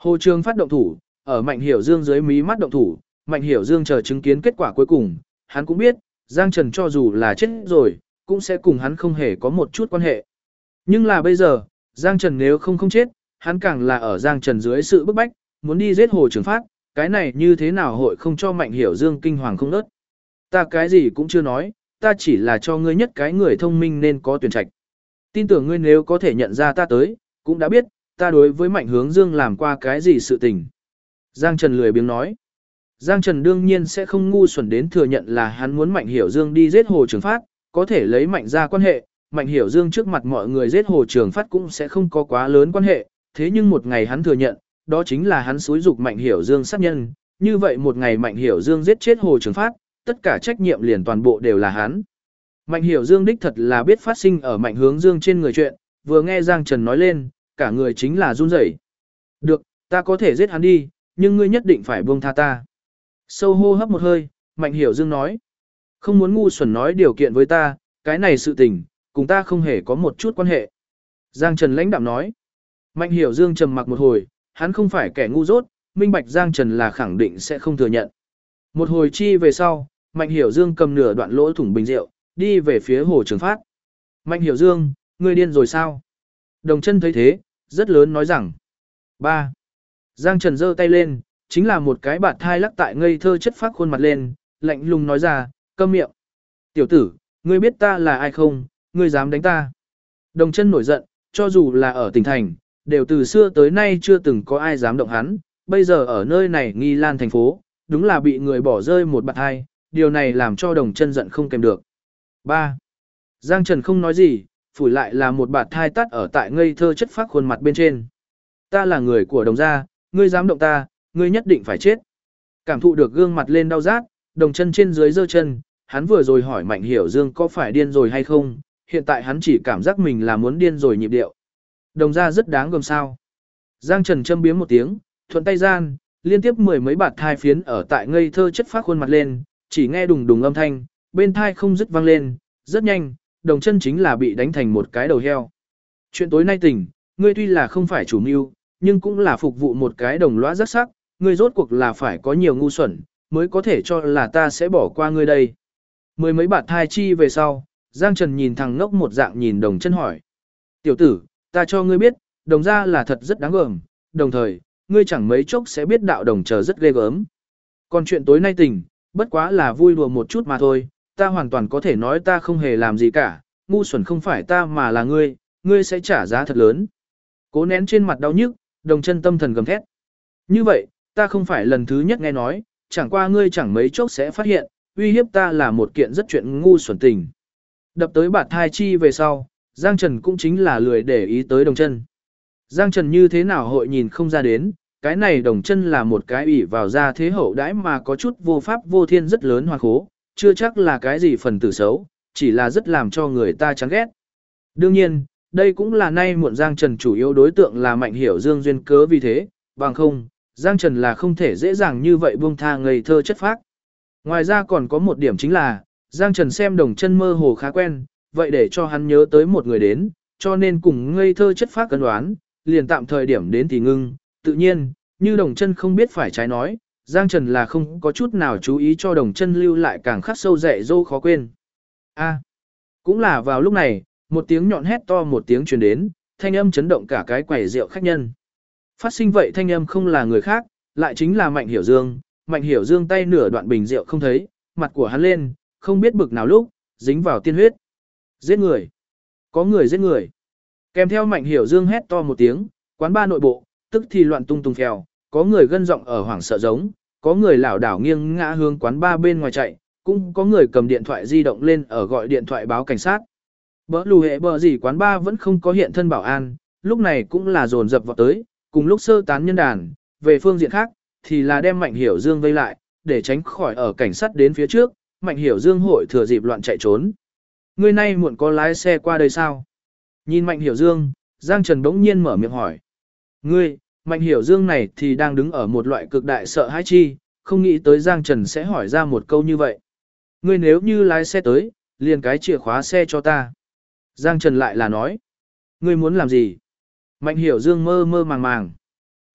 Hồ Trường Phát động thủ, ở Mạnh Hiểu Dương dưới mí mắt động thủ, Mạnh Hiểu Dương chờ chứng kiến kết quả cuối cùng, hắn cũng biết, Giang Trần cho dù là chết rồi, cũng sẽ cùng hắn không hề có một chút quan hệ. Nhưng là bây giờ, Giang Trần nếu không chết, hắn càng là ở Giang Trần dưới sự bức bách, muốn đi giết Hồ Trường Phát, cái này như thế nào hội không cho Mạnh Hiểu Dương kinh hoàng không nớt. Ta cái gì cũng chưa nói, ta chỉ là cho ngươi nhất cái người thông minh nên có tuyển trạch. Tin tưởng ngươi nếu có thể nhận ra ta tới, cũng đã biết, ta đối với Mạnh Hướng Dương làm qua cái gì sự tình. Giang Trần lười biếng nói. Giang Trần đương nhiên sẽ không ngu xuẩn đến thừa nhận là hắn muốn Mạnh Hiểu Dương đi giết Hồ Trường Phát, có thể lấy Mạnh ra quan hệ, Mạnh Hiểu Dương trước mặt mọi người giết Hồ Trường Phát cũng sẽ không có quá lớn quan hệ, thế nhưng một ngày hắn thừa nhận, đó chính là hắn xúi dục Mạnh Hiểu Dương sát nhân, như vậy một ngày Mạnh Hiểu Dương giết chết Hồ Trường Phát, tất cả trách nhiệm liền toàn bộ đều là hắn. Mạnh Hiểu Dương đích thật là biết phát sinh ở Mạnh Hướng Dương trên người chuyện, vừa nghe Giang Trần nói lên, cả người chính là run rẩy. Được, ta có thể giết hắn đi, nhưng ngươi nhất định phải buông tha ta. Sâu hô hấp một hơi, Mạnh Hiểu Dương nói. Không muốn ngu xuẩn nói điều kiện với ta, cái này sự tình, cùng ta không hề có một chút quan hệ. Giang Trần lãnh đạm nói. Mạnh Hiểu Dương trầm mặc một hồi, hắn không phải kẻ ngu dốt, minh bạch Giang Trần là khẳng định sẽ không thừa nhận. Một hồi chi về sau, Mạnh Hiểu Dương cầm nửa đoạn lỗ thủng bình rượu, đi về phía Hồ Trường Phát. Mạnh Hiểu Dương, ngươi điên rồi sao? Đồng Chân thấy thế, rất lớn nói rằng. 3. Giang Trần giơ tay lên, chính là một cái bạt thai lắc tại ngây thơ chất phác khuôn mặt lên, lạnh lùng nói ra, câm miệng. Tiểu tử, ngươi biết ta là ai không, ngươi dám đánh ta. Đồng Chân nổi giận, cho dù là ở tỉnh thành, đều từ xưa tới nay chưa từng có ai dám động hắn, bây giờ ở nơi này Nghi Lan thành phố, đúng là bị người bỏ rơi một bạt thai, điều này làm cho Đồng Chân giận không kèm được. 3. Giang Trần không nói gì, phủi lại là một bạt thai tát ở tại ngây thơ chất phác khuôn mặt bên trên. Ta là người của Đồng gia, ngươi dám động ta, ngươi nhất định phải chết. Cảm thụ được gương mặt lên đau rát, Đồng Chân trên dưới giơ chân, hắn vừa rồi hỏi Mạnh Hiểu Dương có phải điên rồi hay không, hiện tại hắn chỉ cảm giác mình là muốn điên rồi nhịp điệu. Đồng gia rất đáng gờm sao. Giang Trần châm biếm một tiếng, thuận tay gian, liên tiếp mười mấy bạt thai phiến ở tại ngây thơ chất phác khuôn mặt lên, chỉ nghe đùng đùng âm thanh, bên thai không dứt vang lên, rất nhanh, Đồng Chân chính là bị đánh thành một cái đầu heo. Chuyện tối nay tỉnh, ngươi tuy là không phải chủ mưu, nhưng cũng là phục vụ một cái đồng lõa rất sắc, ngươi rốt cuộc là phải có nhiều ngu xuẩn, mới có thể cho là ta sẽ bỏ qua ngươi đây. Mười mấy bạt thai chi về sau, Giang Trần nhìn thằng ngốc một dạng nhìn Đồng Chân hỏi. Tiểu tử, ta cho ngươi biết, Đồng gia là thật rất đáng gờm, đồng thời, ngươi chẳng mấy chốc sẽ biết đạo đồng chờ rất ghê gớm. Còn chuyện tối nay tỉnh, bất quá là vui đùa một chút mà thôi, ta hoàn toàn có thể nói ta không hề làm gì cả, ngu xuẩn không phải ta mà là ngươi sẽ trả giá thật lớn. Cố nén trên mặt đau nhức, Đồng Chân tâm thần gầm thét. Như vậy, ta không phải lần thứ nhất nghe nói, chẳng qua ngươi chẳng mấy chốc sẽ phát hiện, uy hiếp ta là một kiện rất chuyện ngu xuẩn tình. Đập tới bạt thai chi về sau, Giang Trần cũng chính là lười để ý tới Đồng Chân. Giang Trần như thế nào hội nhìn không ra đến, cái này Đồng Chân là một cái ủy vào ra thế hậu đãi mà có chút vô pháp vô thiên rất lớn hoàn khố, chưa chắc là cái gì phần tử xấu, chỉ là rất làm cho người ta chán ghét. Đương nhiên, đây cũng là nay muộn Giang Trần chủ yếu đối tượng là Mạnh Hiểu Dương duyên cớ vì thế, bằng không, Giang Trần là không thể dễ dàng như vậy buông tha ngây thơ chất phác. Ngoài ra còn có một điểm chính là, Giang Trần xem Đồng Chân mơ hồ khá quen, vậy để cho hắn nhớ tới một người đến, cho nên cùng ngây thơ chất phác cân đoán, liền tạm thời điểm đến thì ngưng, tự nhiên, như Đồng Chân không biết phải trái nói, Giang Trần là không có chút nào chú ý cho Đồng Chân lưu lại càng khắc sâu dạy dỗ khó quên. Cũng là vào lúc này, một tiếng nhọn hét to một tiếng truyền đến, thanh âm chấn động cả cái quầy rượu khách nhân. Phát sinh vậy thanh âm không là người khác, lại chính là Mạnh Hiểu Dương. Mạnh Hiểu Dương tay nửa đoạn bình rượu không thấy, mặt của hắn lên, không biết bực nào lúc, dính vào tiên huyết. Giết người! Có người giết người! Kèm theo Mạnh Hiểu Dương hét to một tiếng, quán ba nội bộ, tức thì loạn tung tung phèo, có người gân giọng ở hoảng sợ giống, có người lảo đảo nghiêng ngã hướng quán ba bên ngoài chạy, cũng có người cầm điện thoại di động lên ở gọi điện thoại báo cảnh sát. Bỡ lù hệ bờ gì quán ba vẫn không có hiện thân bảo an, lúc này cũng là dồn dập vào tới, cùng lúc sơ tán nhân đàn, về phương diện khác, thì là đem Mạnh Hiểu Dương vây lại, để tránh khỏi ở cảnh sát đến phía trước, Mạnh Hiểu Dương hội thừa dịp loạn chạy trốn. Người nay muộn có lái xe qua đây sao? Nhìn Mạnh Hiểu Dương, Giang Trần bỗng nhiên mở miệng hỏi. Ngươi, Mạnh Hiểu Dương này thì đang đứng ở một loại cực đại sợ hãi chi, không nghĩ tới Giang Trần sẽ hỏi ra một câu như vậy. Ngươi nếu như lái xe tới, liền cái chìa khóa xe cho ta. Giang Trần lại là nói. Ngươi muốn làm gì? Mạnh Hiểu Dương mơ mơ màng màng.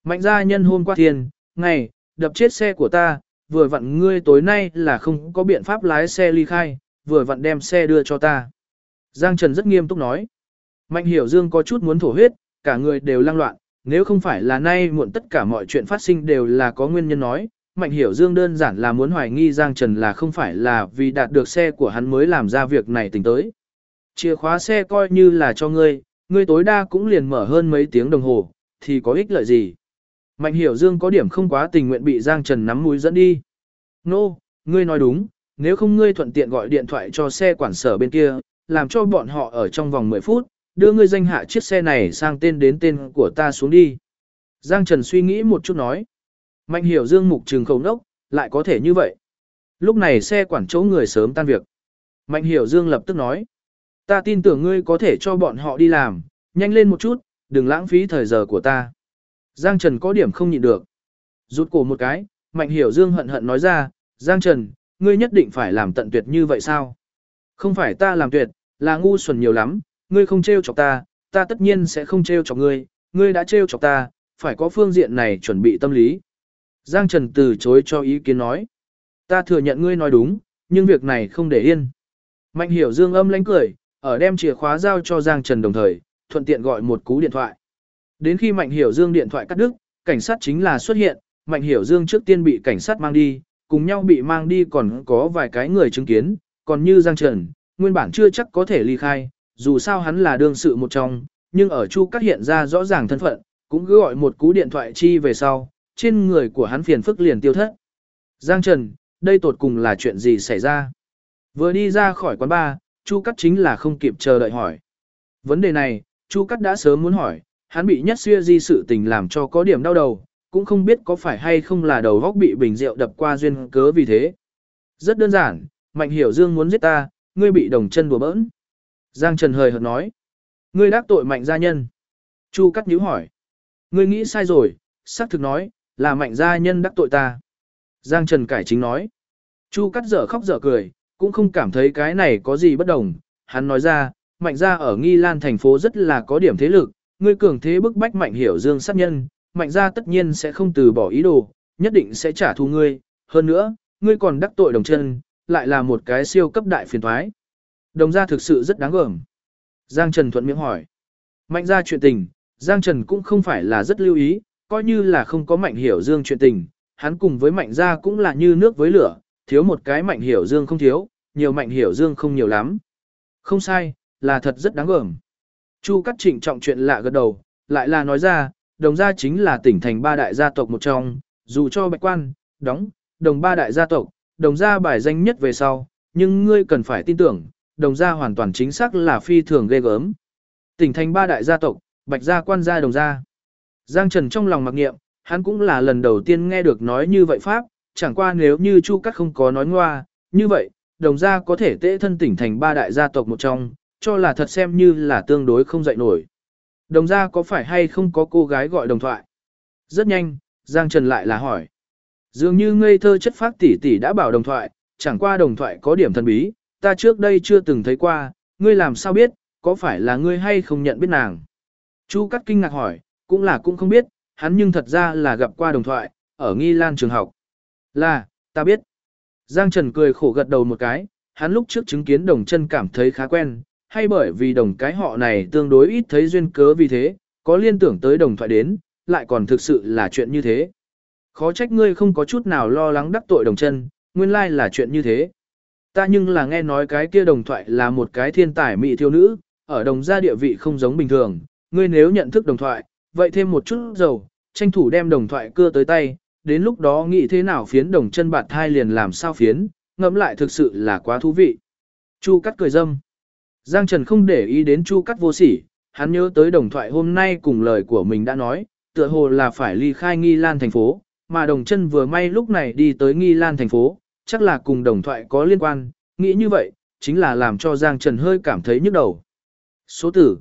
Mạnh gia nhân hôm qua thiên, ngày, đập chết xe của ta, vừa vặn ngươi tối nay là không có biện pháp lái xe ly khai, vừa vặn đem xe đưa cho ta. Giang Trần rất nghiêm túc nói. Mạnh Hiểu Dương có chút muốn thổ huyết, cả người đều lang loạn, nếu không phải là nay muộn tất cả mọi chuyện phát sinh đều là có nguyên nhân nói. Mạnh Hiểu Dương đơn giản là muốn hoài nghi Giang Trần là không phải là vì đạt được xe của hắn mới làm ra việc này tính tới. Chìa khóa xe coi như là cho ngươi, ngươi tối đa cũng liền mở hơn mấy tiếng đồng hồ, thì có ích lợi gì. Mạnh Hiểu Dương có điểm không quá tình nguyện bị Giang Trần nắm mũi dẫn đi. Nô, ngươi nói đúng, nếu không ngươi thuận tiện gọi điện thoại cho xe quản sở bên kia, làm cho bọn họ ở trong vòng 10 phút, đưa ngươi danh hạ chiếc xe này sang tên đến tên của ta xuống đi. Giang Trần suy nghĩ một chút nói. Mạnh Hiểu Dương mục trừng khẩu nốc, lại có thể như vậy. Lúc này xe quản chỗ người sớm tan việc. Mạnh Hiểu Dương lập tức nói. Ta tin tưởng ngươi có thể cho bọn họ đi làm, nhanh lên một chút, đừng lãng phí thời giờ của ta. Giang Trần có điểm không nhịn được. Rút cổ một cái, Mạnh Hiểu Dương hận hận nói ra, Giang Trần, ngươi nhất định phải làm tận tuyệt như vậy sao? Không phải ta làm tuyệt, là ngu xuẩn nhiều lắm, ngươi không trêu chọc ta, ta tất nhiên sẽ không trêu chọc ngươi đã trêu chọc ta, phải có phương diện này chuẩn bị tâm lý. Giang Trần từ chối cho ý kiến nói. Ta thừa nhận ngươi nói đúng, nhưng việc này không để yên. Mạnh Hiểu Dương âm lãnh cười, ở đem chìa khóa giao cho Giang Trần đồng thời, thuận tiện gọi một cú điện thoại. Đến khi Mạnh Hiểu Dương điện thoại cắt đứt, cảnh sát chính là xuất hiện, Mạnh Hiểu Dương trước tiên bị cảnh sát mang đi, cùng nhau bị mang đi còn có vài cái người chứng kiến, còn như Giang Trần, nguyên bản chưa chắc có thể ly khai, dù sao hắn là đương sự một trong, nhưng ở Chu Cát hiện ra rõ ràng thân phận, cũng cứ gọi một cú điện thoại chi về sau, trên người của hắn phiền phức liền tiêu thất. Giang Trần, đây tột cùng là chuyện gì xảy ra? Vừa đi ra khỏi quán bar, Chu Cát chính là không kịp chờ đợi hỏi. Vấn đề này, Chu Cát đã sớm muốn hỏi, hắn bị nhất xưa di sự tình làm cho có điểm đau đầu, cũng không biết có phải hay không là đầu góc bị bình rượu đập qua duyên cớ vì thế. Rất đơn giản, Mạnh Hiểu Dương muốn giết ta, ngươi bị đồng chân đùa bỡn. Giang Trần hời hợt nói. Ngươi đắc tội Mạnh gia nhân. Chu Cát nhíu hỏi. Ngươi nghĩ sai rồi, xác thực nói, là Mạnh gia nhân đắc tội ta. Giang Trần cải chính nói. Chu Cát dở khóc dở cười, cũng không cảm thấy cái này có gì bất đồng. Hắn nói ra, Mạnh gia ở Nghi Lan thành phố rất là có điểm thế lực, ngươi cường thế bức bách Mạnh Hiểu Dương sát nhân, Mạnh gia tất nhiên sẽ không từ bỏ ý đồ, nhất định sẽ trả thù ngươi. Hơn nữa, ngươi còn đắc tội đồng chân, lại là một cái siêu cấp đại phiền toái. Đồng gia thực sự rất đáng gờm. Giang Trần thuận miệng hỏi. Mạnh gia chuyện tình, Giang Trần cũng không phải là rất lưu ý, coi như là không có Mạnh Hiểu Dương chuyện tình, hắn cùng với Mạnh gia cũng là như nước với lửa, thiếu một cái Mạnh Hiểu Dương không thiếu, nhiều Mạnh Hiểu Dương không nhiều lắm. Không sai, là thật rất đáng gờm. Chu Cát trịnh trọng chuyện lạ gật đầu, lại là nói ra, đồng gia chính là tỉnh thành ba đại gia tộc một trong, dù cho Bạch Quan, đóng, đồng ba đại gia tộc, đồng gia bài danh nhất về sau, nhưng ngươi cần phải tin tưởng, đồng gia hoàn toàn chính xác là phi thường ghê gớm. Tỉnh thành ba đại gia tộc, Bạch gia, Quan gia, đồng gia. Giang Trần trong lòng mặc niệm, hắn cũng là lần đầu tiên nghe được nói như vậy pháp, chẳng qua nếu như Chu Cát không có nói ngoa, như vậy, đồng gia có thể tễ thân tỉnh thành ba đại gia tộc một trong, cho là thật xem như là tương đối không dậy nổi. Đồng gia có phải hay không có cô gái gọi đồng thoại? Rất nhanh, Giang Trần lại là hỏi. Dường như ngây thơ chất phác tỷ tỷ đã bảo đồng thoại, chẳng qua đồng thoại có điểm thần bí, ta trước đây chưa từng thấy qua, ngươi làm sao biết, có phải là ngươi hay không nhận biết nàng? Chu Cát kinh ngạc hỏi, cũng không biết, hắn nhưng thật ra là gặp qua đồng thoại, ở Nghi Lan trường học. Là, ta biết. Giang Trần cười khổ gật đầu một cái, hắn lúc trước chứng kiến đồng chân cảm thấy khá quen, hay bởi vì đồng cái họ này tương đối ít thấy duyên cớ vì thế, có liên tưởng tới đồng thoại đến, lại còn thực sự là chuyện như thế. Khó trách ngươi không có chút nào lo lắng đắc tội đồng chân, nguyên lai là chuyện như thế. Ta nhưng là nghe nói cái kia đồng thoại là một cái thiên tài mỹ thiếu nữ, ở đồng gia địa vị không giống bình thường, ngươi nếu nhận thức đồng thoại, vậy thêm một chút dầu, tranh thủ đem đồng thoại cưa tới tay, đến lúc đó nghĩ thế nào phiến đồng chân bạt thai liền làm sao phiến, ngẫm lại thực sự là quá thú vị. Chu Cát cười dâm. Giang Trần không để ý đến Chu Cát vô sỉ, hắn nhớ tới đồng thoại hôm nay cùng lời của mình đã nói, tựa hồ là phải ly khai Nghi Lan thành phố, mà đồng chân vừa may lúc này đi tới Nghi Lan thành phố, chắc là cùng đồng thoại có liên quan, nghĩ như vậy, chính là làm cho Giang Trần hơi cảm thấy nhức đầu. Số tử,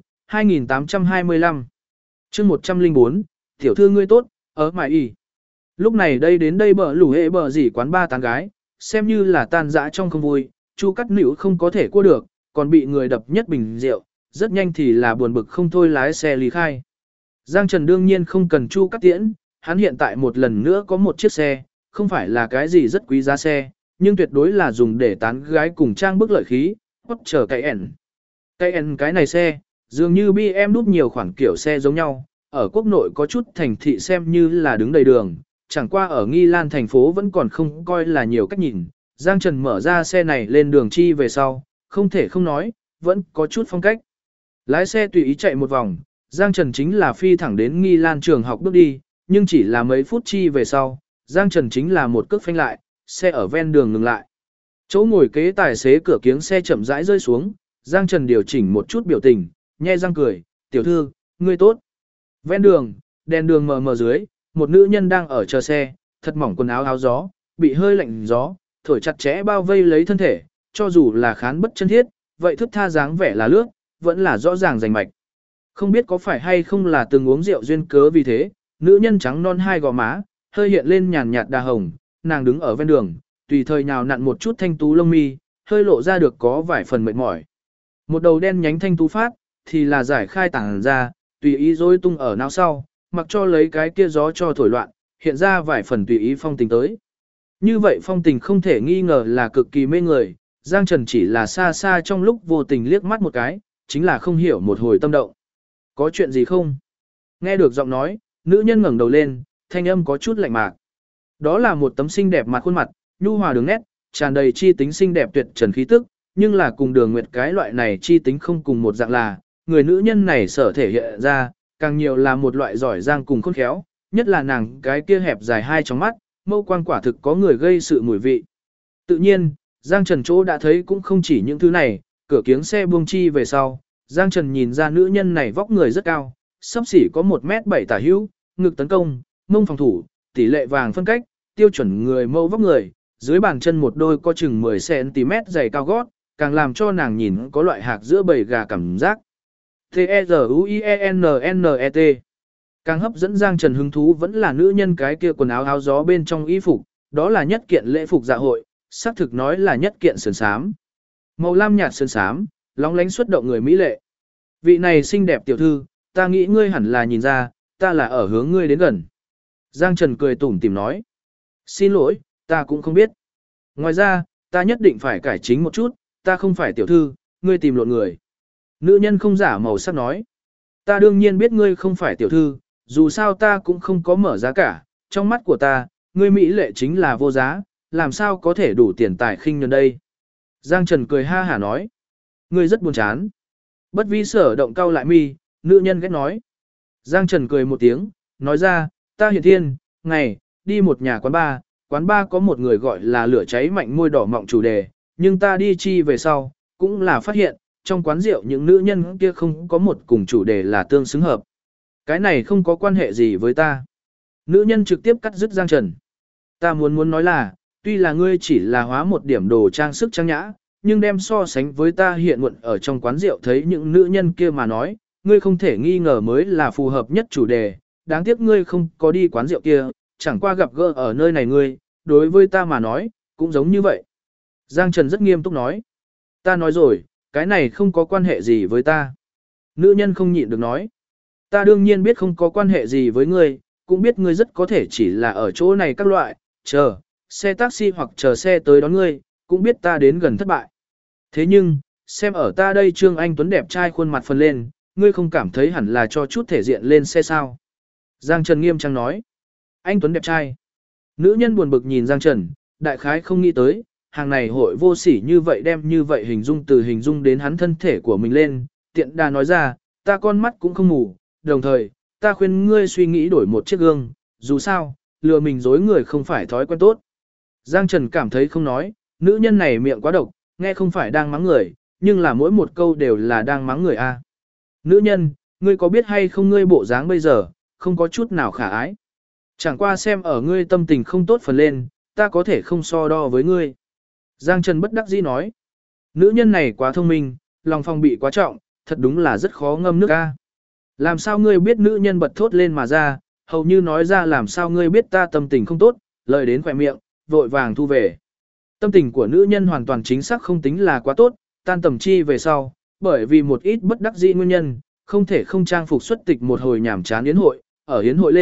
2825. Chương 104, tiểu thư ngươi tốt, ở mải y. Lúc này đây đến đây bờ lủ hệ bờ gì quán ba tán gái, xem như là tan dã trong không vui, Chu Cát Nữu không có thể cua được, còn bị người đập nhất bình rượu, rất nhanh thì là buồn bực không thôi lái xe lý khai. Giang Trần đương nhiên không cần Chu Cát tiễn, hắn hiện tại một lần nữa có một chiếc xe, không phải là cái gì rất quý giá xe, nhưng tuyệt đối là dùng để tán gái cùng trang bức lợi khí, Porsche Cayenne. Cayenne cái này xe, dường như BMW nhiều khoản kiểu xe giống nhau, ở quốc nội có chút thành thị xem như là đứng đầy đường, chẳng qua ở Nghi Lan thành phố vẫn còn không coi là nhiều cách nhìn. Giang Trần mở ra xe này lên đường chi về sau, không thể không nói, vẫn có chút phong cách. Lái xe tùy ý chạy một vòng, Giang Trần chính là phi thẳng đến Nghi Lan trường học bước đi, nhưng chỉ là mấy phút chi về sau, Giang Trần chính là một cước phanh lại, xe ở ven đường ngừng lại. Chỗ ngồi kế tài xế cửa kiếng xe chậm rãi rơi xuống, Giang Trần điều chỉnh một chút biểu tình, nhe răng cười, tiểu thư, ngươi tốt. Ven đường, đèn đường mờ mờ dưới, một nữ nhân đang ở chờ xe, thật mỏng quần áo áo gió, bị hơi lạnh gió, thổi chặt chẽ bao vây lấy thân thể, cho dù là khán bất chân thiết, vậy thức tha dáng vẻ là lướt, vẫn là rõ ràng rành mạch. Không biết có phải hay không là từng uống rượu duyên cớ vì thế, nữ nhân trắng non hai gò má, hơi hiện lên nhàn nhạt đà hồng, nàng đứng ở ven đường, tùy thời nhào nặn một chút thanh tú lông mi, hơi lộ ra được có vài phần mệt mỏi. Một đầu đen nhánh thanh tú phát, thì là giải khai tảng ra, tùy ý rối tung ở não sau, mặc cho lấy cái kia gió cho thổi loạn, hiện ra vài phần tùy ý phong tình tới. Như vậy phong tình không thể nghi ngờ là cực kỳ mê người, Giang Trần chỉ là xa xa trong lúc vô tình liếc mắt một cái, chính là không hiểu một hồi tâm động. Có chuyện gì không? Nghe được giọng nói, nữ nhân ngẩng đầu lên, thanh âm có chút lạnh mạc. Đó là một tấm xinh đẹp mặt khuôn mặt, nhu hòa đường nét, tràn đầy chi tính xinh đẹp tuyệt trần khí tức, nhưng là cùng Đường Nguyệt cái loại này chi tính không cùng một dạng là, người nữ nhân này sở thể hiện ra, càng nhiều là một loại giỏi giang cùng khôn khéo, nhất là nàng cái kia hẹp dài hai trong mắt, mâu quang quả thực có người gây sự mùi vị. Tự nhiên, Giang Trần chỗ đã thấy cũng không chỉ những thứ này, cửa kiếng xe buông chi về sau, Giang Trần nhìn ra nữ nhân này vóc người rất cao, sắp xỉ có 1m7 tả hữu, ngực tấn công, mông phòng thủ, tỷ lệ vàng phân cách, tiêu chuẩn người mẫu vóc người, dưới bàn chân một đôi có chừng 10cm dày cao gót, càng làm cho nàng nhìn có loại hạc giữa bầy gà cảm giác. T-E-Z-U-I-E-N-N-E-T. Càng hấp dẫn Giang Trần hứng thú vẫn là nữ nhân cái kia quần áo áo gió bên trong y phục, đó là nhất kiện lễ phục dạ hội, xác thực nói là nhất kiện sườn xám. Màu lam nhạt sườn xám, lóng lánh xuất động người mỹ lệ. Vị này xinh đẹp tiểu thư, ta nghĩ ngươi hẳn là nhìn ra, ta là ở hướng ngươi đến gần. Giang Trần cười tủm tỉm nói. Xin lỗi, ta cũng không biết. Ngoài ra, ta nhất định phải cải chính một chút, ta không phải tiểu thư, ngươi tìm lộn người. Nữ nhân không giả màu sắc nói. Ta đương nhiên biết ngươi không phải tiểu thư, dù sao ta cũng không có mở giá cả, trong mắt của ta, ngươi mỹ lệ chính là vô giá, làm sao có thể đủ tiền tài khinh nhẫn đây. Giang Trần cười ha hả nói. Ngươi rất buồn chán. Bất vi sở động cau lại mi, nữ nhân ghét nói. Giang Trần cười một tiếng, nói ra, ta hiện thiên, ngày, đi một nhà quán bar có một người gọi là lửa cháy mạnh môi đỏ mọng chủ đề, nhưng ta đi chi về sau, cũng là phát hiện, trong quán rượu những nữ nhân kia không có một cùng chủ đề là tương xứng hợp. Cái này không có quan hệ gì với ta. Nữ nhân trực tiếp cắt dứt Giang Trần. Ta muốn nói là, tuy là ngươi chỉ là hóa một điểm đồ trang sức trang nhã, nhưng đem so sánh với ta hiện muộn ở trong quán rượu thấy những nữ nhân kia mà nói, ngươi không thể nghi ngờ mới là phù hợp nhất chủ đề. Đáng tiếc ngươi không có đi quán rượu kia, chẳng qua gặp gỡ ở nơi này ngươi, đối với ta mà nói, cũng giống như vậy. Giang Trần rất nghiêm túc nói. Ta nói rồi, cái này không có quan hệ gì với ta. Nữ nhân không nhịn được nói. Ta đương nhiên biết không có quan hệ gì với ngươi, cũng biết ngươi rất có thể chỉ là ở chỗ này các loại, chờ, xe taxi hoặc chờ xe tới đón ngươi, cũng biết ta đến gần thất bại. Thế nhưng, xem ở ta đây Trương Anh Tuấn đẹp trai khuôn mặt phần lên, ngươi không cảm thấy hẳn là cho chút thể diện lên xe sao. Giang Trần nghiêm trang nói. Anh Tuấn đẹp trai. Nữ nhân buồn bực nhìn Giang Trần, đại khái không nghĩ tới, hàng này hội vô sỉ như vậy đem như vậy hình dung từ hình dung đến hắn thân thể của mình lên, tiện đà nói ra, ta con mắt cũng không mù, đồng thời, ta khuyên ngươi suy nghĩ đổi một chiếc gương, dù sao, lừa mình dối người không phải thói quen tốt. Giang Trần cảm thấy không nói, nữ nhân này miệng quá độc, nghe không phải đang mắng người, nhưng là mỗi một câu đều là đang mắng người a. Nữ nhân, ngươi có biết hay không ngươi bộ dáng bây giờ, không có chút nào khả ái. Chẳng qua xem ở ngươi tâm tình không tốt phần lên, ta có thể không so đo với ngươi. Giang Trần bất đắc dĩ nói. Nữ nhân này quá thông minh, lòng phòng bị quá trọng, thật đúng là rất khó ngâm nước a. Làm sao ngươi biết nữ nhân bật thốt lên mà ra, hầu như nói ra làm sao ngươi biết ta tâm tình không tốt, lời đến khỏe miệng, vội vàng thu về. Tâm tình của nữ nhân hoàn toàn chính xác không tính là quá tốt, tan tầm chi về sau, bởi vì một ít bất đắc dĩ nguyên nhân, không thể không trang phục xuất tịch một hồi nhảm chán yến hội, ở yến hội lên,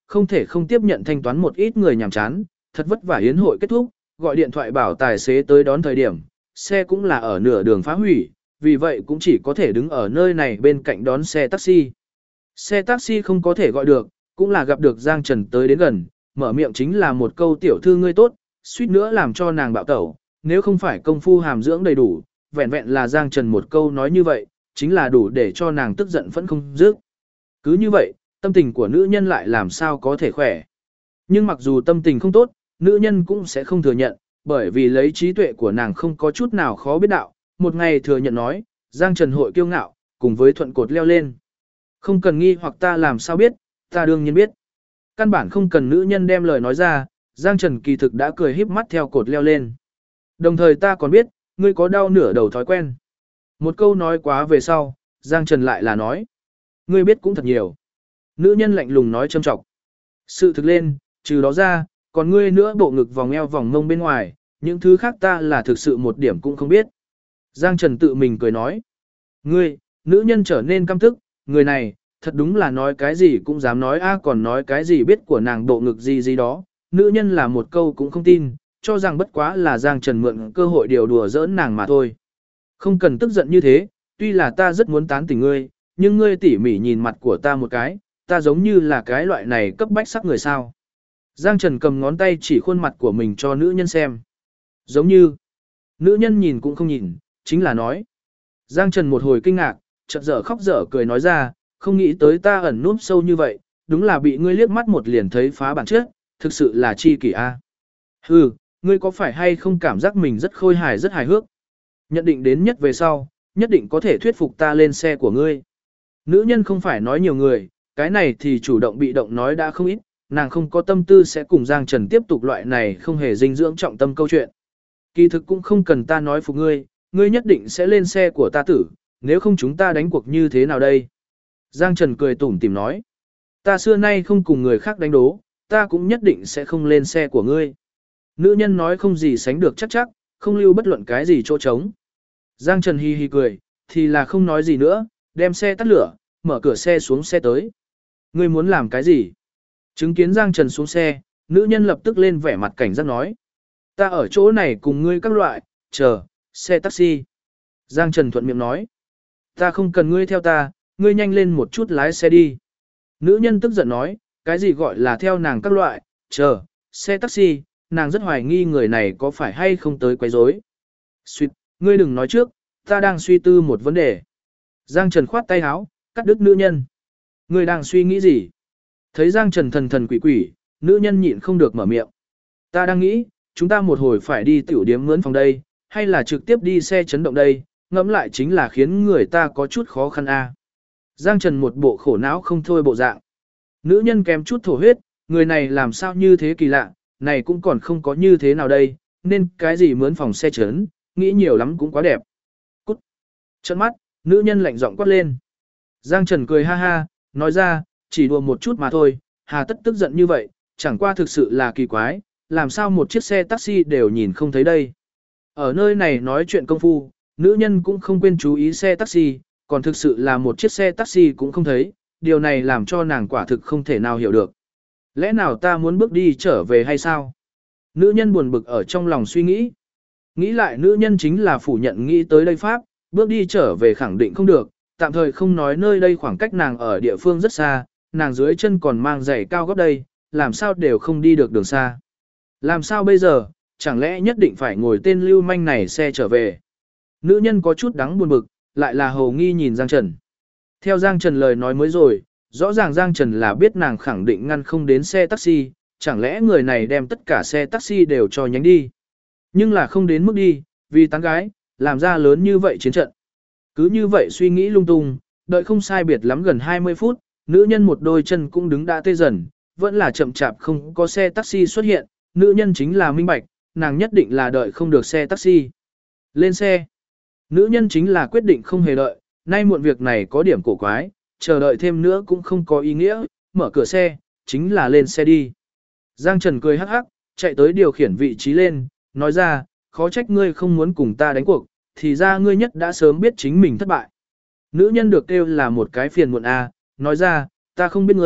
không thể không tiếp nhận thanh toán một ít người nhàm chán, thật vất vả yến hội kết thúc, gọi điện thoại bảo tài xế tới đón thời điểm, xe cũng là ở nửa đường phá hủy, vì vậy cũng chỉ có thể đứng ở nơi này bên cạnh đón xe taxi. Xe taxi không có thể gọi được, cũng là gặp được Giang Trần tới đến gần, mở miệng chính là một câu tiểu thư ngươi tốt, suýt nữa làm cho nàng bạo tẩu, nếu không phải công phu hàm dưỡng đầy đủ, vẹn vẹn là Giang Trần một câu nói như vậy, chính là đủ để cho nàng tức giận vẫn không dứt. Cứ như vậy, tâm tình của nữ nhân lại làm sao có thể khỏe. Nhưng mặc dù tâm tình không tốt, nữ nhân cũng sẽ không thừa nhận, bởi vì lấy trí tuệ của nàng không có chút nào khó biết đạo, một ngày thừa nhận nói, Giang Trần hội kiêu ngạo, cùng với thuận cột leo lên. Không cần nghi hoặc ta làm sao biết, ta đương nhiên biết. Căn bản không cần nữ nhân đem lời nói ra, Giang Trần kỳ thực đã cười híp mắt theo cột leo lên. Đồng thời ta còn biết, ngươi có đau nửa đầu thói quen. Một câu nói quá về sau, Giang Trần lại là nói. Ngươi biết cũng thật nhiều. Nữ nhân lạnh lùng nói châm trọng. Sự thực lên, trừ đó ra, còn ngươi nữa bộ ngực vòng eo vòng mông bên ngoài, những thứ khác ta là thực sự một điểm cũng không biết. Giang Trần tự mình cười nói. Ngươi, nữ nhân trở nên căm tức, người này, thật đúng là nói cái gì cũng dám nói còn nói cái gì biết của nàng bộ ngực gì gì đó. Nữ nhân là một câu cũng không tin, cho rằng bất quá là Giang Trần mượn cơ hội điều đùa giỡn nàng mà thôi. Không cần tức giận như thế, tuy là ta rất muốn tán tỉnh ngươi, nhưng ngươi tỉ mỉ nhìn mặt của ta một cái, ta giống như là cái loại này cấp bách sắc người sao. Giang Trần cầm ngón tay chỉ khuôn mặt của mình cho nữ nhân xem. Giống như, nữ nhân nhìn cũng không nhìn, chính là nói. Giang Trần một hồi kinh ngạc, chợt dở khóc dở cười nói ra, không nghĩ tới ta ẩn núp sâu như vậy, đúng là bị ngươi liếc mắt một liền thấy phá bản chất, thực sự là chi kỷ a. Hừ, ngươi có phải hay không cảm giác mình rất khôi hài rất hài hước? Nhận định đến nhất về sau, nhất định có thể thuyết phục ta lên xe của ngươi. Nữ nhân không phải nói nhiều người, cái này thì chủ động bị động nói đã không ít, nàng không có tâm tư sẽ cùng Giang Trần tiếp tục loại này không hề dinh dưỡng trọng tâm câu chuyện. Kỳ thực cũng không cần ta nói phục ngươi, ngươi nhất định sẽ lên xe của ta tử, nếu không chúng ta đánh cuộc như thế nào đây? Giang Trần cười tủm tỉm nói, ta xưa nay không cùng người khác đánh đố, ta cũng nhất định sẽ không lên xe của ngươi. Nữ nhân nói không gì sánh được chắc chắc, không lưu bất luận cái gì chỗ trống. Giang Trần hi hi cười, thì là không nói gì nữa, đem xe tắt lửa, mở cửa xe xuống xe tới. Ngươi muốn làm cái gì? Chứng kiến Giang Trần xuống xe, nữ nhân lập tức lên vẻ mặt cảnh giác nói. Ta ở chỗ này cùng ngươi các loại, chờ, xe taxi. Giang Trần thuận miệng nói. Ta không cần ngươi theo ta, ngươi nhanh lên một chút lái xe đi. Nữ nhân tức giận nói, cái gì gọi là theo nàng các loại, chờ, xe taxi, nàng rất hoài nghi người này có phải hay không tới quấy rối. Xuyệt, ngươi đừng nói trước, ta đang suy tư một vấn đề. Giang Trần khoát tay áo, cắt đứt nữ nhân. Ngươi đang suy nghĩ gì? Thấy Giang Trần thần thần quỷ quỷ, nữ nhân nhịn không được mở miệng. Ta đang nghĩ, chúng ta một hồi phải đi tiểu điếm mướn phòng đây, hay là trực tiếp đi xe chấn động đây, ngẫm lại chính là khiến người ta có chút khó khăn a. Giang Trần một bộ khổ não không thôi bộ dạng. Nữ nhân kèm chút thổ huyết, người này làm sao như thế kỳ lạ, này cũng còn không có như thế nào đây, nên cái gì mướn phòng xe chấn, nghĩ nhiều lắm cũng quá đẹp. Cút. Trợn mắt, nữ nhân lạnh giọng quát lên. Giang Trần cười ha ha, nói ra, chỉ đùa một chút mà thôi, hà tất tức giận như vậy, chẳng qua thực sự là kỳ quái, làm sao một chiếc xe taxi đều nhìn không thấy đây. Ở nơi này nói chuyện công phu, nữ nhân cũng không quên chú ý xe taxi, còn thực sự là một chiếc xe taxi cũng không thấy, điều này làm cho nàng quả thực không thể nào hiểu được. Lẽ nào ta muốn bước đi trở về hay sao? Nữ nhân buồn bực ở trong lòng suy nghĩ. Nghĩ lại nữ nhân chính là phủ nhận nghĩ tới đây Pháp, bước đi trở về khẳng định không được, tạm thời không nói nơi đây khoảng cách nàng ở địa phương rất xa, nàng dưới chân còn mang giày cao gấp đây, làm sao đều không đi được đường xa. Làm sao bây giờ, chẳng lẽ nhất định phải ngồi tên lưu manh này xe trở về. Nữ nhân có chút đắng buồn bực, lại là hầu nghi nhìn Giang Trần. Theo Giang Trần lời nói mới rồi, rõ ràng Giang Trần là biết nàng khẳng định ngăn không đến xe taxi, chẳng lẽ người này đem tất cả xe taxi đều cho nhánh đi. Nhưng là không đến mức đi, vì tán gái, làm ra lớn như vậy chiến trận. Cứ như vậy suy nghĩ lung tung, đợi không sai biệt lắm gần 20 phút, nữ nhân một đôi chân cũng đứng đã tê dần, vẫn là chậm chạp không có xe taxi xuất hiện, nữ nhân chính là minh bạch, nàng nhất định là đợi không được xe taxi. Lên xe. Nữ nhân chính là quyết định không hề đợi, nay muộn việc này có điểm cổ quái, chờ đợi thêm nữa cũng không có ý nghĩa, mở cửa xe, chính là lên xe đi. Giang Trần cười hắc hắc, chạy tới điều khiển vị trí lên, nói ra, khó trách ngươi không muốn cùng ta đánh cuộc, thì ra ngươi nhất đã sớm biết chính mình thất bại. Nữ nhân được kêu là một cái phiền muộn a, nói ra, ta không biết ngươi,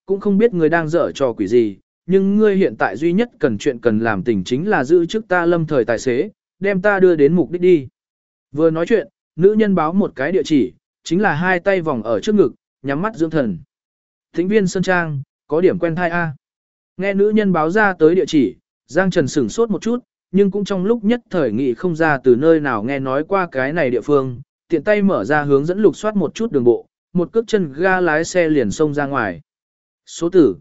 cũng không biết ngươi đang dở trò quỷ gì, nhưng ngươi hiện tại duy nhất cần làm tình chính là giữ chức ta lâm thời tài xế, đem ta đưa đến mục đích đi. Vừa nói chuyện, nữ nhân báo một cái địa chỉ, chính là hai tay vòng ở trước ngực, nhắm mắt dưỡng thần. Thính viên Sơn Trang, có điểm quen thai A. Nghe nữ nhân báo ra tới địa chỉ, Giang Trần sửng sốt một chút, nhưng cũng trong lúc nhất thời nghị không ra từ nơi nào nghe nói qua cái này địa phương, tiện tay mở ra hướng dẫn lục soát một chút đường bộ, một cước chân ga lái xe liền xông ra ngoài. Số tử,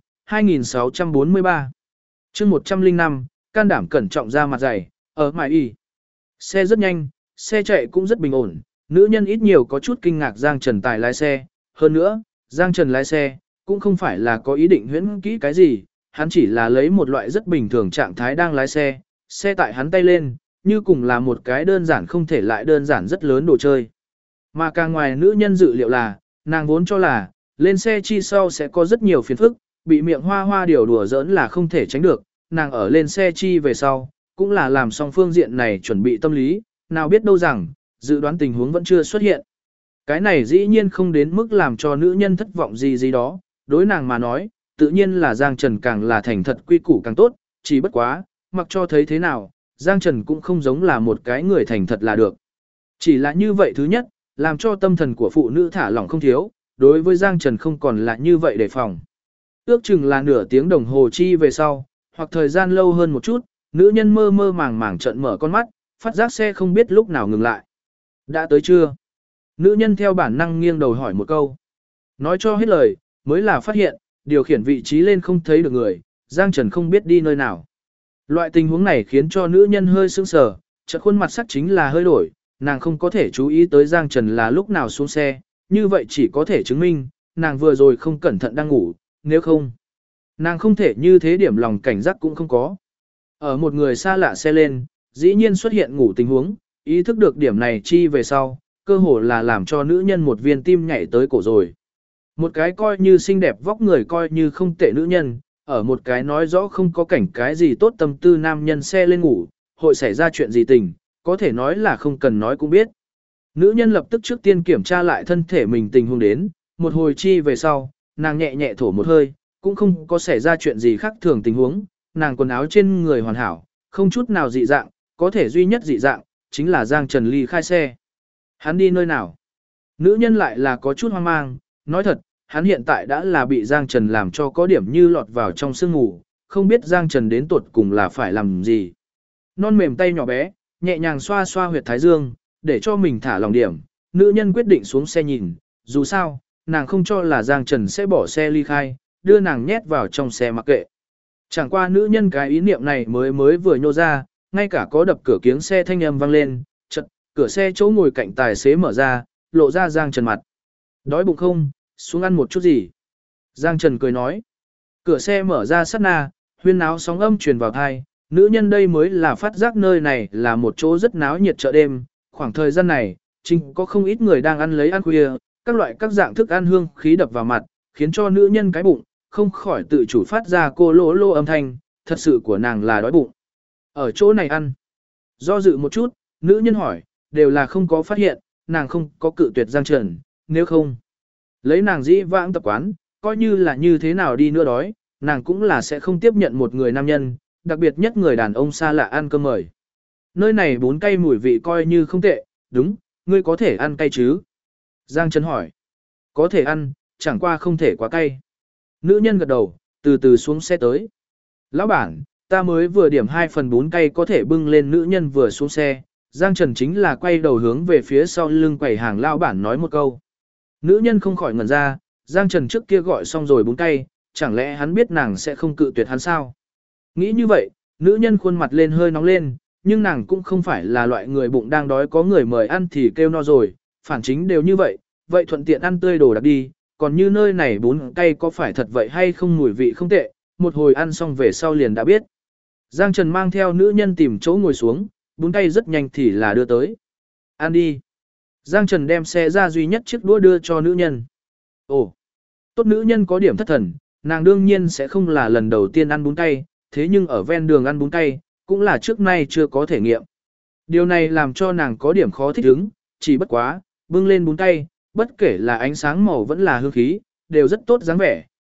2643. chương 105, can đảm cẩn trọng ra mặt dày, ở mải y. Xe rất nhanh, xe chạy cũng rất bình ổn, nữ nhân ít nhiều có chút kinh ngạc Giang Trần tài lái xe. Hơn nữa, Giang Trần lái xe, cũng không phải là có ý định huyễn kỹ cái gì, hắn chỉ là lấy một loại rất bình thường trạng thái đang lái xe, xe tại hắn tay lên, như cùng là một cái đơn giản không thể lại đơn giản rất lớn đồ chơi. Mà càng ngoài nữ nhân dự liệu là, nàng vốn cho là, lên xe chi sau sẽ có rất nhiều phiền phức, bị miệng hoa hoa điều đùa giỡn là không thể tránh được, nàng ở lên xe chi về sau, cũng là làm xong phương diện này chuẩn bị tâm lý, nào biết đâu rằng, dự đoán tình huống vẫn chưa xuất hiện. Cái này dĩ nhiên không đến mức làm cho nữ nhân thất vọng gì đó, đối nàng mà nói, tự nhiên là Giang Trần càng là thành thật quy củ càng tốt, chỉ bất quá, mặc cho thấy thế nào, Giang Trần cũng không giống là một cái người thành thật là được. Chỉ là như vậy thứ nhất, làm cho tâm thần của phụ nữ thả lỏng không thiếu, đối với Giang Trần không còn là như vậy đề phòng. Ước chừng là nửa tiếng đồng hồ chi về sau, hoặc thời gian lâu hơn một chút, nữ nhân mơ mơ màng màng trợn mở con mắt, phát giác xe không biết lúc nào ngừng lại. Đã tới chưa? Nữ nhân theo bản năng nghiêng đầu hỏi một câu. Nói cho hết lời, mới là phát hiện, điều khiển vị trí lên không thấy được người, Giang Trần không biết đi nơi nào. Loại tình huống này khiến cho nữ nhân hơi sững sờ, chợt khuôn mặt sắc chính là hơi đổi, nàng không có thể chú ý tới Giang Trần là lúc nào xuống xe, như vậy chỉ có thể chứng minh, nàng vừa rồi không cẩn thận đang ngủ, nếu không, nàng không thể như thế điểm lòng cảnh giác cũng không có. Ở một người xa lạ xe lên, dĩ nhiên xuất hiện ngủ tình huống, ý thức được điểm này chi về sau, cơ hồ là làm cho nữ nhân một viên tim nhảy tới cổ rồi. Một cái coi như xinh đẹp vóc người coi như không tệ nữ nhân, ở một cái nói rõ không có cảnh cái gì tốt tâm tư nam nhân xe lên ngủ, hội xảy ra chuyện gì tình, có thể nói là không cần nói cũng biết. Nữ nhân lập tức trước tiên kiểm tra lại thân thể mình tình huống đến, một hồi chi về sau, nàng nhẹ nhẹ thổ một hơi, cũng không có xảy ra chuyện gì khác thường tình huống, nàng quần áo trên người hoàn hảo, không chút nào dị dạng, có thể duy nhất dị dạng, chính là Giang Trần ly khai xe. Hắn đi nơi nào? Nữ nhân lại là có chút hoang mang, nói thật, hắn hiện tại đã là bị Giang Trần làm cho có điểm như lọt vào trong sương ngủ, không biết Giang Trần đến tuột cùng là phải làm gì. Non mềm tay nhỏ bé, nhẹ nhàng xoa xoa huyệt thái dương, để cho mình thả lòng điểm, nữ nhân quyết định xuống xe nhìn, dù sao, nàng không cho là Giang Trần sẽ bỏ xe ly khai, đưa nàng nhét vào trong xe mặc kệ. Chẳng qua nữ nhân cái ý niệm này mới vừa nhô ra, ngay cả có đập cửa kiếng xe thanh âm vang lên, chợt, cửa xe chỗ ngồi cạnh tài xế mở ra, lộ ra Giang Trần mặt. Đói bụng không, xuống ăn một chút gì. Giang Trần cười nói. Cửa xe mở ra sát na, huyên náo sóng âm truyền vào thai, nữ nhân đây mới là phát giác nơi này là một chỗ rất náo nhiệt chợ đêm, khoảng thời gian này, chính có không ít người đang ăn lấy ăn khuya, các dạng thức ăn hương khí đập vào mặt, khiến cho nữ nhân cái bụng, không khỏi tự chủ phát ra cô lô lô âm thanh, thật sự của nàng là đói bụng. Ở chỗ này ăn. Do dự một chút, nữ nhân hỏi, đều là không có phát hiện, nàng không có cự tuyệt Giang Trần, nếu không. Lấy nàng dĩ vãng tập quán, coi như là như thế nào đi nữa đói, nàng cũng là sẽ không tiếp nhận một người nam nhân, đặc biệt nhất người đàn ông xa lạ ăn cơm mời. Nơi này bún cay mùi vị coi như không tệ, đúng, ngươi có thể ăn cay chứ? Giang Trần hỏi. Có thể ăn, chẳng qua không thể quá cay. Nữ nhân gật đầu, từ từ xuống xe tới. Lão bản, ta mới vừa điểm 2 phần bún cay có thể bưng lên. Nữ nhân vừa xuống xe, Giang Trần chính là quay đầu hướng về phía sau lưng quầy hàng lão bản nói một câu. Nữ nhân không khỏi ngẩn ra, Giang Trần trước kia gọi xong rồi bún cay, chẳng lẽ hắn biết nàng sẽ không cự tuyệt hắn sao? Nghĩ như vậy, nữ nhân khuôn mặt lên hơi nóng lên, nhưng nàng cũng không phải là loại người bụng đang đói có người mời ăn thì kêu no rồi, phản chính đều như vậy, vậy thuận tiện ăn tươi đồ đặc đi, còn như nơi này bún cay có phải thật vậy hay không mùi vị không tệ, một hồi ăn xong về sau liền đã biết. Giang Trần mang theo nữ nhân tìm chỗ ngồi xuống, bún cay rất nhanh thì là đưa tới. Ăn đi. Giang Trần đem xe ra duy nhất chiếc đũa đưa cho nữ nhân. Ồ, tốt, nữ nhân có điểm thất thần, nàng đương nhiên sẽ không là lần đầu tiên ăn bún cay, thế nhưng ở ven đường ăn bún cay, cũng là trước nay chưa có thể nghiệm. Điều này làm cho nàng có điểm khó thích ứng, chỉ bất quá, bưng lên bún cay, bất kể là ánh sáng màu vẫn là hương khí, đều rất tốt dáng vẻ,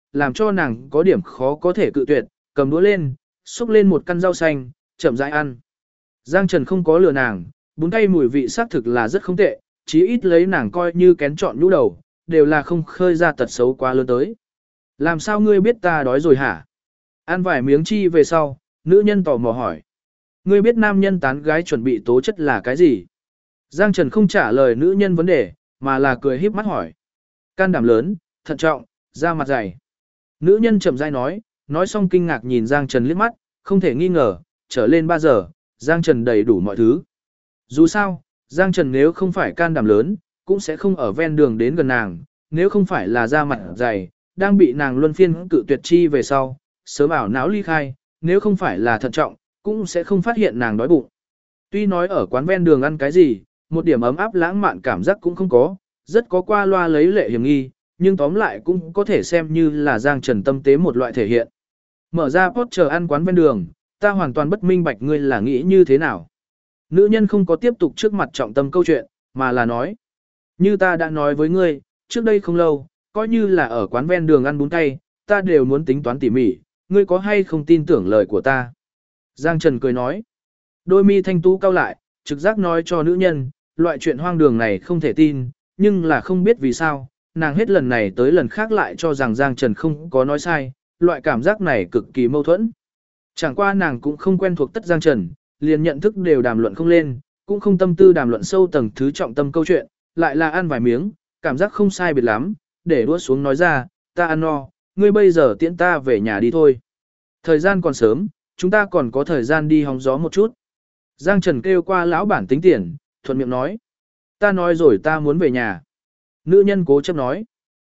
làm cho nàng có điểm khó có thể cự tuyệt, cầm đũa lên, xúc lên một căn rau xanh, chậm rãi ăn. Giang Trần không có lừa nàng, bún cay mùi vị xác thực là rất không tệ, chí ít lấy nàng coi như kén chọn nhũ đầu, đều là không khơi ra tật xấu quá lớn tới. Làm sao ngươi biết ta đói rồi hả? Ăn vài miếng chi về sau, nữ nhân tò mò hỏi. Ngươi biết nam nhân tán gái chuẩn bị tố chất là cái gì? Giang Trần không trả lời nữ nhân vấn đề, mà là cười híp mắt hỏi. Can đảm lớn, thận trọng, da mặt dày. Nữ nhân chậm rãi nói xong kinh ngạc nhìn Giang Trần liếc mắt, không thể nghi ngờ, trở lên 3 giờ, Giang Trần đầy đủ mọi thứ. Dù sao, Giang Trần nếu không phải can đảm lớn, cũng sẽ không ở ven đường đến gần nàng, nếu không phải là da mặt dày, đang bị nàng luân phiên cự tuyệt chi về sau, sớm ảo não ly khai, nếu không phải là thận trọng, cũng sẽ không phát hiện nàng đói bụng. Tuy nói ở quán ven đường ăn cái gì, một điểm ấm áp lãng mạn cảm giác cũng không có, rất có qua loa lấy lệ hiểm nghi, nhưng tóm lại cũng có thể xem như là Giang Trần tâm tế một loại thể hiện. Mở ra post chờ ăn quán ven đường, ta hoàn toàn bất minh bạch ngươi là nghĩ như thế nào. Nữ nhân không có tiếp tục trước mặt trọng tâm câu chuyện, mà là nói. Như ta đã nói với ngươi, trước đây không lâu, coi như là ở quán ven đường ăn bún cay, ta đều muốn tính toán tỉ mỉ, ngươi có hay không tin tưởng lời của ta. Giang Trần cười nói. Đôi mi thanh tú cau lại, trực giác nói cho nữ nhân, loại chuyện hoang đường này không thể tin, nhưng là không biết vì sao, nàng hết lần này tới lần khác lại cho rằng Giang Trần không có nói sai, loại cảm giác này cực kỳ mâu thuẫn. Chẳng qua nàng cũng không quen thuộc tất Giang Trần, liền nhận thức đều đàm luận không lên, cũng không tâm tư đàm luận sâu tầng thứ trọng tâm câu chuyện, lại là ăn vài miếng, cảm giác không sai biệt lắm, để đũa xuống nói ra, ta ăn no, ngươi bây giờ tiễn ta về nhà đi thôi. Thời gian còn sớm, chúng ta còn có thời gian đi hóng gió một chút. Giang Trần kêu qua lão bản tính tiền, thuận miệng nói. Ta nói rồi ta muốn về nhà. Nữ nhân cố chấp nói.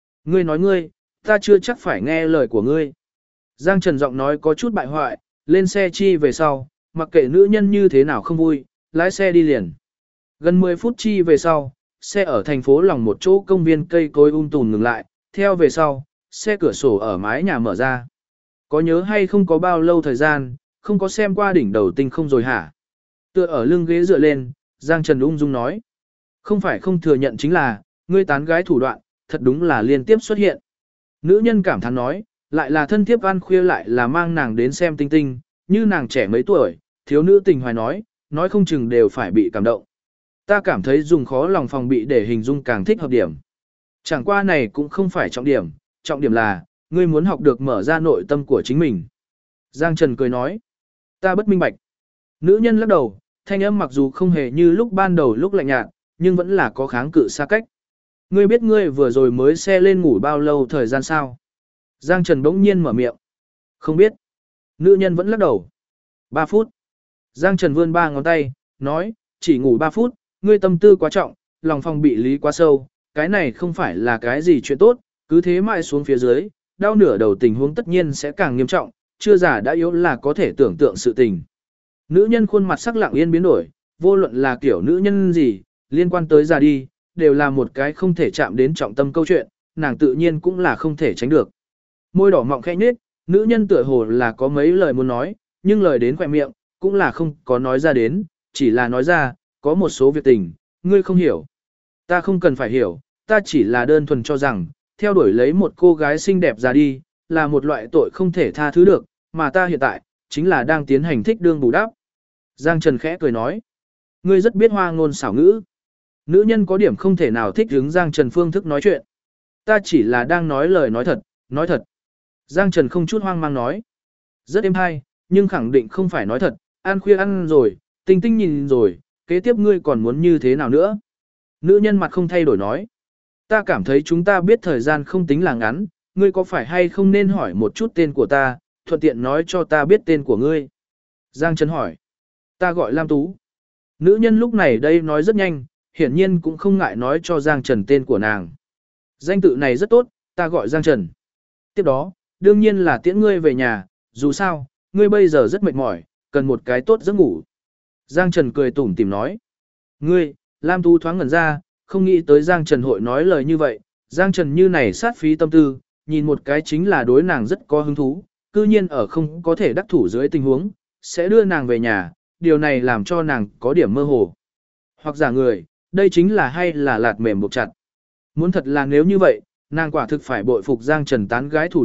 Ngươi, ta chưa chắc phải nghe lời của ngươi. Giang Trần giọng nói có chút bại hoại, lên xe chi về sau, mặc kệ nữ nhân như thế nào không vui, lái xe đi liền. Gần 10 phút chi về sau, xe ở thành phố lòng một chỗ công viên cây cối tùm ngừng lại, theo về sau, xe cửa sổ ở mái nhà mở ra. Có nhớ hay không có bao lâu thời gian, không có xem qua đỉnh đầu tinh không rồi hả? Tựa ở lưng ghế dựa lên, Giang Trần ung dung nói. Không phải không thừa nhận chính là, ngươi tán gái thủ đoạn, thật đúng là liên tiếp xuất hiện. Nữ nhân cảm thán nói, lại là thân thiếp ăn khuya lại là mang nàng đến xem tinh tinh, như nàng trẻ mấy tuổi, thiếu nữ tình hoài nói không chừng đều phải bị cảm động. Ta cảm thấy dùng khó lòng phòng bị để hình dung càng thích hợp điểm. Chẳng qua này cũng không phải trọng điểm là, ngươi muốn học được mở ra nội tâm của chính mình. Giang Trần cười nói, ta bất minh bạch. Nữ nhân lắc đầu, thanh âm mặc dù không hề như lúc ban đầu lúc lạnh nhạt, nhưng vẫn là có kháng cự xa cách. Ngươi biết ngươi vừa rồi mới xe lên ngủ bao lâu thời gian sao? Giang Trần bỗng nhiên mở miệng. Không biết. Nữ nhân vẫn lắc đầu. 3 phút. Giang Trần vươn 3 ngón tay, nói, chỉ ngủ 3 phút, ngươi tâm tư quá trọng, lòng phòng bị lý quá sâu, cái này không phải là cái gì chuyện tốt, cứ thế mãi xuống phía dưới, đau nửa đầu tình huống tất nhiên sẽ càng nghiêm trọng, chưa già đã yếu là có thể tưởng tượng sự tình. Nữ nhân khuôn mặt sắc lặng yên biến đổi, vô luận là kiểu nữ nhân gì, liên quan tới già đi, đều là một cái không thể chạm đến trọng tâm câu chuyện, nàng tự nhiên cũng là không thể tránh được. Môi đỏ mọng khẽ nhếch, nữ nhân tựa hồ là có mấy lời muốn nói, nhưng lời đến khỏe miệng, cũng là không có nói ra đến, chỉ là nói ra, có một số việc tình, ngươi không hiểu. Ta không cần phải hiểu, ta chỉ là đơn thuần cho rằng, theo đuổi lấy một cô gái xinh đẹp ra đi, là một loại tội không thể tha thứ được, mà ta hiện tại, chính là đang tiến hành thích đương bù đắp. Giang Trần khẽ cười nói, ngươi rất biết hoa ngôn xảo ngữ. Nữ nhân có điểm không thể nào thích hứng Giang Trần phương thức nói chuyện. Ta chỉ là đang nói lời nói thật. Giang Trần không chút hoang mang nói. Rất êm hay, nhưng khẳng định không phải nói thật, ăn khuya ăn rồi, tinh tinh nhìn rồi, kế tiếp ngươi còn muốn như thế nào nữa. Nữ nhân mặt không thay đổi nói. Ta cảm thấy chúng ta biết thời gian không tính là ngắn, ngươi có phải hay không nên hỏi một chút tên của ta, thuận tiện nói cho ta biết tên của ngươi. Giang Trần hỏi. Ta gọi Lam Tú. Nữ nhân lúc này đây nói rất nhanh, hiển nhiên cũng không ngại nói cho Giang Trần tên của nàng. Danh tự này rất tốt, ta gọi Giang Trần. Tiếp đó, đương nhiên là tiễn ngươi về nhà, dù sao, ngươi bây giờ rất mệt mỏi, cần một cái tốt giấc ngủ. Giang Trần cười tủm tỉm nói. Ngươi, Lam Tú thoáng ngẩn ra, không nghĩ tới Giang Trần hội nói lời như vậy. Giang Trần như này sát phí tâm tư, nhìn một cái chính là đối nàng rất có hứng thú, cư nhiên ở không có thể đắc thủ dưới tình huống, sẽ đưa nàng về nhà, điều này làm cho nàng có điểm mơ hồ. Hoặc giả người, đây chính là hay là lạt mềm buộc chặt. Muốn thật là nếu như vậy, nàng quả thực phải bội phục Giang Trần tán gái thủ đoạn,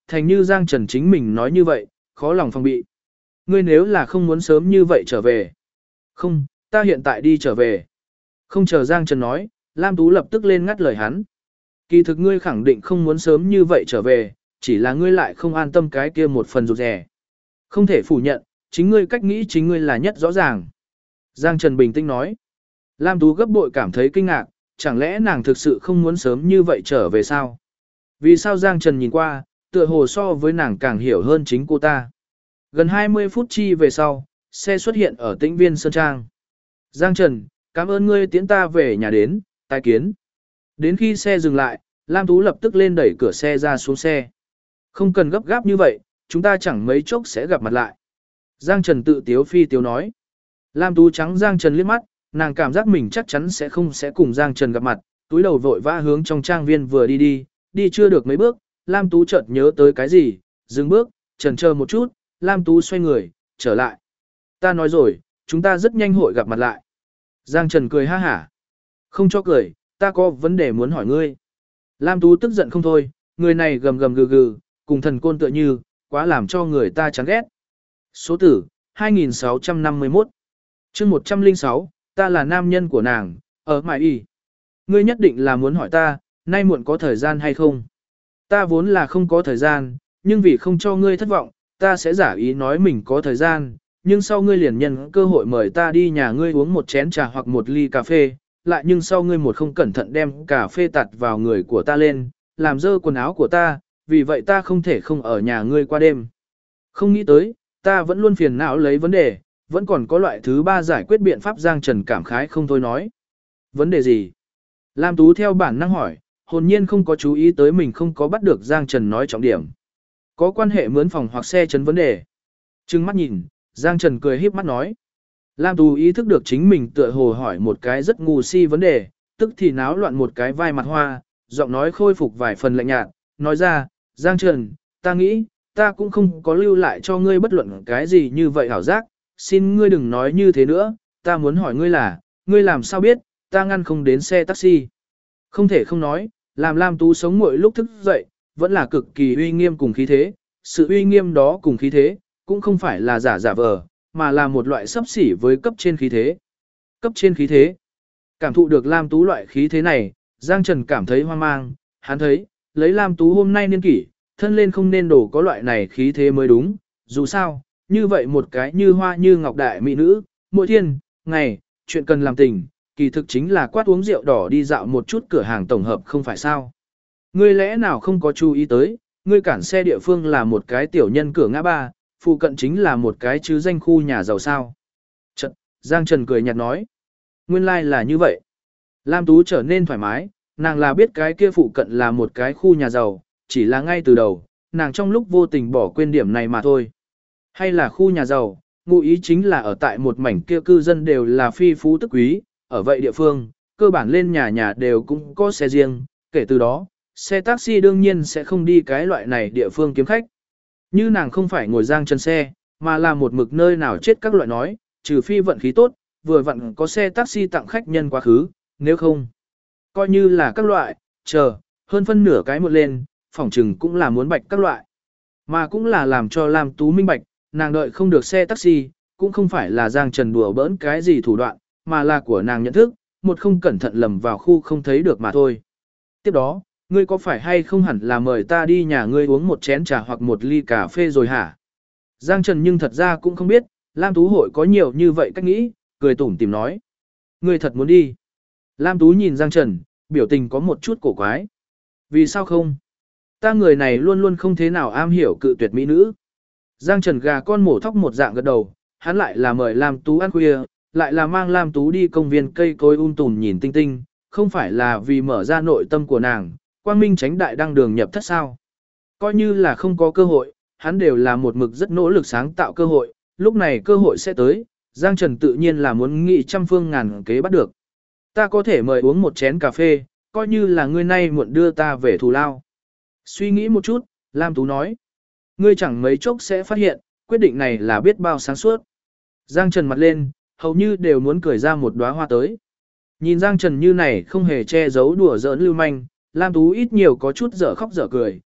thành như Giang Trần chính mình nói như vậy, khó lòng phòng bị. Ngươi nếu là không muốn sớm như vậy trở về. Không, ta hiện tại đi trở về. Không chờ Giang Trần nói, Lam Tú lập tức lên ngắt lời hắn. Kỳ thực ngươi khẳng định không muốn sớm như vậy trở về, chỉ là ngươi lại không an tâm cái kia một phần rụt rè. Không thể phủ nhận, chính ngươi cách nghĩ chính ngươi là nhất rõ ràng. Giang Trần bình tĩnh nói. Lam Tú gấp bội cảm thấy kinh ngạc, chẳng lẽ nàng thực sự không muốn sớm như vậy trở về sao? Vì sao Giang Trần nhìn qua, tựa hồ so với nàng càng hiểu hơn chính cô ta. Gần 20 phút chi về sau, xe xuất hiện ở Tĩnh Viên Sơn Trang. Giang Trần, cảm ơn ngươi tiễn ta về nhà đến, tái kiến. Đến khi xe dừng lại, Lam Tú lập tức lên đẩy cửa xe ra xuống xe. Không cần gấp gáp như vậy, chúng ta chẳng mấy chốc sẽ gặp mặt lại. Giang Trần tự tiếu phi tiếu nói. Lam Tú trắng Giang Trần liếc mắt, nàng cảm giác mình chắc chắn sẽ không cùng Giang Trần gặp mặt, túi đầu vội vã hướng trong trang viên vừa đi chưa được mấy bước, Lam Tú chợt nhớ tới cái gì, dừng bước, chần chờ một chút, Lam Tú xoay người, trở lại. Ta nói rồi, chúng ta rất nhanh hội gặp mặt lại. Giang Trần cười ha hả. Không cho cười, ta có vấn đề muốn hỏi ngươi. Lam Tú tức giận không thôi, người này gầm gầm gừ gừ, cùng thần côn tựa như, quá làm cho người ta chán ghét. Số tử, 2651. chương 106, ta là nam nhân của nàng, ở mãi y. Ngươi nhất định là muốn hỏi ta, nay muộn có thời gian hay không? Ta vốn là không có thời gian, nhưng vì không cho ngươi thất vọng, ta sẽ giả ý nói mình có thời gian, nhưng sau ngươi liền nhân cơ hội mời ta đi nhà ngươi uống một chén trà hoặc một ly cà phê, lại nhưng sau ngươi một không cẩn thận đem cà phê tạt vào người của ta lên, làm dơ quần áo của ta, vì vậy ta không thể không ở nhà ngươi qua đêm. Không nghĩ tới, ta vẫn luôn phiền não lấy vấn đề, vẫn còn có loại thứ ba giải quyết biện pháp. Giang Trần cảm khái không thôi nói. Vấn đề gì? Lam Tú theo bản năng hỏi, hồn nhiên không có chú ý tới mình không có bắt được Giang Trần nói trọng điểm. Có quan hệ mướn phòng hoặc xe chấn vấn đề. Trừng mắt nhìn, Giang Trần cười híp mắt nói. Lam Tú ý thức được chính mình tựa hồ hỏi một cái rất ngu si vấn đề, tức thì náo loạn một cái vai mặt hoa, giọng nói khôi phục vài phần lạnh nhạt, nói ra, Giang Trần, ta nghĩ, ta cũng không có lưu lại cho ngươi bất luận cái gì như vậy hảo giác, xin ngươi đừng nói như thế nữa, ta muốn hỏi ngươi là, ngươi làm sao biết, ta ngăn không đến xe taxi. Không thể không nói, làm Lam Tú sống mỗi lúc thức dậy, vẫn là cực kỳ uy nghiêm cùng khí thế, sự uy nghiêm đó cùng khí thế, cũng không phải là giả vờ, mà là một loại sấp xỉ với cấp trên khí thế. Cấp trên khí thế. Cảm thụ được Lam Tú loại khí thế này, Giang Trần cảm thấy hoang mang, hắn thấy, lấy Lam Tú hôm nay niên kỷ, thân lên không nên đổ có loại này khí thế mới đúng, dù sao, như vậy một cái như hoa như ngọc đại mỹ nữ, mỗi thiên, ngày, chuyện cần làm tình, kỳ thực chính là quát uống rượu đỏ đi dạo một chút cửa hàng tổng hợp không phải sao. Ngươi lẽ nào không có chú ý tới, ngươi cản xe địa phương là một cái tiểu nhân cửa ngã ba, phụ cận chính là một cái chứ danh khu nhà giàu sao. Chật, Giang Trần cười nhạt nói. Nguyên lai là như vậy. Lam Tú trở nên thoải mái, nàng là biết cái kia phụ cận là một cái khu nhà giàu, chỉ là ngay từ đầu, nàng trong lúc vô tình bỏ quên điểm này mà thôi. Hay là khu nhà giàu, ngụ ý chính là ở tại một mảnh kia cư dân đều là phi phú tức quý, ở vậy địa phương, cơ bản lên nhà nhà đều cũng có xe riêng, kể từ đó, xe taxi đương nhiên sẽ không đi cái loại này địa phương kiếm khách. Như nàng không phải ngồi Giang Trần xe, mà là một mực nơi nào chết các loại nói, trừ phi vận khí tốt, vừa vặn có xe taxi tặng khách nhân quá khứ, nếu không, coi như là các loại, chờ, hơn phân nửa cái một lên, phỏng chừng cũng là muốn bạch các loại. Mà cũng là làm cho Lam Tú minh bạch, nàng đợi không được xe taxi, cũng không phải là Giang Trần đùa bỡn cái gì thủ đoạn, mà là của nàng nhận thức, một không cẩn thận lầm vào khu không thấy được mà thôi. Tiếp đó, ngươi có phải hay không hẳn là mời ta đi nhà ngươi uống một chén trà hoặc một ly cà phê rồi hả? Giang Trần nhưng thật ra cũng không biết, Lam Tú hội có nhiều như vậy cách nghĩ, cười tủm tìm nói. Ngươi thật muốn đi. Lam Tú nhìn Giang Trần, biểu tình có một chút cổ quái. Vì sao không? Ta người này luôn luôn không thế nào am hiểu cự tuyệt mỹ nữ. Giang Trần gà con mổ thóc một dạng gật đầu, hắn lại là mời Lam Tú ăn khuya, lại là mang Lam Tú đi công viên cây cối tùm nhìn tinh tinh, không phải là vì mở ra nội tâm của nàng, quang minh tránh đại đăng đường nhập thất sao. Coi như là không có cơ hội, hắn đều là một mực rất nỗ lực sáng tạo cơ hội, lúc này cơ hội sẽ tới, Giang Trần tự nhiên là muốn nghị trăm phương ngàn kế bắt được. Ta có thể mời uống một chén cà phê, coi như là ngươi nay muộn đưa ta về thù lao. Suy nghĩ một chút, Lam Tú nói. Ngươi chẳng mấy chốc sẽ phát hiện, quyết định này là biết bao sáng suốt. Giang Trần mặt lên, hầu như đều muốn cười ra một đóa hoa tới. Nhìn Giang Trần như này không hề che giấu đùa giỡn lưu manh, Lam Tú ít nhiều có chút dở khóc dở cười,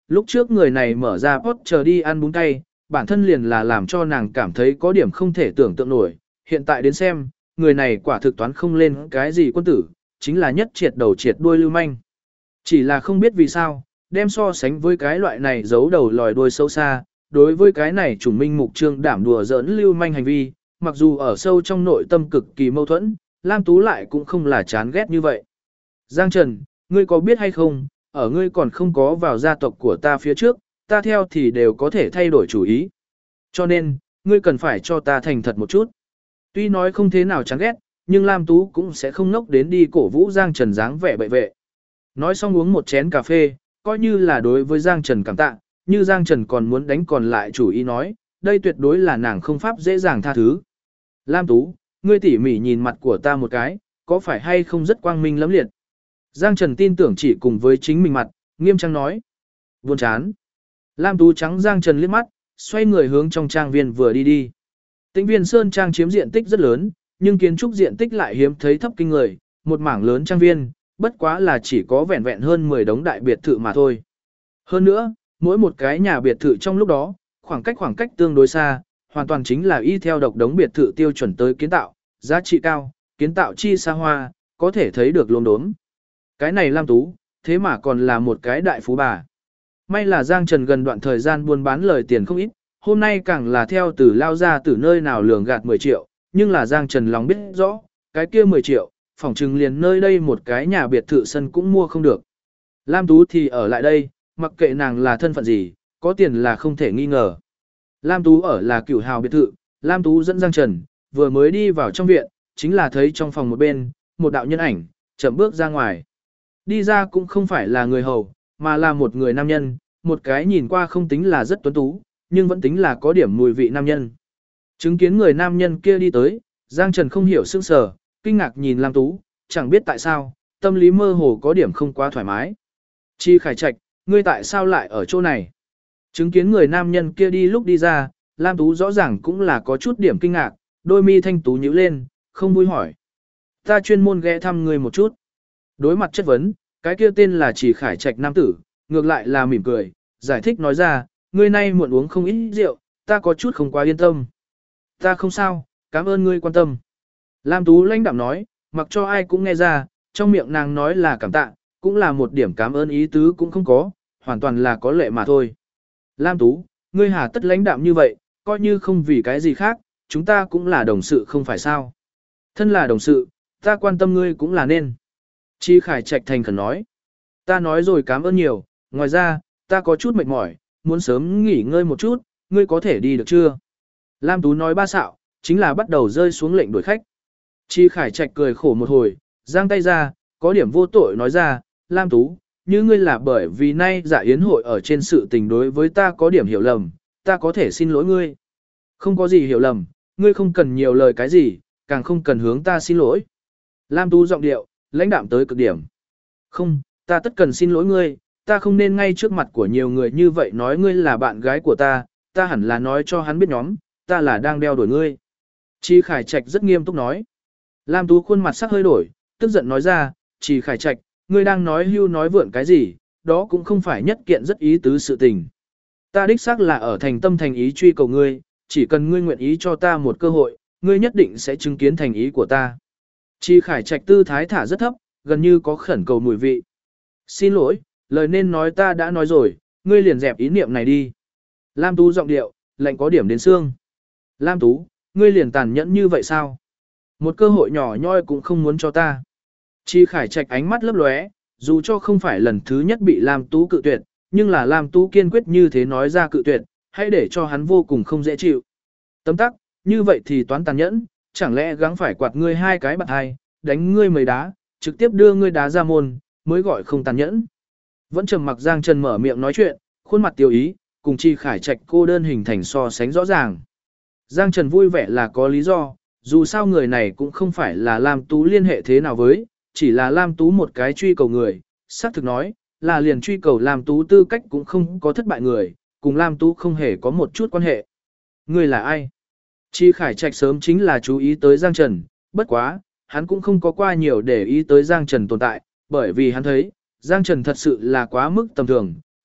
Lúc trước người này mở ra pot chờ đi ăn bún cay, bản thân liền là làm cho nàng cảm thấy có điểm không thể tưởng tượng nổi. Hiện tại đến xem, người này quả thực toán không lên cái gì quân tử, chính là nhất triệt đầu triệt đuôi lưu manh. Chỉ là không biết vì sao, đem so sánh với cái loại này giấu đầu lòi đuôi sâu xa, đối với cái này chủng minh mục trương đảm đùa giỡn lưu manh hành vi, mặc dù ở sâu trong nội tâm cực kỳ mâu thuẫn, Lam Tú lại cũng không là chán ghét như vậy. Giang Trần, ngươi có biết hay không, ở ngươi còn không có vào gia tộc của ta phía trước, ta theo thì đều có thể thay đổi chủ ý. Cho nên, ngươi cần phải cho ta thành thật một chút. Tuy nói không thế nào chán ghét, nhưng Lam Tú cũng sẽ không ngốc đến đi cổ vũ Giang Trần dáng vẻ bệ vệ. Nói xong uống một chén cà phê, coi như là đối với Giang Trần cảm tạ, như Giang Trần còn muốn đánh còn lại chủ ý nói, đây tuyệt đối là nàng không pháp dễ dàng tha thứ. Lam Tú, ngươi tỉ mỉ nhìn mặt của ta một cái, có phải hay không rất quang minh lắm liệt? Giang Trần tin tưởng chỉ cùng với chính mình mặt, nghiêm trang nói. Buồn chán. Lam Tú trắng Giang Trần liếc mắt, xoay người hướng trong trang viên vừa đi đi. Tĩnh Viên Sơn trang chiếm diện tích rất lớn, nhưng kiến trúc diện tích lại hiếm thấy thấp kinh người, một mảng lớn trang viên, bất quá là chỉ có vẹn vẹn hơn 10 đống đại biệt thự mà thôi. Hơn nữa, mỗi một cái nhà biệt thự trong lúc đó, khoảng cách tương đối xa, hoàn toàn chính là y theo độc đống biệt thự tiêu chuẩn tới kiến tạo, giá trị cao, kiến tạo chi xa hoa, có thể thấy được lốm đốm. Cái này Lam Tú, thế mà còn là một cái đại phú bà. May là Giang Trần gần đoạn thời gian buôn bán lời tiền không ít, hôm nay càng là theo từ lao ra từ nơi nào lường gạt 10 triệu, nhưng là Giang Trần lòng biết rõ, cái kia 10 triệu, phỏng chừng liền nơi đây một cái nhà biệt thự sân cũng mua không được. Lam Tú thì ở lại đây, mặc kệ nàng là thân phận gì, có tiền là không thể nghi ngờ. Lam Tú ở là Cửu Hào biệt thự, Lam Tú dẫn Giang Trần, vừa mới đi vào trong viện, chính là thấy trong phòng một bên, một đạo nhân ảnh, chậm bước ra ngoài. Đi ra cũng không phải là người hầu, mà là một người nam nhân, một cái nhìn qua không tính là rất tuấn tú, nhưng vẫn tính là có điểm mùi vị nam nhân. Chứng kiến người nam nhân kia đi tới, Giang Trần không hiểu sững sờ, kinh ngạc nhìn Lam Tú, chẳng biết tại sao, tâm lý mơ hồ có điểm không quá thoải mái. Chi Khải Trạch, ngươi tại sao lại ở chỗ này? Chứng kiến người nam nhân kia đi lúc đi ra, Lam Tú rõ ràng cũng là có chút điểm kinh ngạc, đôi mi thanh tú nhíu lên, không vui hỏi. Ta chuyên môn ghé thăm ngươi một chút. Đối mặt chất vấn, cái kia tên là Chỉ Khải Trạch nam tử, ngược lại là mỉm cười, giải thích nói ra, ngươi nay muộn uống không ít rượu, ta có chút không quá yên tâm. Ta không sao, cảm ơn ngươi quan tâm. Lam Tú lãnh đạm nói, mặc cho ai cũng nghe ra, trong miệng nàng nói là cảm tạ, cũng là một điểm cảm ơn ý tứ cũng không có, hoàn toàn là có lệ mà thôi. Lam Tú, ngươi hà tất lãnh đạm như vậy, coi như không vì cái gì khác, chúng ta cũng là đồng sự không phải sao. Thân là đồng sự, ta quan tâm ngươi cũng là nên. Chi Khải Trạch thành khẩn nói, ta nói rồi cảm ơn nhiều, ngoài ra, ta có chút mệt mỏi, muốn sớm nghỉ ngơi một chút, ngươi có thể đi được chưa? Lam Tú nói ba xạo, chính là bắt đầu rơi xuống lệnh đuổi khách. Chi Khải Trạch cười khổ một hồi, giang tay ra, có điểm vô tội nói ra, Lam Tú, như ngươi là bởi vì nay dạ yến hội ở trên sự tình đối với ta có điểm hiểu lầm, ta có thể xin lỗi ngươi. Không có gì hiểu lầm, ngươi không cần nhiều lời cái gì, càng không cần hướng ta xin lỗi. Lam Tú giọng điệu, lãnh đạm tới cực điểm. Không, ta tất cần xin lỗi ngươi, ta không nên ngay trước mặt của nhiều người như vậy nói ngươi là bạn gái của ta hẳn là nói cho hắn biết nhóm, ta là đang đeo đuổi ngươi. Chi Khải Trạch rất nghiêm túc nói. Lam Tú khuôn mặt sắc hơi đổi, tức giận nói ra, Chi Khải Trạch, ngươi đang nói hưu nói vượn cái gì, đó cũng không phải nhất kiện rất ý tứ sự tình. Ta đích xác là ở thành tâm thành ý truy cầu ngươi, chỉ cần ngươi nguyện ý cho ta một cơ hội, ngươi nhất định sẽ chứng kiến thành ý của ta. Chi Khải Trạch tư thái thả rất thấp, gần như có khẩn cầu mùi vị. Xin lỗi, lời nên nói ta đã nói rồi, ngươi liền dẹp ý niệm này đi. Lam Tú giọng điệu, lạnh có điểm đến xương. Lam Tú, ngươi liền tàn nhẫn như vậy sao? Một cơ hội nhỏ nhoi cũng không muốn cho ta. Chi Khải Trạch ánh mắt lấp lóe, dù cho không phải lần thứ nhất bị Lam Tú cự tuyệt, nhưng là Lam Tú kiên quyết như thế nói ra cự tuyệt, hãy để cho hắn vô cùng không dễ chịu. Tấm tắc, như vậy thì toán tàn nhẫn, chẳng lẽ gắng phải quạt ngươi hai cái bạt hai, đánh ngươi mấy đá, trực tiếp đưa ngươi đá ra môn, mới gọi không tàn nhẫn. Vẫn trầm mặc Giang Trần mở miệng nói chuyện, khuôn mặt tiêu ý, cùng Chi Khải Trạch cô đơn hình thành so sánh rõ ràng. Giang Trần vui vẻ là có lý do, dù sao người này cũng không phải là Lam Tú liên hệ thế nào với, chỉ là Lam Tú một cái truy cầu người, xác thực nói, là liền truy cầu Lam Tú tư cách cũng không có thất bại người, cùng Lam Tú không hề có một chút quan hệ. Người là ai? Chi Khải Trạch sớm chính là chú ý tới Giang Trần, bất quá, hắn cũng không có qua nhiều để ý tới Giang Trần tồn tại, bởi vì hắn thấy, Giang Trần thật sự là quá mức tầm thường,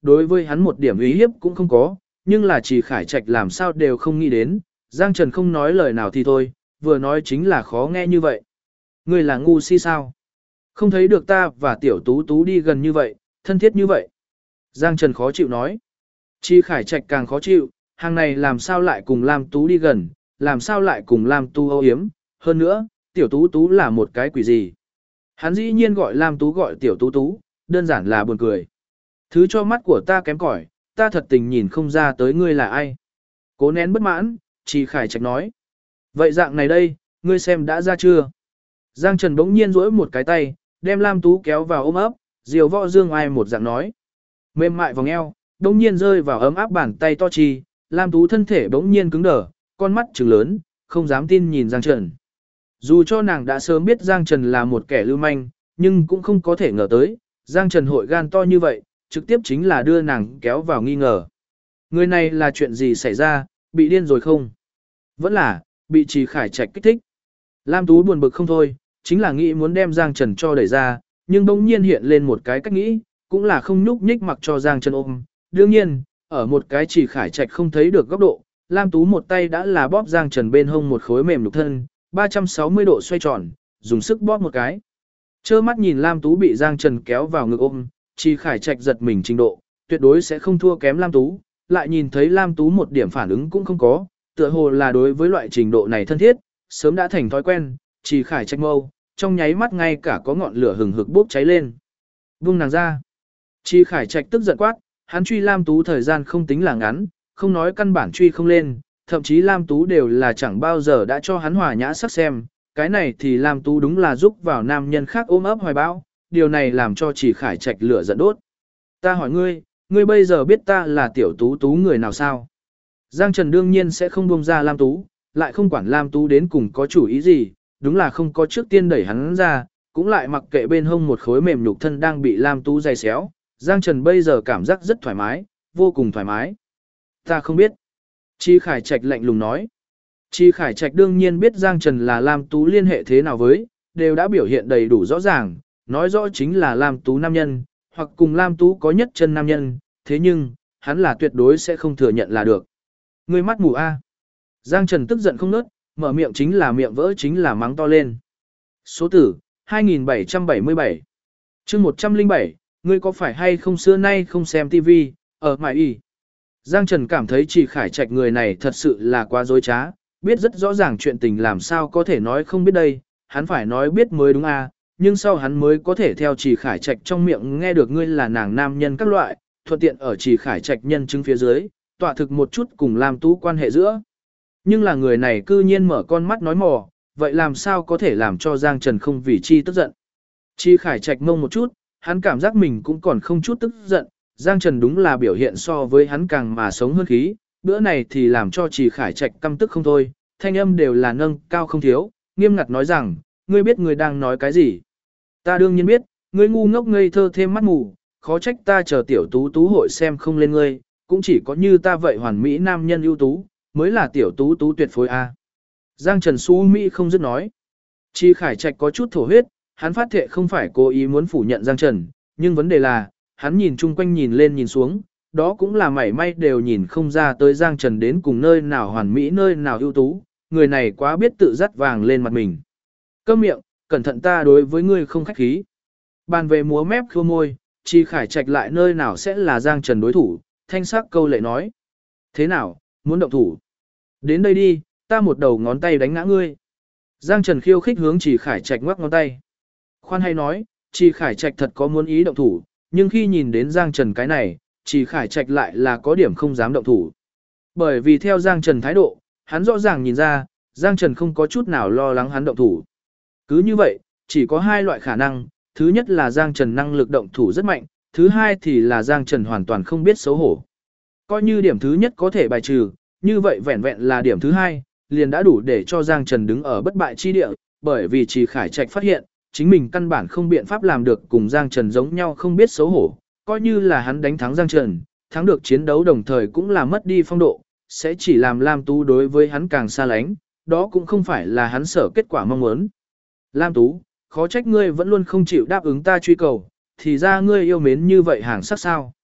đối với hắn một điểm ý hiếp cũng không có, nhưng là chỉ Khải Trạch làm sao đều không nghĩ đến, Giang Trần không nói lời nào thì thôi, vừa nói chính là khó nghe như vậy. Ngươi là ngu si sao? Không thấy được ta và tiểu tú tú đi gần như vậy, thân thiết như vậy. Giang Trần khó chịu nói. Chi Khải Trạch càng khó chịu, hàng này làm sao lại cùng Lam Tú đi gần, làm sao lại cùng Lam Tú âu yếm, hơn nữa, tiểu tú tú là một cái quỷ gì. Hắn dĩ nhiên gọi Lam Tú gọi tiểu tú tú, đơn giản là buồn cười. Thứ cho mắt của ta kém cỏi, ta thật tình nhìn không ra tới ngươi là ai. Cố nén bất mãn, Chi Khải Trạch nói. Vậy dạng này đây, ngươi xem đã ra chưa? Giang Trần bỗng nhiên duỗi một cái tay, đem Lam Tú kéo vào ôm ấp, diều võ dương ai một dạng nói. Mềm mại vòng eo, bỗng nhiên rơi vào ấm áp bàn tay to chi, Lam Tú thân thể bỗng nhiên cứng đờ, con mắt trừng lớn, không dám tin nhìn Giang Trần. Dù cho nàng đã sớm biết Giang Trần là một kẻ lưu manh, nhưng cũng không có thể ngờ tới, Giang Trần hội gan to như vậy, trực tiếp chính là đưa nàng kéo vào nghi ngờ. Người này là chuyện gì xảy ra, bị điên rồi không? Vẫn là, bị Trì Khải Trạch kích thích. Lam Tú buồn bực không thôi, chính là nghĩ muốn đem Giang Trần cho đẩy ra, nhưng bỗng nhiên hiện lên một cái cách nghĩ, cũng là không nhúc nhích mặc cho Giang Trần ôm. Đương nhiên, ở một cái Trì Khải Trạch không thấy được góc độ, Lam Tú một tay đã là bóp Giang Trần bên hông một khối mềm nhục thân, 360 độ xoay tròn, dùng sức bóp một cái. Trơ mắt nhìn Lam Tú bị Giang Trần kéo vào ngực ôm, Trì Khải Trạch giật mình trình độ, tuyệt đối sẽ không thua kém Lam Tú, lại nhìn thấy Lam Tú một điểm phản ứng cũng không có, tựa hồ là đối với loại trình độ này thân thiết, sớm đã thành thói quen, Trì Khải Trạch mâu, trong nháy mắt ngay cả có ngọn lửa hừng hực bốc cháy lên. Vung nàng ra. Trì Khải Trạch tức giận quát, hắn truy Lam Tú thời gian không tính là ngắn, không nói căn bản truy không lên, thậm chí Lam Tú đều là chẳng bao giờ đã cho hắn hòa nhã sắc xem, cái này thì Lam Tú đúng là giúp vào nam nhân khác ôm ấp hoài bão, điều này làm cho Trì Khải Trạch lửa giận đốt. Ta hỏi ngươi, ngươi bây giờ biết ta là tiểu tú tú người nào sao? Giang Trần đương nhiên sẽ không buông ra Lam Tú, lại không quản Lam Tú đến cùng có chủ ý gì, đúng là không có trước tiên đẩy hắn ra, cũng lại mặc kệ bên hông một khối mềm nhục thân đang bị Lam Tú dày xéo. Giang Trần bây giờ cảm giác rất thoải mái, vô cùng thoải mái. Ta không biết. Chi Khải Trạch lạnh lùng nói. Chi Khải Trạch đương nhiên biết Giang Trần là Lam Tú liên hệ thế nào với, đều đã biểu hiện đầy đủ rõ ràng, nói rõ chính là Lam Tú nam nhân, hoặc cùng Lam Tú có nhất chân nam nhân, thế nhưng, hắn là tuyệt đối sẽ không thừa nhận là được. Ngươi mắt mù a. Giang Trần tức giận không nớt, mở miệng chính là miệng vỡ chính là mắng to lên. Số tử, 2777. Chương 107, ngươi có phải hay không xưa nay không xem TV, ở mãi y. Giang Trần cảm thấy Trì Khải Trạch người này thật sự là quá dối trá, biết rất rõ ràng chuyện tình làm sao có thể nói không biết đây, hắn phải nói biết mới đúng a, nhưng sau hắn mới có thể theo Trì Khải Trạch trong miệng nghe được ngươi là nàng nam nhân các loại, thuận tiện ở Trì Khải Trạch nhân chứng phía dưới, tọa thực một chút cùng Lam Tú quan hệ giữa. Nhưng là người này cư nhiên mở con mắt nói mò, vậy làm sao có thể làm cho Giang Trần không vì chi tức giận. Trì Khải Trạch mông một chút, hắn cảm giác mình cũng còn không chút tức giận, Giang Trần đúng là biểu hiện so với hắn càng mà sống hơn khí, bữa này thì làm cho Trì Khải Trạch căm tức không thôi, thanh âm đều là nâng cao không thiếu, nghiêm ngặt nói rằng, ngươi biết ngươi đang nói cái gì. Ta đương nhiên biết, ngươi ngu ngốc ngây thơ thêm mắt mù, khó trách ta chờ tiểu tú tú hội xem không lên ngươi, cũng chỉ có như ta vậy hoàn mỹ nam nhân ưu tú, mới là tiểu tú tú tuyệt phối a. Giang Trần Xu Mỹ không dứt nói. Trì Khải Trạch có chút thổ huyết, hắn phát thệ không phải cố ý muốn phủ nhận Giang Trần, nhưng vấn đề là, hắn nhìn chung quanh nhìn lên nhìn xuống, đó cũng là mảy may đều nhìn không ra tới Giang Trần đến cùng nơi nào hoàn mỹ nơi nào ưu tú, người này quá biết tự dắt vàng lên mặt mình. Câm miệng, cẩn thận ta đối với ngươi không khách khí. Bàn về múa mép khua môi, Trì Khải Trạch lại nơi nào sẽ là Giang Trần đối thủ, thanh sắc câu lệ nói. Thế nào, muốn động thủ? Đến đây đi, ta một đầu ngón tay đánh ngã ngươi. Giang Trần khiêu khích hướng Trì Khải Trạch ngoắc ngón tay. Khoan hay nói, Trì Khải Trạch thật có muốn ý động thủ, nhưng khi nhìn đến Giang Trần cái này, Trì Khải Trạch lại là có điểm không dám động thủ. Bởi vì theo Giang Trần thái độ, hắn rõ ràng nhìn ra, Giang Trần không có chút nào lo lắng hắn động thủ. Cứ như vậy, chỉ có hai loại khả năng, thứ nhất là Giang Trần năng lực động thủ rất mạnh, thứ hai thì là Giang Trần hoàn toàn không biết xấu hổ. Coi như điểm thứ nhất có thể bài trừ, như vậy vẹn vẹn là điểm thứ hai, liền đã đủ để cho Giang Trần đứng ở bất bại chi địa, bởi vì Trì Khải Trạch phát hiện, chính mình căn bản không biện pháp làm được cùng Giang Trần giống nhau không biết xấu hổ, coi như là hắn đánh thắng Giang Trần, thắng được chiến đấu đồng thời cũng là mất đi phong độ, sẽ chỉ làm Lam Tú đối với hắn càng xa lánh, đó cũng không phải là hắn sở kết quả mong muốn. Lam Tú, khó trách ngươi vẫn luôn không chịu đáp ứng ta truy cầu, thì ra ngươi yêu mến như vậy hàng sắc sao.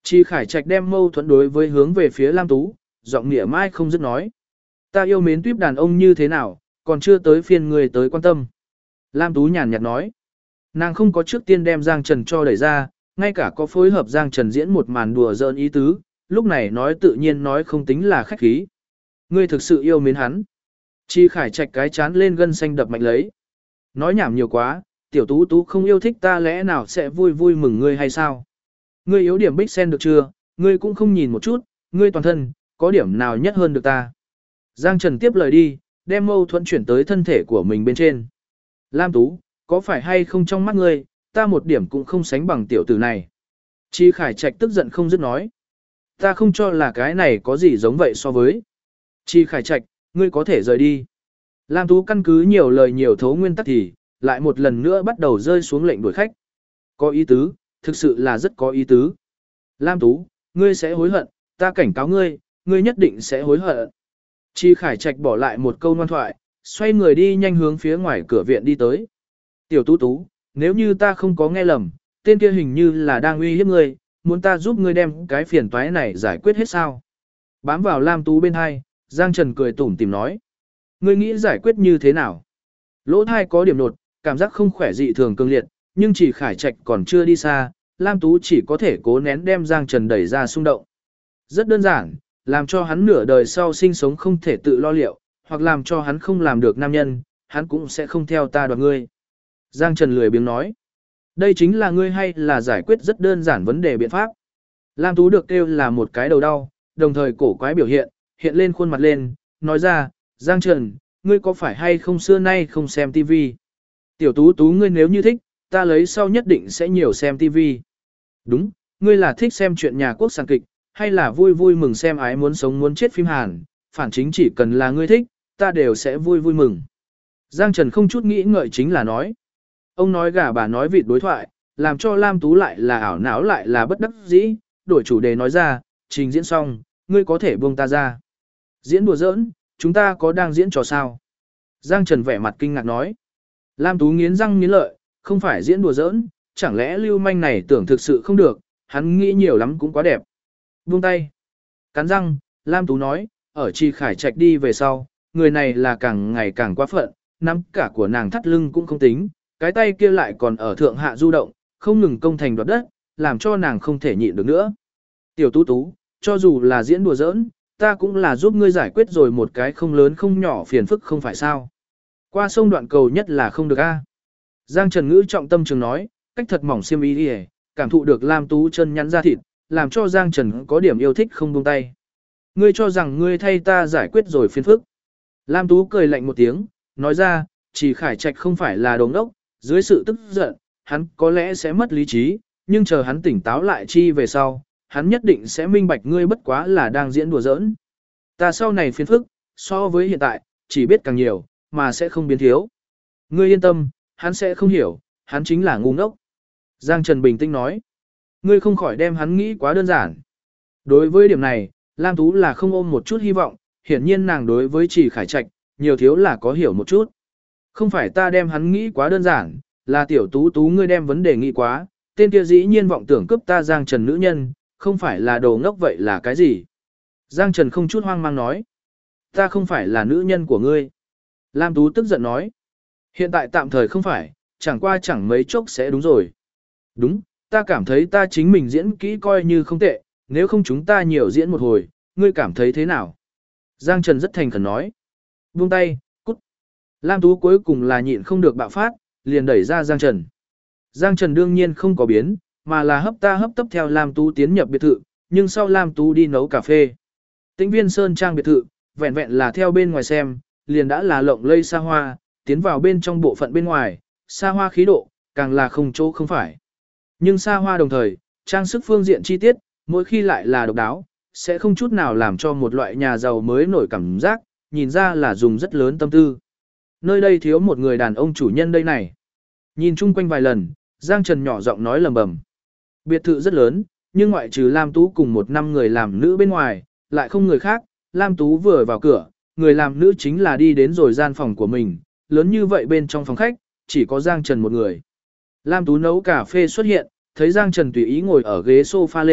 Chi Khải Trạch đem mâu thuẫn đối với hướng về phía Lam Tú, giọng nghĩa mai không dứt nói. Ta yêu mến tuyếp đàn ông như thế nào, còn chưa tới phiên người tới quan tâm. Lam Tú nhàn nhạt nói. Nàng không có trước tiên đem Giang Trần cho đẩy ra, ngay cả có phối hợp Giang Trần diễn một màn đùa giỡn ý tứ, lúc này nói tự nhiên nói không tính là khách khí. Ngươi thực sự yêu mến hắn. Chi Khải Trạch cái chán lên gân xanh đập mạnh lấy. Nói nhảm nhiều quá, tiểu Tú Tú không yêu thích ta lẽ nào sẽ vui vui mừng ngươi hay sao? Ngươi yếu điểm bích sen được chưa, ngươi cũng không nhìn một chút, ngươi toàn thân, có điểm nào nhất hơn được ta. Giang Trần tiếp lời đi, đem mâu thuẫn chuyển tới thân thể của mình bên trên. Lam Tú, có phải hay không trong mắt ngươi, ta một điểm cũng không sánh bằng tiểu tử này. Chi Khải Trạch tức giận không dứt nói. Ta không cho là cái này có gì giống vậy so với. Chi Khải Trạch, ngươi có thể rời đi. Lam Tú căn cứ nhiều lời nhiều thấu nguyên tắc thì, lại một lần nữa bắt đầu rơi xuống lệnh đuổi khách. Có ý tứ, thực sự là rất có ý tứ. Lam Tú, ngươi sẽ hối hận, ta cảnh cáo ngươi, ngươi nhất định sẽ hối hận. Chi Khải Trạch bỏ lại một câu ngoan thoại, xoay người đi nhanh hướng phía ngoài cửa viện đi tới. Tiểu Tú Tú, nếu như ta không có nghe lầm, tên kia hình như là đang uy hiếp ngươi, muốn ta giúp ngươi đem cái phiền toái này giải quyết hết sao? Bám vào Lam Tú bên hai, Giang Trần cười tủm tỉm nói. Ngươi nghĩ giải quyết như thế nào? Lỗ thai có điểm nột, cảm giác không khỏe dị thường cương liệt, nhưng chỉ Khải Trạch còn chưa đi xa, Lam Tú chỉ có thể cố nén đem Giang Trần đẩy ra xung động. Rất đơn giản, làm cho hắn nửa đời sau sinh sống không thể tự lo liệu, hoặc làm cho hắn không làm được nam nhân, hắn cũng sẽ không theo ta đoạt ngươi. Giang Trần lười biếng nói. Đây chính là ngươi hay là giải quyết rất đơn giản vấn đề biện pháp. Lam Tú được kêu là một cái đầu đau, đồng thời cổ quái biểu hiện, hiện lên khuôn mặt lên, nói ra, Giang Trần, ngươi có phải hay không xưa nay không xem TV? Tiểu Tú Tú ngươi nếu như thích, ta lấy sau nhất định sẽ nhiều xem TV. Đúng, ngươi là thích xem chuyện nhà quốc sản kịch, hay là vui vui mừng xem ái muốn sống muốn chết phim Hàn, phản chính chỉ cần là ngươi thích, ta đều sẽ vui vui mừng. Giang Trần không chút nghĩ ngợi chính là nói. Ông nói gà bà nói vịt đối thoại, làm cho Lam Tú lại là ảo não lại là bất đắc dĩ, đổi chủ đề nói ra, trình diễn xong, ngươi có thể buông ta ra. Diễn đùa giỡn, chúng ta có đang diễn trò sao? Giang Trần vẻ mặt kinh ngạc nói. Lam Tú nghiến răng nghiến lợi, không phải diễn đùa giỡn, chẳng lẽ lưu manh này tưởng thực sự không được, hắn nghĩ nhiều lắm cũng quá đẹp. Buông tay. Cắn răng, Lam Tú nói, ở Chi Khải Trạch đi về sau, người này là càng ngày càng quá phận, nắm cả của nàng thắt lưng cũng không tính, cái tay kia lại còn ở thượng hạ du động, không ngừng công thành đoạt đất, làm cho nàng không thể nhịn được nữa. Tiểu Tú Tú, cho dù là diễn đùa giỡn, ta cũng là giúp ngươi giải quyết rồi một cái không lớn không nhỏ phiền phức không phải sao. Qua sông đoạn cầu nhất là không được a. Giang Trần Ngữ trọng tâm trường nói, cách thật mỏng xiêm y đi, cảm thụ được Lam Tú chân nhắn ra thịt, làm cho Giang Trần có điểm yêu thích không buông tay. Ngươi cho rằng ngươi thay ta giải quyết rồi phiền phức. Lam Tú cười lạnh một tiếng, nói ra, chỉ Khải Trạch không phải là đồ ngốc, dưới sự tức giận, hắn có lẽ sẽ mất lý trí, nhưng chờ hắn tỉnh táo lại chi về sau, hắn nhất định sẽ minh bạch ngươi bất quá là đang diễn đùa giỡn. Ta sau này phiền phức, so với hiện tại, chỉ biết càng nhiều, mà sẽ không biến thiếu. Ngươi yên tâm, hắn sẽ không hiểu, hắn chính là ngu ngốc. Giang Trần bình tĩnh nói, ngươi không khỏi đem hắn nghĩ quá đơn giản. Đối với điểm này, Lam Tú là không ôm một chút hy vọng, hiển nhiên nàng đối với Chỉ Khải Trạch, nhiều thiếu là có hiểu một chút. Không phải ta đem hắn nghĩ quá đơn giản, là tiểu Tú Tú ngươi đem vấn đề nghĩ quá, tên kia dĩ nhiên vọng tưởng cướp ta Giang Trần nữ nhân, không phải là đồ ngốc vậy là cái gì? Giang Trần không chút hoang mang nói, ta không phải là nữ nhân của ngươi. Lam Tú tức giận nói, hiện tại tạm thời không phải, chẳng qua chẳng mấy chốc sẽ đúng rồi. Đúng, ta cảm thấy ta chính mình diễn kỹ coi như không tệ, nếu không chúng ta nhiều diễn một hồi, ngươi cảm thấy thế nào? Giang Trần rất thành khẩn nói, buông tay, cút. Lam Tú cuối cùng là nhịn không được bạo phát, liền đẩy ra Giang Trần. Giang Trần đương nhiên không có biến, mà là hấp tấp theo Lam Tú tiến nhập biệt thự, nhưng sau Lam Tú đi nấu cà phê. Tĩnh Viên Sơn Trang biệt thự, vẹn vẹn là theo bên ngoài xem, liền đã là lộng lây xa hoa, tiến vào bên trong bộ phận bên ngoài, xa hoa khí độ, càng là không chỗ không phải. Nhưng xa hoa đồng thời, trang sức phương diện chi tiết, mỗi khi lại là độc đáo, sẽ không chút nào làm cho một loại nhà giàu mới nổi cảm giác, nhìn ra là dùng rất lớn tâm tư. Nơi đây thiếu một người đàn ông chủ nhân đây này. Nhìn chung quanh vài lần, Giang Trần nhỏ giọng nói lầm bầm. Biệt thự rất lớn, nhưng ngoại trừ Lam Tú cùng một năm người làm nữ bên ngoài, lại không người khác. Lam Tú vừa vào cửa, người làm nữ chính là đi đến rồi gian phòng của mình, lớn như vậy bên trong phòng khách, chỉ có Giang Trần một người. Lam Tú nấu cà phê xuất hiện, thấy Giang Trần tùy ý ngồi ở ghế sofa lên,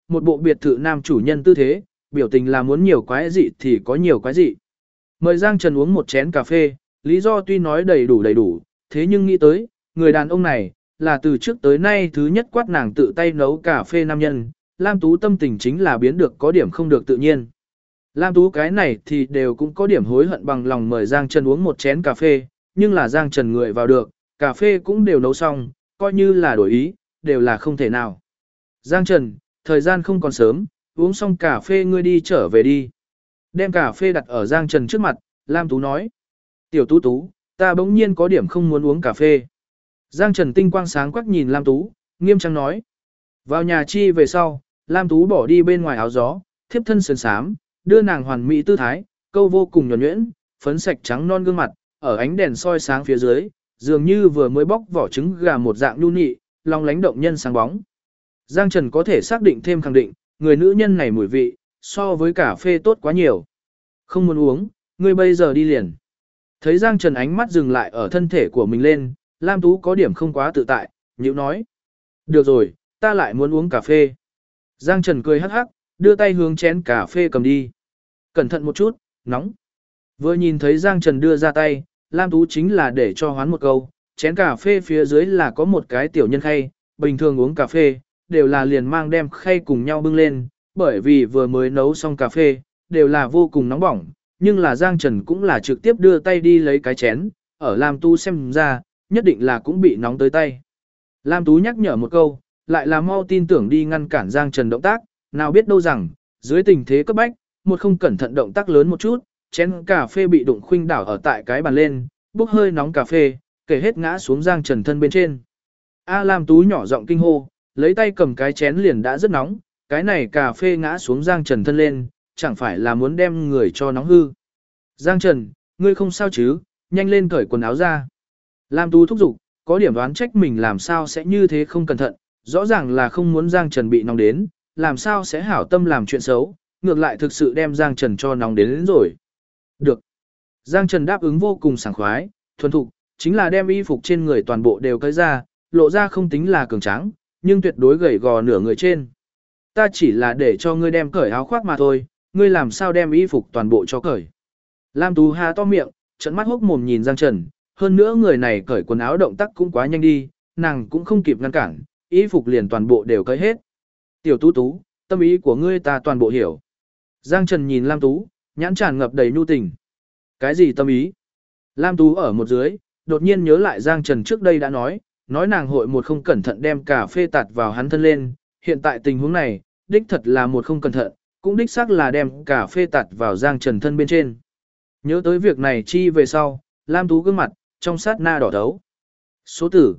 một bộ biệt thự nam chủ nhân tư thế, biểu tình là muốn nhiều quái dị thì có nhiều quái dị. Mời Giang Trần uống một chén cà phê, lý do tuy nói đầy đủ, thế nhưng nghĩ tới, người đàn ông này, là từ trước tới nay thứ nhất quát nàng tự tay nấu cà phê nam nhân, Lam Tú tâm tình chính là biến được có điểm không được tự nhiên. Lam Tú cái này thì đều cũng có điểm hối hận bằng lòng mời Giang Trần uống một chén cà phê, nhưng là Giang Trần người vào được, cà phê cũng đều nấu xong, coi như là đổi ý, đều là không thể nào. Giang Trần, thời gian không còn sớm, uống xong cà phê ngươi đi trở về đi. Đem cà phê đặt ở Giang Trần trước mặt, Lam Tú nói. Tiểu Tú Tú, ta bỗng nhiên có điểm không muốn uống cà phê. Giang Trần tinh quang sáng quắc nhìn Lam Tú, nghiêm trang nói. Vào nhà chi về sau, Lam Tú bỏ đi bên ngoài áo gió, thiếp thân sườn sám, đưa nàng hoàn mỹ tư thái, câu vô cùng nhuần nhuyễn, phấn sạch trắng non gương mặt, ở ánh đèn soi sáng phía dưới, dường như vừa mới bóc vỏ trứng gà một dạng nhu nị, long lánh động nhân sáng bóng. Giang Trần có thể xác định thêm khẳng định, người nữ nhân này mùi vị, so với cà phê tốt quá nhiều. Không muốn uống, ngươi bây giờ đi liền. Thấy Giang Trần ánh mắt dừng lại ở thân thể của mình lên, Lam Tú có điểm không quá tự tại, nhíu nói. Được rồi, ta lại muốn uống cà phê. Giang Trần cười hắc hắc, đưa tay hướng chén cà phê cầm đi. Cẩn thận một chút, nóng. Vừa nhìn thấy Giang Trần đưa ra tay, Lam Tú chính là để cho hoán một câu, chén cà phê phía dưới là có một cái tiểu nhân khay, bình thường uống cà phê, đều là liền mang đem khay cùng nhau bưng lên, bởi vì vừa mới nấu xong cà phê, đều là vô cùng nóng bỏng, nhưng là Giang Trần cũng là trực tiếp đưa tay đi lấy cái chén, ở Lam Tú xem ra, nhất định là cũng bị nóng tới tay. Lam Tú nhắc nhở một câu, lại là mau tin tưởng đi ngăn cản Giang Trần động tác, nào biết đâu rằng, dưới tình thế cấp bách, một không cẩn thận động tác lớn một chút, chén cà phê bị đụng khuynh đảo ở tại cái bàn lên, bốc hơi nóng cà phê, kể hết ngã xuống Giang Trần thân bên trên. A Lam Tú nhỏ giọng kinh hô, lấy tay cầm cái chén liền đã rất nóng, cái này cà phê ngã xuống Giang Trần thân lên, chẳng phải là muốn đem người cho nóng hư. Giang Trần, ngươi không sao chứ, nhanh lên cởi quần áo ra. Lam Tú thúc giục, có điểm đoán trách mình làm sao sẽ như thế không cẩn thận, rõ ràng là không muốn Giang Trần bị nóng đến, làm sao sẽ hảo tâm làm chuyện xấu, ngược lại thực sự đem Giang Trần cho nóng đến rồi. Được. Giang Trần đáp ứng vô cùng sảng khoái, thuần thục, chính là đem y phục trên người toàn bộ đều cởi ra, lộ ra không tính là cường tráng, nhưng tuyệt đối gầy gò nửa người trên. Ta chỉ là để cho ngươi đem cởi áo khoác mà thôi, ngươi làm sao đem y phục toàn bộ cho cởi. Lam Tú há to miệng, trợn mắt hốc mồm nhìn Giang Trần, hơn nữa người này cởi quần áo động tác cũng quá nhanh đi, nàng cũng không kịp ngăn cản, y phục liền toàn bộ đều cởi hết. Tiểu Tú Tú, tâm ý của ngươi ta toàn bộ hiểu. Giang Trần nhìn Lam Tú, nhãn tràn ngập đầy nhu tình. Cái gì tâm ý? Lam Tú ở một dưới, đột nhiên nhớ lại Giang Trần trước đây đã nói nàng hội một không cẩn thận đem cà phê tạt vào hắn thân lên, hiện tại tình huống này, đích thật là một không cẩn thận, cũng đích xác là đem cà phê tạt vào Giang Trần thân bên trên. Nhớ tới việc này chi về sau, Lam Tú gương mặt, trong sát na đỏ thấu. Số tử,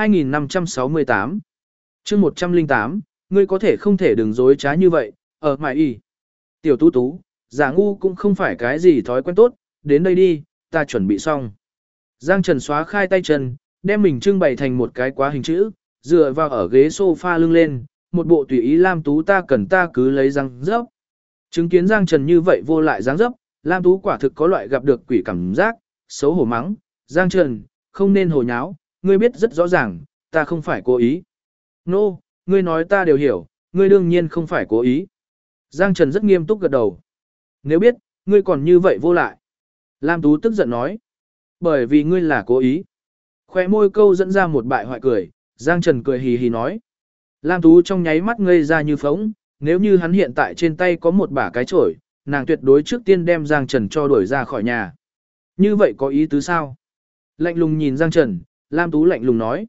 2568. chương 108, ngươi có thể không thể đừng dối trá như vậy, ở mại y. Tiểu Tú Tú, giả ngu cũng không phải cái gì thói quen tốt, đến đây đi, ta chuẩn bị xong. Giang Trần xóa khai tay chân, đem mình trưng bày thành một cái quá hình chữ, dựa vào ở ghế sofa lưng lên, một bộ tùy ý Lam Tú ta cần ta cứ lấy răng rớp. Chứng kiến Giang Trần như vậy vô lại dáng dấp, Lam Tú quả thực có loại gặp được quỷ cảm giác, xấu hổ mắng, Giang Trần, không nên hồ nháo, ngươi biết rất rõ ràng, ta không phải cố ý. Nô, ngươi nói ta đều hiểu, ngươi đương nhiên không phải cố ý. Giang Trần rất nghiêm túc gật đầu. Nếu biết, ngươi còn như vậy vô lại. Lam Tú tức giận nói. Bởi vì ngươi là cố ý. Khoe môi câu dẫn ra một bại hoại cười, Giang Trần cười hì hì nói. Lam Tú trong nháy mắt ngây ra như phóng, nếu như hắn hiện tại trên tay có một bả cái chổi, nàng tuyệt đối trước tiên đem Giang Trần cho đuổi ra khỏi nhà. Như vậy có ý tứ sao? Lạnh lùng nhìn Giang Trần, Lam Tú lạnh lùng nói.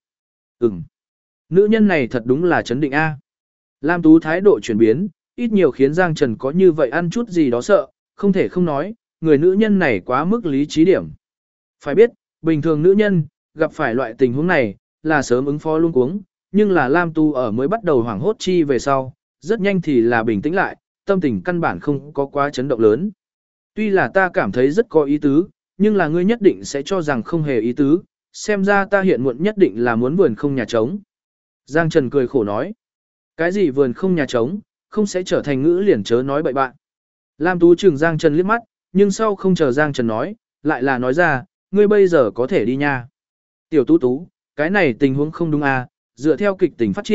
Nữ nhân này thật đúng là chấn định A. Lam Tú thái độ chuyển biến, ít nhiều khiến Giang Trần có như vậy ăn chút gì đó sợ, không thể không nói, người nữ nhân này quá mức lý trí điểm. Phải biết, bình thường nữ nhân, gặp phải loại tình huống này, là sớm ứng phó luôn cuống, nhưng là Lam Tú ở mới bắt đầu hoảng hốt chi về sau, rất nhanh thì là bình tĩnh lại, tâm tình căn bản không có quá chấn động lớn. Tuy là ta cảm thấy rất có ý tứ, nhưng là ngươi nhất định sẽ cho rằng không hề ý tứ, xem ra ta hiện muộn nhất định là muốn vườn không nhà trống. Giang Trần cười khổ nói, cái gì vườn không nhà trống, không sẽ trở thành ngữ liền chớ nói bậy bạn. Lam Tú trừng Giang Trần liếc mắt, nhưng sau không chờ Giang Trần nói, lại là nói ra, ngươi bây giờ có thể đi nha. Tiểu Tú Tú, cái này tình huống không đúng à, dựa theo kịch tình phát triển,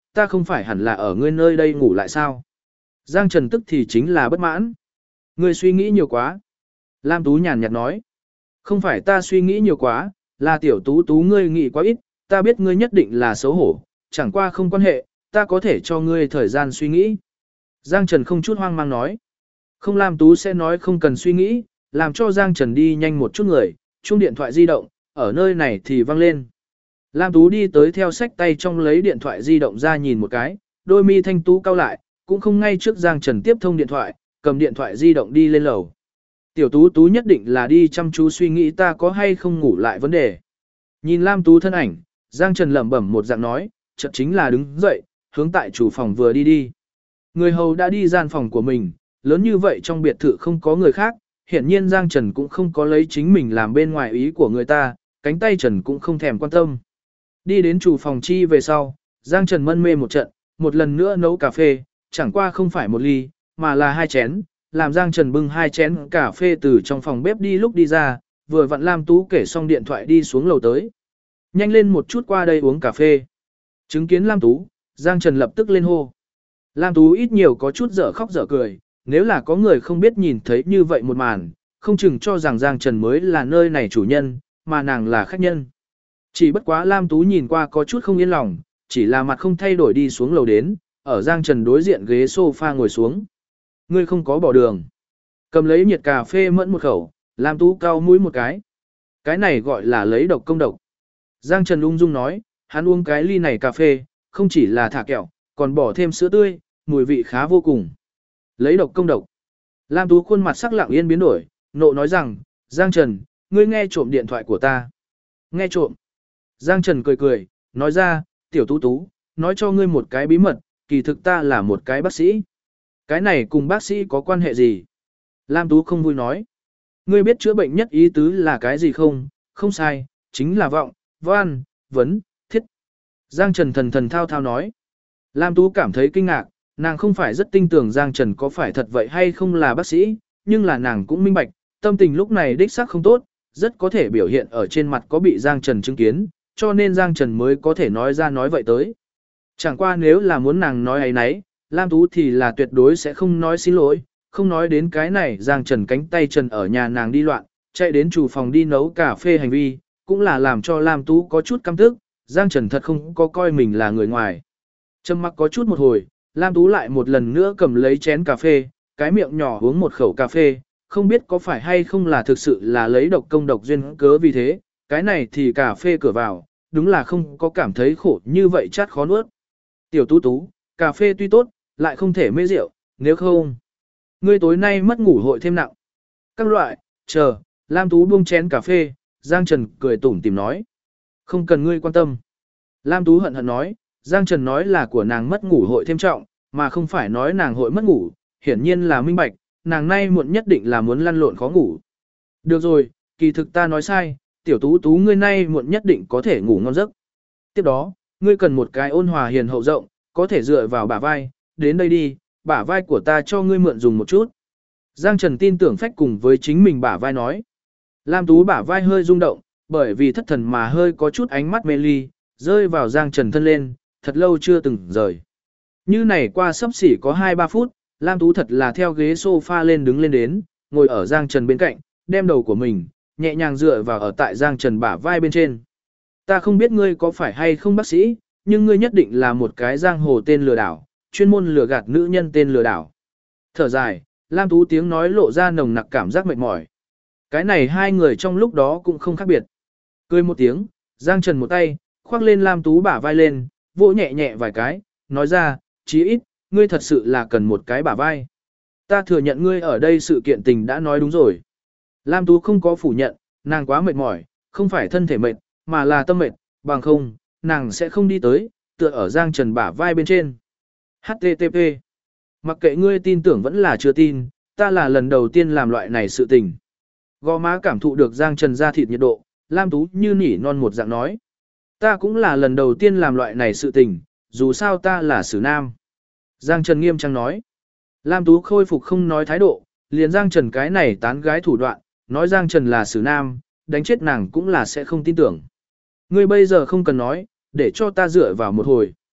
ta không phải hẳn là ở ngươi nơi đây ngủ lại sao? Giang Trần tức thì chính là bất mãn. Ngươi suy nghĩ nhiều quá. Lam Tú nhàn nhạt nói. Không phải ta suy nghĩ nhiều quá, là tiểu Tú Tú ngươi nghĩ quá ít, ta biết ngươi nhất định là xấu hổ, chẳng qua không quan hệ, ta có thể cho ngươi thời gian suy nghĩ. Giang Trần không chút hoang mang nói. Không, Lam Tú sẽ nói không cần suy nghĩ, làm cho Giang Trần đi nhanh một chút người, chuông điện thoại di động, ở nơi này thì vang lên. Lam Tú đi tới theo sách tay trong lấy điện thoại di động ra nhìn một cái, đôi mi thanh tú cau lại, cũng không ngay trước Giang Trần tiếp thông điện thoại, cầm điện thoại di động đi lên lầu. Tiểu Tú Tú nhất định là đi chăm chú suy nghĩ ta có hay không ngủ lại vấn đề. Nhìn Lam Tú thân ảnh, Giang Trần lẩm bẩm một dạng nói, chợt chính là đứng dậy, hướng tại chủ phòng vừa đi đi. Người hầu đã đi gian phòng của mình, lớn như vậy trong biệt thự không có người khác, hiển nhiên Giang Trần cũng không có lấy chính mình làm bên ngoài ý của người ta, cánh tay Trần cũng không thèm quan tâm. Đi đến chủ phòng chi về sau, Giang Trần mân mê một trận, một lần nữa nấu cà phê, chẳng qua không phải một ly, mà là 2 chén, làm Giang Trần bưng 2 chén cà phê từ trong phòng bếp đi lúc đi ra, vừa vặn Lam Tú kể xong điện thoại đi xuống lầu tới. Nhanh lên một chút qua đây uống cà phê. Chứng kiến Lam Tú, Giang Trần lập tức lên hô. Lam Tú ít nhiều có chút dở khóc dở cười, nếu là có người không biết nhìn thấy như vậy một màn, không chừng cho rằng Giang Trần mới là nơi này chủ nhân, mà nàng là khách nhân. Chỉ bất quá Lam Tú nhìn qua có chút không yên lòng, chỉ là mặt không thay đổi đi xuống lầu đến, ở Giang Trần đối diện ghế sofa ngồi xuống. Ngươi không có bỏ đường. Cầm lấy nhiệt cà phê mẫn một khẩu, Lam Tú cau mũi một cái. Cái này gọi là lấy độc công độc. Giang Trần ung dung nói, hắn uống cái ly này cà phê, không chỉ là thả kẹo, còn bỏ thêm sữa tươi, mùi vị khá vô cùng. Lấy độc công độc. Lam Tú khuôn mặt sắc lặng yên biến đổi, nộ nói rằng, Giang Trần, ngươi nghe trộm điện thoại của ta. Nghe trộm. Giang Trần cười cười, nói ra, tiểu Tú Tú, nói cho ngươi một cái bí mật, kỳ thực ta là một cái bác sĩ. Cái này cùng bác sĩ có quan hệ gì? Lam Tú không vui nói. Ngươi biết chữa bệnh nhất ý tứ là cái gì không? Không sai, chính là vọng, văn, vấn, thiết. Giang Trần thần thần thao thao nói. Lam Tú cảm thấy kinh ngạc, nàng không phải rất tin tưởng Giang Trần có phải thật vậy hay không là bác sĩ, nhưng là nàng cũng minh bạch, tâm tình lúc này đích xác không tốt, rất có thể biểu hiện ở trên mặt có bị Giang Trần chứng kiến, cho nên Giang Trần mới có thể nói ra nói vậy tới. Chẳng qua nếu là muốn nàng nói ấy nấy, Lam Tú thì là tuyệt đối sẽ không nói xin lỗi, không nói đến cái này Giang Trần cánh tay Trần ở nhà nàng đi loạn, chạy đến chủ phòng đi nấu cà phê hành vi, cũng là làm cho Lam Tú có chút căm tức, Giang Trần thật không có coi mình là người ngoài. Trầm mặc có chút một hồi, Lam Tú lại một lần nữa cầm lấy chén cà phê, cái miệng nhỏ uống một khẩu cà phê, không biết có phải hay không là thực sự là lấy độc công độc duyên cớ vì thế, cái này thì cà phê cửa vào, đúng là không có cảm thấy khổ như vậy chát khó nuốt. Tiểu Tú Tú, cà phê tuy tốt, lại không thể mê rượu, nếu không, ngươi tối nay mất ngủ hội thêm nặng. Các loại, chờ, Lam Tú buông chén cà phê, Giang Trần cười tủm tỉm nói. Không cần ngươi quan tâm. Lam Tú hận hận nói, Giang Trần nói là của nàng mất ngủ hội thêm trọng, mà không phải nói nàng hội mất ngủ, hiển nhiên là minh bạch, nàng nay muộn nhất định là muốn lăn lộn khó ngủ. Được rồi, kỳ thực ta nói sai, tiểu Tú Tú ngươi nay muộn nhất định có thể ngủ ngon giấc. Tiếp đó, ngươi cần một cái ôn hòa hiền hậu rộng, có thể dựa vào bả vai, đến đây đi, bả vai của ta cho ngươi mượn dùng một chút. Giang Trần tin tưởng phách cùng với chính mình bả vai nói. Lam Tú bả vai hơi rung động, bởi vì thất thần mà hơi có chút ánh mắt mê ly, rơi vào Giang Trần thân lên, thật lâu chưa từng rời. Như này qua sắp xỉ có 2-3 phút, Lam Tú thật là theo ghế sofa lên đứng lên đến, ngồi ở Giang Trần bên cạnh, đem đầu của mình, nhẹ nhàng dựa vào ở tại Giang Trần bả vai bên trên. Ta không biết ngươi có phải hay không bác sĩ, nhưng ngươi nhất định là một cái giang hồ tên lừa đảo, chuyên môn lừa gạt nữ nhân tên lừa đảo. Thở dài, Lam Tú tiếng nói lộ ra nồng nặc cảm giác mệt mỏi. Cái này hai người trong lúc đó cũng không khác biệt. Cười một tiếng, Giang Trần một tay, khoác lên Lam Tú bả vai lên, vỗ nhẹ nhẹ vài cái, nói ra, chí ít, ngươi thật sự là cần một cái bả vai. Ta thừa nhận ngươi ở đây sự kiện tình đã nói đúng rồi. Lam Tú không có phủ nhận, nàng quá mệt mỏi, không phải thân thể mệt, mà là tâm mệt, bằng không, nàng sẽ không đi tới, tựa ở Giang Trần bả vai bên trên. HTTP. Mặc kệ ngươi tin tưởng vẫn là chưa tin, ta là lần đầu tiên làm loại này sự tình. Gò má cảm thụ được Giang Trần da thịt nhiệt độ, Lam Tú như nỉ non một dạng nói. Ta cũng là lần đầu tiên làm loại này sự tình, dù sao ta là xử nam. Giang Trần nghiêm trang nói. Lam Tú khôi phục không nói thái độ, liền Giang Trần cái này tán gái thủ đoạn, nói Giang Trần là xử nam, đánh chết nàng cũng là sẽ không tin tưởng. Ngươi bây giờ không cần nói, để cho ta dựa vào một hồi.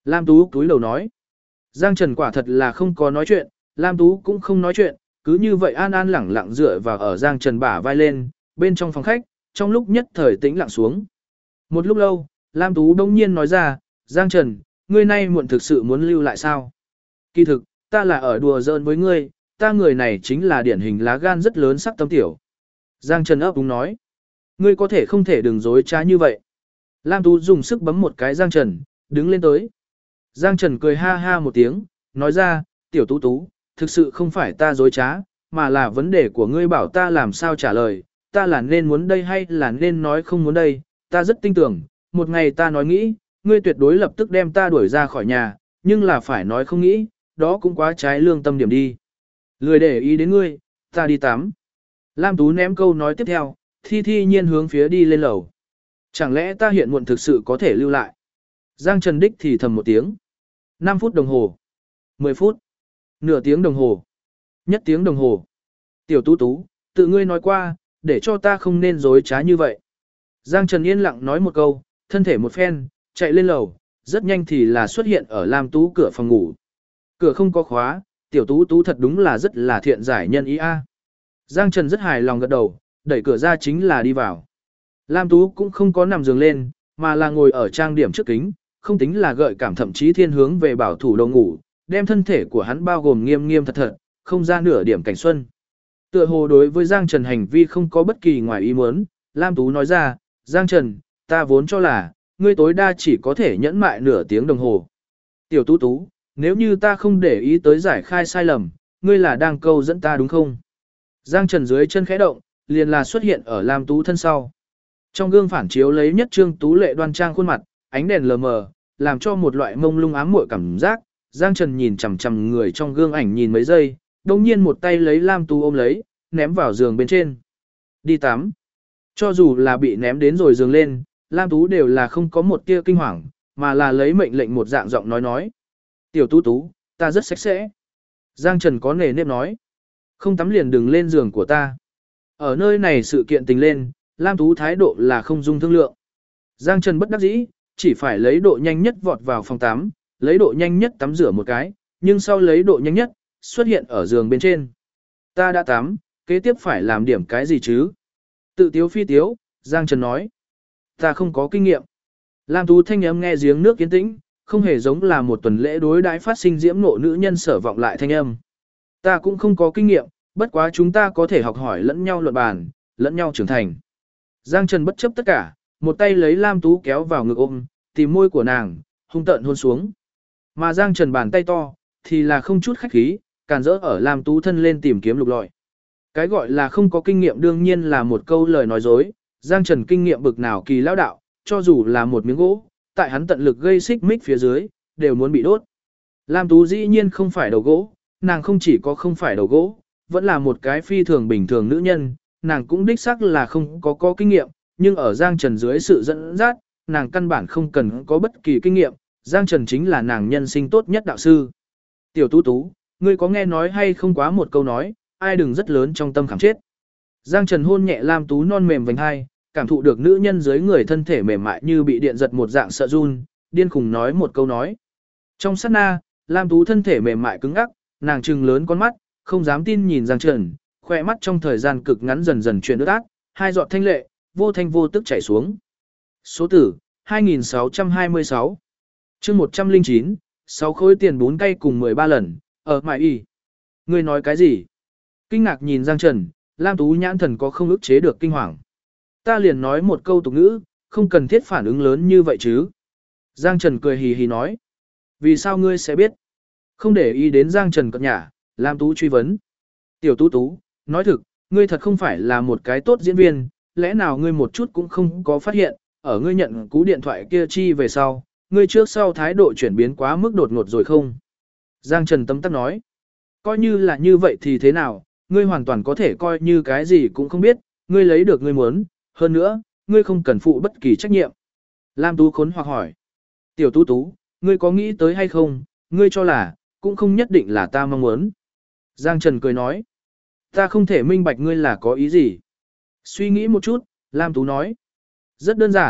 Lam Tú cúi đầu nói. Giang Trần quả thật là không có nói chuyện, Lam Tú cũng không nói chuyện, cứ như vậy an an lẳng lặng dựa vào ở Giang Trần bả vai lên, bên trong phòng khách, trong lúc nhất thời tĩnh lặng xuống. Một lúc lâu, Lam Tú đông nhiên nói ra, Giang Trần, ngươi nay muộn thực sự muốn lưu lại sao? Kỳ thực, ta là ở đùa giỡn với ngươi, ta người này chính là điển hình lá gan rất lớn sắc tâm tiểu. Giang Trần ấp úng nói, ngươi có thể không thể đừng dối trá như vậy. Lam Tú dùng sức bấm một cái Giang Trần, đứng lên tới. Giang Trần cười ha ha một tiếng, nói ra, tiểu Tú Tú, thực sự không phải ta dối trá, mà là vấn đề của ngươi bảo ta làm sao trả lời, ta là nên muốn đây hay là nên nói không muốn đây, ta rất tin tưởng, một ngày ta nói nghĩ, ngươi tuyệt đối lập tức đem ta đuổi ra khỏi nhà, nhưng là phải nói không nghĩ, đó cũng quá trái lương tâm điểm đi. Lười để ý đến ngươi, ta đi tắm. Lam Tú ném câu nói tiếp theo, thi thi nhiên hướng phía đi lên lầu. Chẳng lẽ ta hiện muộn thực sự có thể lưu lại? Giang Trần đích thì thầm một tiếng. 5 phút đồng hồ. 10 phút. Nửa tiếng đồng hồ. Nhất tiếng đồng hồ. Tiểu Tú Tú, tự ngươi nói qua, để cho ta không nên dối trá như vậy. Giang Trần yên lặng nói một câu, thân thể một phen, chạy lên lầu, rất nhanh thì là xuất hiện ở Lam Tú cửa phòng ngủ. Cửa không có khóa, tiểu Tú Tú thật đúng là rất là thiện giải nhân ý a. Giang Trần rất hài lòng gật đầu, đẩy cửa ra chính là đi vào. Lam Tú cũng không có nằm giường lên, mà là ngồi ở trang điểm trước kính, không tính là gợi cảm thậm chí thiên hướng về bảo thủ đầu ngủ, đem thân thể của hắn bao gồm nghiêm nghiêm thật thật, không ra nửa điểm cảnh xuân. Tựa hồ đối với Giang Trần hành vi không có bất kỳ ngoài ý muốn, Lam Tú nói ra, Giang Trần, ta vốn cho là, ngươi tối đa chỉ có thể nhẫn mại nửa tiếng đồng hồ. Tiểu Tú Tú, nếu như ta không để ý tới giải khai sai lầm, ngươi là đang câu dẫn ta đúng không? Giang Trần dưới chân khẽ động, liền là xuất hiện ở Lam Tú thân sau. Trong gương phản chiếu lấy nhất trương tú lệ đoan trang khuôn mặt, ánh đèn lờ mờ, làm cho một loại mông lung ám muội cảm giác. Giang Trần nhìn chằm chằm người trong gương ảnh nhìn mấy giây, đồng nhiên một tay lấy Lam Tú ôm lấy, ném vào giường bên trên. Đi tắm. Cho dù là bị ném đến rồi giường lên, Lam Tú đều là không có một tia kinh hoàng, mà là lấy mệnh lệnh một dạng giọng nói. Tiểu Tú Tú, ta rất sạch sẽ. Giang Trần có nề nếp nói. Không tắm liền đừng lên giường của ta. Ở nơi này sự kiện tình lên, Lam Tú thái độ là không dung thương lượng. Giang Trần bất đắc dĩ, chỉ phải lấy độ nhanh nhất vọt vào phòng tắm, lấy độ nhanh nhất tắm rửa một cái, nhưng sau lấy độ nhanh nhất, xuất hiện ở giường bên trên. Ta đã tắm, kế tiếp phải làm điểm cái gì chứ? Tự tiếu phi tiếu, Giang Trần nói. Ta không có kinh nghiệm. Lam Tú thanh âm nghe giếng nước yên tĩnh, không hề giống là một tuần lễ đối đãi phát sinh diễm nộ nữ nhân sở vọng lại thanh âm. Ta cũng không có kinh nghiệm, bất quá chúng ta có thể học hỏi lẫn nhau luận bàn, lẫn nhau trưởng thành. Giang Trần bất chấp tất cả, một tay lấy Lam Tú kéo vào ngực ôm, tìm môi của nàng, hung tợn hôn xuống. Mà Giang Trần bàn tay to, thì là không chút khách khí, càn rỡ ở Lam Tú thân lên tìm kiếm lục lọi. Cái gọi là không có kinh nghiệm đương nhiên là một câu lời nói dối, Giang Trần kinh nghiệm bực nào kỳ lão đạo, cho dù là một miếng gỗ, tại hắn tận lực gây xích mích phía dưới, đều muốn bị đốt. Lam Tú dĩ nhiên không phải đầu gỗ, nàng không chỉ có không phải đầu gỗ, vẫn là một cái phi thường bình thường nữ nhân, nàng cũng đích xác là không có kinh nghiệm, nhưng ở Giang Trần dưới sự dẫn dắt, nàng căn bản không cần có bất kỳ kinh nghiệm, Giang Trần chính là nàng nhân sinh tốt nhất đạo sư. Tiểu Tú Tú, ngươi có nghe nói hay không quá một câu nói, ai đừng rất lớn trong tâm khảm chết. Giang Trần hôn nhẹ Lam Tú non mềm vành hai, cảm thụ được nữ nhân dưới người thân thể mềm mại như bị điện giật một dạng sợ run, điên khùng nói một câu nói. Trong sát na, Lam Tú thân thể mềm mại cứng ngắc, nàng trừng lớn con mắt, không dám tin nhìn Giang Trần, khoe mắt trong thời gian cực ngắn dần dần chuyển ướt át, hai giọt thanh lệ, vô thanh vô tức chảy xuống. Số tử, 2626. Chương 109, 6 khối tiền bún cay cùng 13 lần, ở mại y. Ngươi nói cái gì? Kinh ngạc nhìn Giang Trần, Lam Tú nhãn thần có không ức chế được kinh hoàng. Ta liền nói một câu tục ngữ, không cần thiết phản ứng lớn như vậy chứ. Giang Trần cười hì hì nói. Vì sao ngươi sẽ biết? Không để ý đến Giang Trần cợt nhả, Lam Tú truy vấn. Tiểu Tú Tú, nói thực, ngươi thật không phải là một cái tốt diễn viên, lẽ nào ngươi một chút cũng không có phát hiện, ở ngươi nhận cú điện thoại kia chi về sau, ngươi trước sau thái độ chuyển biến quá mức đột ngột rồi không? Giang Trần tấm tắc nói. Coi như là như vậy thì thế nào, ngươi hoàn toàn có thể coi như cái gì cũng không biết, ngươi lấy được ngươi muốn, hơn nữa, ngươi không cần phụ bất kỳ trách nhiệm. Lam Tú khốn hoặc hỏi. Tiểu Tú Tú, ngươi có nghĩ tới hay không, ngươi cho là, cũng không nhất định là ta mong muốn. Giang Trần cười nói. Ta không thể minh bạch ngươi là có ý gì. Suy nghĩ một chút, Lam Tú nói. Rất đơn giản,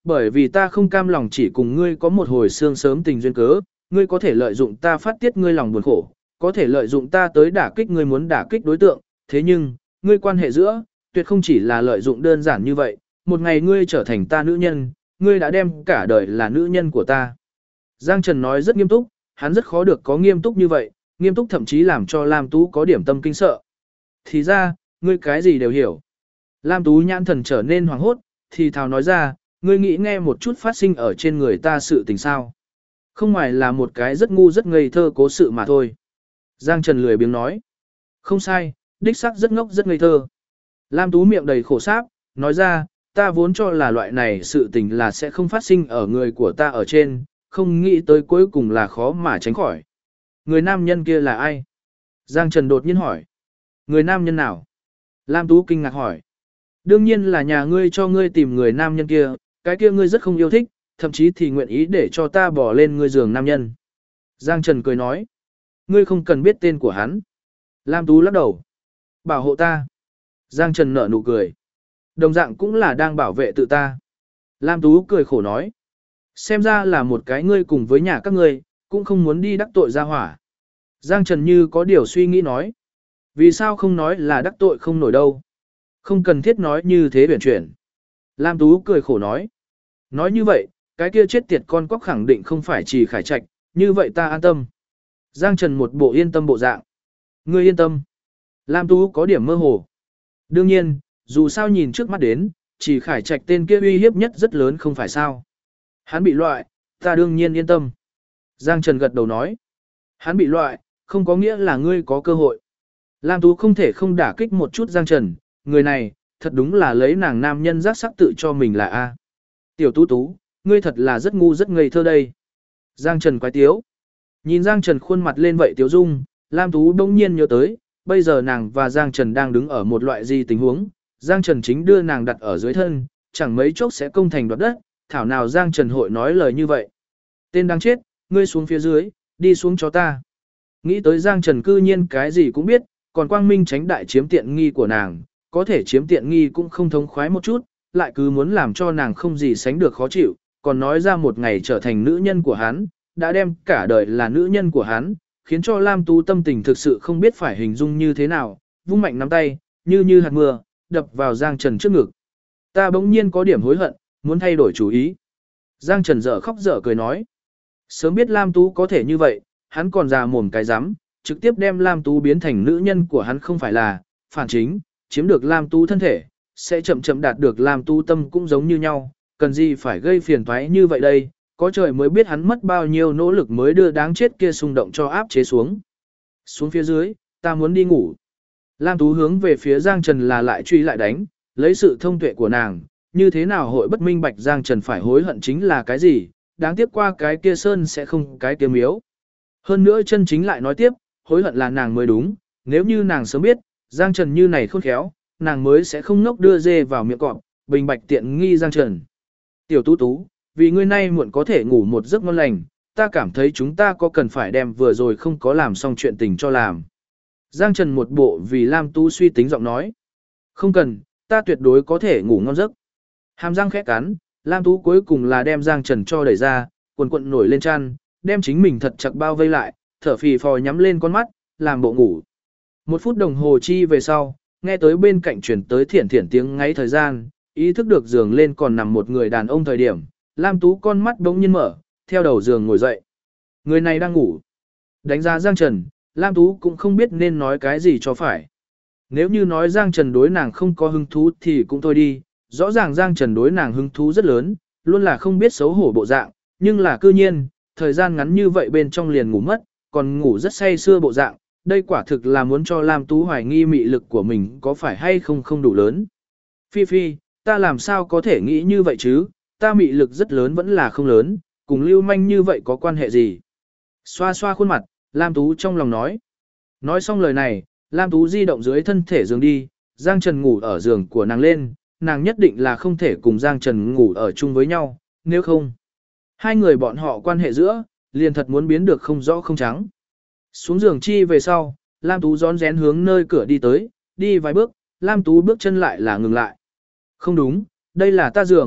Bởi vì ta không cam lòng chỉ cùng ngươi có một hồi sương sớm tình duyên cớ, ngươi có thể lợi dụng ta phát tiết ngươi lòng buồn khổ, có thể lợi dụng ta tới đả kích ngươi muốn đả kích đối tượng, thế nhưng, ngươi quan hệ giữa, tuyệt không chỉ là lợi dụng đơn giản như vậy, một ngày ngươi trở thành ta nữ nhân, ngươi đã đem cả đời là nữ nhân của ta. Giang Trần nói rất nghiêm túc, hắn rất khó được có nghiêm túc như vậy, nghiêm túc thậm chí làm cho Lam Tú có điểm tâm kinh sợ. Thì ra, ngươi cái gì đều hiểu. Lam Tú nhãn thần trở nên hoảng hốt, thì thào nói ra, ngươi nghĩ nghe một chút phát sinh ở trên người ta sự tình sao. Không ngoài là một cái rất ngu rất ngây thơ cố sự mà thôi. Giang Trần lười biếng nói. Không sai, đích xác rất ngốc rất ngây thơ. Lam Tú miệng đầy khổ sáp, nói ra, ta vốn cho là loại này sự tình là sẽ không phát sinh ở người của ta ở trên, không nghĩ tới cuối cùng là khó mà tránh khỏi. Người nam nhân kia là ai? Giang Trần đột nhiên hỏi. Người nam nhân nào? Lam Tú kinh ngạc hỏi. Đương nhiên là nhà ngươi cho ngươi tìm người nam nhân kia, cái kia ngươi rất không yêu thích, thậm chí thì nguyện ý để cho ta bỏ lên ngươi giường nam nhân. Giang Trần cười nói. Ngươi không cần biết tên của hắn. Lam Tú lắc đầu. Bảo hộ ta. Giang Trần nở nụ cười. Đồng dạng cũng là đang bảo vệ tự ta. Lam Tú cười khổ nói. Xem ra là một cái ngươi cùng với nhà các ngươi, cũng không muốn đi đắc tội ra hỏa. Giang Trần như có điều suy nghĩ nói. Vì sao không nói là đắc tội không nổi đâu. Không cần thiết nói như thế biển chuyển. Lam Tú cười khổ nói. Nói như vậy, cái kia chết tiệt con cóc khẳng định không phải chỉ khải trạch, như vậy ta an tâm. Giang Trần một bộ yên tâm bộ dạng. Ngươi yên tâm. Lam Tú có điểm mơ hồ. Đương nhiên, dù sao nhìn trước mắt đến, chỉ khải trạch tên kia uy hiếp nhất rất lớn không phải sao. Hắn bị loại, ta đương nhiên yên tâm. Giang Trần gật đầu nói. Hắn bị loại, không có nghĩa là ngươi có cơ hội. Lam Tú không thể không đả kích một chút Giang Trần, người này, thật đúng là lấy nàng nam nhân giác sắc tự cho mình là A. Tiểu Tú Tú, ngươi thật là rất ngu rất ngây thơ đây. Giang Trần quái tiếu. Nhìn Giang Trần khuôn mặt lên vậy tiếu dung, Lam Tú đông nhiên nhớ tới, bây giờ nàng và Giang Trần đang đứng ở một loại gì tình huống, Giang Trần chính đưa nàng đặt ở dưới thân, chẳng mấy chốc sẽ công thành đoạt đất, thảo nào Giang Trần hội nói lời như vậy. Tên đáng chết, ngươi xuống phía dưới, đi xuống cho ta. Nghĩ tới Giang Trần cư nhiên cái gì cũng biết, còn quang minh tránh đại chiếm tiện nghi của nàng, có thể chiếm tiện nghi cũng không thống khoái một chút, lại cứ muốn làm cho nàng không gì sánh được khó chịu, còn nói ra một ngày trở thành nữ nhân của hắn, đã đem cả đời là nữ nhân của hắn, khiến cho Lam Tú tâm tình thực sự không biết phải hình dung như thế nào, vung mạnh nắm tay, như hạt mưa, đập vào Giang Trần trước ngực. Ta bỗng nhiên có điểm hối hận, muốn thay đổi chủ ý. Giang Trần dở khóc dở cười nói. Sớm biết Lam Tú có thể như vậy, hắn còn già mồm cái rắm trực tiếp đem Lam Tú biến thành nữ nhân của hắn không phải là, phản chính, chiếm được Lam Tú thân thể, sẽ chậm chậm đạt được Lam Tú tâm cũng giống như nhau, cần gì phải gây phiền toái như vậy đây, có trời mới biết hắn mất bao nhiêu nỗ lực mới đưa đáng chết kia xung động cho áp chế xuống. Xuống phía dưới, ta muốn đi ngủ. Lam Tú hướng về phía Giang Trần là lại truy lại đánh, lấy sự thông tuệ của nàng, như thế nào hội bất minh bạch Giang Trần phải hối hận chính là cái gì, đáng tiếc qua cái kia sơn sẽ không cái kia miếu. Hơn nữa chân chính lại nói tiếp, hối hận là nàng mới đúng, nếu như nàng sớm biết, Giang Trần như này khôn khéo, nàng mới sẽ không ngốc đưa dê vào miệng cọp, bình bạch tiện nghi Giang Trần. Tiểu Tú Tú, vì ngươi nay muộn có thể ngủ một giấc ngon lành, ta cảm thấy chúng ta có cần phải đem vừa rồi không có làm xong chuyện tình cho làm. Giang Trần một bộ vì Lam Tú suy tính giọng nói. Không cần, ta tuyệt đối có thể ngủ ngon giấc. Hàm răng khẽ cắn, Lam Tú cuối cùng là đem Giang Trần cho đẩy ra, quần quận nổi lên chăn, đem chính mình thật chặt bao vây lại, thở phì phò nhắm lên con mắt, làm bộ ngủ. 1 phút đồng hồ chi về sau, nghe tới bên cạnh truyền tới thiển thiển tiếng ngáy thời gian, ý thức được giường lên còn nằm một người đàn ông thời điểm, Lam Tú con mắt đống nhiên mở, theo đầu giường ngồi dậy. Người này đang ngủ. Đánh giá Giang Trần, Lam Tú cũng không biết nên nói cái gì cho phải. Nếu như nói Giang Trần đối nàng không có hứng thú thì cũng thôi đi, rõ ràng Giang Trần đối nàng hứng thú rất lớn, luôn là không biết xấu hổ bộ dạng, nhưng là cư nhiên, thời gian ngắn như vậy bên trong liền ngủ mất, còn ngủ rất say sưa bộ dạng, đây quả thực là muốn cho Lam Tú hoài nghi mị lực của mình có phải hay không không đủ lớn. Phi Phi, ta làm sao có thể nghĩ như vậy chứ, ta mị lực rất lớn vẫn là không lớn, cùng lưu manh như vậy có quan hệ gì. Xoa xoa khuôn mặt, Lam Tú trong lòng nói. Nói xong lời này, Lam Tú di động dưới thân thể giường đi, Giang Trần ngủ ở giường của nàng lên, nàng nhất định là không thể cùng Giang Trần ngủ ở chung với nhau, nếu không. Hai người bọn họ quan hệ giữa, liền thật muốn biến được không rõ không trắng. Xuống giường chi về sau, Lam Tú rón rén hướng nơi cửa đi tới, đi vài bước, Lam Tú bước chân lại là ngừng lại. Không đúng, đây là ta giường,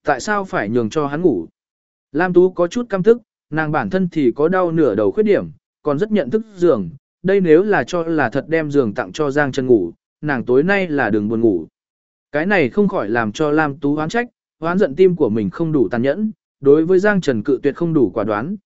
tại sao phải nhường cho hắn ngủ? Lam Tú có chút căm tức, nàng bản thân thì có đau nửa đầu khuyết điểm, còn rất nhận thức giường, đây nếu là cho là thật đem giường tặng cho Giang Trần ngủ, nàng tối nay là đừng buồn ngủ. Cái này không khỏi làm cho Lam Tú oán trách, oán giận tim của mình không đủ tàn nhẫn, đối với Giang Trần cự tuyệt không đủ quả đoán,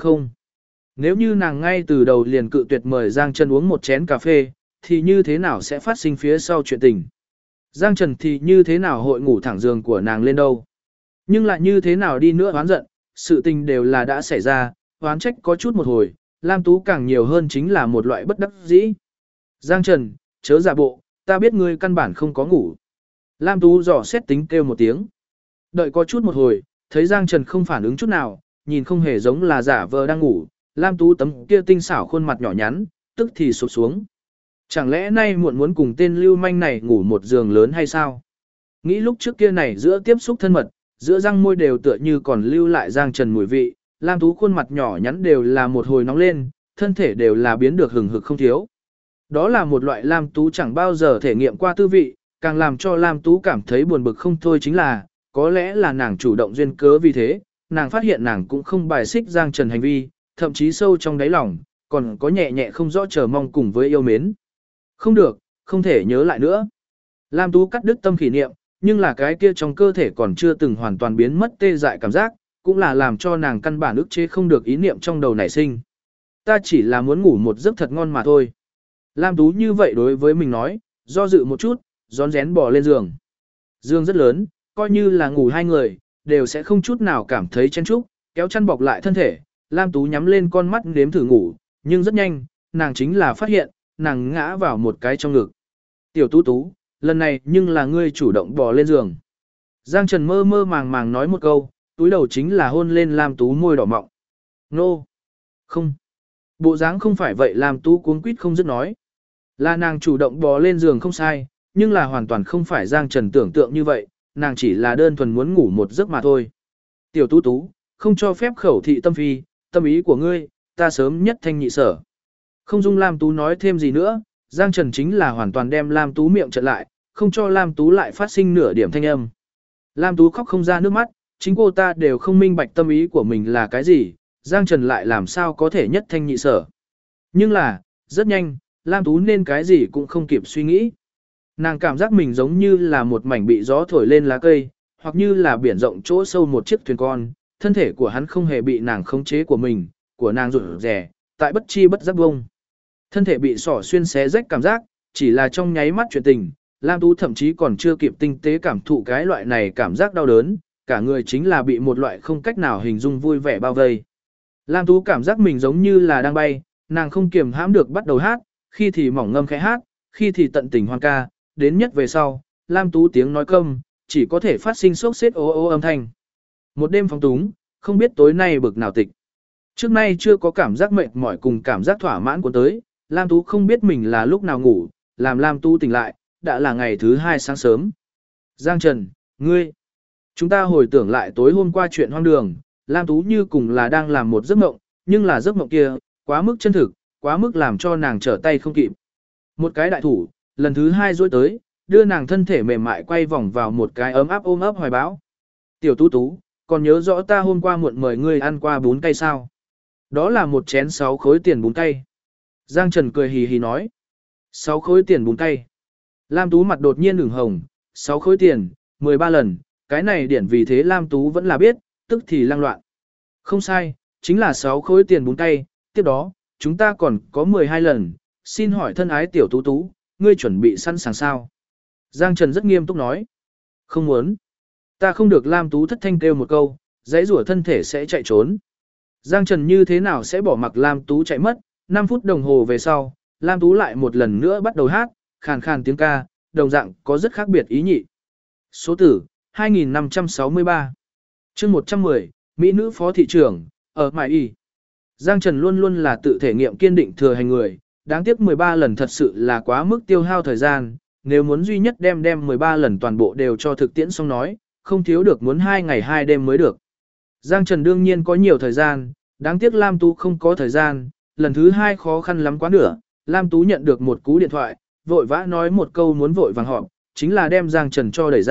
nếu như nàng ngay từ đầu liền cự tuyệt mời Giang Trần uống một chén cà phê, thì như thế nào sẽ phát sinh phía sau chuyện tình? Giang Trần thì như thế nào hội ngủ thẳng giường của nàng lên đâu? Nhưng lại như thế nào đi nữa oán giận, sự tình đều là đã xảy ra, oán trách có chút một hồi, Lam Tú càng nhiều hơn chính là một loại bất đắc dĩ. Giang Trần, chớ giả bộ, ta biết ngươi căn bản không có ngủ. Lam Tú dò xét tính kêu một tiếng. Đợi có chút một hồi, thấy Giang Trần không phản ứng chút nào, nhìn không hề giống là giả vờ đang ngủ, Lam Tú tấm kia tinh xảo khuôn mặt nhỏ nhắn, tức thì sụp xuống. Chẳng lẽ nay muộn muốn cùng tên lưu manh này ngủ một giường lớn hay sao? Nghĩ lúc trước kia này giữa tiếp xúc thân mật, giữa răng môi đều tựa như còn lưu lại Giang Trần mùi vị, Lam Tú khuôn mặt nhỏ nhắn đều là một hồi nóng lên, thân thể đều là biến được hừng hực không thiếu. Đó là một loại Lam Tú chẳng bao giờ thể nghiệm qua tư vị, càng làm cho Lam Tú cảm thấy buồn bực không thôi chính là, có lẽ là nàng chủ động duyên cớ vì thế, nàng phát hiện nàng cũng không bài xích Giang Trần hành vi, thậm chí sâu trong đáy lòng, còn có nhẹ nhẹ không rõ chờ mong cùng với yêu mến. Không được, không thể nhớ lại nữa. Lam Tú cắt đứt tâm kỷ niệm, nhưng là cái kia trong cơ thể còn chưa từng hoàn toàn biến mất tê dại cảm giác, cũng là làm cho nàng căn bản ức chế không được ý niệm trong đầu nảy sinh. Ta chỉ là muốn ngủ một giấc thật ngon mà thôi. Lam Tú như vậy đối với mình nói, do dự một chút, rón rén bò lên giường. Giường rất lớn, coi như là ngủ hai người, đều sẽ không chút nào cảm thấy chen chúc, kéo chăn bọc lại thân thể. Lam Tú nhắm lên con mắt nếm thử ngủ, nhưng rất nhanh, nàng chính là phát hiện, nàng ngã vào một cái trong ngực. Tiểu Tú Tú, lần này nhưng là ngươi chủ động bò lên giường. Giang Trần mơ mơ màng màng nói một câu, túi đầu chính là hôn lên Lam Tú môi đỏ mọng. Nô! Không! Bộ dáng không phải vậy Lam Tú cuống quýt không dứt nói. Là nàng chủ động bò lên giường không sai, nhưng là hoàn toàn không phải Giang Trần tưởng tượng như vậy, nàng chỉ là đơn thuần muốn ngủ một giấc mà thôi. Tiểu Tú Tú, không cho phép khẩu thị tâm phi, tâm ý của ngươi, ta sớm nhất thanh nhị sở. Không dung Lam Tú nói thêm gì nữa, Giang Trần chính là hoàn toàn đem Lam Tú miệng chặn lại, không cho Lam Tú lại phát sinh nửa điểm thanh âm. Lam Tú khóc không ra nước mắt, chính cô ta đều không minh bạch tâm ý của mình là cái gì, Giang Trần lại làm sao có thể nhất thanh nhị sở. Nhưng là, rất nhanh, Lam Tú nên cái gì cũng không kịp suy nghĩ. Nàng cảm giác mình giống như là một mảnh bị gió thổi lên lá cây, hoặc như là biển rộng chỗ sâu một chiếc thuyền con, thân thể của hắn không hề bị nàng khống chế của nàng rụt rè, tại bất chi bất giác bông. Thân thể bị sỏ xuyên xé rách cảm giác, chỉ là trong nháy mắt chuyện tình, Lam Tú thậm chí còn chưa kịp tinh tế cảm thụ cái loại này cảm giác đau đớn, cả người chính là bị một loại không cách nào hình dung vui vẻ bao vây. Lam Tú cảm giác mình giống như là đang bay, nàng không kiềm hãm được bắt đầu hát, khi thì mỏng ngâm khẽ hát, khi thì tận tình hoan ca, đến nhất về sau, Lam Tú tiếng nói câm, chỉ có thể phát sinh sốc xếp ô ô âm thanh. Một đêm phóng túng, không biết tối nay bực nào tịch. Trước nay chưa có cảm giác mệt mỏi cùng cảm giác thỏa mãn của tới, Lam Tú không biết mình là lúc nào ngủ, làm Lam Tú tỉnh lại, đã là ngày thứ hai sáng sớm. Giang Trần, ngươi, chúng ta hồi tưởng lại tối hôm qua chuyện hoang đường, Lam Tú như cùng là đang làm một giấc mộng, nhưng là giấc mộng kia, quá mức chân thực, quá mức làm cho nàng trở tay không kịp. Một cái đại thủ, lần thứ hai duỗi tới, đưa nàng thân thể mềm mại quay vòng vào một cái ấm áp ôm ấp hoài bão. Tiểu Tú Tú, còn nhớ rõ ta hôm qua muộn mời ngươi ăn qua bún cay sao? Đó là một chén 6 khối tiền bún cay. Giang Trần cười hì hì nói. 6 khối tiền bún cay. Lam Tú mặt đột nhiên ửng hồng, 6 khối tiền, 13 lần, cái này điển vì thế Lam Tú vẫn là biết, tức thì lăng loạn. Không sai, chính là 6 khối tiền bún cay, tiếp đó, chúng ta còn có 12 lần, xin hỏi thân ái Tiểu Tú Tú, ngươi chuẩn bị sẵn sàng sao? Giang Trần rất nghiêm túc nói. Không muốn. Ta không được Lam Tú thất thanh kêu một câu, dãy rủa thân thể sẽ chạy trốn. Giang Trần như thế nào sẽ bỏ mặc Lam Tú chạy mất, 5 phút đồng hồ về sau, Lam Tú lại một lần nữa bắt đầu hát, khàn khàn tiếng ca, đồng dạng có rất khác biệt ý nhị. Số tử, 2563. chương 110, Mỹ nữ phó thị trưởng, ở Mại Y. Giang Trần luôn luôn là tự thể nghiệm kiên định thừa hành người, đáng tiếc 13 lần thật sự là quá mức tiêu hao thời gian, nếu muốn duy nhất đem 13 lần toàn bộ đều cho thực tiễn xong nói, không thiếu được muốn 2 ngày 2 đêm mới được. Giang Trần đương nhiên có nhiều thời gian, đáng tiếc Lam Tú không có thời gian, lần thứ 2 khó khăn lắm quá nửa, Lam Tú nhận được một cú điện thoại, vội vã nói một câu muốn vội vàng họp, chính là đem Giang Trần cho đẩy ra,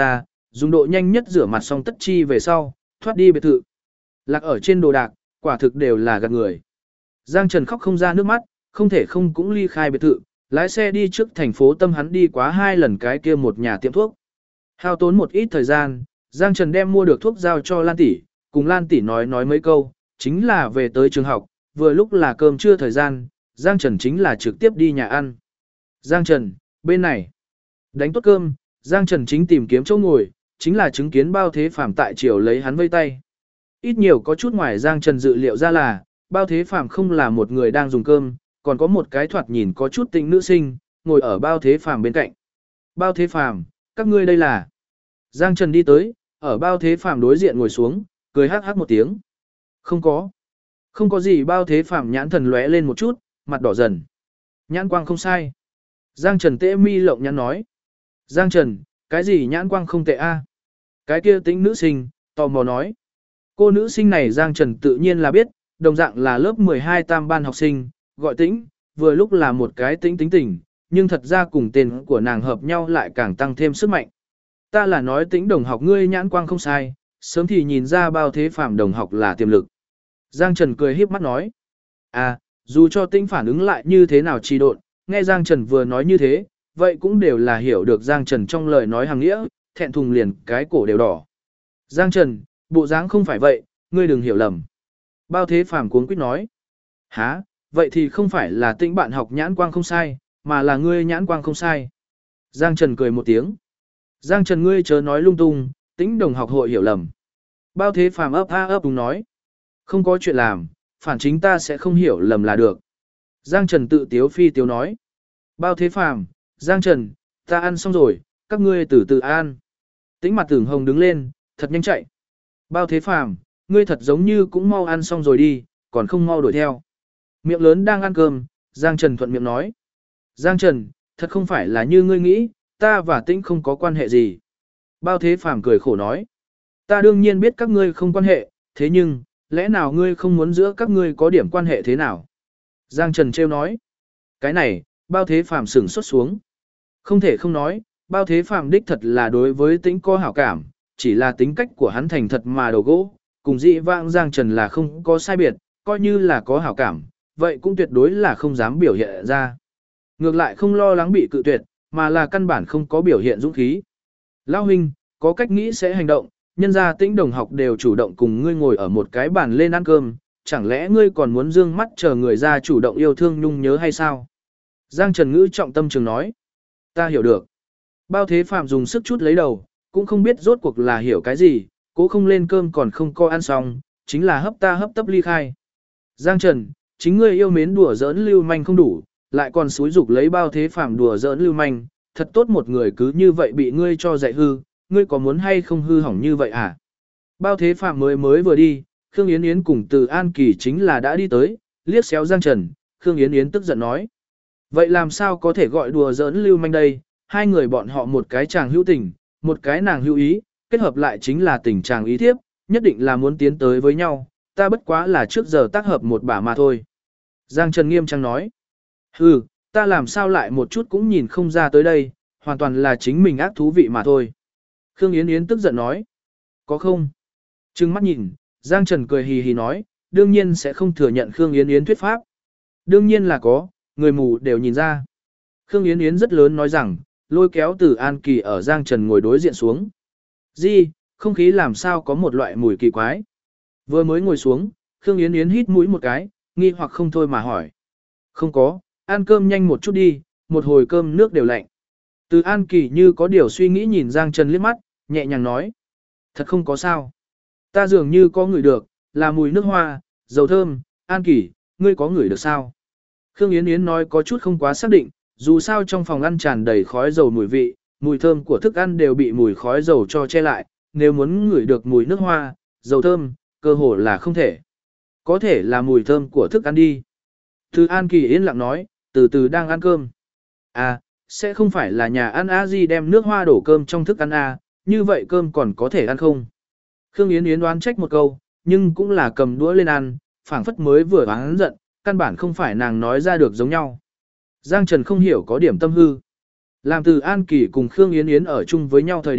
dùng độ nhanh nhất rửa mặt xong tất chi về sau, thoát đi biệt thự. Lạc ở trên đồ đạc, quả thực đều là gạt người. Giang Trần khóc không ra nước mắt, không thể không cũng ly khai biệt thự, lái xe đi trước thành phố Tâm hắn đi quá 2 lần cái kia một nhà tiệm thuốc. Hao tốn một ít thời gian, Giang Trần đem mua được thuốc giao cho Lan tỷ, cùng Lan tỷ nói mấy câu, chính là về tới trường học, vừa lúc là cơm trưa thời gian, Giang Trần chính là trực tiếp đi nhà ăn. Giang Trần, bên này. Đánh tốt cơm, Giang Trần chính tìm kiếm chỗ ngồi, chính là chứng kiến Bao Thế Phàm tại chiều lấy hắn vây tay. Ít nhiều có chút ngoài Giang Trần dự liệu ra là, Bao Thế Phàm không là một người đang dùng cơm, còn có một cái thoạt nhìn có chút tình nữ sinh, ngồi ở Bao Thế Phàm bên cạnh. Bao Thế Phàm, các ngươi đây là. Giang Trần đi tới, ở Bao Thế Phàm đối diện ngồi xuống, cười hắc hắc một tiếng. Không có. Không có gì. Bao Thế Phàm nhãn thần lóe lên một chút, mặt đỏ dần. Nhãn quang không sai. Giang Trần tễ mi lộng nhãn nói. Giang Trần, cái gì nhãn quang không tệ a? Cái kia tính nữ sinh, tò mò nói. Cô nữ sinh này Giang Trần tự nhiên là biết, đồng dạng là lớp 12 tam ban học sinh, gọi Tĩnh, vừa lúc là một cái Tĩnh tính tình, nhưng thật ra cùng tên của nàng hợp nhau lại càng tăng thêm sức mạnh. Ta là nói Tĩnh đồng học ngươi nhãn quang không sai, sớm thì nhìn ra Bao Thế Phàm đồng học là tiềm lực. Giang Trần cười híp mắt nói. À, dù cho Tĩnh phản ứng lại như thế nào trì độn, nghe Giang Trần vừa nói như thế, vậy cũng đều là hiểu được Giang Trần trong lời nói hàng nghĩa, thẹn thùng liền cái cổ đều đỏ. Giang Trần, bộ dáng không phải vậy, ngươi đừng hiểu lầm. Bao Thế Phàm cuống quýt nói. Hả, vậy thì không phải là Tĩnh bạn học nhãn quang không sai, mà là ngươi nhãn quang không sai. Giang Trần cười một tiếng. Giang Trần ngươi chớ nói lung tung, Tĩnh đồng học hội hiểu lầm. Bao Thế Phàm ấp a ấp đúng nói. Không có chuyện làm, phản chính ta sẽ không hiểu lầm là được. Giang Trần tự tiếu phi tiếu nói. Bao Thế Phàm, Giang Trần, ta ăn xong rồi, các ngươi từ từ ăn. Tĩnh mặt tưởng hồng đứng lên, thật nhanh chạy. Bao Thế Phàm, ngươi thật giống như cũng mau ăn xong rồi đi, còn không mau đuổi theo. Miệng lớn đang ăn cơm, Giang Trần thuận miệng nói. Giang Trần, thật không phải là như ngươi nghĩ, ta và Tĩnh không có quan hệ gì. Bao Thế Phàm cười khổ nói. Ta đương nhiên biết các ngươi không quan hệ, thế nhưng, lẽ nào ngươi không muốn giữa các ngươi có điểm quan hệ thế nào? Giang Trần trêu nói. Cái này, Bao Thế Phàm sửng sốt xuống. Không thể không nói, Bao Thế Phàm đích thật là đối với Tĩnh có hảo cảm, chỉ là tính cách của hắn thành thật mà đầu gỗ, cùng dị vãng Giang Trần là không có sai biệt, coi như là có hảo cảm, vậy cũng tuyệt đối là không dám biểu hiện ra. Ngược lại không lo lắng bị cự tuyệt, mà là căn bản không có biểu hiện dũng khí. Lão huynh, có cách nghĩ sẽ hành động, nhân gia Tĩnh đồng học đều chủ động cùng ngươi ngồi ở một cái bàn lên ăn cơm, chẳng lẽ ngươi còn muốn dương mắt chờ người ra chủ động yêu thương nhung nhớ hay sao? Giang Trần ngữ trọng tâm trường nói. Ta hiểu được. Bao Thế Phàm dùng sức chút lấy đầu, cũng không biết rốt cuộc là hiểu cái gì, cố không lên cơm còn không co ăn xong, chính là hấp tấp ly khai. Giang Trần, chính ngươi yêu mến đùa giỡn lưu manh không đủ, lại còn xúi dục lấy Bao Thế Phàm đùa giỡn lưu manh, thật tốt một người cứ như vậy bị ngươi cho dạy hư, ngươi có muốn hay không hư hỏng như vậy à? Bao Thế Phàm mới vừa đi, Khương Yến Yến cùng Từ An Kỳ chính là đã đi tới, liếc xéo Giang Trần, Khương Yến Yến tức giận nói. Vậy làm sao có thể gọi đùa giỡn lưu manh đây, hai người bọn họ một cái chàng hữu tình, một cái nàng hữu ý, kết hợp lại chính là tình chàng ý thiếp, nhất định là muốn tiến tới với nhau, ta bất quá là trước giờ tác hợp một bả mà thôi. Giang Trần nghiêm trang nói. Hừ, ta làm sao lại một chút cũng nhìn không ra tới đây, hoàn toàn là chính mình ác thú vị mà thôi. Khương Yến Yến tức giận nói. Có không? Trừng mắt nhìn, Giang Trần cười hì hì nói, đương nhiên sẽ không thừa nhận Khương Yến Yến thuyết pháp. Đương nhiên là có, người mù đều nhìn ra. Khương Yến Yến rất lớn nói rằng, lôi kéo Từ An Kỳ ở Giang Trần ngồi đối diện xuống. Di, không khí làm sao có một loại mùi kỳ quái. Vừa mới ngồi xuống, Khương Yến Yến hít mũi một cái, nghi hoặc không thôi mà hỏi. Không có, ăn cơm nhanh một chút đi, một hồi cơm nước đều lạnh. Từ An Kỳ như có điều suy nghĩ nhìn Giang Trần liếc mắt, nhẹ nhàng nói. Thật không có sao. Ta dường như có ngửi được, là mùi nước hoa, dầu thơm, An Kỳ, ngươi có ngửi được sao? Khương Yến Yến nói có chút không quá xác định, dù sao trong phòng ăn tràn đầy khói dầu mùi vị, mùi thơm của thức ăn đều bị mùi khói dầu cho che lại, nếu muốn ngửi được mùi nước hoa, dầu thơm, cơ hồ là không thể. Có thể là mùi thơm của thức ăn đi. Từ An Kỳ yên lặng nói, từ từ đang ăn cơm. À, sẽ không phải là nhà ăn a di đem nước hoa đổ cơm trong thức ăn à, như vậy cơm còn có thể ăn không? Khương Yến Yến đoán trách một câu, nhưng cũng là cầm đũa lên ăn, phảng phất mới vừa oán giận, căn bản không phải nàng nói ra được giống nhau. Giang Trần không hiểu có điểm tâm hư. Làm Từ An Kỳ cùng Khương Yến Yến ở chung với nhau thời điểm,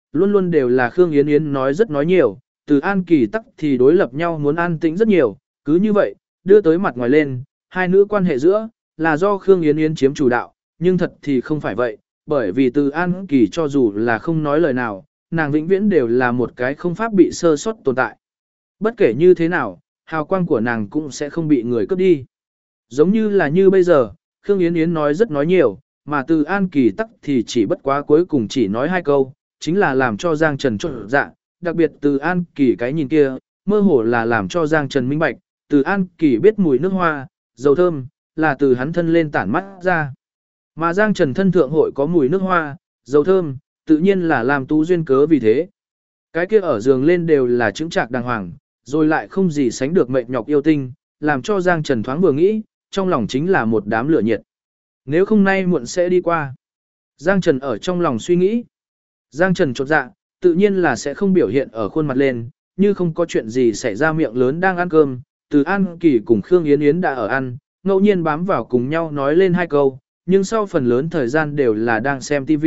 luôn luôn đều là Khương Yến Yến nói rất nói nhiều, từ An Kỳ tắc thì đối lập nhau muốn an tĩnh rất nhiều, cứ như vậy, đưa tới mặt ngoài lên, hai nữ quan hệ giữa, là do Khương Yến Yến chiếm chủ đạo, nhưng thật thì không phải vậy, bởi vì từ An Kỳ cho dù là không nói lời nào, nàng vĩnh viễn đều là một cái không pháp bị sơ sót tồn tại. Bất kể như thế nào, hào quang của nàng cũng sẽ không bị người cướp đi. Giống như là như bây giờ, Khương Yến Yến nói rất nói nhiều, mà từ An Kỳ tắc thì chỉ bất quá cuối cùng chỉ nói hai câu, chính là làm cho Giang Trần trộn dạ, đặc biệt từ An Kỳ cái nhìn kia, mơ hồ là làm cho Giang Trần minh bạch, từ An Kỳ biết mùi nước hoa, dầu thơm, là từ hắn thân lên tản mắt ra. Mà Giang Trần thân thượng hội có mùi nước hoa, dầu thơm, tự nhiên là làm tú duyên cớ vì thế. Cái kia ở giường lên đều là chứng trạc đàng hoàng, rồi lại không gì sánh được mệt nhọc yêu tinh, làm cho Giang Trần thoáng vừa nghĩ, trong lòng chính là một đám lửa nhiệt. Nếu không nay muộn sẽ đi qua. Giang Trần ở trong lòng suy nghĩ. Giang Trần chột dạ, tự nhiên là sẽ không biểu hiện ở khuôn mặt lên, như không có chuyện gì xảy ra miệng lớn đang ăn cơm, từ An Kỳ cùng Khương Yến Yến đã ở ăn, ngẫu nhiên bám vào cùng nhau nói lên hai câu, nhưng sau phần lớn thời gian đều là đang xem TV.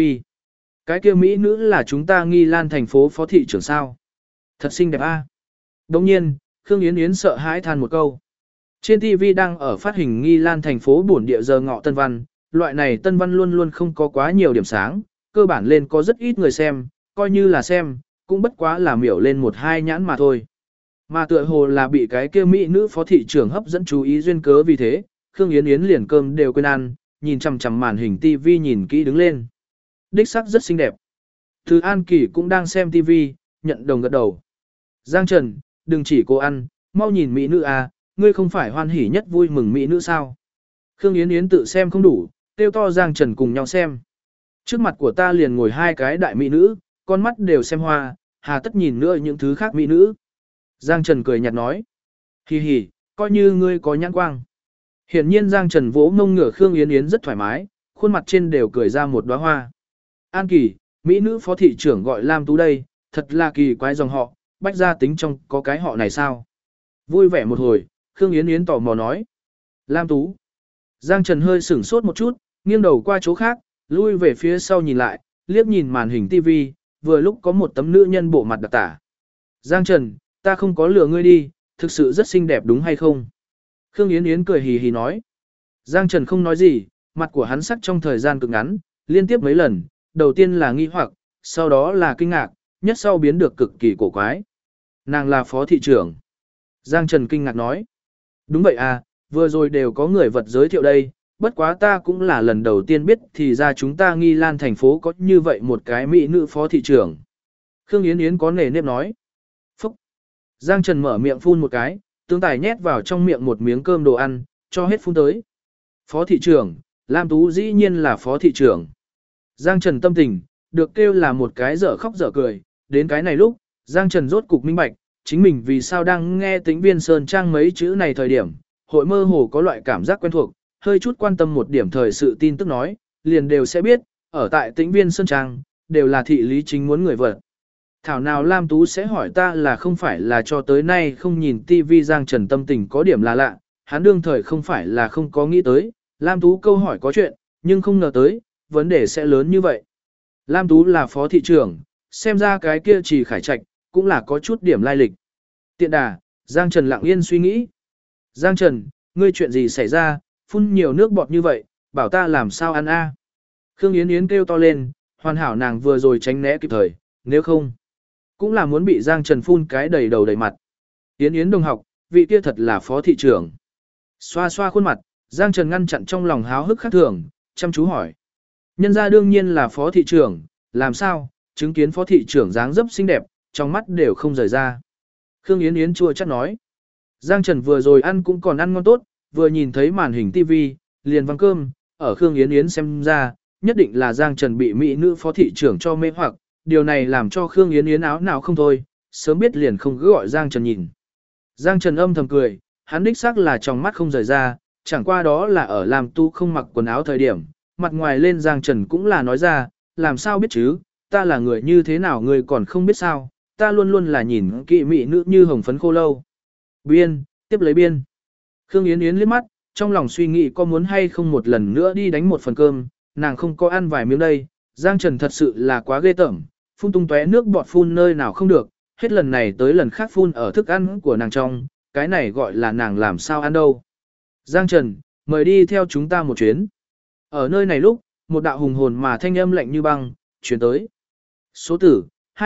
Cái kia Mỹ nữ là chúng ta Nghi Lan thành phố phó thị trưởng sao. Thật xinh đẹp a. Đồng nhiên, Khương Yến Yến sợ hãi than một câu. Trên TV đang ở phát hình Nghi Lan thành phố bổn địa giờ ngọ tân văn, loại này tân văn luôn luôn không có quá nhiều điểm sáng, cơ bản lên có rất ít người xem, coi như là xem, cũng bất quá là miểu lên một hai nhãn mà thôi. Mà tựa hồ là bị cái kia Mỹ nữ phó thị trưởng hấp dẫn chú ý duyên cớ vì thế, Khương Yến Yến liền cơm đều quên ăn, nhìn chằm chằm màn hình TV nhìn kỹ đứng lên. Đích sắc rất xinh đẹp. Từ An Kỳ cũng đang xem TV, nhận đồng gật đầu. Giang Trần, đừng chỉ cô ăn, mau nhìn Mỹ nữ à, ngươi không phải hoan hỉ nhất vui mừng Mỹ nữ sao. Khương Yến Yến tự xem không đủ, kêu to Giang Trần cùng nhau xem. Trước mặt của ta liền ngồi hai cái đại Mỹ nữ, con mắt đều xem hoa, hà tất nhìn nữa những thứ khác Mỹ nữ. Giang Trần cười nhạt nói. Hì hì, coi như ngươi có nhãn quang. Hiển nhiên Giang Trần vỗ mông ngửa Khương Yến Yến rất thoải mái, khuôn mặt trên đều cười ra một đóa hoa. An Kỳ, Mỹ nữ phó thị trưởng gọi Lam Tú đây, thật là kỳ quái dòng họ, bách gia tính trong có cái họ này sao? Vui vẻ một hồi, Khương Yến Yến tò mò nói. Lam Tú. Giang Trần hơi sửng sốt một chút, nghiêng đầu qua chỗ khác, lui về phía sau nhìn lại, liếc nhìn màn hình TV, vừa lúc có một tấm nữ nhân bộ mặt đặc tả. Giang Trần, ta không có lừa ngươi đi, thực sự rất xinh đẹp đúng hay không? Khương Yến Yến cười hì hì nói. Giang Trần không nói gì, mặt của hắn sắc trong thời gian cực ngắn, liên tiếp mấy lần, đầu tiên là nghi hoặc, sau đó là kinh ngạc, nhất sau biến được cực kỳ cổ quái. Nàng là phó thị trưởng. Giang Trần kinh ngạc nói. Đúng vậy à, vừa rồi đều có người vật giới thiệu đây, bất quá ta cũng là lần đầu tiên biết thì ra chúng ta Nghi Lan thành phố có như vậy một cái mỹ nữ phó thị trưởng. Khương Yến Yến có nề nếp nói. Phúc. Giang Trần mở miệng phun một cái, tướng tài nhét vào trong miệng một miếng cơm đồ ăn, cho hết phun tới. Phó thị trưởng, Lam Tú dĩ nhiên là phó thị trưởng. Giang Trần tâm tình, được kêu là một cái dở khóc dở cười, đến cái này lúc, Giang Trần rốt cục minh bạch, chính mình vì sao đang nghe Tĩnh Viên Sơn Trang mấy chữ này thời điểm, hội mơ hồ có loại cảm giác quen thuộc, hơi chút quan tâm một điểm thời sự tin tức nói, liền đều sẽ biết, ở tại Tĩnh Viên Sơn Trang, đều là thị lý chính muốn người vật. Thảo nào Lam Tú sẽ hỏi ta là không phải là cho tới nay không nhìn tivi. Giang Trần tâm tình có điểm là lạ, hắn đương thời không phải là không có nghĩ tới, Lam Tú câu hỏi có chuyện, nhưng không ngờ tới, vấn đề sẽ lớn như vậy. Lam Tú là phó thị trưởng, xem ra cái kia Chỉ Khải Trạch, cũng là có chút điểm lai lịch. Tiện đà, Giang Trần lặng yên suy nghĩ. Giang Trần, ngươi chuyện gì xảy ra, phun nhiều nước bọt như vậy, bảo ta làm sao ăn a? Khương Yến Yến kêu to lên, hoàn hảo nàng vừa rồi tránh né kịp thời, nếu không, cũng là muốn bị Giang Trần phun cái đầy đầu đầy mặt. Yến Yến đồng học, vị kia thật là phó thị trưởng. Xoa xoa khuôn mặt, Giang Trần ngăn chặn trong lòng háo hức khác thường, chăm chú hỏi. Nhân ra đương nhiên là phó thị trưởng, làm sao, chứng kiến phó thị trưởng dáng dấp xinh đẹp, trong mắt đều không rời ra. Khương Yến Yến chua chắc nói. Giang Trần vừa rồi ăn cũng còn ăn ngon tốt, vừa nhìn thấy màn hình TV, liền văng cơm, ở Khương Yến Yến xem ra, nhất định là Giang Trần bị mỹ nữ phó thị trưởng cho mê hoặc, điều này làm cho Khương Yến Yến áo nào không thôi, sớm biết liền không cứ gọi Giang Trần nhìn. Giang Trần âm thầm cười, hắn đích xác là trong mắt không rời ra, chẳng qua đó là ở làm tu không mặc quần áo thời điểm, mặt ngoài lên Giang Trần cũng là nói ra, làm sao biết chứ, ta là người như thế nào người còn không biết sao, ta luôn luôn là nhìn kỵ mỹ nữ như hồng phấn khô lâu. Biên, tiếp lấy biên. Khương Yến Yến liếc mắt, trong lòng suy nghĩ có muốn hay không một lần nữa đi đánh một phần cơm, nàng không có ăn vài miếng đây, Giang Trần thật sự là quá ghê tởm, phun tung tóe nước bọt phun nơi nào không được, hết lần này tới lần khác phun ở thức ăn của nàng trong, cái này gọi là nàng làm sao ăn đâu. Giang Trần, mời đi theo chúng ta một chuyến. Ở nơi này lúc, một đạo hùng hồn mà thanh âm lạnh như băng, chuyển tới. Số tử,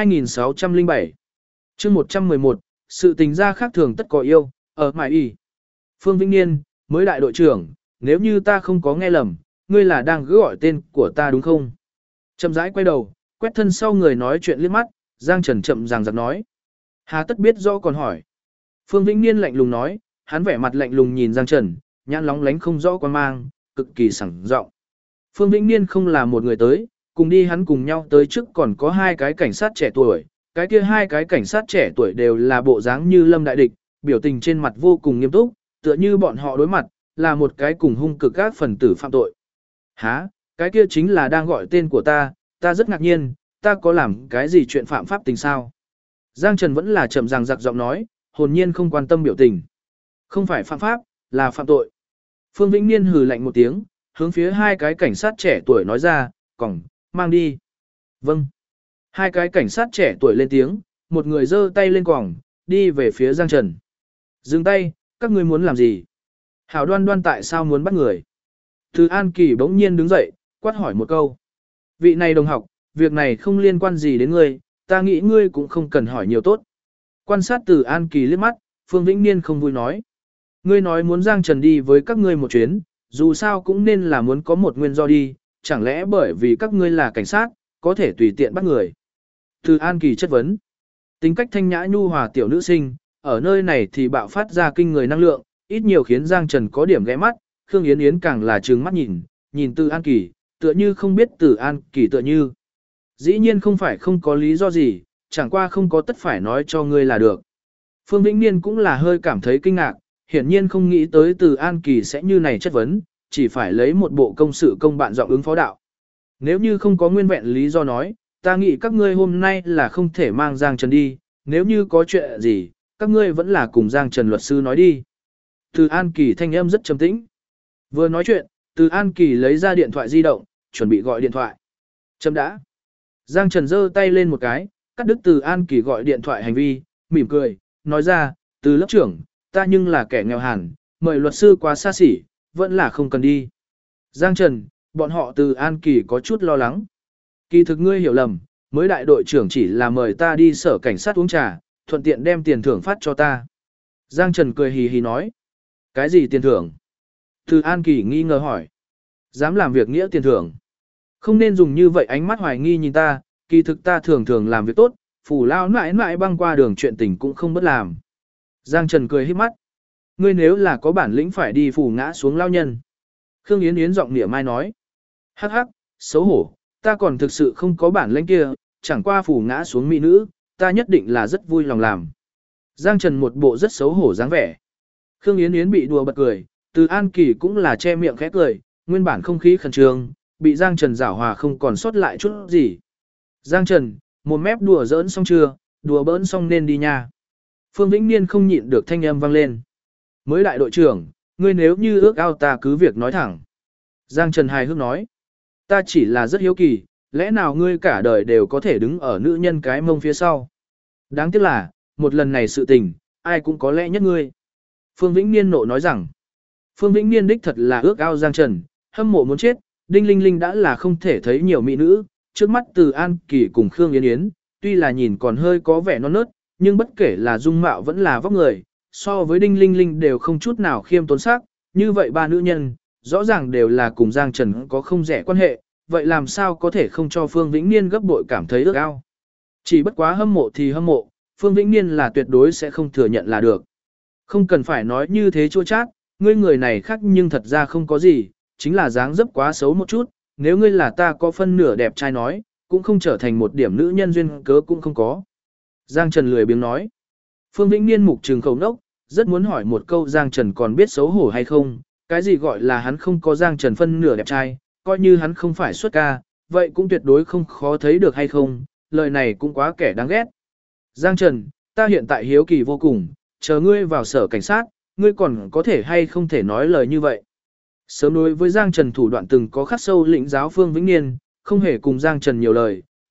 2607. chương 111, sự tình gia khác thường tất có yêu, ở mãi y. Phương Vĩnh Niên, mới đại đội trưởng, nếu như ta không có nghe lầm, ngươi là đang gọi tên của ta đúng không? Chậm rãi quay đầu, quét thân sau người nói chuyện liếc mắt, Giang Trần chậm ràng giặc nói. Hà tất biết rõ còn hỏi. Phương Vĩnh Niên lạnh lùng nói, hắn vẻ mặt lạnh lùng nhìn Giang Trần, nhãn lóng lánh không rõ quan mang, cực kỳ sảng giọng. Phương Vĩnh Niên không là một người tới, cùng đi hắn cùng nhau tới trước còn có hai cái cảnh sát trẻ tuổi, cái kia hai cái cảnh sát trẻ tuổi đều là bộ dáng như lâm đại địch, biểu tình trên mặt vô cùng nghiêm túc, tựa như bọn họ đối mặt, là một cái cùng hung cực các phần tử phạm tội. Hả, cái kia chính là đang gọi tên của ta rất ngạc nhiên, ta có làm cái gì chuyện phạm pháp tình sao? Giang Trần vẫn là chậm ràng giặc giọng nói, hồn nhiên không quan tâm biểu tình. Không phải phạm pháp, là phạm tội. Phương Vĩnh Niên hừ lạnh một tiếng, hướng phía hai cái cảnh sát trẻ tuổi nói ra, còng, mang đi. Vâng. Hai cái cảnh sát trẻ tuổi lên tiếng, một người giơ tay lên quòng, đi về phía Giang Trần. Dừng tay, các ngươi muốn làm gì? Hảo Đoan Đoan tại sao muốn bắt người? Từ An Kỳ bỗng nhiên đứng dậy, quát hỏi một câu. Vị này đồng học, việc này không liên quan gì đến ngươi, ta nghĩ ngươi cũng không cần hỏi nhiều tốt. Quan sát Từ An Kỳ liếc mắt, Phương Vĩnh Niên không vui nói. Ngươi nói muốn Giang Trần đi với các ngươi một chuyến, dù sao cũng nên là muốn có một nguyên do đi, chẳng lẽ bởi vì các ngươi là cảnh sát, có thể tùy tiện bắt người. Từ An Kỳ chất vấn. Tính cách thanh nhã nhu hòa tiểu nữ sinh, ở nơi này thì bạo phát ra kinh người năng lượng, ít nhiều khiến Giang Trần có điểm ghé mắt, Khương Yến Yến càng là trừng mắt nhìn Từ An Kỳ, tựa như không biết Từ An Kỳ tựa như. Dĩ nhiên không phải không có lý do gì, chẳng qua không có tất phải nói cho ngươi là được. Phương Vĩnh Niên cũng là hơi cảm thấy kinh ngạc, hiển nhiên không nghĩ tới Từ An Kỳ sẽ như này chất vấn, chỉ phải lấy một bộ công sự công bạn giọng ứng phó đạo. Nếu như không có nguyên vẹn lý do nói, ta nghĩ các ngươi hôm nay là không thể mang Giang Trần đi, nếu như có chuyện gì, các ngươi vẫn là cùng Giang Trần luật sư nói đi. Từ An Kỳ thanh âm rất trầm tĩnh. Vừa nói chuyện, Từ An Kỳ lấy ra điện thoại di động, chuẩn bị gọi điện thoại. Chấm đã. Giang Trần giơ tay lên một cái, cắt đứt Từ An Kỳ gọi điện thoại hành vi, mỉm cười, nói ra, Từ lớp trưởng, ta nhưng là kẻ nghèo hàn, mời luật sư quá xa xỉ, vẫn là không cần đi. Giang Trần, bọn họ Từ An Kỳ có chút lo lắng. Kỳ thực ngươi hiểu lầm, mới đại đội trưởng chỉ là mời ta đi sở cảnh sát uống trà, thuận tiện đem tiền thưởng phát cho ta. Giang Trần cười hì hì nói. Cái gì tiền thưởng? Từ An Kỳ nghi ngờ hỏi. Dám làm việc nghĩa tiền thưởng. Không nên dùng như vậy ánh mắt hoài nghi nhìn ta, kỳ thực ta thường thường làm việc tốt, phủ lao mãi mãi băng qua đường chuyện tình cũng không bất làm. Giang Trần cười híp mắt. Ngươi nếu là có bản lĩnh phải đi phủ ngã xuống lao nhân. Khương Yến Yến giọng nịa mai nói. Hắc hắc, xấu hổ, ta còn thực sự không có bản lĩnh kia, chẳng qua phủ ngã xuống mỹ nữ, ta nhất định là rất vui lòng làm. Giang Trần một bộ rất xấu hổ dáng vẻ. Khương Yến Yến bị đùa bật cười, Từ An Kỳ cũng là che miệng khẽ cười, nguyên bản không khí khẩn trương, bị Giang Trần giảo hòa không còn sót lại chút gì. Giang Trần, một mép đùa giỡn xong chưa, đùa bỡn xong nên đi nha. Phương Vĩnh Niên không nhịn được thanh âm vang lên. Mới đại đội trưởng, ngươi nếu như ước ao ta cứ việc nói thẳng. Giang Trần hài hước nói. Ta chỉ là rất hiếu kỳ, lẽ nào ngươi cả đời đều có thể đứng ở nữ nhân cái mông phía sau. Đáng tiếc là, một lần này sự tình, ai cũng có lẽ nhất ngươi. Phương Vĩnh Niên nộ nói rằng, Phương Vĩnh Niên đích thật là ước ao Giang Trần, hâm mộ muốn chết, Đinh Linh Linh đã là không thể thấy nhiều mỹ nữ, trước mắt Từ An Kỳ cùng Khương Yến Yến, tuy là nhìn còn hơi có vẻ non nớt, nhưng bất kể là dung mạo vẫn là vóc người, so với Đinh Linh Linh đều không chút nào khiêm tốn sắc, như vậy ba nữ nhân, rõ ràng đều là cùng Giang Trần có không rẻ quan hệ, vậy làm sao có thể không cho Phương Vĩnh Niên gấp bội cảm thấy ước ao. Chỉ bất quá hâm mộ thì hâm mộ, Phương Vĩnh Niên là tuyệt đối sẽ không thừa nhận là được. Không cần phải nói như thế chua chát, ngươi người này khác nhưng thật ra không có gì, chính là dáng dấp quá xấu một chút, nếu ngươi là ta có phân nửa đẹp trai nói, cũng không trở thành một điểm nữ nhân duyên cớ cũng không có. Giang Trần lười biếng nói. Phương Vĩnh Niên mục trừng khẩu nốc, rất muốn hỏi một câu Giang Trần còn biết xấu hổ hay không, cái gì gọi là hắn không có Giang Trần phân nửa đẹp trai, coi như hắn không phải xuất ca, vậy cũng tuyệt đối không khó thấy được hay không, lời này cũng quá kẻ đáng ghét. Giang Trần, ta hiện tại hiếu kỳ vô cùng, chờ ngươi vào sở cảnh sát, ngươi còn có thể hay không thể nói lời như vậy. Sớm đối với Giang Trần thủ đoạn từng có khắc sâu lĩnh giáo Phương Vĩnh Niên, không hề cùng Giang Trần nhiều lời,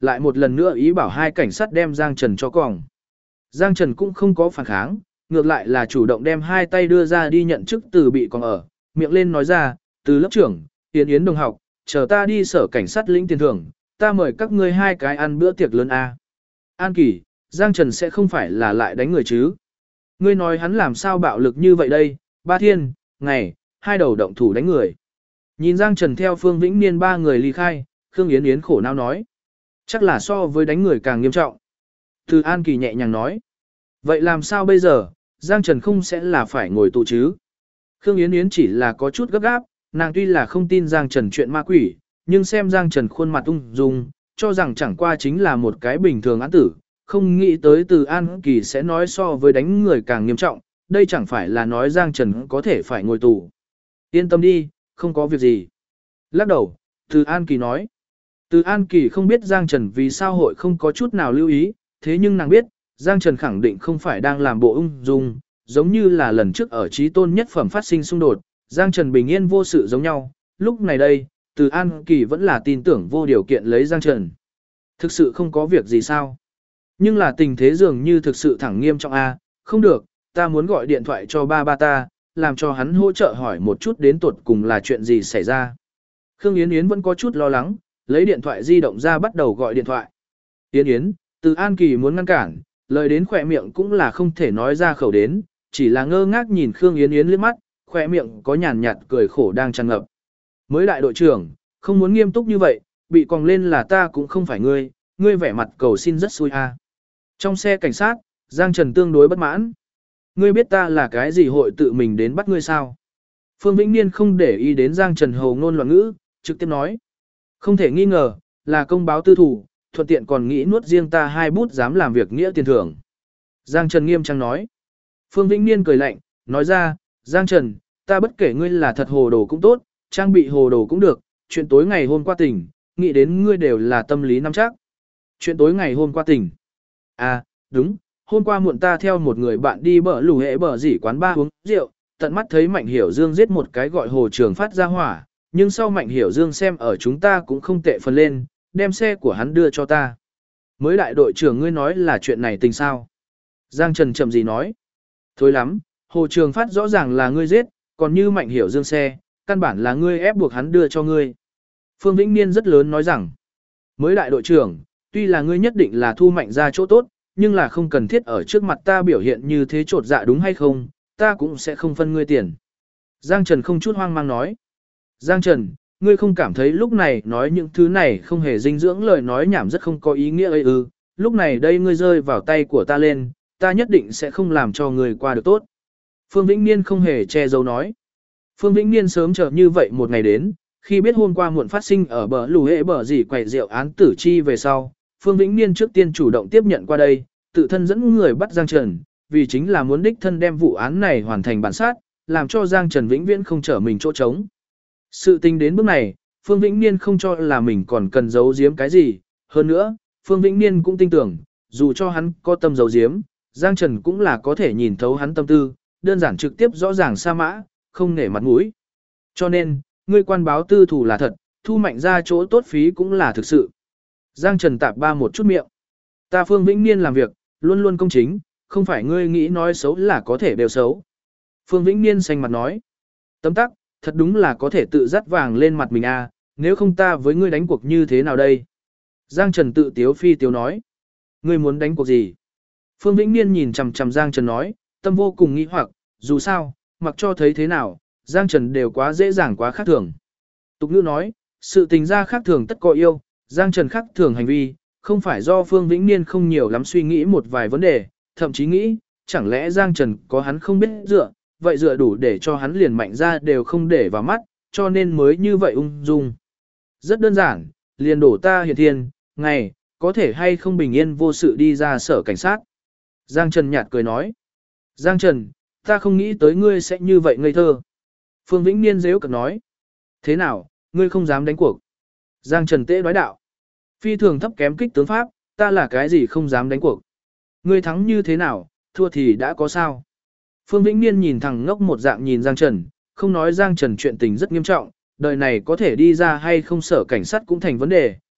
lại một lần nữa ý bảo hai cảnh sát đem Giang Trần cho còng. Giang Trần cũng không có phản kháng, ngược lại là chủ động đem hai tay đưa ra đi nhận chức từ bị còng ở, miệng lên nói ra, từ lớp trưởng, Yến Yến đồng học, chờ ta đi sở cảnh sát lĩnh tiền thưởng, ta mời các ngươi hai cái ăn bữa tiệc lớn a. An Kỳ, Giang Trần sẽ không phải là lại đánh người chứ? Ngươi nói hắn làm sao bạo lực như vậy đây, ba thiên, ngày, hai đầu động thủ đánh người. Nhìn Giang Trần theo Phương Vĩnh Niên ba người ly khai, Khương Yến Yến khổ não nói. Chắc là so với đánh người càng nghiêm trọng. Từ An Kỳ nhẹ nhàng nói. Vậy làm sao bây giờ, Giang Trần không sẽ là phải ngồi tù chứ? Khương Yến Yến chỉ là có chút gấp gáp, nàng tuy là không tin Giang Trần chuyện ma quỷ, nhưng xem Giang Trần khuôn mặt ung dung, cho rằng chẳng qua chính là một cái bình thường án tử, không nghĩ tới Từ An Kỳ sẽ nói so với đánh người càng nghiêm trọng, đây chẳng phải là nói Giang Trần có thể phải ngồi tù. Yên tâm đi, không có việc gì. Lắc đầu, Từ An Kỳ nói. Từ An Kỳ không biết Giang Trần vì sao hội không có chút nào lưu ý, thế nhưng nàng biết, Giang Trần khẳng định không phải đang làm bộ ung dung, giống như là lần trước ở Chí Tôn nhất phẩm phát sinh xung đột, Giang Trần bình yên vô sự giống nhau, lúc này đây, Từ An Kỳ vẫn là tin tưởng vô điều kiện lấy Giang Trần. Thực sự không có việc gì sao? Nhưng là tình thế dường như thực sự thẳng nghiêm trọng a, không được, ta muốn gọi điện thoại cho ba ba ta, làm cho hắn hỗ trợ hỏi một chút đến tuột cùng là chuyện gì xảy ra. Khương Yến Yến vẫn có chút lo lắng, lấy điện thoại di động ra bắt đầu gọi điện thoại. Yến Yến, Từ An Kỳ muốn ngăn cản, lời đến khỏe miệng cũng là không thể nói ra khẩu đến, chỉ là ngơ ngác nhìn Khương Yến Yến liếc mắt, khỏe miệng có nhàn nhạt cười khổ đang tràn ngập. Mới đại đội trưởng, không muốn nghiêm túc như vậy, bị còng lên là ta cũng không phải ngươi, ngươi vẻ mặt cầu xin rất xui a. Trong xe cảnh sát, Giang Trần tương đối bất mãn. Ngươi biết ta là cái gì hội tự mình đến bắt ngươi sao? Phương Vĩnh Niên không để ý đến Giang Trần hồ ngôn loạn ngữ, trực tiếp nói. Không thể nghi ngờ, là công báo tư thủ, thuận tiện còn nghĩ nuốt riêng ta hai bút dám làm việc nghĩa tiền thưởng. Giang Trần nghiêm trang nói. Phương Vĩnh Niên cười lạnh, nói ra, Giang Trần, ta bất kể ngươi là thật hồ đồ cũng tốt, trang bị hồ đồ cũng được, chuyện tối ngày hôm qua tỉnh, nghĩ đến ngươi đều là tâm lý nắm chắc. Chuyện tối ngày hôm qua tỉnh. À, đúng, hôm qua muộn ta theo một người bạn đi bờ lù hệ bờ dỉ quán ba uống rượu, tận mắt thấy Mạnh Hiểu Dương giết một cái gọi Hồ Trường Phát ra hỏa, nhưng sau Mạnh Hiểu Dương xem ở chúng ta cũng không tệ phần lên, đem xe của hắn đưa cho ta. Mới đại đội trưởng ngươi nói là chuyện này tình sao? Giang Trần chậm gì nói? Thôi lắm, Hồ Trường Phát rõ ràng là ngươi giết, còn như Mạnh Hiểu Dương xe, căn bản là ngươi ép buộc hắn đưa cho ngươi. Phương Vĩnh Niên rất lớn nói rằng, mới đại đội trưởng, tuy là ngươi nhất định là thu Mạnh ra chỗ tốt, nhưng là không cần thiết ở trước mặt ta biểu hiện như thế trột dạ đúng hay không, ta cũng sẽ không phân ngươi tiền. Giang Trần không chút hoang mang nói. Giang Trần, ngươi không cảm thấy lúc này nói những thứ này không hề dinh dưỡng lời nói nhảm rất không có ý nghĩa ấy ư, lúc này đây ngươi rơi vào tay của ta lên, ta nhất định sẽ không làm cho ngươi qua được tốt. Phương Vĩnh Niên không hề che giấu nói. Phương Vĩnh Niên sớm chờ như vậy một ngày đến, khi biết hôm qua muộn phát sinh ở bờ lù hệ bờ gì quầy rượu án tử chi về sau, Phương Vĩnh Niên trước tiên chủ động tiếp nhận qua đây, tự thân dẫn người bắt Giang Trần, vì chính là muốn đích thân đem vụ án này hoàn thành bản sát, làm cho Giang Trần vĩnh viễn không trở mình chỗ trống. Sự tình đến bước này, Phương Vĩnh Niên không cho là mình còn cần giấu giếm cái gì, hơn nữa, Phương Vĩnh Niên cũng tin tưởng, dù cho hắn có tâm giấu giếm, Giang Trần cũng là có thể nhìn thấu hắn tâm tư, đơn giản trực tiếp rõ ràng sa mã, không nể mặt mũi. Cho nên, ngươi quan báo tư thủ là thật, thu Mạnh ra chỗ tốt phí cũng là thực sự. Giang Trần tạp ba một chút miệng. Ta Phương Vĩnh Niên làm việc, luôn luôn công chính, không phải ngươi nghĩ nói xấu là có thể đều xấu. Phương Vĩnh Niên xanh mặt nói. Tấm tắc, thật đúng là có thể tự dắt vàng lên mặt mình à, nếu không ta với ngươi đánh cuộc như thế nào đây? Giang Trần tự tiếu phi tiếu nói. Ngươi muốn đánh cuộc gì? Phương Vĩnh Niên nhìn chằm chằm Giang Trần nói, tâm vô cùng nghi hoặc, dù sao, mặc cho thấy thế nào, Giang Trần đều quá dễ dàng quá khác thường. Tục ngữ nói, sự tình ra khác thường tất có yêu, Giang Trần khác thường hành vi, không phải do Phương Vĩnh Niên không nhiều lắm suy nghĩ một vài vấn đề, thậm chí nghĩ, chẳng lẽ Giang Trần có hắn không biết dựa, vậy dựa đủ để cho hắn liền Mạnh ra đều không để vào mắt, cho nên mới như vậy ung dung. Rất đơn giản, liền đổ ta hiện thiên, ngày, có thể hay không bình yên vô sự đi ra sở cảnh sát. Giang Trần nhạt cười nói. Giang Trần, ta không nghĩ tới ngươi sẽ như vậy ngây thơ. Phương Vĩnh Niên dễ cực nói. Thế nào, ngươi không dám đánh cuộc. Giang Trần tế nói đạo. Phi thường thấp kém kích tướng pháp, ta là cái gì không dám đánh cuộc. Ngươi thắng như thế nào, thua thì đã có sao. Phương Vĩnh Niên nhìn thằng ngốc một dạng nhìn Giang Trần, không nói Giang Trần chuyện tình rất nghiêm trọng, đời này có thể đi ra hay không sở cảnh sát cũng thành vấn đề,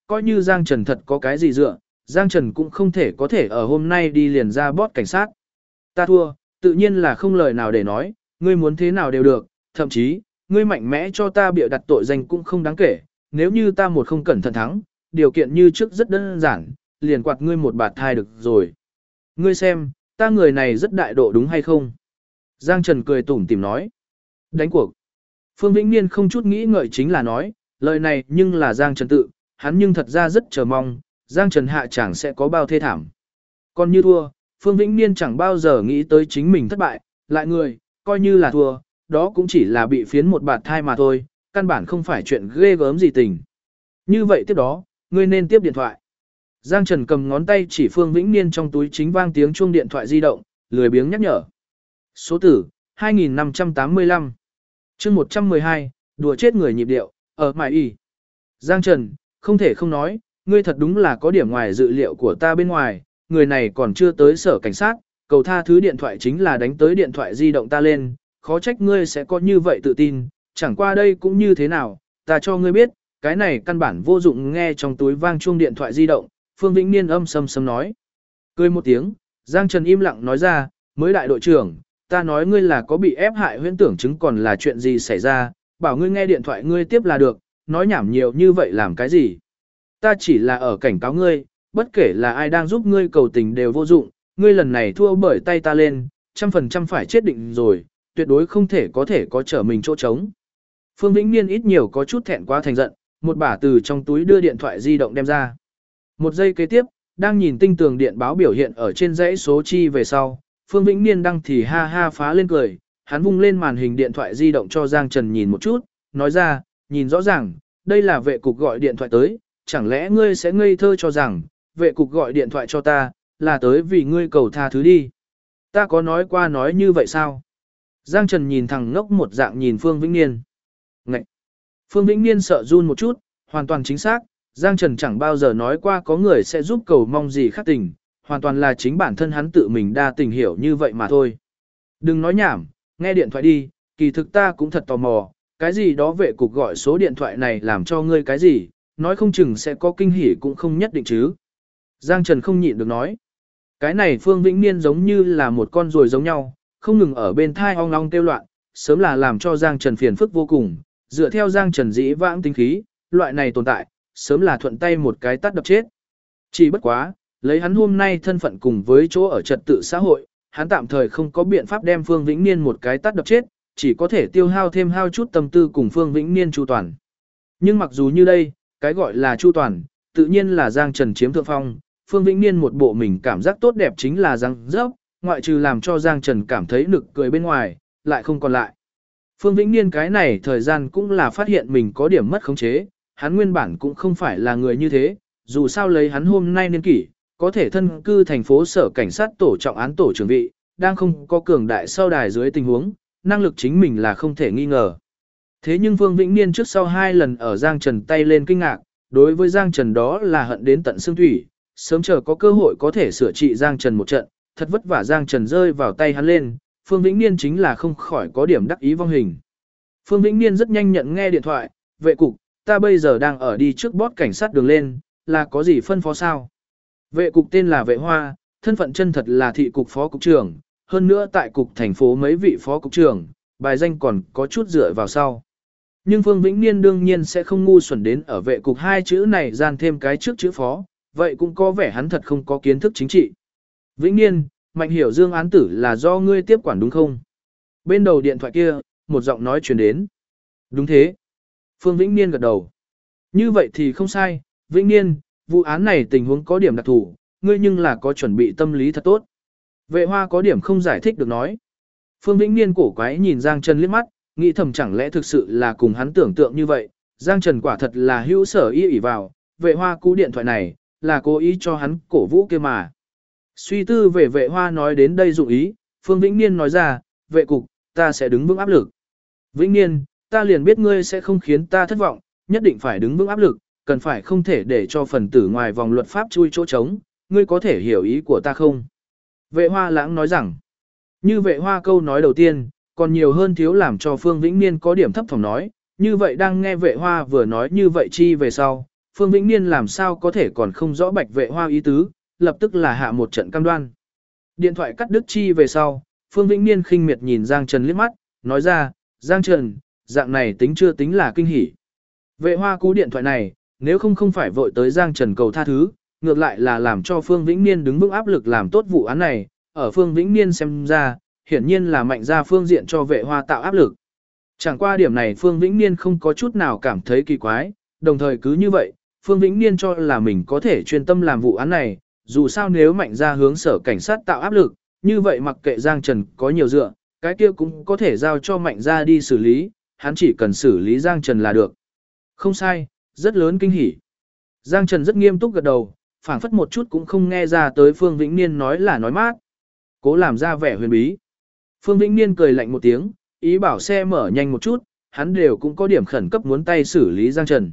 coi như Giang Trần thật có cái gì dựa, Giang Trần cũng không thể có thể ở hôm nay đi liền ra bót cảnh sát. Ta thua, tự nhiên là không lời nào để nói, ngươi muốn thế nào đều được, thậm chí, ngươi mạnh mẽ cho ta bịa đặt tội danh cũng không đáng kể, nếu như ta một không cẩn thận thắng, điều kiện như trước rất đơn giản, liền quạt ngươi một bạt thai được rồi. Ngươi xem, ta người này rất đại độ đúng hay không? Giang Trần cười tủm tỉm nói. Đánh cuộc. Phương Vĩnh Niên không chút nghĩ ngợi chính là nói, lời này nhưng là Giang Trần tự, hắn nhưng thật ra rất chờ mong, Giang Trần hạ chẳng sẽ có bao thê thảm. Còn như thua, Phương Vĩnh Niên chẳng bao giờ nghĩ tới chính mình thất bại, lại người, coi như là thua, đó cũng chỉ là bị phiến một bạt thai mà thôi, căn bản không phải chuyện ghê gớm gì tình. Như vậy tiếp đó, ngươi nên tiếp điện thoại. Giang Trần cầm ngón tay chỉ Phương Vĩnh Niên trong túi chính vang tiếng chuông điện thoại di động, lười biếng nhắc nhở. Số tử, 2585. chương 112, đùa chết người nhịp điệu, ở mại y. Giang Trần, không thể không nói, ngươi thật đúng là có điểm ngoài dự liệu của ta bên ngoài, người này còn chưa tới sở cảnh sát, cầu tha thứ điện thoại chính là đánh tới điện thoại di động ta lên, khó trách ngươi sẽ có như vậy tự tin, chẳng qua đây cũng như thế nào, ta cho ngươi biết, cái này căn bản vô dụng. Nghe trong túi vang chuông điện thoại di động, Phương Vĩnh Niên âm sầm sầm nói. Cười một tiếng, Giang Trần im lặng nói ra, mới đại đội trưởng, ta nói ngươi là có bị ép hại huyễn tưởng chứng còn là chuyện gì xảy ra, bảo ngươi nghe điện thoại ngươi tiếp là được, nói nhảm nhiều như vậy làm cái gì. Ta chỉ là ở cảnh cáo ngươi, bất kể là ai đang giúp ngươi cầu tình đều vô dụng, ngươi lần này thua bởi tay ta lên, 100% phải chết định rồi, tuyệt đối không thể có trở mình chỗ trống. Phương Vĩnh Niên ít nhiều có chút thẹn quá thành giận, một bả từ trong túi đưa điện thoại di động đem ra. Một giây kế tiếp, đang nhìn tinh tường điện báo biểu hiện ở trên dãy số chi về sau, Phương Vĩnh Niên đăng thì ha ha phá lên cười, hắn vung lên màn hình điện thoại di động cho Giang Trần nhìn một chút, nói ra, nhìn rõ ràng, đây là vệ cục gọi điện thoại tới, chẳng lẽ ngươi sẽ ngây thơ cho rằng, vệ cục gọi điện thoại cho ta, là tới vì ngươi cầu tha thứ đi. Ta có nói qua nói như vậy sao? Giang Trần nhìn thằng ngốc một dạng nhìn Phương Vĩnh Niên. Ngậy! Phương Vĩnh Niên sợ run một chút, hoàn toàn chính xác, Giang Trần chẳng bao giờ nói qua có người sẽ giúp cầu mong gì khác tình, hoàn toàn là chính bản thân hắn tự mình đa tình hiểu như vậy mà thôi. Đừng nói nhảm, nghe điện thoại đi, kỳ thực ta cũng thật tò mò, cái gì đó vệ cục gọi số điện thoại này làm cho ngươi cái gì, nói không chừng sẽ có kinh hỉ cũng không nhất định chứ. Giang Trần không nhịn được nói. Cái này Phương Vĩnh Niên giống như là một con ruồi giống nhau, không ngừng ở bên thai ong ong kêu loạn, sớm là làm cho Giang Trần phiền phức vô cùng, dựa theo Giang Trần dĩ vãng tính khí, loại này tồn tại, sớm là thuận tay một cái tát đập chết. Chỉ bất quá, lấy hắn hôm nay thân phận cùng với chỗ ở trật tự xã hội, hắn tạm thời không có biện pháp đem Phương Vĩnh Niên một cái tát đập chết, chỉ có thể tiêu hao thêm hao chút tâm tư cùng Phương Vĩnh Niên chu toàn. Nhưng mặc dù như đây, cái gọi là chu toàn, tự nhiên là Giang Trần chiếm thượng phong, Phương Vĩnh Niên một bộ mình cảm giác tốt đẹp chính là răng rớp, ngoại trừ làm cho Giang Trần cảm thấy nực cười bên ngoài, lại không còn lại. Phương Vĩnh Niên cái này thời gian cũng là phát hiện mình có điểm mất khống chế, hắn nguyên bản cũng không phải là người như thế, dù sao lấy hắn hôm nay niên kỷ, có thể thân cư thành phố sở cảnh sát tổ trọng án tổ trưởng vị, đang không có cường đại sau đài dưới tình huống, năng lực chính mình là không thể nghi ngờ. Thế nhưng Phương Vĩnh Niên trước sau 2 lần ở Giang Trần tay lên kinh ngạc, đối với Giang Trần đó là hận đến tận xương thủy, sớm chờ có cơ hội có thể sửa trị Giang Trần một trận, thật vất vả Giang Trần rơi vào tay hắn lên, Phương Vĩnh Niên chính là không khỏi có điểm đắc ý vong hình. Phương Vĩnh Niên rất nhanh nhận nghe điện thoại, vệ cục, ta bây giờ đang ở đi trước bót cảnh sát đường lên, là có gì phân phó sao? Vệ cục tên là Vệ Hoa, thân phận chân thật là thị cục phó cục trưởng, hơn nữa tại cục thành phố mấy vị phó cục trưởng, bài danh còn có chút dựa vào sau. Nhưng Phương Vĩnh Niên đương nhiên sẽ không ngu xuẩn đến ở vệ cục 2 chữ này gian thêm cái trước chữ phó, vậy cũng có vẻ hắn thật không có kiến thức chính trị. Vĩnh Niên, Mạnh Hiểu Dương án tử là do ngươi tiếp quản đúng không? Bên đầu điện thoại kia, một giọng nói truyền đến. Đúng thế. Phương Vĩnh Niên gật đầu. Như vậy thì không sai, Vĩnh Niên, vụ án này tình huống có điểm đặc thù, ngươi nhưng là có chuẩn bị tâm lý thật tốt. Vệ Hoa có điểm không giải thích được nói. Phương Vĩnh Niên cổ quái nhìn Giang Trần liếc mắt, nghĩ thầm chẳng lẽ thực sự là cùng hắn tưởng tượng như vậy, Giang Trần quả thật là hữu sở y ỉ vào, Vệ Hoa cú điện thoại này, là cố ý cho hắn cổ vũ kia mà. Suy tư về Vệ Hoa nói đến đây dụng ý, Phương Vĩnh Niên nói ra, vệ cục, ta sẽ đứng vững áp lực. Vĩnh Niên, ta liền biết ngươi sẽ không khiến ta thất vọng, nhất định phải đứng vững áp lực, cần phải không thể để cho phần tử ngoài vòng luật pháp chui chỗ trống, ngươi có thể hiểu ý của ta không? Vệ Hoa lãng nói rằng, như Vệ Hoa câu nói đầu tiên, còn nhiều hơn thiếu làm cho Phương Vĩnh Niên có điểm thấp thỏm nói, như vậy đang nghe Vệ Hoa vừa nói như vậy chi về sau, Phương Vĩnh Niên làm sao có thể còn không rõ Bạch Vệ Hoa ý tứ, lập tức là hạ một trận cam đoan. Điện thoại cắt đứt chi về sau, Phương Vĩnh Niên khinh miệt nhìn Giang Trần liếc mắt, nói ra, Giang Trần, dạng này tính chưa tính là kinh hỉ. Vệ Hoa cú điện thoại này, nếu không phải vội tới Giang Trần cầu tha thứ, ngược lại là làm cho Phương Vĩnh Niên đứng vững áp lực làm tốt vụ án này, ở Phương Vĩnh Niên xem ra, hiển nhiên là Mạnh ra phương diện cho Vệ Hoa tạo áp lực. Chẳng qua điểm này Phương Vĩnh Niên không có chút nào cảm thấy kỳ quái, đồng thời cứ như vậy, Phương Vĩnh Niên cho là mình có thể chuyên tâm làm vụ án này, dù sao nếu Mạnh ra hướng sở cảnh sát tạo áp lực, như vậy mặc kệ Giang Trần có nhiều dựa, cái kia cũng có thể giao cho Mạnh ra đi xử lý, hắn chỉ cần xử lý Giang Trần là được. Không sai, rất lớn kinh hỉ. Giang Trần rất nghiêm túc gật đầu, phảng phất một chút cũng không nghe ra tới Phương Vĩnh Niên nói là nói mát. Cố làm ra vẻ huyền bí. Phương Vĩnh Niên cười lạnh một tiếng, ý bảo xe mở nhanh một chút, hắn đều cũng có điểm khẩn cấp muốn tay xử lý Giang Trần.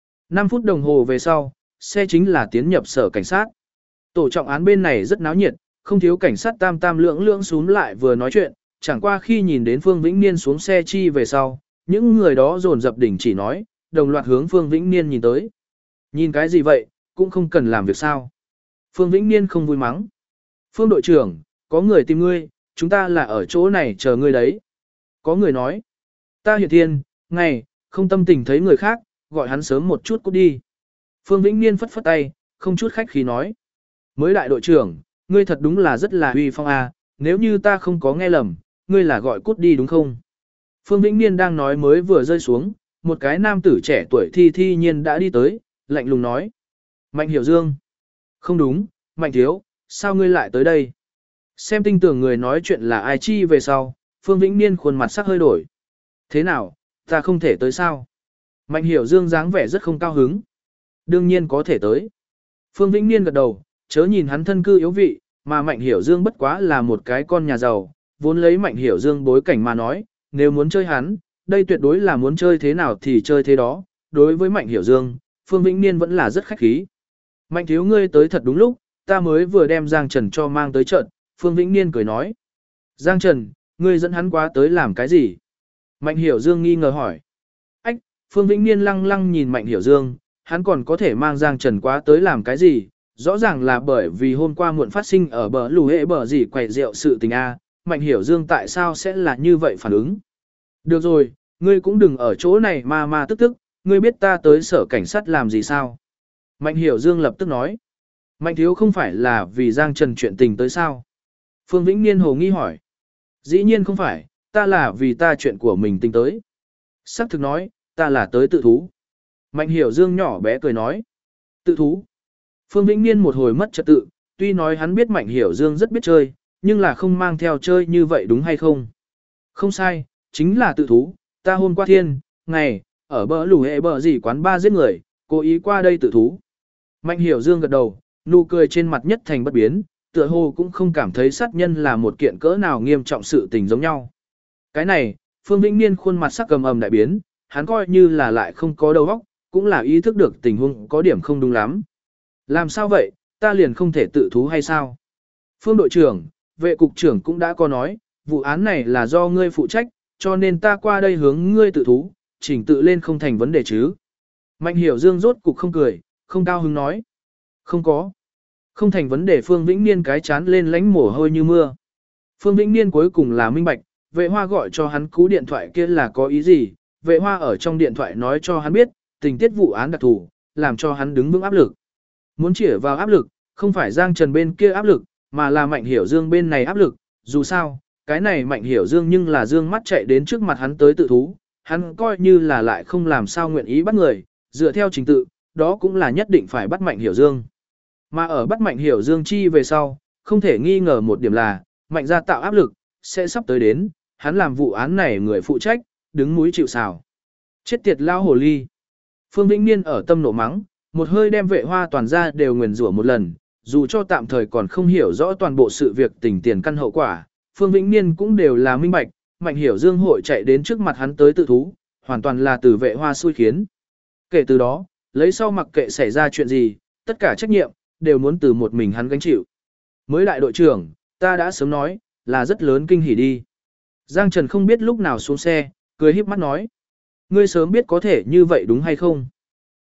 5 phút đồng hồ về sau, xe chính là tiến nhập sở cảnh sát. Tổ trọng án bên này rất náo nhiệt, không thiếu cảnh sát tam tam lưỡng lưỡng xuống lại vừa nói chuyện, chẳng qua khi nhìn đến Phương Vĩnh Niên xuống xe chi về sau, những người đó dồn dập đỉnh chỉ nói, đồng loạt hướng Phương Vĩnh Niên nhìn tới. Nhìn cái gì vậy, cũng không cần làm việc sao. Phương Vĩnh Niên không vui mắng. Phương đội trưởng, có người tìm ngươi, chúng ta là ở chỗ này chờ ngươi đấy. Có người nói, ta hiện thiên, ngày, không tâm tình thấy người khác, gọi hắn sớm một chút cút đi. Phương Vĩnh Niên phất phất tay, không chút khách khí nói. Mới đại đội trưởng, ngươi thật đúng là rất là uy phong à, nếu như ta không có nghe lầm, ngươi là gọi cút đi đúng không? Phương Vĩnh Niên đang nói mới vừa rơi xuống, một cái nam tử trẻ tuổi thi nhiên đã đi tới, lạnh lùng nói. Mạnh Hiểu Dương. Không đúng, Mạnh Thiếu, sao ngươi lại tới đây? Xem tinh tưởng người nói chuyện là ai chi về sau, Phương Vĩnh Niên khuôn mặt sắc hơi đổi. Thế nào, ta không thể tới sao? Mạnh Hiểu Dương dáng vẻ rất không cao hứng. Đương nhiên có thể tới. Phương Vĩnh Niên gật đầu, chớ nhìn hắn thân cư yếu vị, mà Mạnh Hiểu Dương bất quá là một cái con nhà giàu, vốn lấy Mạnh Hiểu Dương bối cảnh mà nói, nếu muốn chơi hắn, đây tuyệt đối là muốn chơi thế nào thì chơi thế đó. Đối với Mạnh Hiểu Dương, Phương Vĩnh Niên vẫn là rất khách khí. Mạnh thiếu ngươi tới thật đúng lúc, ta mới vừa đem Giang Trần cho mang tới trận, Phương Vĩnh Niên cười nói. Giang Trần, ngươi dẫn hắn quá tới làm cái gì? Mạnh Hiểu Dương nghi ngờ hỏi. Ách, Phương Vĩnh Niên lăng lăng nhìn Mạnh Hiểu Dương, hắn còn có thể mang Giang Trần quá tới làm cái gì? Rõ ràng là bởi vì hôm qua muộn phát sinh ở bờ lù hệ bờ gì quậy rượu sự tình A, Mạnh Hiểu Dương tại sao sẽ là như vậy phản ứng? Được rồi, ngươi cũng đừng ở chỗ này mà tức, ngươi biết ta tới sở cảnh sát làm gì sao? Mạnh Hiểu Dương lập tức nói. Mạnh thiếu không phải là vì Giang Trần chuyện tình tới sao? Phương Vĩnh Niên hồ nghi hỏi. Dĩ nhiên không phải, ta là vì ta chuyện của mình tình tới. Sắc thực nói, ta là tới tự thú. Mạnh Hiểu Dương nhỏ bé cười nói. Tự thú. Phương Vĩnh Niên một hồi mất trật tự, tuy nói hắn biết Mạnh Hiểu Dương rất biết chơi, nhưng là không mang theo chơi như vậy đúng hay không? Không sai, chính là tự thú, ta hôm qua thiên, ngày, ở bờ lù hệ bờ gì quán ba giết người, cố ý qua đây tự thú. Mạnh Hiểu Dương gật đầu, nụ cười trên mặt nhất thành bất biến, tựa hồ cũng không cảm thấy sát nhân là một kiện cỡ nào nghiêm trọng sự tình giống nhau. Cái này, Phương Vĩnh Niên khuôn mặt sắc cầm ầm đại biến, hắn coi như là lại không có đầu óc, cũng là ý thức được tình huống có điểm không đúng lắm. Làm sao vậy, ta liền không thể tự thú hay sao? Phương đội trưởng, vệ cục trưởng cũng đã có nói, vụ án này là do ngươi phụ trách, cho nên ta qua đây hướng ngươi tự thú, chỉnh tự lên không thành vấn đề chứ. Mạnh Hiểu Dương rốt cục không cười, không cao hứng nói. Không có. Không thành vấn đề. Phương Vĩnh Niên cái chán lên lánh mồ hôi như mưa. Phương Vĩnh Niên cuối cùng là minh bạch, vệ hoa gọi cho hắn cú điện thoại kia là có ý gì, vệ hoa ở trong điện thoại nói cho hắn biết, tình tiết vụ án đặc thù, làm cho hắn đứng vững áp lực. Muốn chĩa vào áp lực, không phải Giang Trần bên kia áp lực, mà là Mạnh Hiểu Dương bên này áp lực, dù sao, cái này Mạnh Hiểu Dương nhưng là Dương mắt chạy đến trước mặt hắn tới tự thú, hắn coi như là lại không làm sao nguyện ý bắt người, dựa theo trình tự, đó cũng là nhất định phải bắt Mạnh Hiểu Dương. Mà ở bắt Mạnh Hiểu Dương chi về sau, không thể nghi ngờ một điểm là, Mạnh gia tạo áp lực, sẽ sắp tới đến, hắn làm vụ án này người phụ trách, đứng núi chịu sào. Chết tiệt lao hồ ly. Phương Vĩnh Niên ở tâm nộ mắng, một hơi đem vệ hoa toàn ra đều nguyền rủa một lần, dù cho tạm thời còn không hiểu rõ toàn bộ sự việc tình tiền căn hậu quả, Phương Vĩnh Niên cũng đều là minh bạch, Mạnh Hiểu Dương hội chạy đến trước mặt hắn tới tự thú, hoàn toàn là từ vệ hoa xui khiến. Kể từ đó, lấy sau mặc kệ xảy ra chuyện gì, tất cả trách nhiệm, đều muốn từ một mình hắn gánh chịu. Mới đại đội trưởng, ta đã sớm nói, là rất lớn kinh hỉ đi. Giang Trần không biết lúc nào xuống xe, cười híp mắt nói. Ngươi sớm biết có thể như vậy đúng hay không?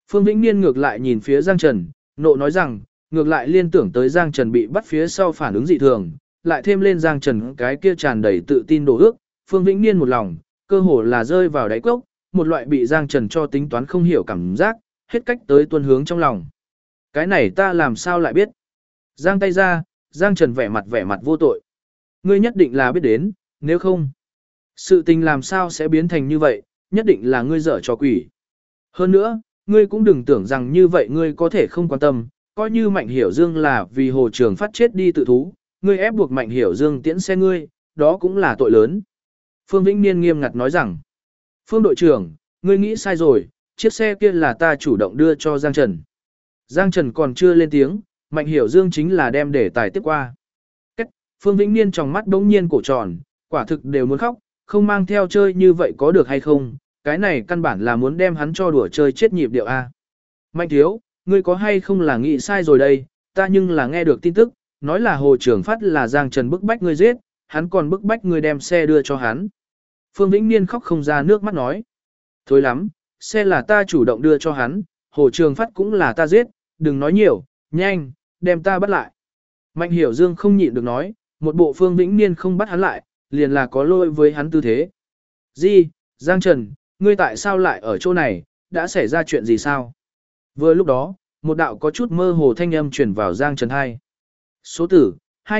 Phương Vĩnh Niên ngược lại nhìn phía Giang Trần, nộ nói rằng, ngược lại liên tưởng tới Giang Trần bị bắt phía sau phản ứng dị thường, lại thêm lên Giang Trần cái kia tràn đầy tự tin đồ ước, Phương Vĩnh Niên một lòng, cơ hồ là rơi vào đáy cốc, một loại bị Giang Trần cho tính toán không hiểu cảm giác, hết cách tới tuân hướng trong lòng. Cái này ta làm sao lại biết? Giang tay ra, Giang Trần vẻ mặt vô tội. Ngươi nhất định là biết đến, nếu không, sự tình làm sao sẽ biến thành như vậy, nhất định là ngươi dở trò quỷ. Hơn nữa, ngươi cũng đừng tưởng rằng như vậy ngươi có thể không quan tâm, coi như Mạnh Hiểu Dương là vì Hồ Trường Phát chết đi tự thú, ngươi ép buộc Mạnh Hiểu Dương tiễn xe ngươi, đó cũng là tội lớn. Phương Vĩnh Niên nghiêm ngặt nói rằng, Phương đội trưởng, ngươi nghĩ sai rồi, chiếc xe kia là ta chủ động đưa cho Giang Trần. Giang Trần còn chưa lên tiếng, Mạnh Hiểu Dương chính là đem để tài tiếp qua. Cách, Phương Vĩnh Niên trong mắt bỗng nhiên cổ tròn, quả thực đều muốn khóc, không mang theo chơi như vậy có được hay không, cái này căn bản là muốn đem hắn cho đùa chơi chết nhịp điệu A. Mạnh thiếu, ngươi có hay không là nghĩ sai rồi đây, ta nhưng là nghe được tin tức, nói là Hồ Trường Phát là Giang Trần bức bách ngươi giết, hắn còn bức bách ngươi đem xe đưa cho hắn. Phương Vĩnh Niên khóc không ra nước mắt nói. Thôi lắm, xe là ta chủ động đưa cho hắn, Hồ Trường Phát cũng là ta giết, đừng nói nhiều, nhanh, đem ta bắt lại. Mạnh Hiểu Dương không nhịn được nói, một bộ Phương Vĩnh Niên không bắt hắn lại, liền là có lỗi với hắn tư thế. Gì, Giang Trần, ngươi tại sao lại ở chỗ này, đã xảy ra chuyện gì sao? Vừa lúc đó, một đạo có chút mơ hồ thanh âm truyền vào Giang Trần hai. Số tử,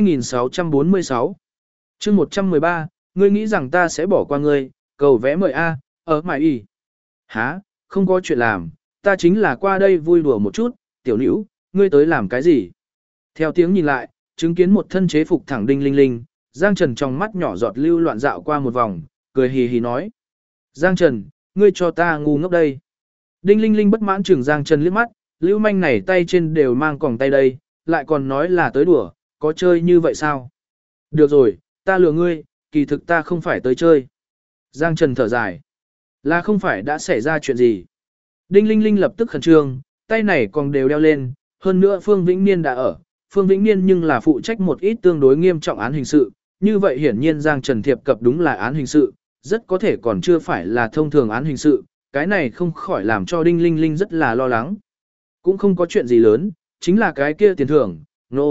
2646. Chương 113, ngươi nghĩ rằng ta sẽ bỏ qua ngươi, cầu vẽ mời A, ở mải y. Hả, không có chuyện làm, ta chính là qua đây vui đùa một chút, tiểu nữ, ngươi tới làm cái gì? Theo tiếng nhìn lại, chứng kiến một thân chế phục thẳng đinh linh linh, Giang Trần trong mắt nhỏ giọt lưu loạn dạo qua một vòng, cười hì hì nói. Giang Trần, ngươi cho ta ngu ngốc đây. Đinh linh linh bất mãn chừng Giang Trần liếc mắt, lưu manh này tay trên đều mang còng tay đây, lại còn nói là tới đùa, có chơi như vậy sao? Được rồi, ta lừa ngươi, kỳ thực ta không phải tới chơi. Giang Trần thở dài. Là không phải đã xảy ra chuyện gì? Đinh linh linh lập tức khẩn trương, tay này còn đều đeo lên, hơn nữa Phương Vĩnh Niên đã ở. Phương Vĩnh Niên nhưng là phụ trách một ít tương đối nghiêm trọng án hình sự, như vậy hiển nhiên Giang Trần thiệp cập đúng là án hình sự, rất có thể còn chưa phải là thông thường án hình sự, cái này không khỏi làm cho Đinh Linh Linh rất là lo lắng. Cũng không có chuyện gì lớn, chính là cái kia tiền thưởng,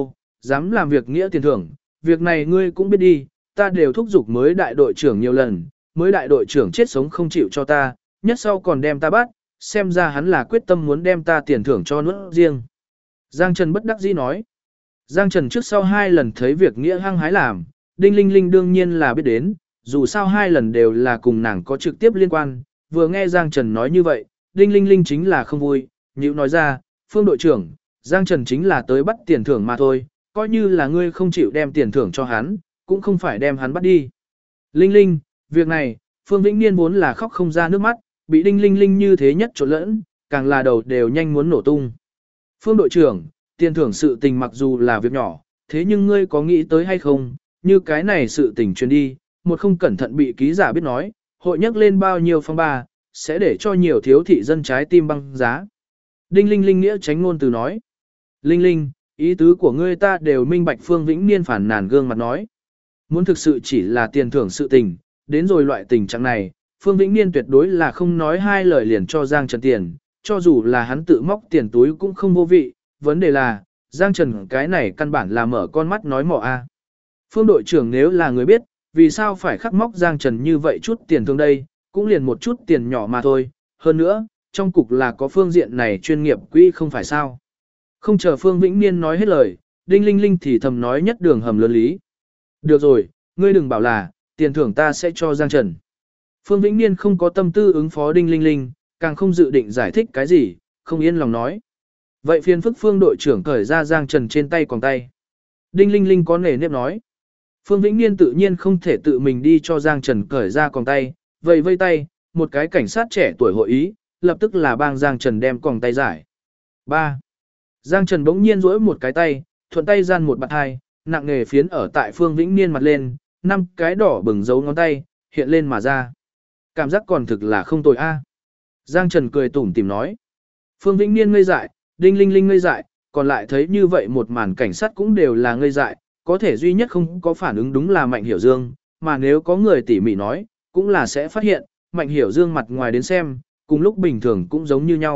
dám làm việc nghĩa tiền thưởng, việc này ngươi cũng biết đi, ta đều thúc giục mới đại đội trưởng nhiều lần, mới đại đội trưởng chết sống không chịu cho ta, nhất sau còn đem ta bắt, xem ra hắn là quyết tâm muốn đem ta tiền thưởng cho nuốt riêng. Giang Trần bất đắc dĩ nói. Giang Trần trước sau 2 lần thấy việc nghĩa hăng hái làm, Đinh Linh Linh đương nhiên là biết đến, dù sao 2 lần đều là cùng nàng có trực tiếp liên quan, vừa nghe Giang Trần nói như vậy, Đinh Linh Linh chính là không vui, nhíu nói ra, Phương đội trưởng, Giang Trần chính là tới bắt tiền thưởng mà thôi, coi như là ngươi không chịu đem tiền thưởng cho hắn, cũng không phải đem hắn bắt đi. Linh Linh, việc này, Phương Vĩnh Niên vốn là khóc không ra nước mắt, bị Đinh Linh Linh như thế nhất trộn lẫn, càng là đầu đều nhanh muốn nổ tung. Phương đội trưởng, tiền thưởng sự tình mặc dù là việc nhỏ, thế nhưng ngươi có nghĩ tới hay không, như cái này sự tình truyền đi, một không cẩn thận bị ký giả biết nói, hội nhắc lên bao nhiêu phong ba, sẽ để cho nhiều thiếu thị dân trái tim băng giá. Đinh Linh Linh nghĩa tránh ngôn từ nói. Linh Linh, ý tứ của ngươi ta đều minh bạch. Phương Vĩnh Niên phản nàn gương mặt nói. Muốn thực sự chỉ là tiền thưởng sự tình, đến rồi loại tình trạng này, Phương Vĩnh Niên tuyệt đối là không nói 2 lời liền cho Giang Trần tiền, cho dù là hắn tự móc tiền túi cũng không vô vị, vấn đề là, Giang Trần cái này căn bản là mở con mắt nói mỏ a. Phương đội trưởng nếu là người biết, vì sao phải khắc móc Giang Trần như vậy chút tiền thương đây, cũng liền một chút tiền nhỏ mà thôi, hơn nữa, trong cục là có phương diện này chuyên nghiệp quỹ không phải sao. Không chờ Phương Vĩnh Niên nói hết lời, Đinh Linh Linh thì thầm nói nhất đường hầm lớn lý. Được rồi, ngươi đừng bảo là, tiền thưởng ta sẽ cho Giang Trần. Phương Vĩnh Niên không có tâm tư ứng phó Đinh Linh Linh, càng không dự định giải thích cái gì, không yên lòng nói. Vậy phiền phức Phương đội trưởng cởi ra Giang Trần trên tay còn tay. Đinh Linh Linh có nể nếp nói. Phương Vĩnh Niên tự nhiên không thể tự mình đi cho Giang Trần cởi ra còn tay, vậy vây tay, một cái cảnh sát trẻ tuổi hội ý, lập tức là bang Giang Trần đem còn tay giải. 3. Giang Trần bỗng nhiên duỗi một cái tay, thuận tay gian một bạt hai, nặng nghề phiến ở tại Phương Vĩnh Niên mặt lên, 5 cái đỏ bừng dấu ngón tay, hiện lên mà ra. Cảm giác còn thực là không tồi a. Giang Trần cười tủm tỉm nói. Phương Vĩnh Niên ngây dại, Đinh Linh Linh ngây dại, còn lại thấy như vậy một màn cảnh sát cũng đều là ngây dại, có thể duy nhất không có phản ứng đúng là Mạnh Hiểu Dương, mà nếu có người tỉ mỉ nói, cũng là sẽ phát hiện, Mạnh Hiểu Dương mặt ngoài đến xem, cùng lúc bình thường cũng giống như nhau,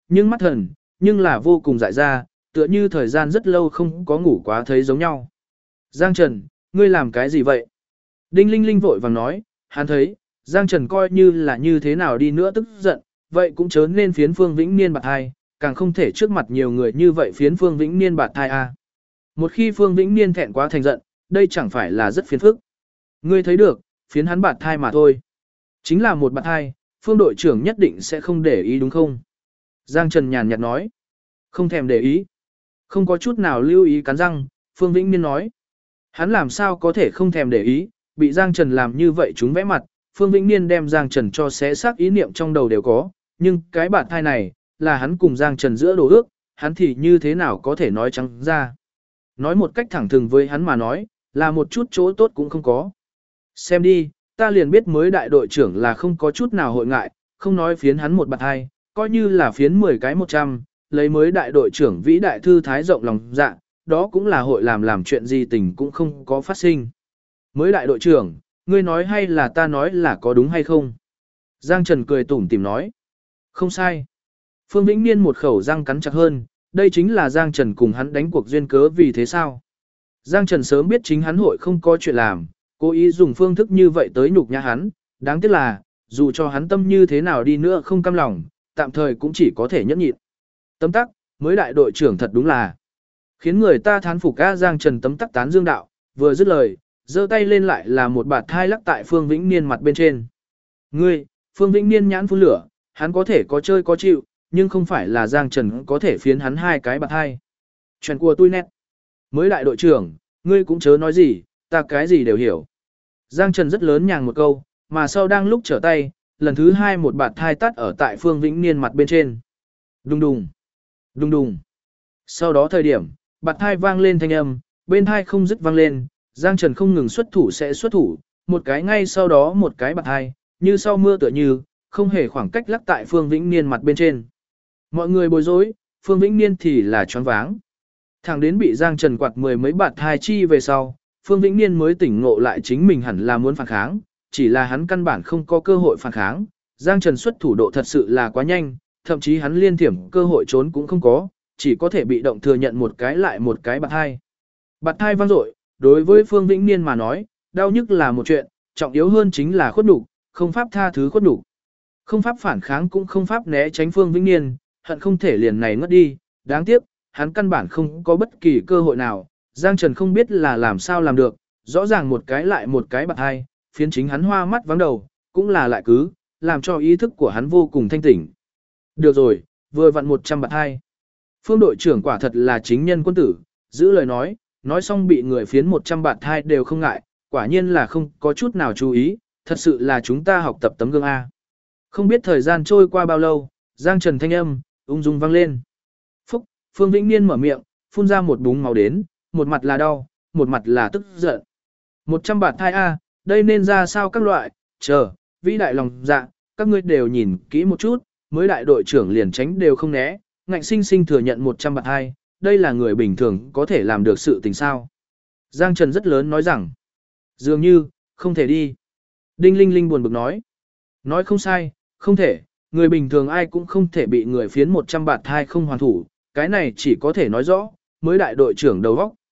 Nhưng mắt thần, nhưng là vô cùng dại ra, tựa như thời gian rất lâu không có ngủ quá thấy giống nhau. Giang Trần, ngươi làm cái gì vậy? Đinh Linh Linh vội vàng nói, hắn thấy, Giang Trần coi như là như thế nào đi nữa tức giận, vậy cũng chớ nên phiến Phương Vĩnh Niên bạt hai, càng không thể trước mặt nhiều người như vậy phiến Phương Vĩnh Niên bạt thai a. Một khi Phương Vĩnh Niên thẹn quá thành giận, đây chẳng phải là rất phiền phức. Ngươi thấy được, phiến hắn bạt thai mà thôi. Chính là một bạt thai, Phương đội trưởng nhất định sẽ không để ý đúng không? Giang Trần nhàn nhạt nói. Không thèm để ý. Không có chút nào lưu ý cắn răng, Phương Vĩnh Niên nói. Hắn làm sao có thể không thèm để ý, bị Giang Trần làm như vậy chúng vẽ mặt, Phương Vĩnh Niên đem Giang Trần cho xé xác ý niệm trong đầu đều có, nhưng cái bạt thai này, là hắn cùng Giang Trần giữa đồ ước, hắn thì như thế nào có thể nói trắng ra. Nói một cách thẳng thừng với hắn mà nói, là một chút chỗ tốt cũng không có. Xem đi, ta liền biết mới đại đội trưởng là không có chút nào hội ngại, không nói phiến hắn một bạt hai, coi như là phiến 10 cái 100, lấy mới đại đội trưởng vĩ đại thư thái rộng lòng dạ, đó cũng là hội làm chuyện gì tình cũng không có phát sinh. Mới đại đội trưởng, ngươi nói hay là ta nói là có đúng hay không? Giang Trần cười tủm tỉm nói. Không sai. Phương Vĩnh Niên một khẩu răng cắn chặt hơn, đây chính là Giang Trần cùng hắn đánh cuộc duyên cớ vì thế sao? Giang Trần sớm biết chính hắn hội không có chuyện làm, cố ý dùng phương thức như vậy tới nhục nhã hắn, đáng tiếc là, dù cho hắn tâm như thế nào đi nữa không cam lòng, tạm thời cũng chỉ có thể nhẫn nhịn. Tấm tắc, mới đại đội trưởng thật đúng là khiến người ta thán phục ca. Giang Trần tấm tắc tán dương đạo, vừa dứt lời, giơ tay lên lại là một bạt thai lắc tại Phương Vĩnh Niên mặt bên trên. Ngươi, Phương Vĩnh Niên nhãn phun lửa, hắn có thể có chơi có chịu, nhưng không phải là Giang Trần có thể phiến hắn hai cái bạt thai. Chuyện của tôi nét. Mới đại đội trưởng, ngươi cũng chớ nói gì, ta cái gì đều hiểu. Giang Trần rất lớn nhàng một câu, mà sau đang lúc trở tay, lần thứ hai một bạt thai tắt ở tại Phương Vĩnh Niên mặt bên trên. Đùng đùng, đùng đùng. Sau đó thời điểm, bạt thai vang lên thanh âm, bên thai không dứt vang lên, Giang Trần không ngừng xuất thủ sẽ xuất thủ, một cái ngay sau đó một cái bạt thai, như sau mưa tựa như, không hề khoảng cách lắc tại Phương Vĩnh Niên mặt bên trên. Mọi người bối rối, Phương Vĩnh Niên thì là choáng váng. Thằng đến bị Giang Trần quạt mười mấy bạt thai chi về sau, Phương Vĩnh Niên mới tỉnh ngộ lại chính mình hẳn là muốn phản kháng, chỉ là hắn căn bản không có cơ hội phản kháng. Giang Trần xuất thủ độ thật sự là quá nhanh, thậm chí hắn liên thiểm cơ hội trốn cũng không có, chỉ có thể bị động thừa nhận một cái lại một cái bạt thai. Bạt thai vang dội, đối với Phương Vĩnh Niên mà nói, đau nhức là một chuyện, trọng yếu hơn chính là khuất nhục, không pháp tha thứ khuất nhục. Không pháp phản kháng cũng không pháp né tránh Phương Vĩnh Niên, hận không thể liền này ngất đi, đáng tiếc, hắn căn bản không có bất kỳ cơ hội nào, Giang Trần không biết là làm sao làm được, rõ ràng một cái lại một cái bạt hai, phiến chính hắn hoa mắt vắng đầu, cũng là lại cứ, làm cho ý thức của hắn vô cùng thanh tỉnh. Được rồi, vừa vặn 100 bạt hai. Phương đội trưởng quả thật là chính nhân quân tử, giữ lời nói xong bị người phiến 100 bạt hai đều không ngại, quả nhiên là không có chút nào chú ý, thật sự là chúng ta học tập tấm gương A. Không biết thời gian trôi qua bao lâu, Giang Trần thanh âm, ung dung vang lên. Phúc, Phương Vĩnh Niên mở miệng, phun ra một búng máu đến, một mặt là đau, một mặt là tức giận. 100 bạt thai A, đây nên ra sao các loại, chờ, vĩ đại lòng dạ, các ngươi đều nhìn kỹ một chút, mới đại đội trưởng liền tránh đều không né, ngạnh sinh sinh thừa nhận 100 bạt thai, đây là người bình thường có thể làm được sự tình sao. Giang Trần rất lớn nói rằng, dường như, không thể đi. Đinh Linh Linh buồn bực nói, nói không sai, không thể, người bình thường ai cũng không thể bị người phiến 100 bạt thai không hoàn thủ, cái này chỉ có thể nói rõ, mới đại đội trưởng đầu óc.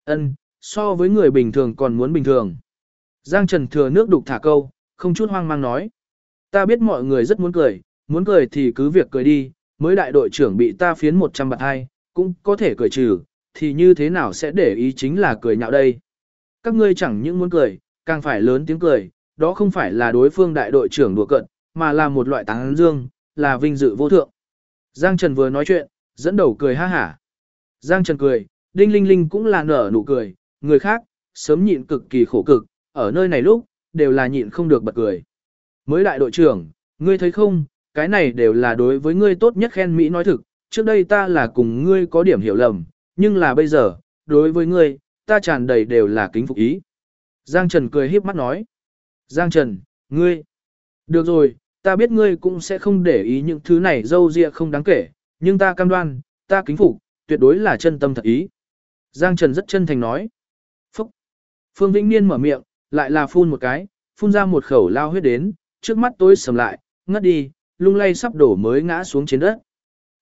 So với người bình thường còn muốn bình thường. Giang Trần thừa nước đục thả câu, không chút hoang mang nói. Ta biết mọi người rất muốn cười thì cứ việc cười đi, mới đại đội trưởng bị ta phiến 100 bạt hai, cũng có thể cười trừ, thì như thế nào sẽ để ý chính là cười nhạo đây. Các ngươi chẳng những muốn cười, càng phải lớn tiếng cười, đó không phải là đối phương đại đội trưởng đùa cợt, mà là một loại tán dương, là vinh dự vô thượng. Giang Trần vừa nói chuyện, dẫn đầu cười ha hả. Giang Trần cười, Đinh Linh Linh cũng là nở nụ cười, người khác, sớm nhịn cực kỳ khổ cực, ở nơi này lúc, đều là nhịn không được bật cười. Mới đại đội trưởng, ngươi thấy không, cái này đều là đối với ngươi tốt nhất khen Mỹ nói thực, trước đây ta là cùng ngươi có điểm hiểu lầm, nhưng là bây giờ, đối với ngươi, ta tràn đầy đều là kính phục ý. Giang Trần cười híp mắt nói. Giang Trần, ngươi, được rồi, ta biết ngươi cũng sẽ không để ý những thứ này dâu dịa không đáng kể, nhưng ta cam đoan, ta kính phục, tuyệt đối là chân tâm thật ý. Giang Trần rất chân thành nói. Phúc. Phương Vĩnh Niên mở miệng, lại là phun một cái, phun ra một khẩu lao huyết đến, trước mắt tối sầm lại, ngất đi, lung lay sắp đổ mới ngã xuống trên đất.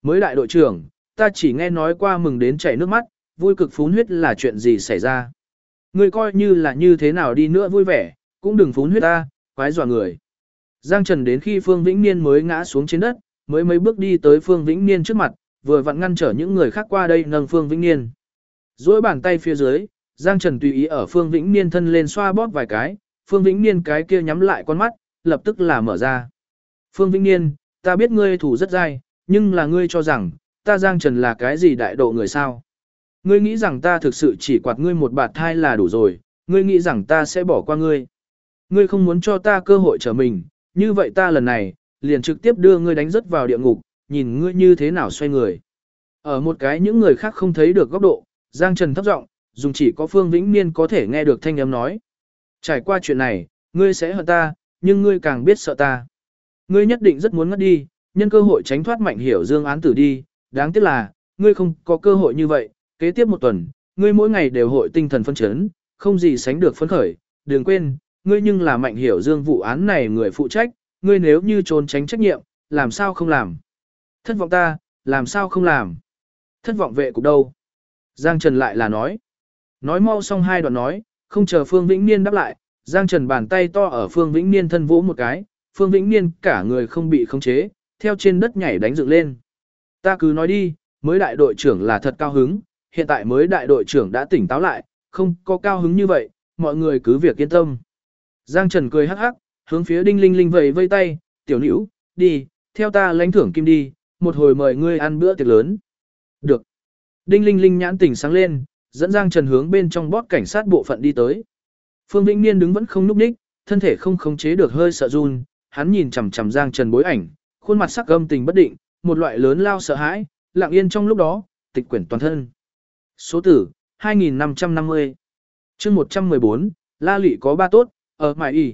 Mới đại đội trưởng, ta chỉ nghe nói qua mừng đến chảy nước mắt, vui cực phún huyết là chuyện gì xảy ra. Ngươi coi như là như thế nào đi nữa vui vẻ, cũng đừng phún huyết ta, quái dọa người. Giang Trần đến khi Phương Vĩnh Niên mới ngã xuống trên đất, mới mấy bước đi tới Phương Vĩnh Niên trước mặt, vừa vặn ngăn trở những người khác qua đây nâng Phương Vĩnh Niên. Duỗi bàn tay phía dưới, Giang Trần tùy ý ở Phương Vĩnh Niên thân lên xoa bóp vài cái, Phương Vĩnh Niên cái kia nhắm lại con mắt, lập tức là mở ra. Phương Vĩnh Niên, ta biết ngươi thủ rất dai, nhưng là ngươi cho rằng, ta Giang Trần là cái gì đại độ người sao? Ngươi nghĩ rằng ta thực sự chỉ quạt ngươi một bạt thai là đủ rồi, ngươi nghĩ rằng ta sẽ bỏ qua ngươi. Ngươi không muốn cho ta cơ hội trở mình, như vậy ta lần này, liền trực tiếp đưa ngươi đánh rớt vào địa ngục, nhìn ngươi như thế nào xoay người. Ở một cái những người khác không thấy được góc độ, Giang Trần thấp giọng, dùng chỉ có Phương Vĩnh Niên có thể nghe được thanh âm nói. Trải qua chuyện này, ngươi sẽ hận ta, nhưng ngươi càng biết sợ ta. Ngươi nhất định rất muốn ngất đi, nhân cơ hội tránh thoát Mạnh Hiểu Dương án tử đi, đáng tiếc là, ngươi không có cơ hội như vậy, kế tiếp một tuần, ngươi mỗi ngày đều hội tinh thần phân chấn, không gì sánh được phấn khởi, đừng quên, ngươi nhưng là Mạnh Hiểu Dương vụ án này người phụ trách, ngươi nếu như trốn tránh trách nhiệm, làm sao không làm? Thất vọng ta, làm sao không làm? Thất vọng vệ cục đâu? Giang Trần lại là nói. Nói mau xong hai đoạn nói, không chờ Phương Vĩnh Niên đáp lại, Giang Trần bàn tay to ở Phương Vĩnh Niên thân vỗ một cái, Phương Vĩnh Niên cả người không bị khống chế, theo trên đất nhảy đánh dựng lên. Ta cứ nói đi, mới đại đội trưởng là thật cao hứng, hiện tại mới đại đội trưởng đã tỉnh táo lại, không có cao hứng như vậy, mọi người cứ việc yên tâm. Giang Trần cười hắc hắc, hướng phía Đinh Linh Linh vẫy vây tay, tiểu nữ, đi, theo ta lãnh thưởng kim đi, một hồi mời ngươi ăn bữa tiệc lớn. Được. Đinh Linh Linh nhãn tỉnh sáng lên, dẫn Giang Trần hướng bên trong bót cảnh sát bộ phận đi tới. Phương Vĩnh Niên đứng vẫn không nhúc nhích, thân thể không khống chế được hơi sợ run, hắn nhìn chằm chằm Giang Trần bối ảnh, khuôn mặt sắc âm tình bất định, một loại lớn lao sợ hãi, lặng yên trong lúc đó, tịch quyển toàn thân. Số tử 2550. Chương 114, La Lị có ba tốt, ở mại y.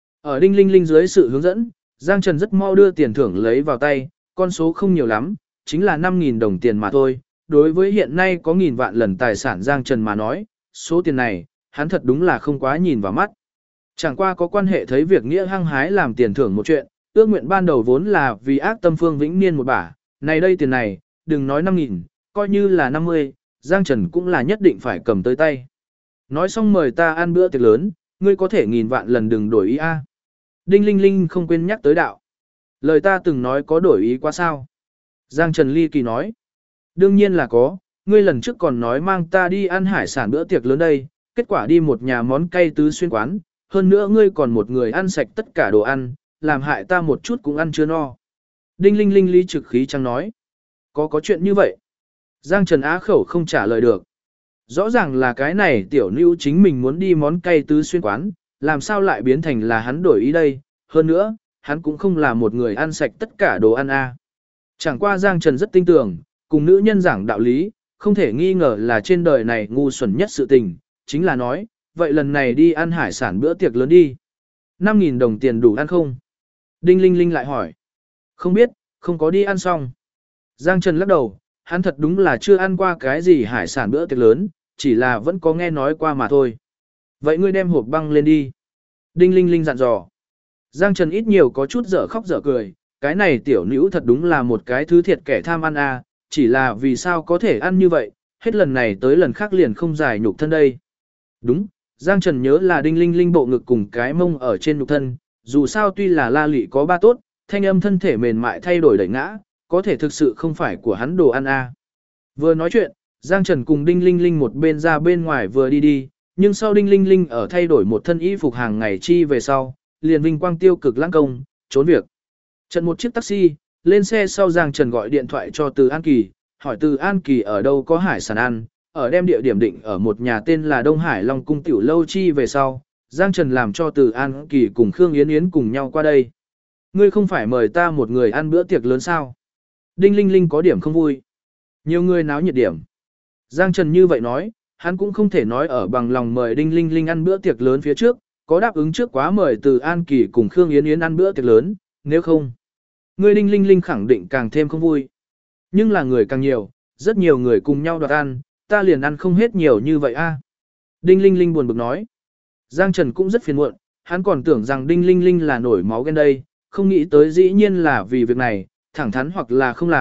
Ở Đinh Linh Linh dưới sự hướng dẫn, Giang Trần rất mau đưa tiền thưởng lấy vào tay, con số không nhiều lắm, chính là 5.000 đồng tiền mà thôi. Đối với hiện nay có nghìn vạn lần tài sản Giang Trần mà nói, số tiền này, hắn thật đúng là không quá nhìn vào mắt. Chẳng qua có quan hệ thấy việc nghĩa hăng hái làm tiền thưởng một chuyện, ước nguyện ban đầu vốn là vì ác tâm Phương Vĩnh Niên một bả, này đây tiền này, đừng nói 5.000, coi như là 50, Giang Trần cũng là nhất định phải cầm tới tay. Nói xong mời ta ăn bữa tiệc lớn, ngươi có thể nghìn vạn lần đừng đổi ý a. Đinh Linh Linh không quên nhắc tới đạo. Lời ta từng nói có đổi ý quá sao? Giang Trần ly kỳ nói. Đương nhiên là có, ngươi lần trước còn nói mang ta đi ăn hải sản bữa tiệc lớn đây, kết quả đi một nhà món cay tứ xuyên quán, hơn nữa ngươi còn một người ăn sạch tất cả đồ ăn, làm hại ta một chút cũng ăn chưa no. Đinh Linh Linh lý trực khí chẳng nói. Có chuyện như vậy. Giang Trần á khẩu không trả lời được. Rõ ràng là cái này tiểu nữ chính mình muốn đi món cay tứ xuyên quán, làm sao lại biến thành là hắn đổi ý đây, hơn nữa, hắn cũng không là một người ăn sạch tất cả đồ ăn a. Chẳng qua Giang Trần rất tin tưởng, cùng nữ nhân giảng đạo lý, không thể nghi ngờ là trên đời này ngu xuẩn nhất sự tình, chính là nói, vậy lần này đi ăn hải sản bữa tiệc lớn đi. 5.000 đồng tiền đủ ăn không? Đinh Linh Linh lại hỏi. Không biết, không có đi ăn xong. Giang Trần lắc đầu, hắn thật đúng là chưa ăn qua cái gì hải sản bữa tiệc lớn, chỉ là vẫn có nghe nói qua mà thôi. Vậy ngươi đem hộp băng lên đi. Đinh Linh Linh dặn dò. Giang Trần ít nhiều có chút dở khóc dở cười, cái này tiểu nữ thật đúng là một cái thứ thiệt kẻ tham ăn a, chỉ là vì sao có thể ăn như vậy, hết lần này tới lần khác liền không giải nhục thân đây. Đúng, Giang Trần nhớ là Đinh Linh Linh bộ ngực cùng cái mông ở trên nhục thân, dù sao tuy là La Lị có ba tốt, thanh âm thân thể mềm mại thay đổi đẩy ngã, có thể thực sự không phải của hắn đồ ăn a. Vừa nói chuyện, Giang Trần cùng Đinh Linh Linh một bên ra bên ngoài vừa đi đi, nhưng sau Đinh Linh Linh ở thay đổi một thân y phục hàng ngày chi về sau, liền vinh quang tiêu cực lãng công, trốn việc. Trận một chiếc taxi, lên xe sau Giang Trần gọi điện thoại cho Từ An Kỳ, hỏi Từ An Kỳ ở đâu có hải sản ăn, ở đem địa điểm định ở một nhà tên là Đông Hải Long Cung Tiểu Lâu chi về sau, Giang Trần làm cho Từ An Kỳ cùng Khương Yến Yến cùng nhau qua đây. Ngươi không phải mời ta một người ăn bữa tiệc lớn sao? Đinh Linh Linh có điểm không vui. Nhiều người náo nhiệt điểm. Giang Trần như vậy nói, hắn cũng không thể nói ở bằng lòng mời Đinh Linh Linh ăn bữa tiệc lớn phía trước, có đáp ứng trước quá mời Từ An Kỳ cùng Khương Yến Yến ăn bữa tiệc lớn, nếu không, người Đinh Linh Linh khẳng định càng thêm không vui. Nhưng là người càng nhiều, rất nhiều người cùng nhau đoạt ăn, ta liền ăn không hết nhiều như vậy a. Đinh Linh Linh buồn bực nói. Giang Trần cũng rất phiền muộn, hắn còn tưởng rằng Đinh Linh Linh là nổi máu ghen đây, không nghĩ tới dĩ nhiên là vì việc này, thẳng thắn hoặc là không làm,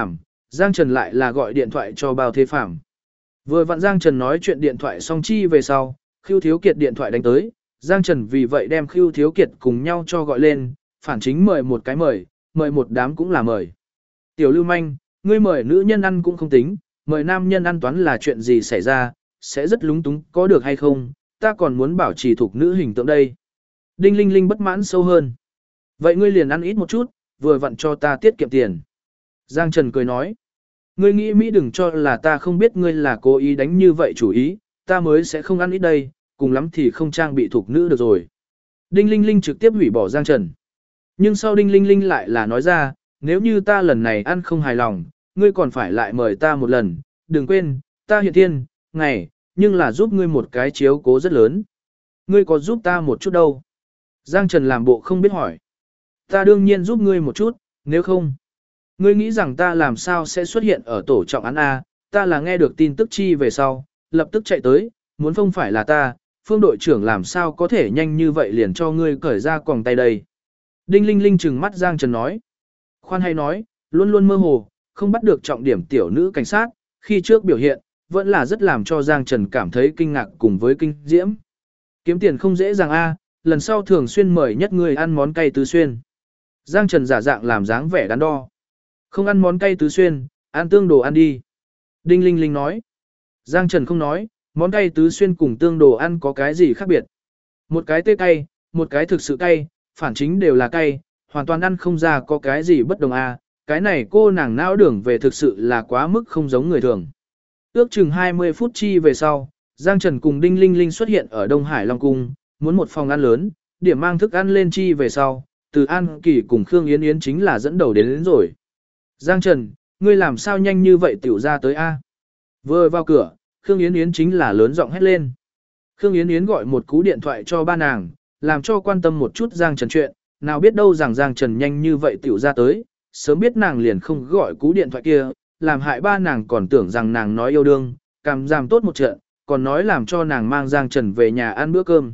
Giang Trần lại là gọi điện thoại cho Bao Thế Phạm. Vừa vặn Giang Trần nói chuyện điện thoại xong chi về sau, Khưu Thiếu Kiệt điện thoại đánh tới, Giang Trần vì vậy đem Khưu Thiếu Kiệt cùng nhau cho gọi lên, phản chính mời một cái mời một đám cũng là mời. Tiểu Lưu Manh, ngươi mời nữ nhân ăn cũng không tính, mời nam nhân ăn toán là chuyện gì xảy ra, sẽ rất lúng túng, có được hay không, ta còn muốn bảo trì thuộc nữ hình tượng đây. Đinh Linh Linh bất mãn sâu hơn. Vậy ngươi liền ăn ít một chút, vừa vặn cho ta tiết kiệm tiền. Giang Trần cười nói. Ngươi nghĩ Mỹ đừng cho là ta không biết ngươi là cố ý đánh như vậy chủ ý, ta mới sẽ không ăn ít đây, cùng lắm thì không trang bị thuộc nữ được rồi. Đinh Linh Linh trực tiếp hủy bỏ Giang Trần. Nhưng sau Đinh Linh Linh lại là nói ra, nếu như ta lần này ăn không hài lòng, ngươi còn phải lại mời ta một lần, đừng quên, ta hiện thiên, ngày, nhưng là giúp ngươi một cái chiếu cố rất lớn. Ngươi có giúp ta một chút đâu? Giang Trần làm bộ không biết hỏi. Ta đương nhiên giúp ngươi một chút, nếu không. Ngươi nghĩ rằng ta làm sao sẽ xuất hiện ở tổ trọng án A, ta là nghe được tin tức chi về sau, lập tức chạy tới, muốn không phải là ta, Phương đội trưởng làm sao có thể nhanh như vậy liền cho ngươi cởi ra quòng tay đây. Đinh Linh Linh trừng mắt Giang Trần nói. Khoan hay nói, luôn luôn mơ hồ, không bắt được trọng điểm tiểu nữ cảnh sát, khi trước biểu hiện, vẫn là rất làm cho Giang Trần cảm thấy kinh ngạc cùng với kinh diễm. Kiếm tiền không dễ dàng A, lần sau thường xuyên mời nhất người ăn món cay tứ xuyên. Giang Trần giả dạng làm dáng vẻ đắn đo. Không ăn món cay tứ xuyên, ăn tương đồ ăn đi. Đinh Linh Linh nói. Giang Trần không nói, món cay tứ xuyên cùng tương đồ ăn có cái gì khác biệt. Một cái tê cay, một cái thực sự cay, phản chính đều là cay, hoàn toàn ăn không ra có cái gì bất đồng a. Cái này cô nàng não đường về thực sự là quá mức không giống người thường. Ước chừng 20 phút chi về sau, Giang Trần cùng Đinh Linh Linh xuất hiện ở Đông Hải Long Cung, muốn một phòng ăn lớn, điểm mang thức ăn lên chi về sau, từ An Kỳ cùng Khương Yến Yến chính là dẫn đầu đến rồi. Giang Trần, ngươi làm sao nhanh như vậy tiểu ra tới A? Vừa vào cửa, Khương Yến Yến chính là lớn giọng hét lên. Khương Yến Yến gọi một cú điện thoại cho ba nàng, làm cho quan tâm một chút Giang Trần chuyện, nào biết đâu rằng Giang Trần nhanh như vậy tiểu ra tới, sớm biết nàng liền không gọi cú điện thoại kia, làm hại ba nàng còn tưởng rằng nàng nói yêu đương, cảm giảm tốt một trận, còn nói làm cho nàng mang Giang Trần về nhà ăn bữa cơm.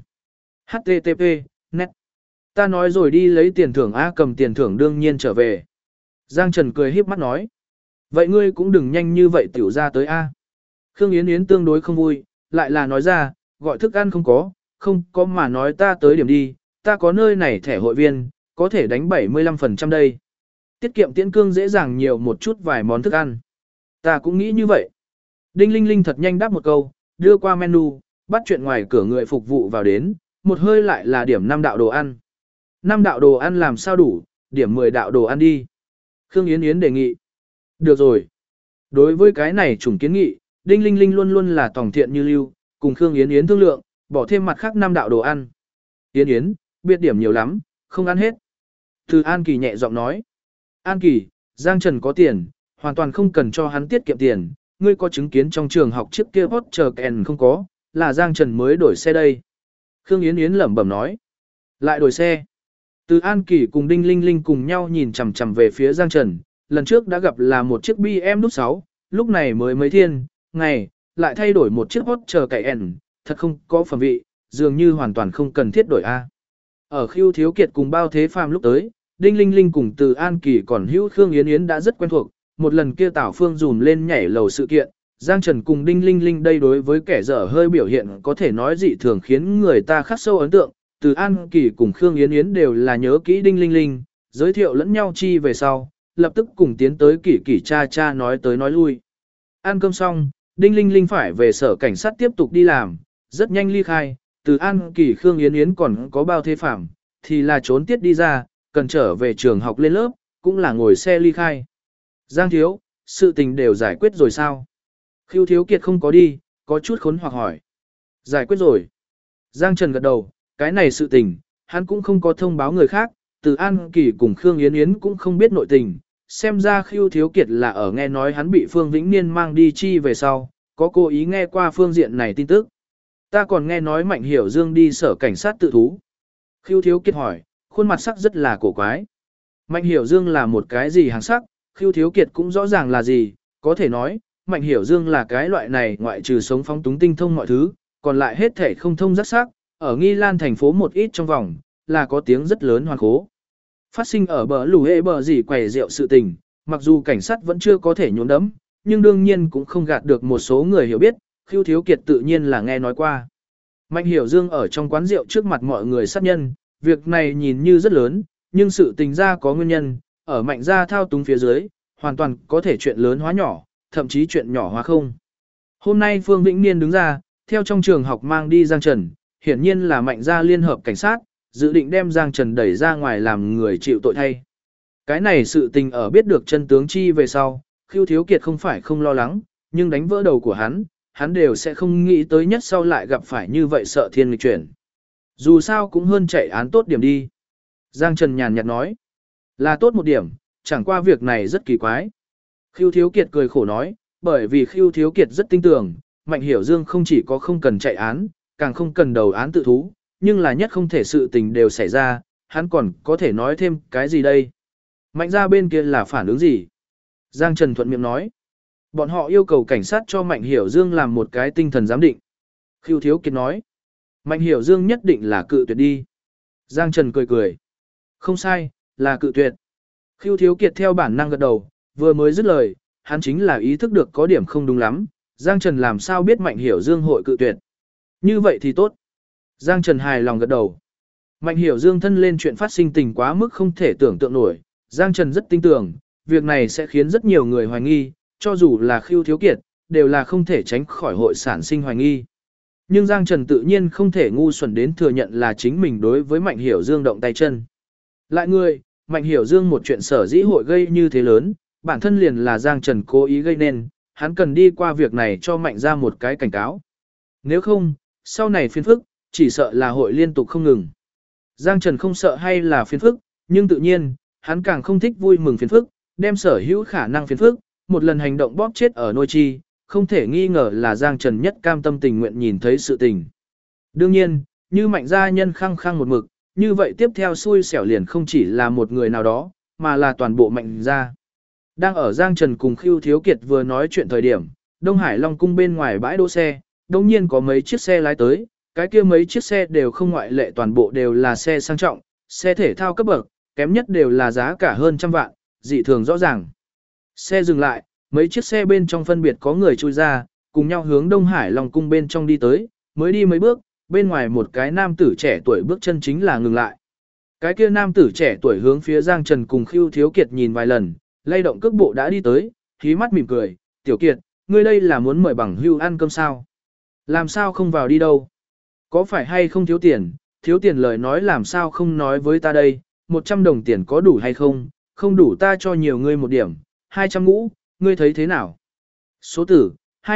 HTTP, net. Ta nói rồi đi lấy tiền thưởng A, cầm tiền thưởng đương nhiên trở về. Giang Trần cười híp mắt nói. Vậy ngươi cũng đừng nhanh như vậy tiểu ra tới A. Khương Yến Yến tương đối không vui, lại là nói ra, gọi thức ăn không có mà nói ta tới điểm đi, ta có nơi này thẻ hội viên, có thể đánh 75% đây. Tiết kiệm tiễn cương dễ dàng nhiều một chút vài món thức ăn. Ta cũng nghĩ như vậy. Đinh Linh Linh thật nhanh đáp một câu, đưa qua menu, bắt chuyện ngoài cửa người phục vụ vào đến, một hơi lại là điểm 5 đạo đồ ăn. 5 đạo đồ ăn làm sao đủ, điểm 10 đạo đồ ăn đi. Khương Yến Yến đề nghị. Được rồi. Đối với cái này chủng kiến nghị, Đinh Linh Linh luôn luôn là tòng thiện như lưu, cùng Khương Yến Yến thương lượng, bỏ thêm mặt khác 5 đạo đồ ăn. Yến Yến, biết điểm nhiều lắm, không ăn hết. Từ An Kỳ nhẹ giọng nói. An Kỳ, Giang Trần có tiền, hoàn toàn không cần cho hắn tiết kiệm tiền, ngươi có chứng kiến trong trường học chiếc kia hot chờ kèn không có, là Giang Trần mới đổi xe đây. Khương Yến Yến lẩm bẩm nói. Lại đổi xe. Từ An Kỳ cùng Đinh Linh Linh cùng nhau nhìn chằm chằm về phía Giang Trần, lần trước đã gặp là một chiếc BMW 6, lúc này mới mấy thiên, ngày, lại thay đổi một chiếc hot chờ kèn, thật không có phẩm vị, dường như hoàn toàn không cần thiết đổi A. Ở Khưu Thiếu Kiệt cùng Bao Thế Phàm lúc tới, Đinh Linh Linh cùng Từ An Kỳ còn hữu Khương Yến Yến đã rất quen thuộc, một lần kia Tảo Phương dùm lên nhảy lầu sự kiện, Giang Trần cùng Đinh Linh Linh đây đối với kẻ dở hơi biểu hiện có thể nói dị thường khiến người ta khắc sâu ấn tượng, Từ An Kỳ cùng Khương Yến Yến đều là nhớ kỹ Đinh Linh Linh, giới thiệu lẫn nhau chi về sau, lập tức cùng tiến tới Kỳ Kỳ cha cha nói tới nói lui. Ăn cơm xong, Đinh Linh Linh phải về sở cảnh sát tiếp tục đi làm, rất nhanh ly khai, Từ An Kỳ Khương Yến Yến còn có Bao Thế Phạm, thì là trốn tiết đi ra, cần trở về trường học lên lớp, cũng là ngồi xe ly khai. Giang thiếu, sự tình đều giải quyết rồi sao? Khưu Thiếu Kiệt không có đi, có chút khốn hoặc hỏi. Giải quyết rồi. Giang Trần gật đầu, cái này sự tình, hắn cũng không có thông báo người khác, Từ An Kỳ cùng Khương Yến Yến cũng không biết nội tình. Xem ra Khưu Thiếu Kiệt là ở nghe nói hắn bị Phương Vĩnh Niên mang đi chi về sau, có cố ý nghe qua phương diện này tin tức. Ta còn nghe nói Mạnh Hiểu Dương đi sở cảnh sát tự thú. Khưu Thiếu Kiệt hỏi, khuôn mặt sắc rất là cổ quái. Mạnh Hiểu Dương là một cái gì hàng sắc, Khưu Thiếu Kiệt cũng rõ ràng là gì, có thể nói, Mạnh Hiểu Dương là cái loại này ngoại trừ sống phóng túng tinh thông mọi thứ, còn lại hết thể không thông rất sắc, ở Nghi Lan thành phố một ít trong vòng, là có tiếng rất lớn hoàn khố. Phát sinh ở bờ lù hệ bờ gì quầy rượu sự tình, Mặc dù cảnh sát vẫn chưa có thể nhuốm đẫm, nhưng đương nhiên cũng không gạt được một số người hiểu biết, Khưu Thiếu Kiệt tự nhiên là nghe nói qua. Mạnh Hiểu Dương ở trong quán rượu trước mặt mọi người sát nhân, việc này nhìn như rất lớn, nhưng sự tình ra có nguyên nhân, ở Mạnh gia thao túng phía dưới, hoàn toàn có thể chuyện lớn hóa nhỏ, thậm chí chuyện nhỏ hóa không. Hôm nay Phương Vĩnh Niên đứng ra, theo trong trường học mang đi Giang Trần, hiển nhiên là Mạnh gia liên hợp cảnh sát, dự định đem Giang Trần đẩy ra ngoài làm người chịu tội thay. Cái này sự tình ở biết được chân tướng chi về sau, Khưu Thiếu Kiệt không phải không lo lắng, nhưng đánh vỡ đầu của hắn đều sẽ không nghĩ tới nhất sau lại gặp phải như vậy sợ thiên nghịch chuyển. Dù sao cũng hơn chạy án tốt điểm đi. Giang Trần nhàn nhạt nói, là tốt một điểm, chẳng qua việc này rất kỳ quái. Khưu Thiếu Kiệt cười khổ nói, bởi vì Khưu Thiếu Kiệt rất tin tưởng, Mạnh Hiểu Dương không chỉ có không cần chạy án, càng không cần đầu án tự thú, nhưng là nhất không thể sự tình đều xảy ra, hắn còn có thể nói thêm cái gì đây? Mạnh gia bên kia là phản ứng gì? Giang Trần thuận miệng nói. Bọn họ yêu cầu cảnh sát cho Mạnh Hiểu Dương làm một cái tinh thần giám định. Khưu Thiếu Kiệt nói. Mạnh Hiểu Dương nhất định là cự tuyệt đi. Giang Trần cười cười. Không sai, là cự tuyệt. Khưu Thiếu Kiệt theo bản năng gật đầu, vừa mới dứt lời, hắn chính là ý thức được có điểm không đúng lắm. Giang Trần làm sao biết Mạnh Hiểu Dương hội cự tuyệt. Như vậy thì tốt. Giang Trần hài lòng gật đầu. Mạnh Hiểu Dương thân lên chuyện phát sinh tình quá mức không thể tưởng tượng nổi. Giang Trần rất tin tưởng, việc này sẽ khiến rất nhiều người hoài nghi, cho dù là Khưu Thiếu Kiệt, đều là không thể tránh khỏi hội sản sinh hoài nghi. Nhưng Giang Trần tự nhiên không thể ngu xuẩn đến thừa nhận là chính mình đối với Mạnh Hiểu Dương động tay chân. Lại người, Mạnh Hiểu Dương một chuyện sở dĩ hội gây như thế lớn, bản thân liền là Giang Trần cố ý gây nên, hắn cần đi qua việc này cho Mạnh ra một cái cảnh cáo. Nếu không, sau này phiền phức, chỉ sợ là hội liên tục không ngừng. Giang Trần không sợ hay là phiền phức, nhưng tự nhiên, hắn càng không thích vui mừng phiền phức, đem sở hữu khả năng phiền phức, một lần hành động bóp chết ở nôi chi, không thể nghi ngờ là Giang Trần nhất cam tâm tình nguyện nhìn thấy sự tình. Đương nhiên, như Mạnh gia nhân khăng khăng một mực, như vậy tiếp theo xui xẻo liền không chỉ là một người nào đó, mà là toàn bộ Mạnh gia. Đang ở Giang Trần cùng Khưu Thiếu Kiệt vừa nói chuyện thời điểm, Đông Hải Long cung bên ngoài bãi đỗ xe, đồng nhiên có mấy chiếc xe lái tới, cái kia mấy chiếc xe đều không ngoại lệ, toàn bộ đều là xe sang trọng, xe thể thao cấp bậc, kém nhất đều là giá cả hơn trăm vạn, dị thường rõ ràng. Xe dừng lại, mấy chiếc xe bên trong phân biệt có người chui ra, cùng nhau hướng Đông Hải Long cung bên trong đi tới, mới đi mấy bước, bên ngoài một cái nam tử trẻ tuổi bước chân chính là ngừng lại. Cái kia nam tử trẻ tuổi hướng phía Giang Trần cùng Khưu Thiếu Kiệt nhìn vài lần, lay động cước bộ đã đi tới, khí mắt mỉm cười, "Tiểu Kiệt, ngươi đây là muốn mời bằng hưu ăn cơm sao? Làm sao không vào đi đâu? Có phải hay không thiếu tiền lời nói làm sao không nói với ta đây, 100 đồng tiền có đủ hay không, không đủ ta cho nhiều ngươi một điểm, 200 ngũ, ngươi thấy thế nào?" Số tử,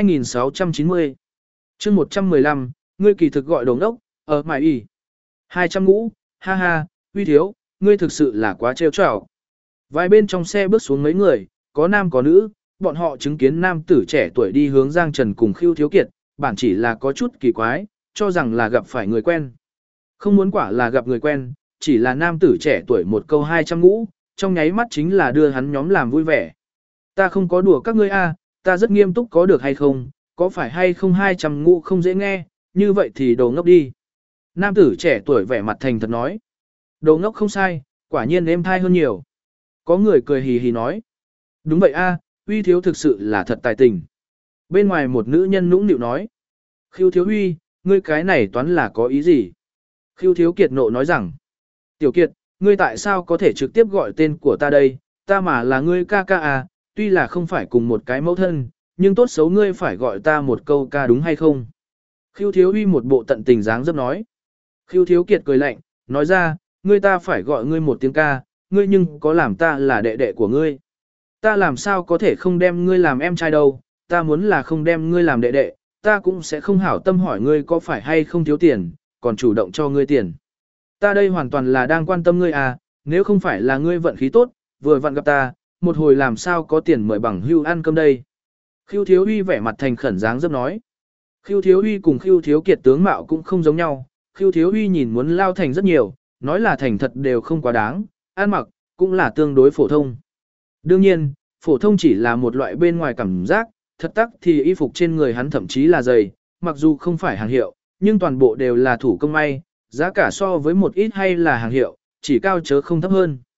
2690. chương 115, ngươi kỳ thực gọi đồng đốc, ở mải y. 200 ngũ, ha ha, Uy thiếu, ngươi thực sự là quá trêu chọc. Vài bên trong xe bước xuống mấy người, có nam có nữ, bọn họ chứng kiến nam tử trẻ tuổi đi hướng Giang Trần cùng Khưu Thiếu Kiệt, bản chỉ là có chút kỳ quái, cho rằng là gặp phải người quen. Không muốn quả là gặp người quen, chỉ là nam tử trẻ tuổi một câu 200 ngũ, trong nháy mắt chính là đưa hắn nhóm làm vui vẻ. Ta không có đùa các ngươi a, ta rất nghiêm túc có được hay không, có phải hay không 200 ngũ không dễ nghe, như vậy thì đồ ngốc đi. Nam tử trẻ tuổi vẻ mặt thành thật nói. Đồ ngốc không sai, quả nhiên êm thai hơn nhiều. Có người cười hì hì nói. Đúng vậy a, Uy thiếu thực sự là thật tài tình. Bên ngoài một nữ nhân nũng nịu nói. Khưu thiếu Uy, ngươi cái này toán là có ý gì? Khưu thiếu Kiệt nộ nói rằng. Tiểu Kiệt, ngươi tại sao có thể trực tiếp gọi tên của ta đây, ta mà là ngươi ca ca à, tuy là không phải cùng một cái mẫu thân, nhưng tốt xấu ngươi phải gọi ta một câu ca đúng hay không? Khưu thiếu Uy một bộ tận tình dáng dấp nói. Khưu thiếu Kiệt cười lạnh, nói ra, ngươi ta phải gọi ngươi một tiếng ca, ngươi nhưng có làm ta là đệ đệ của ngươi. Ta làm sao có thể không đem ngươi làm em trai đâu, ta muốn là không đem ngươi làm đệ đệ, ta cũng sẽ không hảo tâm hỏi ngươi có phải hay không thiếu tiền, còn chủ động cho ngươi tiền. Ta đây hoàn toàn là đang quan tâm ngươi à, nếu không phải là ngươi vận khí tốt, vừa vặn gặp ta, một hồi làm sao có tiền mời bằng hưu ăn cơm đây. Khưu thiếu Uy vẻ mặt thành khẩn dáng dấp nói. Khưu thiếu Uy cùng Khưu thiếu Kiệt tướng mạo cũng không giống nhau, Khưu thiếu Uy nhìn muốn lao thành rất nhiều, nói là thành thật đều không quá đáng, ăn mặc cũng là tương đối phổ thông. Đương nhiên, phổ thông chỉ là một loại bên ngoài cảm giác, thật tắc thì y phục trên người hắn thậm chí là dày, mặc dù không phải hàng hiệu, nhưng toàn bộ đều là thủ công may, giá cả so với một ít hay là hàng hiệu, chỉ cao chớ không thấp hơn.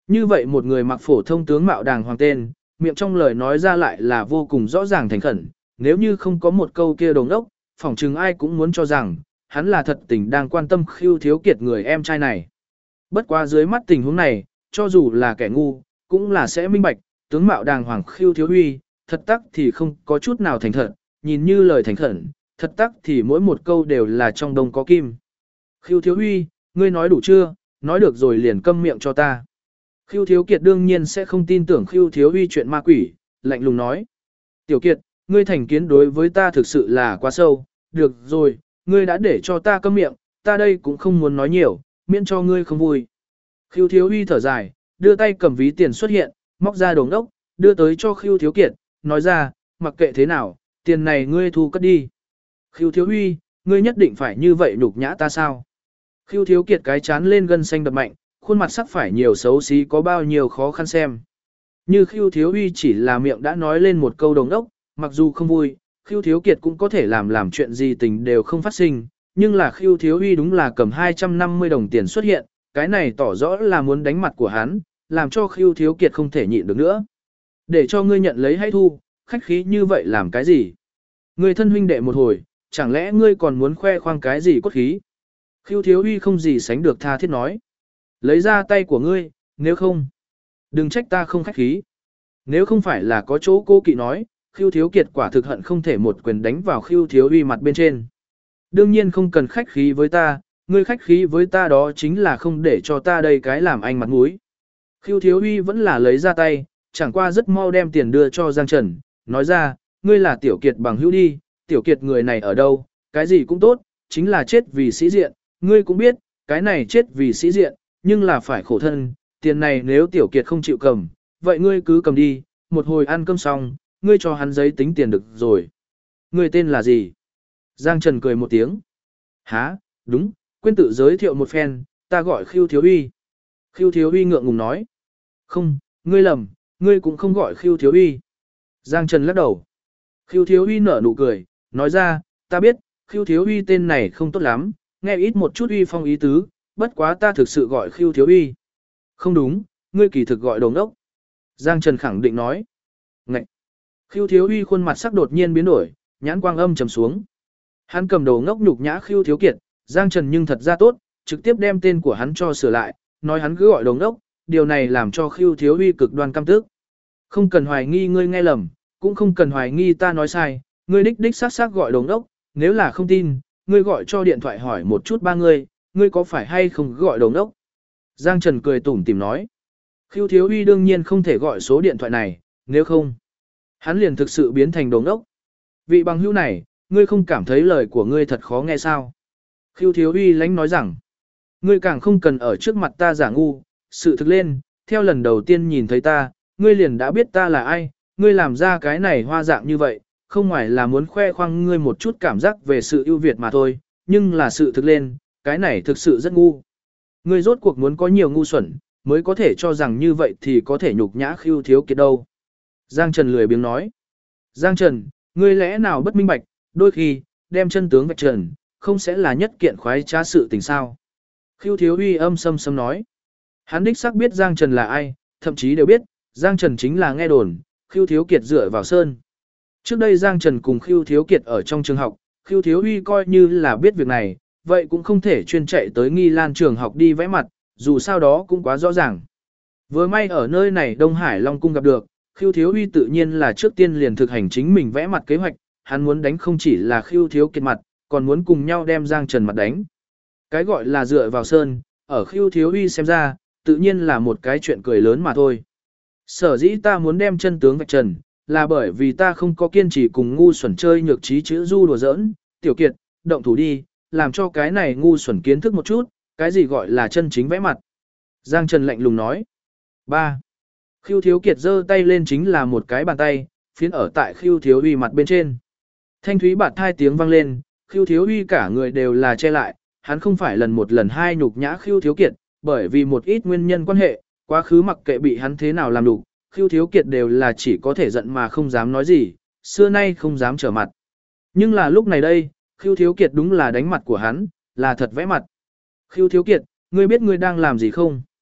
Như vậy một người mặc phổ thông tướng mạo đàng hoàng tên, miệng trong lời nói ra lại là vô cùng rõ ràng thành khẩn, nếu như không có một câu kia đồng đốc, phỏng chừng ai cũng muốn cho rằng, hắn là thật tình đang quan tâm Khưu Thiếu Kiệt người em trai này. Bất quá dưới mắt tình huống này, cho dù là kẻ ngu, cũng là sẽ minh bạch, tướng mạo đàng hoàng Khưu Thiếu Huy, thật tắc thì không có chút nào thành thật, nhìn như lời thành khẩn, thật tắc thì mỗi một câu đều là trong đông có kim. Khưu Thiếu Huy, ngươi nói đủ chưa, nói được rồi liền câm miệng cho ta. Khưu Thiếu Kiệt đương nhiên sẽ không tin tưởng Khưu Thiếu Huy chuyện ma quỷ, lạnh lùng nói. Tiểu Kiệt, ngươi thành kiến đối với ta thực sự là quá sâu, được rồi, ngươi đã để cho ta câm miệng, ta đây cũng không muốn nói nhiều, miễn cho ngươi không vui. Khưu Thiếu Huy thở dài, đưa tay cầm ví tiền xuất hiện, móc ra đồng đốc, đưa tới cho Khưu Thiếu Kiệt, nói ra, mặc kệ thế nào, tiền này ngươi thu cất đi. Khưu Thiếu Huy, ngươi nhất định phải như vậy nhục nhã ta sao? Khưu Thiếu Kiệt cái chán lên gân xanh đập mạnh, khuôn mặt sắc phải nhiều xấu xí có bao nhiêu khó khăn xem. Như Khưu Thiếu Huy chỉ là miệng đã nói lên một câu đồng đốc, mặc dù không vui, Khưu Thiếu Kiệt cũng có thể làm chuyện gì tình đều không phát sinh, nhưng là Khưu Thiếu Huy đúng là cầm 250 đồng tiền xuất hiện, cái này tỏ rõ là muốn đánh mặt của hắn, làm cho Khưu Thiếu Kiệt không thể nhịn được nữa. Để cho ngươi nhận lấy hay thu, khách khí như vậy làm cái gì? Ngươi thân huynh đệ một hồi, chẳng lẽ ngươi còn muốn khoe khoang cái gì cốt khí? Khưu Thiếu Huy không gì sánh được tha thiết nói. Lấy ra tay của ngươi, nếu không, đừng trách ta không khách khí. Nếu không phải là có chỗ cô kỵ nói, Khưu Thiếu Kiệt quả thực hận không thể một quyền đánh vào Khưu Thiếu Huy mặt bên trên. Đương nhiên không cần khách khí với ta, ngươi khách khí với ta đó chính là không để cho ta đây cái làm anh mặt mũi. Khưu Thiếu Huy vẫn là lấy ra tay, chẳng qua rất mau đem tiền đưa cho Giang Trần, nói ra, ngươi là Tiểu Kiệt bằng hữu đi, Tiểu Kiệt người này ở đâu, cái gì cũng tốt, chính là chết vì sĩ diện, ngươi cũng biết, cái này chết vì sĩ diện, nhưng là phải khổ thân, tiền này nếu Tiểu Kiệt không chịu cầm, vậy ngươi cứ cầm đi, một hồi ăn cơm xong, ngươi cho hắn giấy tính tiền được rồi. Ngươi tên là gì? Giang Trần cười một tiếng. Hả, đúng, quên tự giới thiệu một phen, ta gọi Khưu Thiếu Huy. Khưu Thiếu Huy ngượng ngùng nói. Không, ngươi lầm, ngươi cũng không gọi Khưu Thiếu Huy. Giang Trần lắc đầu. Khưu Thiếu Huy nở nụ cười, nói ra, ta biết, Khưu Thiếu Huy tên này không tốt lắm, nghe ít một chút uy phong ý tứ, bất quá ta thực sự gọi Khưu Thiếu Huy. Không đúng, ngươi kỳ thực gọi đồng đốc. Giang Trần khẳng định nói. Ngậy! Khưu Thiếu Huy khuôn mặt sắc đột nhiên biến đổi, nhãn quang âm trầm xuống. Hắn cầm đầu ngốc nhục nhã Khưu Thiếu Kiệt, Giang Trần nhưng thật ra tốt, trực tiếp đem tên của hắn cho sửa lại, nói hắn cứ gọi đồng đốc, điều này làm cho Khưu Thiếu Huy cực đoan căm tức. Không cần hoài nghi ngươi nghe lầm, cũng không cần hoài nghi ta nói sai, ngươi đích đích xác xác gọi đồng đốc, nếu là không tin, ngươi gọi cho điện thoại hỏi một chút ba ngươi có phải hay không gọi đồng đốc. Giang Trần cười tủm tỉm nói. Khưu Thiếu Huy đương nhiên không thể gọi số điện thoại này, nếu không, hắn liền thực sự biến thành đồng đốc. Vị bằng hữu này, ngươi không cảm thấy lời của ngươi thật khó nghe sao? Khưu Thiếu Huy lánh nói rằng, ngươi càng không cần ở trước mặt ta giả ngu, sự thực lên, theo lần đầu tiên nhìn thấy ta, ngươi liền đã biết ta là ai, ngươi làm ra cái này hoa dạng như vậy, không ngoài là muốn khoe khoang ngươi một chút cảm giác về sự ưu việt mà thôi, nhưng là sự thực lên, cái này thực sự rất ngu. Ngươi rốt cuộc muốn có nhiều ngu xuẩn, mới có thể cho rằng như vậy thì có thể nhục nhã Khưu Thiếu Kiệt đâu. Giang Trần lười biếng nói. Giang Trần, ngươi lẽ nào bất minh bạch, đôi khi, đem chân tướng vạch trần, không sẽ là nhất kiện khoái trá sự tình sao. Khưu Thiếu Huy âm sâm sâm nói. Hắn đích xác biết Giang Trần là ai, thậm chí đều biết, Giang Trần chính là nghe đồn, Khưu Thiếu Kiệt dựa vào sơn. Trước đây Giang Trần cùng Khưu Thiếu Kiệt ở trong trường học, Khưu Thiếu Huy coi như là biết việc này, vậy cũng không thể chuyên chạy tới Nghi Lan trường học đi vẽ mặt, dù sao đó cũng quá rõ ràng. Vừa may ở nơi này Đông Hải Long Cung gặp được, Khưu Thiếu Huy tự nhiên là trước tiên liền thực hành chính mình vẽ mặt kế hoạch, hắn muốn đánh không chỉ là Khưu Thiếu Kiệt mặt, còn muốn cùng nhau đem Giang Trần mặt đánh. Cái gọi là dựa vào sơn, ở Khưu Thiếu Huy xem ra, tự nhiên là một cái chuyện cười lớn mà thôi. Sở dĩ ta muốn đem chân tướng vạch trần, là bởi vì ta không có kiên trì cùng ngu xuẩn chơi nhược trí chữ du đùa giỡn, Tiểu Kiệt, động thủ đi, làm cho cái này ngu xuẩn kiến thức một chút, cái gì gọi là chân chính vẽ mặt. Giang Trần lạnh lùng nói. 3. Khưu Thiếu Kiệt giơ tay lên chính là một cái bàn tay, phiến ở tại Khưu Thiếu Huy mặt bên trên. Thanh thúy bạt hai tiếng vang lên, Khưu Thiếu Huy cả người đều là che lại, hắn không phải lần một lần hai nhục nhã Khưu Thiếu Kiệt, bởi vì một ít nguyên nhân quan hệ, quá khứ mặc kệ bị hắn thế nào làm đủ, Khưu Thiếu Kiệt đều là chỉ có thể giận mà không dám nói gì, xưa nay không dám trở mặt. Nhưng là lúc này đây, Khưu Thiếu Kiệt đúng là đánh mặt của hắn, là thật vẽ mặt. Khưu Thiếu Kiệt, ngươi biết ngươi đang làm gì không?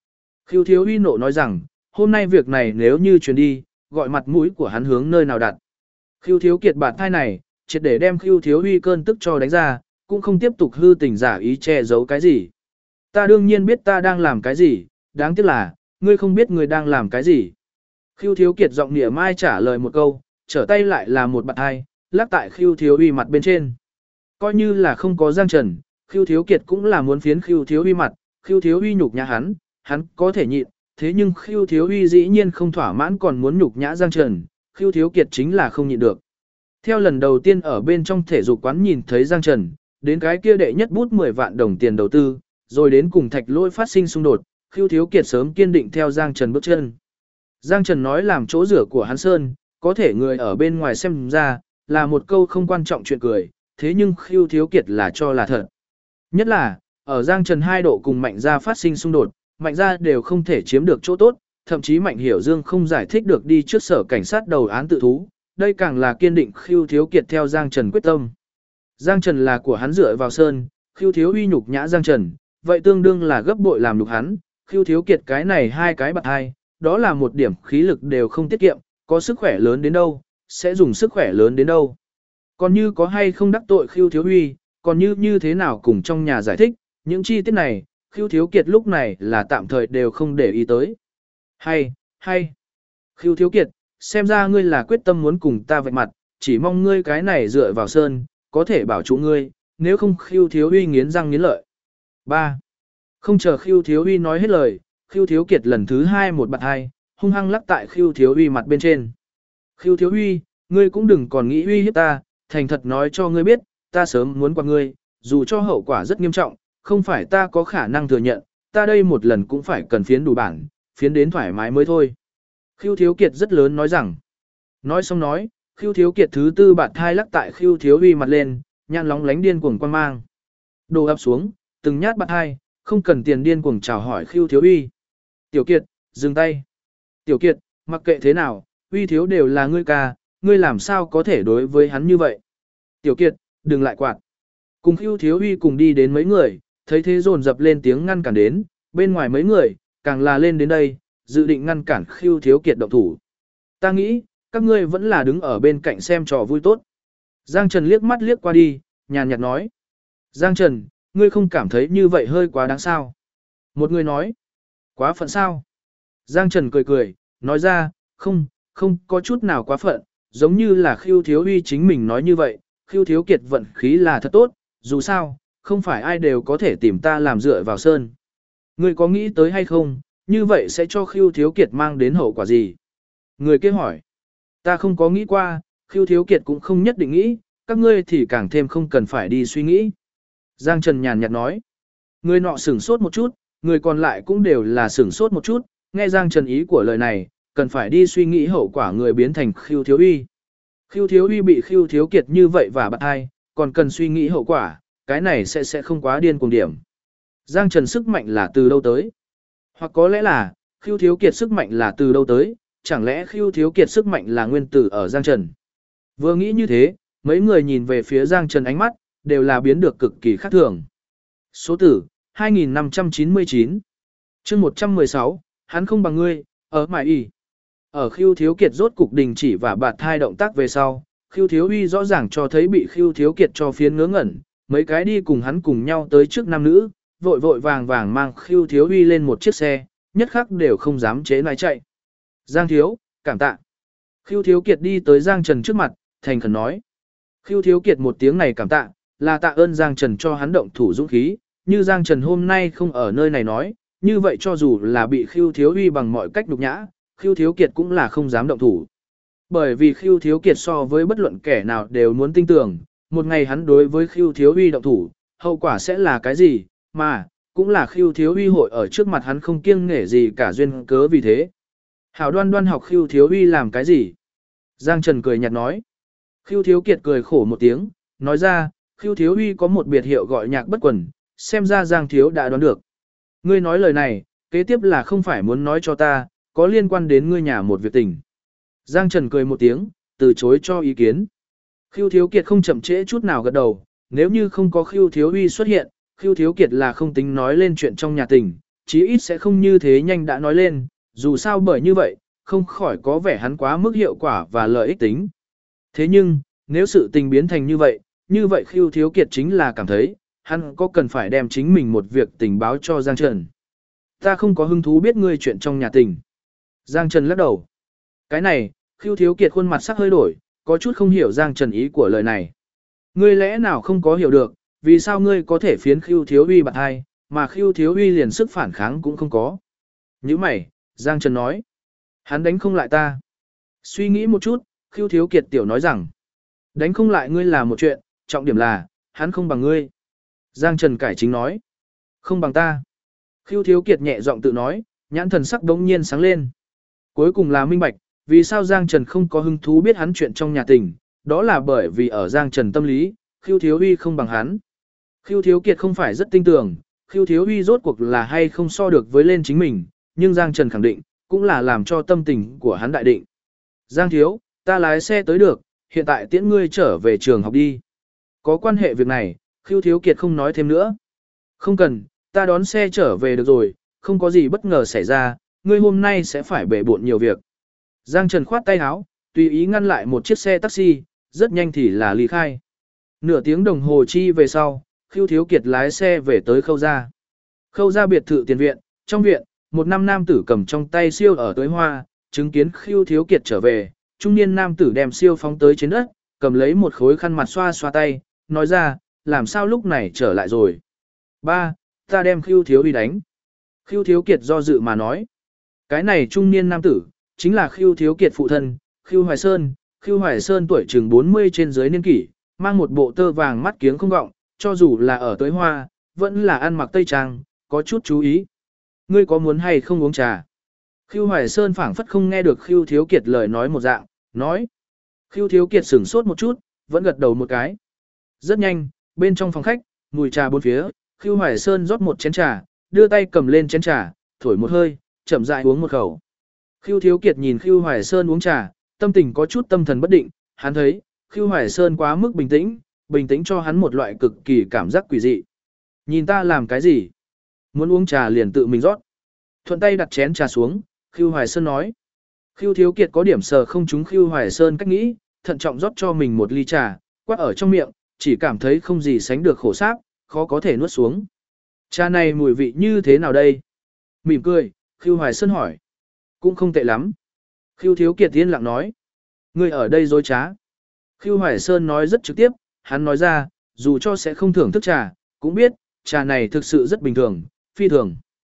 Khưu Thiếu Huy nộ nói rằng, hôm nay việc này nếu như truyền đi, gọi mặt mũi của hắn hướng nơi nào đặt. Khưu Thiếu Kiệt bạt thai này, triệt để đem Khưu Thiếu Huy cơn tức cho đánh ra, cũng không tiếp tục hư tình giả ý che giấu cái gì. Ta đương nhiên biết ta đang làm cái gì, đáng tiếc là, ngươi không biết ngươi đang làm cái gì. Khưu Thiếu Kiệt giọng nịa mai trả lời một câu, trở tay lại là một bạt thai, lắc tại Khưu Thiếu Huy mặt bên trên. Coi như là không có Giang Trần, Khưu Thiếu Kiệt cũng là muốn phiến Khưu Thiếu Huy mặt, Khưu Thiếu Huy nhục nhã hắn có thể nhịn, thế nhưng Khưu Thiếu Huy dĩ nhiên không thỏa mãn còn muốn nhục nhã Giang Trần, Khưu Thiếu Kiệt chính là không nhịn được. Theo lần đầu tiên ở bên trong thể dục quán nhìn thấy Giang Trần, đến cái kia đệ nhất bút 10 vạn đồng tiền đầu tư, rồi đến cùng Thạch Lỗi phát sinh xung đột, Khưu Thiếu Kiệt sớm kiên định theo Giang Trần bước chân. Giang Trần nói làm chỗ rửa của hắn Sơn, có thể người ở bên ngoài xem ra, là một câu không quan trọng chuyện cười, thế nhưng Khưu Thiếu Kiệt là cho là thật. Nhất là, ở Giang Trần hai độ cùng Mạnh Gia phát sinh xung đột, Mạnh Gia đều không thể chiếm được chỗ tốt, thậm chí Mạnh Hiểu Dương không giải thích được đi trước sở cảnh sát đầu án tự thú, đây càng là kiên định Khưu Thiếu Kiệt theo Giang Trần quyết tâm. Giang Trần là của hắn dựa vào Sơn, Khưu Thiếu Huy nhục nhã Giang Trần, vậy tương đương là gấp bội làm nhục hắn, Khưu Thiếu Kiệt cái này hai cái bạc hai, đó là một điểm khí lực đều không tiết kiệm, có sức khỏe lớn đến đâu, sẽ dùng sức khỏe lớn đến đâu. Còn như có hay không đắc tội Khưu Thiếu Huy, còn như thế nào cùng trong nhà giải thích, những chi tiết này, Khưu Thiếu Kiệt lúc này là tạm thời đều không để ý tới. Hay, Khưu Thiếu Kiệt, xem ra ngươi là quyết tâm muốn cùng ta vạch mặt, chỉ mong ngươi cái này dựa vào Sơn, có thể bảo trụ ngươi, nếu không Khưu Thiếu Huy nghiến răng nghiến lợi. 3. Không chờ Khưu Thiếu Huy nói hết lời, Khưu Thiếu Kiệt lần thứ hai một bạt hai, hung hăng lắc tại Khưu Thiếu Huy mặt bên trên. Khưu Thiếu Huy, ngươi cũng đừng còn nghĩ uy hiếp ta, thành thật nói cho ngươi biết, ta sớm muốn qua ngươi, dù cho hậu quả rất nghiêm trọng, không phải ta có khả năng thừa nhận, ta đây một lần cũng phải cần phiến đủ bản, phiến đến thoải mái mới thôi. Khưu Thiếu Kiệt rất lớn nói rằng. Nói xong nói, Khưu Thiếu Kiệt thứ tư bạt thai lắc tại Khưu Thiếu Huy mặt lên, nhăn lóng lánh điên cuồng quan mang. Đồ ập xuống, từng nhát bạt thai, không cần tiền điên cuồng chào hỏi Khưu Thiếu Huy. Tiểu Kiệt, dừng tay. Tiểu Kiệt, mặc kệ thế nào, Huy Thiếu đều là ngươi ca, ngươi làm sao có thể đối với hắn như vậy. Tiểu Kiệt, đừng lại quạt. Cùng Khưu Thiếu Huy cùng đi đến mấy người, thấy thế dồn dập lên tiếng ngăn cản đến, bên ngoài mấy người, càng là lên đến đây, dự định ngăn cản Khưu Thiếu Kiệt động thủ. Ta nghĩ, các ngươi vẫn là đứng ở bên cạnh xem trò vui tốt. Giang Trần liếc mắt liếc qua đi, nhàn nhạt nói. Giang Trần, ngươi không cảm thấy như vậy hơi quá đáng sao? Một người nói. Quá phận sao? Giang Trần cười, nói ra, không có chút nào quá phận, giống như là Khưu Thiếu Huy chính mình nói như vậy, Khưu Thiếu Kiệt vận khí là thật tốt, dù sao, không phải ai đều có thể tìm ta làm dựa vào Sơn. Ngươi có nghĩ tới hay không, như vậy sẽ cho Khưu Thiếu Kiệt mang đến hậu quả gì? Người kia hỏi. Ta không có nghĩ qua, Khưu Thiếu Kiệt cũng không nhất định nghĩ, các ngươi thì càng thêm không cần phải đi suy nghĩ. Giang Trần nhàn nhạt nói. Người nọ sửng sốt một chút, người còn lại cũng đều là sửng sốt một chút, nghe Giang Trần ý của lời này, cần phải đi suy nghĩ hậu quả người biến thành Khưu Thiếu Huy. Khưu Thiếu Huy bị Khưu Thiếu Kiệt như vậy và bạn ai, còn cần suy nghĩ hậu quả, cái này sẽ không quá điên cuồng điểm. Giang Trần sức mạnh là từ đâu tới? Hoặc có lẽ là, Khưu Thiếu Kiệt sức mạnh là từ đâu tới, chẳng lẽ Khưu Thiếu Kiệt sức mạnh là nguyên tử ở Giang Trần? Vừa nghĩ như thế, mấy người nhìn về phía Giang Trần ánh mắt, đều là biến được cực kỳ khác thường. Số tử, 2599. chương 116, hắn không bằng ngươi, ở mãi y. Ở Khưu Thiếu Kiệt rốt cục đình chỉ và bạt thai động tác về sau, Khưu Thiếu Huy rõ ràng cho thấy bị Khưu Thiếu Kiệt cho phiến ngớ ngẩn, mấy cái đi cùng hắn cùng nhau tới trước nam nữ, vội vàng mang Khưu Thiếu Huy lên một chiếc xe, nhất khắc đều không dám chế nái chạy. Giang Thiếu, cảm tạ. Khưu Thiếu Kiệt đi tới Giang Trần trước mặt, thành khẩn nói. Khưu Thiếu Kiệt một tiếng này cảm tạ, là tạ ơn Giang Trần cho hắn động thủ dũng khí, như Giang Trần hôm nay không ở nơi này nói, như vậy cho dù là bị Khưu Thiếu Huy bằng mọi cách nhục nhã, Khưu Thiếu Kiệt cũng là không dám động thủ. Bởi vì Khưu Thiếu Kiệt so với bất luận kẻ nào đều muốn tin tưởng, một ngày hắn đối với Khưu Thiếu Huy động thủ, hậu quả sẽ là cái gì, mà, cũng là Khưu Thiếu Huy hội ở trước mặt hắn không kiêng nể gì cả duyên cớ vì thế. Hảo đoan học Khưu Thiếu Huy làm cái gì? Giang Trần cười nhạt nói. Khưu Thiếu Kiệt cười khổ một tiếng, nói ra, Khưu Thiếu Huy có một biệt hiệu gọi nhạc bất quần, xem ra Giang Thiếu đã đoán được. Ngươi nói lời này, kế tiếp là không phải muốn nói cho ta, có liên quan đến ngươi nhà một việc tình. Giang Trần cười một tiếng, từ chối cho ý kiến. Khưu Thiếu Kiệt không chậm trễ chút nào gật đầu, nếu như không có Khưu Thiếu Huy xuất hiện, Khưu Thiếu Kiệt là không tính nói lên chuyện trong nhà tình, chí ít sẽ không như thế nhanh đã nói lên, dù sao bởi như vậy, không khỏi có vẻ hắn quá mức hiệu quả và lợi ích tính. Thế nhưng, nếu sự tình biến thành như vậy Khưu Thiếu Kiệt chính là cảm thấy, hắn có cần phải đem chính mình một việc tình báo cho Giang Trần. Ta không có hứng thú biết ngươi chuyện trong nhà tình. Giang Trần lắc đầu. Cái này, Khưu Thiếu Kiệt khuôn mặt sắc hơi đổi, có chút không hiểu Giang Trần ý của lời này. Ngươi lẽ nào không có hiểu được, vì sao ngươi có thể phiến Khưu Thiếu Uy bạt hai, mà Khưu Thiếu Uy liền sức phản kháng cũng không có. Như mày, Giang Trần nói. Hắn đánh không lại ta. Suy nghĩ một chút, Khưu Thiếu Kiệt tiểu nói rằng. Đánh không lại ngươi là một chuyện, trọng điểm là, hắn không bằng ngươi. Giang Trần cải chính nói. Không bằng ta. Khưu Thiếu Kiệt nhẹ giọng tự nói, nhãn thần sắc đống nhiên sáng lên. Cuối cùng là minh bạch, vì sao Giang Trần không có hứng thú biết hắn chuyện trong nhà tình, đó là bởi vì ở Giang Trần tâm lý, Khưu Thiếu Uy không bằng hắn. Khưu Thiếu Kiệt không phải rất tin tưởng, Khưu Thiếu Uy rốt cuộc là hay không so được với lên chính mình, nhưng Giang Trần khẳng định, cũng là làm cho tâm tình của hắn đại định. Giang Thiếu, ta lái xe tới được, hiện tại tiễn ngươi trở về trường học đi. Có quan hệ việc này, Khưu Thiếu Kiệt không nói thêm nữa. Không cần, ta đón xe trở về được rồi, không có gì bất ngờ xảy ra, ngươi hôm nay sẽ phải bể bộn nhiều việc. Giang Trần khoát tay áo, tùy ý ngăn lại một chiếc xe taxi, rất nhanh thì là ly khai. Nửa tiếng đồng hồ chi về sau, Khưu Thiếu Kiệt lái xe về tới Khâu gia. Khâu gia biệt thự tiền viện, trong viện, một nam tử cầm trong tay siêu ở tới hoa, chứng kiến Khưu Thiếu Kiệt trở về, trung niên nam tử đem siêu phóng tới trên đất, cầm lấy một khối khăn mặt xoa xoa tay, nói ra, làm sao lúc này trở lại rồi. Ba, ta đem Khưu Thiếu Uy đánh. Khưu Thiếu Kiệt do dự mà nói. Cái này trung niên nam tử, chính là Khưu Thiếu Kiệt phụ thân, Khưu Hoài Sơn. Khưu Hoài Sơn tuổi chừng 40 trên dưới niên kỷ, mang một bộ tơ vàng mắt kiếng không gọng, cho dù là ở tới hoa, vẫn là ăn mặc tây trang, có chút chú ý. Ngươi có muốn hay không uống trà? Khưu Hoài Sơn phảng phất không nghe được Khưu Thiếu Kiệt lời nói một dạng, nói. Khưu Thiếu Kiệt sửng sốt một chút, vẫn gật đầu một cái. Rất nhanh, bên trong phòng khách, mùi trà bốn phía, Khưu Hoài Sơn rót một chén trà, đưa tay cầm lên chén trà, thổi một hơi, chậm rãi uống một khẩu. Khưu Thiếu Kiệt nhìn Khưu Hoài Sơn uống trà, tâm tình có chút tâm thần bất định, hắn thấy, Khưu Hoài Sơn quá mức bình tĩnh cho hắn một loại cực kỳ cảm giác quỷ dị. Nhìn ta làm cái gì? Muốn uống trà liền tự mình rót. Thuận tay đặt chén trà xuống, Khưu Hoài Sơn nói. Khưu Thiếu Kiệt có điểm sờ không trúng Khưu Hoài Sơn cách nghĩ, thận trọng rót cho mình một ly trà, quát ở trong miệng, chỉ cảm thấy không gì sánh được khổ sáp, khó có thể nuốt xuống. Trà này mùi vị như thế nào đây? Mỉm cười, Khưu Hoài Sơn hỏi. Cũng không tệ lắm. Khưu Thiếu Kiệt yên lặng nói. Ngươi ở đây dối trá. Khưu Hoài Sơn nói rất trực tiếp, hắn nói ra, dù cho sẽ không thưởng thức trà, cũng biết, trà này thực sự rất bình thường, phi thường.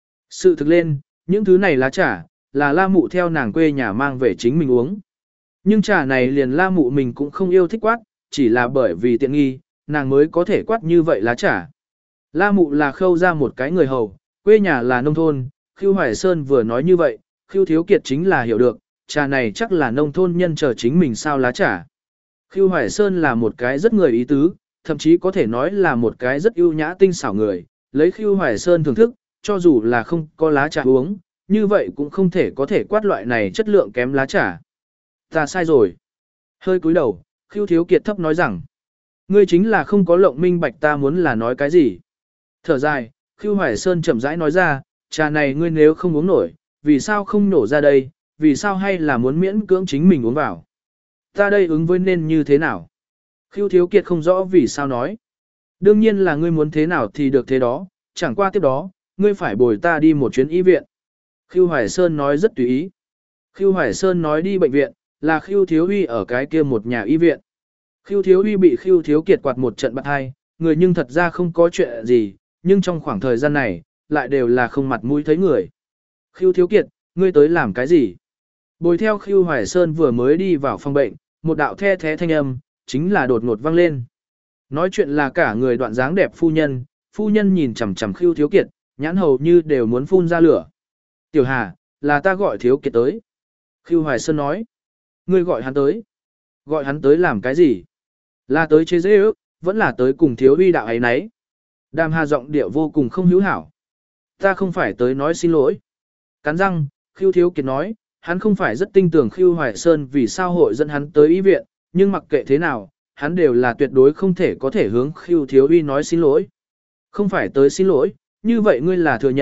Sự thực lên, những thứ này lá trà, là La Mụ theo nàng quê nhà mang về chính mình uống. Nhưng trà này liền La Mụ mình cũng không yêu thích quát, chỉ là bởi vì tiện nghi, nàng mới có thể quát như vậy lá trà. La Mụ là Khâu ra một cái người hầu, quê nhà là nông thôn, Khưu Hoài Sơn vừa nói như vậy, Khưu Thiếu Kiệt chính là hiểu được, trà này chắc là nông thôn nhân chờ chính mình sao lá trà. Khưu Hoài Sơn là một cái rất người ý tứ, thậm chí có thể nói là một cái rất ưu nhã tinh xảo người, lấy Khưu Hoài Sơn thưởng thức, cho dù là không có lá trà uống, như vậy cũng không thể có thể quát loại này chất lượng kém lá trà. Ta sai rồi. Hơi cúi đầu, Khưu Thiếu Kiệt thấp nói rằng, ngươi chính là không có lộng minh bạch ta muốn là nói cái gì. Thở dài, Khưu Hoài Sơn chậm rãi nói ra, trà này ngươi nếu không uống nổi, vì sao không nổ ra đây, vì sao hay là muốn miễn cưỡng chính mình uống vào. Ta đây ứng với nên như thế nào? Khưu Thiếu Kiệt không rõ vì sao nói. Đương nhiên là ngươi muốn thế nào thì được thế đó, chẳng qua tiếp đó, ngươi phải bồi ta đi một chuyến y viện. Khưu Hoài Sơn nói rất tùy ý. Khưu Hoài Sơn nói đi bệnh viện, là Khưu Thiếu Uy ở cái kia một nhà y viện. Khưu Thiếu Uy bị Khưu Thiếu Kiệt quạt một trận bạt hai, người nhưng thật ra không có chuyện gì, nhưng trong khoảng thời gian này, lại đều là không mặt mũi thấy người. Khưu Thiếu Kiệt, ngươi tới làm cái gì? Bồi theo Khưu Hoài Sơn vừa mới đi vào phòng bệnh, một đạo the thế thanh âm, chính là đột ngột vang lên. Nói chuyện là cả người đoạn dáng đẹp phu nhân nhìn chằm chằm Khưu Thiếu Kiệt, nhãn hầu như đều muốn phun ra lửa. Tiểu Hà, là ta gọi Thiếu Kiệt tới. Khưu Hoài Sơn nói. Ngươi gọi hắn tới. Gọi hắn tới làm cái gì? Là tới chế dễ ước, vẫn là tới cùng Thiếu Uy đạo ấy nấy. Đàm Hà giọng điệu vô cùng không hữu hảo. Ta không phải tới nói xin lỗi. Cắn răng, Khưu Thiếu Kiệt nói, hắn không phải rất tin tưởng Khưu Hoài Sơn vì sao hội dẫn hắn tới y viện, nhưng mặc kệ thế nào, hắn đều là tuyệt đối không thể có thể hướng Khưu Thiếu Uy nói xin lỗi. Không phải tới xin lỗi, như vậy ngươi là thừa nhận,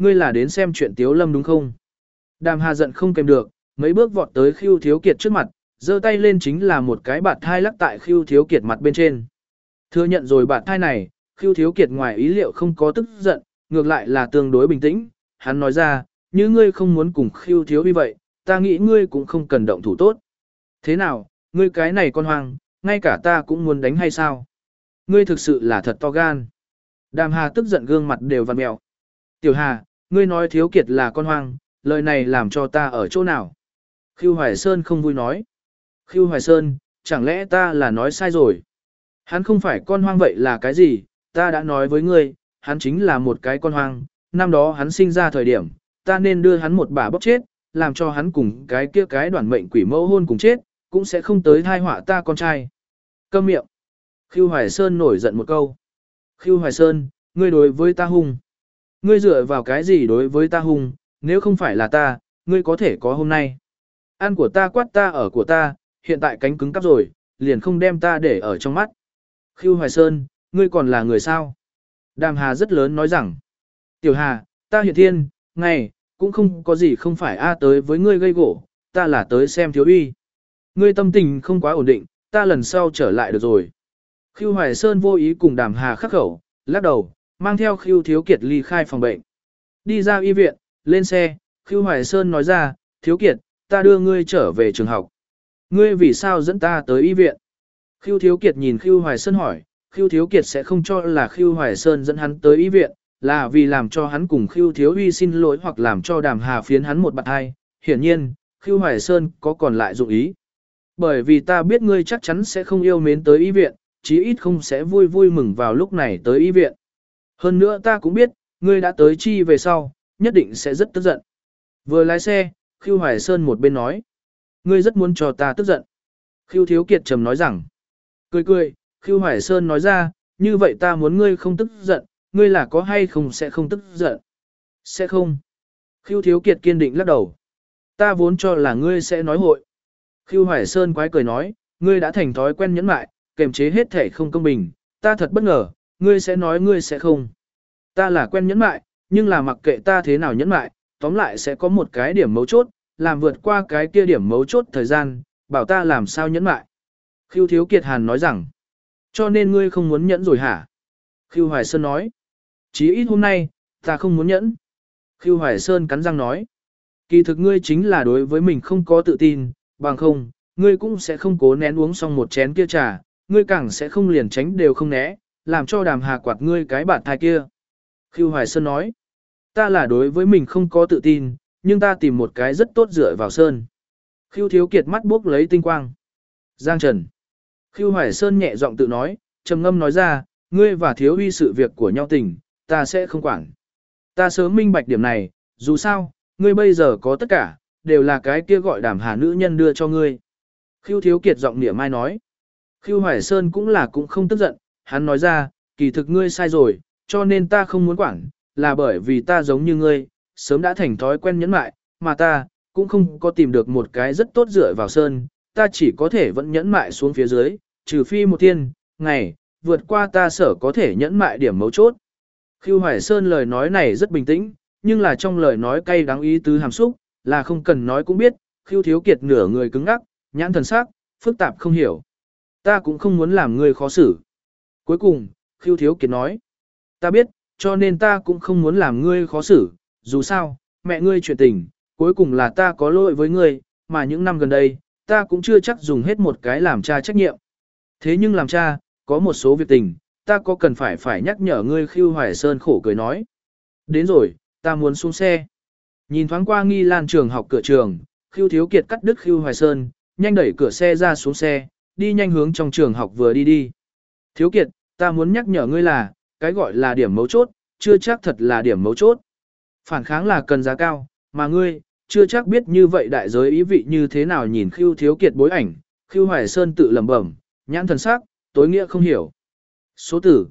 ngươi là đến xem chuyện Tiếu Lâm đúng không? Đàm Hà giận không kèm được, mấy bước vọt tới Khưu Thiếu Kiệt trước mặt, giơ tay lên chính là một cái bạt thai lắc tại Khưu Thiếu Kiệt mặt bên trên. Thừa nhận rồi bạt thai này, Khưu Thiếu Kiệt ngoài ý liệu không có tức giận, ngược lại là tương đối bình tĩnh, hắn nói ra, như ngươi không muốn cùng Khưu Thiếu như vậy, ta nghĩ ngươi cũng không cần động thủ tốt. Thế nào, ngươi cái này con hoang, ngay cả ta cũng muốn đánh hay sao? Ngươi thực sự là thật to gan. Đàm Hà tức giận gương mặt đều vặn mèo. Tiểu Hà, ngươi nói Thiếu Kiệt là con hoang, lời này làm cho ta ở chỗ nào? Khưu Hoài Sơn không vui nói. Khưu Hoài Sơn, chẳng lẽ ta là nói sai rồi? Hắn không phải con hoang vậy là cái gì? Ta đã nói với ngươi, hắn chính là một cái con hoang. Năm đó hắn sinh ra thời điểm, ta nên đưa hắn một bà bóp chết, làm cho hắn cùng cái kia cái đoản mệnh quỷ mẫu hôn cùng chết, cũng sẽ không tới thai họa ta con trai. Câm miệng. Khưu Hoài Sơn nổi giận một câu. Khưu Hoài Sơn, ngươi đối với ta hung. Ngươi dựa vào cái gì đối với ta hung, nếu không phải là ta, ngươi có thể có hôm nay. Ăn của ta quát ta ở của ta, hiện tại cánh cứng cắp rồi, liền không đem ta để ở trong mắt. Khưu Hoài Sơn, ngươi còn là người sao? Đàm Hà rất lớn nói rằng, Tiểu Hà, ta hiện thiên, ngày, cũng không có gì không phải a tới với ngươi gây gỗ, ta là tới xem Thiếu Uy. Ngươi tâm tình không quá ổn định, ta lần sau trở lại được rồi. Khưu Hoài Sơn vô ý cùng Đàm Hà khắc khẩu, lắc đầu, mang theo Khưu Thiếu Kiệt ly khai phòng bệnh. Đi ra y viện, lên xe, Khưu Hoài Sơn nói ra, Thiếu Kiệt, ta đưa ngươi trở về trường học. Ngươi vì sao dẫn ta tới y viện? Khưu Thiếu Kiệt nhìn Khưu Hoài Sơn hỏi, Khưu Thiếu Kiệt sẽ không cho là Khưu Hoài Sơn dẫn hắn tới y viện, là vì làm cho hắn cùng Khưu Thiếu Uy xin lỗi hoặc làm cho Đàm Hà phiến hắn một bạt hai. Hiển nhiên, Khưu Hoài Sơn có còn lại dụng ý. Bởi vì ta biết ngươi chắc chắn sẽ không yêu mến tới y viện, chí ít không sẽ vui vui mừng vào lúc này tới y viện. Hơn nữa ta cũng biết, ngươi đã tới chi về sau, nhất định sẽ rất tức giận. Vừa lái xe, Khưu Hoài Sơn một bên nói. Ngươi rất muốn cho ta tức giận. Khưu Thiếu Kiệt trầm nói rằng. Cười cười, Khưu Hoài Sơn nói ra, như vậy ta muốn ngươi không tức giận, ngươi là có hay không sẽ không tức giận. Sẽ không. Khưu Thiếu Kiệt kiên định lắc đầu. Ta vốn cho là ngươi sẽ nói hội. Khưu Hoài Sơn quái cười nói, ngươi đã thành thói quen nhẫn mại, kềm chế hết thể không công bình, ta thật bất ngờ, ngươi sẽ nói ngươi sẽ không. Ta là quen nhẫn mại, nhưng là mặc kệ ta thế nào nhẫn mại, tóm lại sẽ có một cái điểm mấu chốt, làm vượt qua cái kia điểm mấu chốt thời gian, bảo ta làm sao nhẫn mại. Khưu Thiếu Kiệt Hàn nói rằng, cho nên ngươi không muốn nhẫn rồi hả? Khưu Hoài Sơn nói, chí ít hôm nay, ta không muốn nhẫn. Khưu Hoài Sơn cắn răng nói, kỳ thực ngươi chính là đối với mình không có tự tin, bằng không, ngươi cũng sẽ không cố nén uống xong một chén kia trà, ngươi càng sẽ không liền tránh đều không né, làm cho Đàm Hà quạt ngươi cái bạt thai kia. Khưu Hoài Sơn nói, ta là đối với mình không có tự tin, nhưng ta tìm một cái rất tốt dựa vào Sơn. Khưu Thiếu Kiệt mắt buốc lấy tinh quang. Giang Trần. Khưu Hoài Sơn nhẹ giọng tự nói, trầm ngâm nói ra, ngươi và Thiếu Uy sự việc của nhau tình, ta sẽ không quản. Ta sớm minh bạch điểm này, dù sao, ngươi bây giờ có tất cả, đều là cái kia gọi Đàm Hà nữ nhân đưa cho ngươi. Khưu Thiếu Kiệt giọng nịa mai nói. Khưu Hoài Sơn cũng không tức giận, hắn nói ra, kỳ thực ngươi sai rồi, cho nên ta không muốn quản, là bởi vì ta giống như ngươi, sớm đã thành thói quen nhẫn mại, mà ta, cũng không có tìm được một cái rất tốt dựa vào Sơn, ta chỉ có thể vẫn nhẫn mại xuống phía dưới, trừ phi một thiên, ngày, vượt qua ta sở có thể nhẫn mại điểm mấu chốt. Khưu Hoài Sơn lời nói này rất bình tĩnh, nhưng là trong lời nói cay đắng ý tứ hàm xúc, là không cần nói cũng biết, Khưu Thiếu Kiệt nửa người cứng ngắc, nhãn thần sắc, phức tạp không hiểu. Ta cũng không muốn làm ngươi khó xử. Cuối cùng, Khưu Thiếu Kiệt nói, ta biết, cho nên ta cũng không muốn làm ngươi khó xử, dù sao, mẹ ngươi chuyện tình, cuối cùng là ta có lỗi với ngươi, mà những năm gần đây, ta cũng chưa chắc dùng hết một cái làm cha trách nhiệm. Thế nhưng làm cha, có một số việc tình, ta có cần phải nhắc nhở ngươi. Khưu Hoài Sơn khổ cười nói. Đến rồi, ta muốn xuống xe. Nhìn thoáng qua Nghi Lan trường học cửa trường, Khưu Thiếu Kiệt cắt đứt Khưu Hoài Sơn, nhanh đẩy cửa xe ra xuống xe, đi nhanh hướng trong trường học vừa đi đi. Thiếu Kiệt, ta muốn nhắc nhở ngươi là, cái gọi là điểm mấu chốt, chưa chắc thật là điểm mấu chốt. Phản kháng là cần giá cao, mà ngươi, chưa chắc biết như vậy đại giới ý vị như thế nào. Nhìn Khưu Thiếu Kiệt bối ảnh, Khưu Hoài Sơn tự lẩm bẩm, nhãn thần sắc, tối nghĩa không hiểu. Số tử,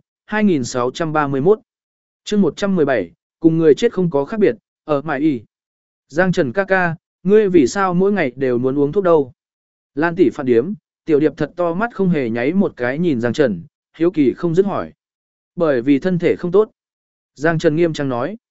2631. Chương 117, cùng người chết không có khác biệt, ở mại y. Giang Trần ca ca, ngươi vì sao mỗi ngày đều muốn uống thuốc đâu? Lan tỷ phản điếm, Tiểu Điệp thật to mắt không hề nháy một cái nhìn Giang Trần, hiếu kỳ không dứt hỏi. Bởi vì thân thể không tốt. Giang Trần nghiêm trang nói.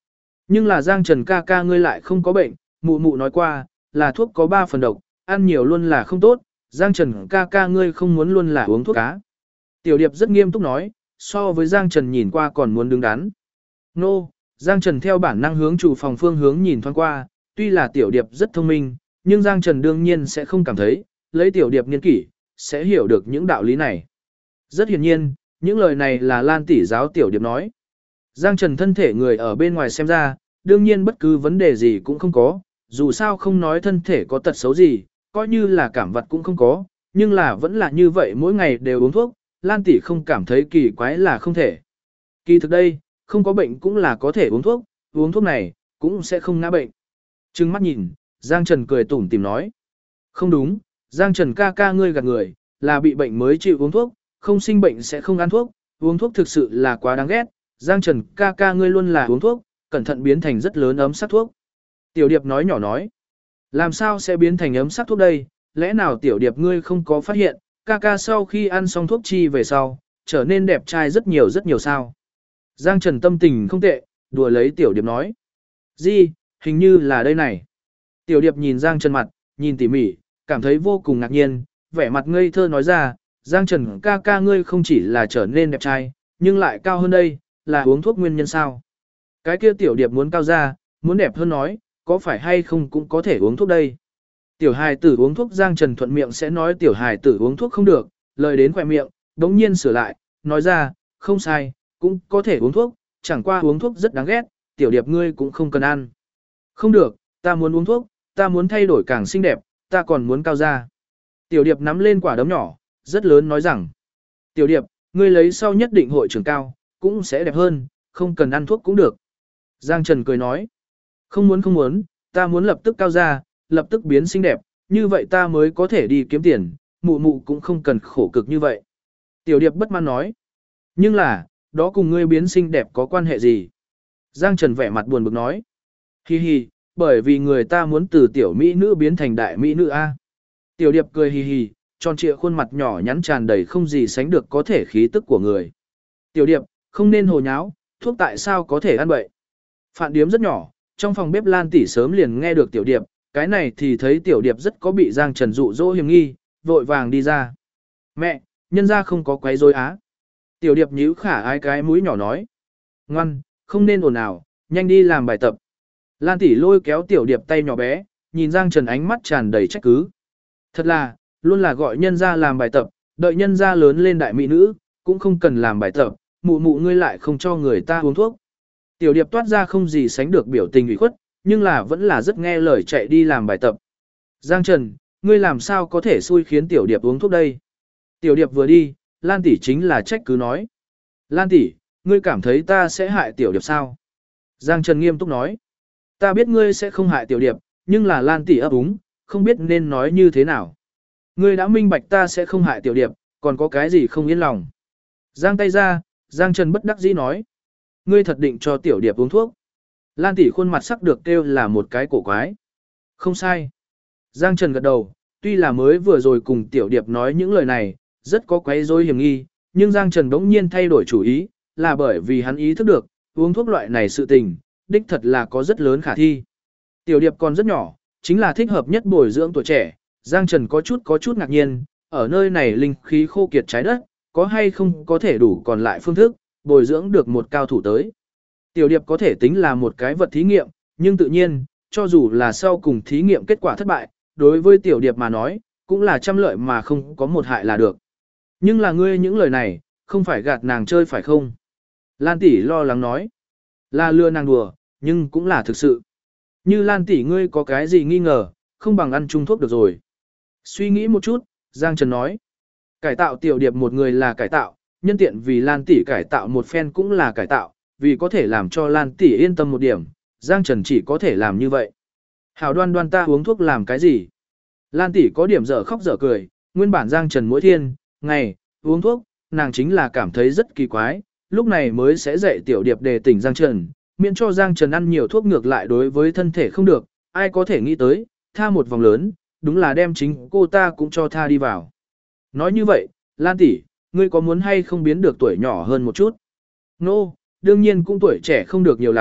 Nhưng là Giang Trần ca ca ngươi lại không có bệnh, mụ mụ nói qua, là thuốc có 3 phần độc, ăn nhiều luôn là không tốt, Giang Trần ca ca ngươi không muốn luôn là uống thuốc cá. Tiểu Điệp rất nghiêm túc nói, so với Giang Trần nhìn qua còn muốn đứng đắn. Nô, Giang Trần theo bản năng hướng chủ phòng phương hướng nhìn thoáng qua, tuy là Tiểu Điệp rất thông minh, nhưng Giang Trần đương nhiên sẽ không cảm thấy, lấy Tiểu Điệp niên kỷ, sẽ hiểu được những đạo lý này. Rất hiển nhiên, những lời này là Lan tỷ giáo Tiểu Điệp nói. Giang Trần thân thể người ở bên ngoài xem ra, đương nhiên bất cứ vấn đề gì cũng không có, dù sao không nói thân thể có tật xấu gì, coi như là cảm vật cũng không có, nhưng là vẫn là như vậy mỗi ngày đều uống thuốc, Lan tỷ không cảm thấy kỳ quái là không thể. Kỳ thực đây, không có bệnh cũng là có thể uống thuốc này, cũng sẽ không ngã bệnh. Trừng mắt nhìn, Giang Trần cười tủm tỉm nói. Không đúng, Giang Trần ca ca ngươi gạt người, là bị bệnh mới chịu uống thuốc, không sinh bệnh sẽ không ăn thuốc, uống thuốc thực sự là quá đáng ghét, Giang Trần ca ca ngươi luôn là uống thuốc, cẩn thận biến thành rất lớn ấm sắc thuốc. Tiểu Điệp nói nhỏ nói, làm sao sẽ biến thành ấm sắc thuốc đây, lẽ nào Tiểu Điệp ngươi không có phát hiện, ca ca sau khi ăn xong thuốc chi về sau, trở nên đẹp trai rất nhiều sao. Giang Trần tâm tình không tệ, đùa lấy Tiểu Điệp nói. Gì, hình như là đây này. Tiểu Điệp nhìn Giang Trần mặt, nhìn tỉ mỉ, cảm thấy vô cùng ngạc nhiên, vẻ mặt ngây thơ nói ra, Giang Trần ca ca ngươi không chỉ là trở nên đẹp trai, nhưng lại cao hơn đây, là uống thuốc nguyên nhân sao. Cái kia Tiểu Điệp muốn cao ra, muốn đẹp hơn nói, có phải hay không cũng có thể uống thuốc đây. Tiểu hài tử uống thuốc Giang Trần thuận miệng sẽ nói tiểu hài tử uống thuốc không được, lời đến khỏe miệng, đống nhiên sửa lại, nói ra, không sai, cũng có thể uống thuốc, chẳng qua uống thuốc rất đáng ghét, Tiểu Điệp ngươi cũng không cần ăn. Không được, ta muốn uống thuốc, ta muốn thay đổi càng xinh đẹp, ta còn muốn cao ra. Tiểu Điệp nắm lên quả đấm nhỏ, rất lớn nói rằng, Tiểu Điệp, ngươi lấy sau nhất định hội trưởng cao, cũng sẽ đẹp hơn, không cần ăn thuốc cũng được. Giang Trần cười nói, không muốn, ta muốn lập tức cao ra, lập tức biến xinh đẹp, như vậy ta mới có thể đi kiếm tiền, mụ mụ cũng không cần khổ cực như vậy. Tiểu Điệp bất mãn nói, nhưng là, đó cùng ngươi biến xinh đẹp có quan hệ gì? Giang Trần vẻ mặt buồn bực nói, hi hi, bởi vì người ta muốn từ tiểu mỹ nữ biến thành đại mỹ nữ a. Tiểu Điệp cười hi hi, tròn trịa khuôn mặt nhỏ nhắn tràn đầy không gì sánh được có thể khí tức của người. Tiểu Điệp, không nên hồ nháo, thuốc tại sao có thể ăn bậy? Phạn điếm rất nhỏ, trong phòng bếp Lan tỷ sớm liền nghe được Tiểu Điệp, cái này thì thấy Tiểu Điệp rất có bị Giang Trần dụ dỗ hiểm nghi, vội vàng đi ra. Mẹ, nhân ra không có quấy rối á. Tiểu Điệp nhíu khả ái cái mũi nhỏ nói. Ngoan, không nên ồn ào, nhanh đi làm bài tập. Lan tỷ lôi kéo Tiểu Điệp tay nhỏ bé, nhìn Giang Trần ánh mắt tràn đầy trách cứ. Thật là, luôn là gọi nhân ra làm bài tập, đợi nhân ra lớn lên đại mỹ nữ, cũng không cần làm bài tập, mụ mụ ngươi lại không cho người ta uống thuốc. Tiểu Điệp toát ra không gì sánh được biểu tình ủy khuất, nhưng là vẫn là rất nghe lời chạy đi làm bài tập. Giang Trần, ngươi làm sao có thể xui khiến Tiểu Điệp uống thuốc đây? Tiểu Điệp vừa đi, Lan tỷ chính là trách cứ nói. Lan tỷ, ngươi cảm thấy ta sẽ hại Tiểu Điệp sao? Giang Trần nghiêm túc nói. Ta biết ngươi sẽ không hại Tiểu Điệp, nhưng là Lan tỷ ấp úng, không biết nên nói như thế nào. Ngươi đã minh bạch ta sẽ không hại Tiểu Điệp, còn có cái gì không yên lòng. Giang tay ra, Giang Trần bất đắc dĩ nói. Ngươi thật định cho Tiểu Điệp uống thuốc. Lan tỷ khuôn mặt sắc được kêu là một cái cổ quái. Không sai. Giang Trần gật đầu, tuy là mới vừa rồi cùng Tiểu Điệp nói những lời này, rất có quấy rối hiểm nghi, nhưng Giang Trần bỗng nhiên thay đổi chủ ý, là bởi vì hắn ý thức được, uống thuốc loại này sự tình, đích thật là có rất lớn khả thi. Tiểu Điệp còn rất nhỏ, chính là thích hợp nhất bồi dưỡng tuổi trẻ, Giang Trần có chút ngạc nhiên, ở nơi này linh khí khô kiệt trái đất, có hay không có thể đủ còn lại phương thức, bồi dưỡng được một cao thủ tới. Tiểu Điệp có thể tính là một cái vật thí nghiệm, nhưng tự nhiên, cho dù là sau cùng thí nghiệm kết quả thất bại, đối với Tiểu Điệp mà nói, cũng là trăm lợi mà không có một hại là được. Nhưng là ngươi những lời này, không phải gạt nàng chơi phải không? Lan tỷ lo lắng nói, là lừa nàng đùa, nhưng cũng là thực sự. Như Lan tỷ ngươi có cái gì nghi ngờ, không bằng ăn chung thuốc được rồi. Suy nghĩ một chút, Giang Trần nói, cải tạo Tiểu Điệp một người là cải tạo, nhân tiện vì Lan tỷ cải tạo một phen cũng là cải tạo, vì có thể làm cho Lan tỷ yên tâm một điểm, Giang Trần chỉ có thể làm như vậy. Hảo Đoan Đoan ta uống thuốc làm cái gì? Lan tỷ có điểm dở khóc dở cười, nguyên bản Giang Trần mỗi thiên, ngày, uống thuốc, nàng chính là cảm thấy rất kỳ quái, lúc này mới sẽ dạy Tiểu Điệp đề tỉnh Giang Trần, miễn cho Giang Trần ăn nhiều thuốc ngược lại đối với thân thể không được, ai có thể nghĩ tới, tha một vòng lớn, đúng là đem chính cô ta cũng cho tha đi vào. Nói như vậy, Lan tỷ, ngươi có muốn hay không biến được tuổi nhỏ hơn một chút? Nô, đương nhiên cũng tuổi trẻ không được nhiều lắm,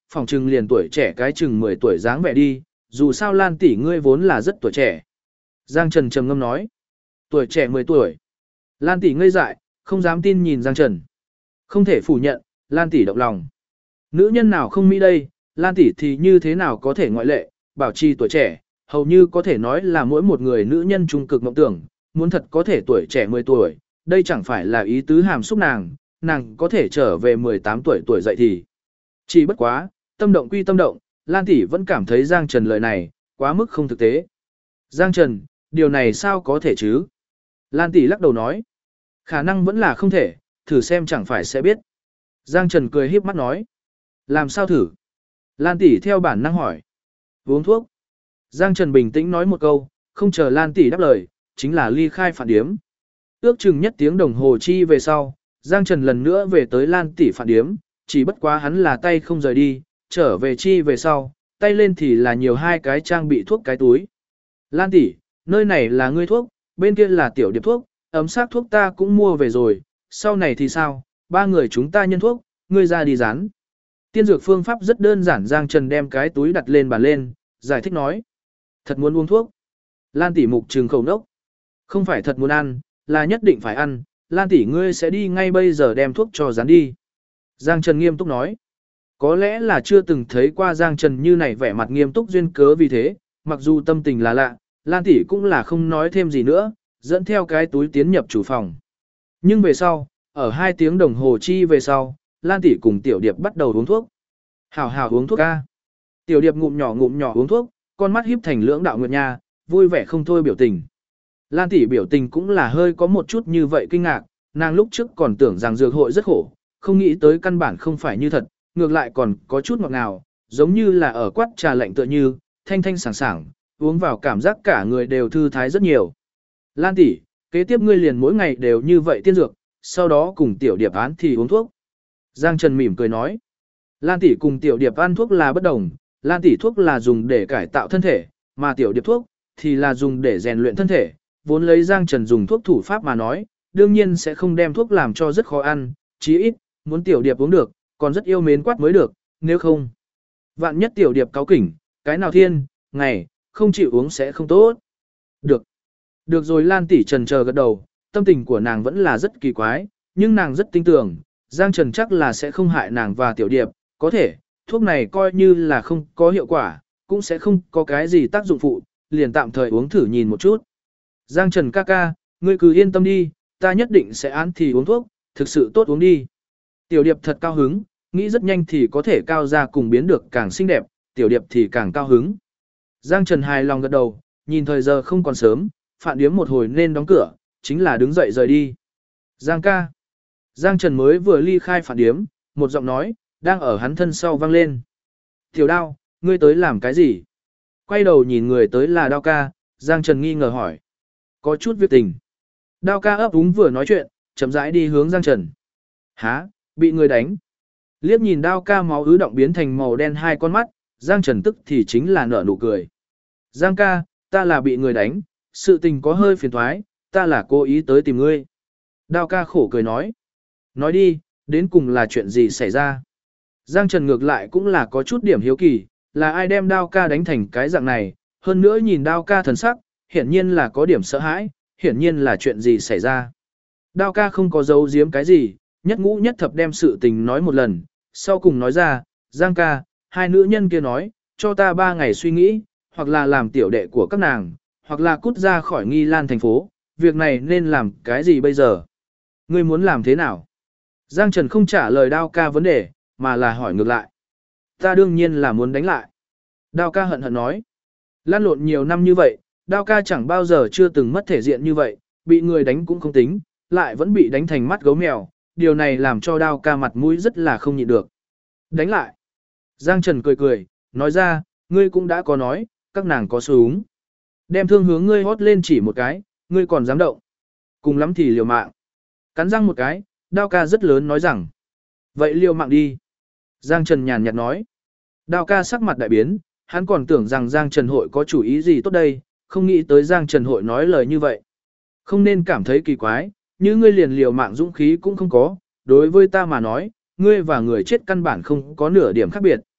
phòng trừng liền tuổi trẻ cái chừng 10 tuổi dáng vẻ đi, dù sao Lan tỷ ngươi vốn là rất tuổi trẻ. Giang Trần trầm ngâm nói, tuổi trẻ 10 tuổi. Lan tỷ ngây dại, không dám tin nhìn Giang Trần. Không thể phủ nhận, Lan tỷ động lòng. Nữ nhân nào không mỹ đây, Lan tỷ thì như thế nào có thể ngoại lệ, bảo trì tuổi trẻ, hầu như có thể nói là mỗi một người nữ nhân trung cực mộng tưởng, muốn thật có thể tuổi trẻ 10 tuổi, đây chẳng phải là ý tứ hàm xúc nàng có thể trở về 18 tuổi tuổi dậy thì. Chỉ bất quá, tâm động quy tâm động, Lan tỷ vẫn cảm thấy Giang Trần lời này, quá mức không thực tế. Giang Trần, điều này sao có thể chứ? Lan tỷ lắc đầu nói, khả năng vẫn là không thể, thử xem chẳng phải sẽ biết. Giang Trần cười híp mắt nói, làm sao thử? Lan tỷ theo bản năng hỏi, uống thuốc. Giang Trần bình tĩnh nói một câu, không chờ Lan tỷ đáp lời, chính là ly khai phản điếm. Ước chừng nhất tiếng đồng hồ chi về sau, Giang Trần lần nữa về tới Lan tỷ phản điếm, chỉ bất quá hắn là tay không rời đi, trở về chi về sau, tay lên thì là nhiều hai cái trang bị thuốc cái túi. Lan tỷ, nơi này là ngươi thuốc, bên kia là tiểu điệp thuốc, ấm xác thuốc ta cũng mua về rồi, sau này thì sao, ba người chúng ta nhân thuốc, ngươi ra đi dán. Tiên dược phương pháp rất đơn giản, Giang Trần đem cái túi đặt lên bàn lên, giải thích nói. Thật muốn uống thuốc. Lan tỷ mục trừng khẩu nốc. Không phải thật muốn ăn, là nhất định phải ăn, Lan tỷ ngươi sẽ đi ngay bây giờ đem thuốc cho dán đi. Giang Trần nghiêm túc nói. Có lẽ là chưa từng thấy qua Giang Trần như này vẻ mặt nghiêm túc duyên cớ vì thế, mặc dù tâm tình là lạ, Lan tỷ cũng là không nói thêm gì nữa, dẫn theo cái túi tiến nhập chủ phòng. Nhưng về sau, ở 2 tiếng đồng hồ chi về sau, Lan tỷ cùng Tiểu Điệp bắt đầu uống thuốc. Hảo hảo uống thuốc ca. Tiểu Điệp ngụm nhỏ uống thuốc, con mắt híp thành lưỡng đạo nguyệt nha, vui vẻ không thôi biểu tình. Lan tỷ biểu tình cũng là hơi có một chút như vậy kinh ngạc, nàng lúc trước còn tưởng rằng dược hội rất khổ, không nghĩ tới căn bản không phải như thật, ngược lại còn có chút ngọt ngào, giống như là ở quát trà lạnh tựa như, thanh thanh sảng sảng, uống vào cảm giác cả người đều thư thái rất nhiều. Lan tỷ, kế tiếp ngươi liền mỗi ngày đều như vậy tiên dược, sau đó cùng Tiểu Điệp án thì uống thuốc. Giang Trần mỉm cười nói. Lan tỷ cùng Tiểu Điệp ăn thuốc là bất đồng, Lan tỷ thuốc là dùng để cải tạo thân thể, mà Tiểu Điệp thuốc thì là dùng để rèn luyện thân thể. Vốn lấy Giang Trần dùng thuốc thủ pháp mà nói, đương nhiên sẽ không đem thuốc làm cho rất khó ăn, chí ít, muốn Tiểu Điệp uống được, còn rất yêu mến quát mới được, nếu không. Vạn nhất Tiểu Điệp cáu kỉnh, cái nào thiên, ngày, không chịu uống sẽ không tốt. Được. Được rồi, Lan tỷ trần chờ gật đầu, tâm tình của nàng vẫn là rất kỳ quái, nhưng nàng rất tin tưởng, Giang Trần chắc là sẽ không hại nàng và Tiểu Điệp, có thể, thuốc này coi như là không có hiệu quả, cũng sẽ không có cái gì tác dụng phụ, liền tạm thời uống thử nhìn một chút. Giang Trần ca ca, ngươi cứ yên tâm đi, ta nhất định sẽ án thì uống thuốc, thực sự tốt uống đi. Tiểu Điệp thật cao hứng, nghĩ rất nhanh thì có thể cao ra cùng biến được càng xinh đẹp, Tiểu Điệp thì càng cao hứng. Giang Trần hài lòng gật đầu, nhìn thời giờ không còn sớm, phạn điếm một hồi nên đóng cửa, chính là đứng dậy rời đi. Giang ca. Giang Trần mới vừa ly khai phạn điếm, một giọng nói, đang ở hắn thân sau vang lên. Tiểu Đao, ngươi tới làm cái gì? Quay đầu nhìn người tới là Đao ca, Giang Trần nghi ngờ hỏi. Có chút việc tình. Đao ca ấp úng vừa nói chuyện, chậm rãi đi hướng Giang Trần. Hả, bị người đánh. Liếc nhìn Đao ca máu ứ động biến thành màu đen hai con mắt, Giang Trần tức thì chính là nở nụ cười. Giang ca, ta là bị người đánh, sự tình có hơi phiền thoái, ta là cố ý tới tìm ngươi. Đao ca khổ cười nói. Nói đi, đến cùng là chuyện gì xảy ra? Giang Trần ngược lại cũng là có chút điểm hiếu kỳ, là ai đem Đao ca đánh thành cái dạng này, hơn nữa nhìn Đao ca thần sắc, hiển nhiên là có điểm sợ hãi, hiển nhiên là chuyện gì xảy ra. Đao ca không có giấu giếm cái gì, nhất ngũ nhất thập đem sự tình nói một lần, sau cùng nói ra, Giang ca, hai nữ nhân kia nói, cho ta 3 ngày suy nghĩ, hoặc là làm tiểu đệ của các nàng, hoặc là cút ra khỏi Nghi Lan thành phố, việc này nên làm cái gì bây giờ? Ngươi muốn làm thế nào? Giang Trần không trả lời Đao ca vấn đề, mà là hỏi ngược lại. Ta đương nhiên là muốn đánh lại. Đao ca hận hận nói. Lan lộn nhiều năm như vậy, Đao ca chẳng bao giờ chưa từng mất thể diện như vậy, bị người đánh cũng không tính, lại vẫn bị đánh thành mắt gấu mèo, điều này làm cho Đao ca mặt mũi rất là không nhịn được. Đánh lại. Giang Trần cười cười, nói ra, ngươi cũng đã có nói, các nàng có súng. Đem thương hướng ngươi hót lên chỉ một cái, ngươi còn dám động. Cùng lắm thì liều mạng. Cắn răng một cái, Đao ca rất lớn nói rằng. Vậy liều mạng đi. Giang Trần nhàn nhạt nói. Đao ca sắc mặt đại biến, hắn còn tưởng rằng Giang Trần hội có chủ ý gì tốt đây, không nghĩ tới Giang Trần hội nói lời như vậy. Không nên cảm thấy kỳ quái, như ngươi liền liều mạng dũng khí cũng không có, đối với ta mà nói, ngươi và người chết căn bản không có nửa điểm khác biệt.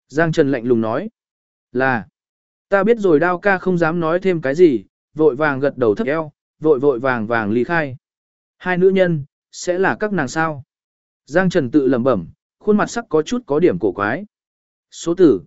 Giang Trần lạnh lùng nói. Là. Ta biết rồi Đao ca không dám nói thêm cái gì, vội vàng gật đầu thấp eo, vội vàng ly khai. Hai nữ nhân, sẽ là các nàng sao? Giang Trần tự lẩm bẩm, khuôn mặt sắc có chút có điểm cổ quái. Số tử,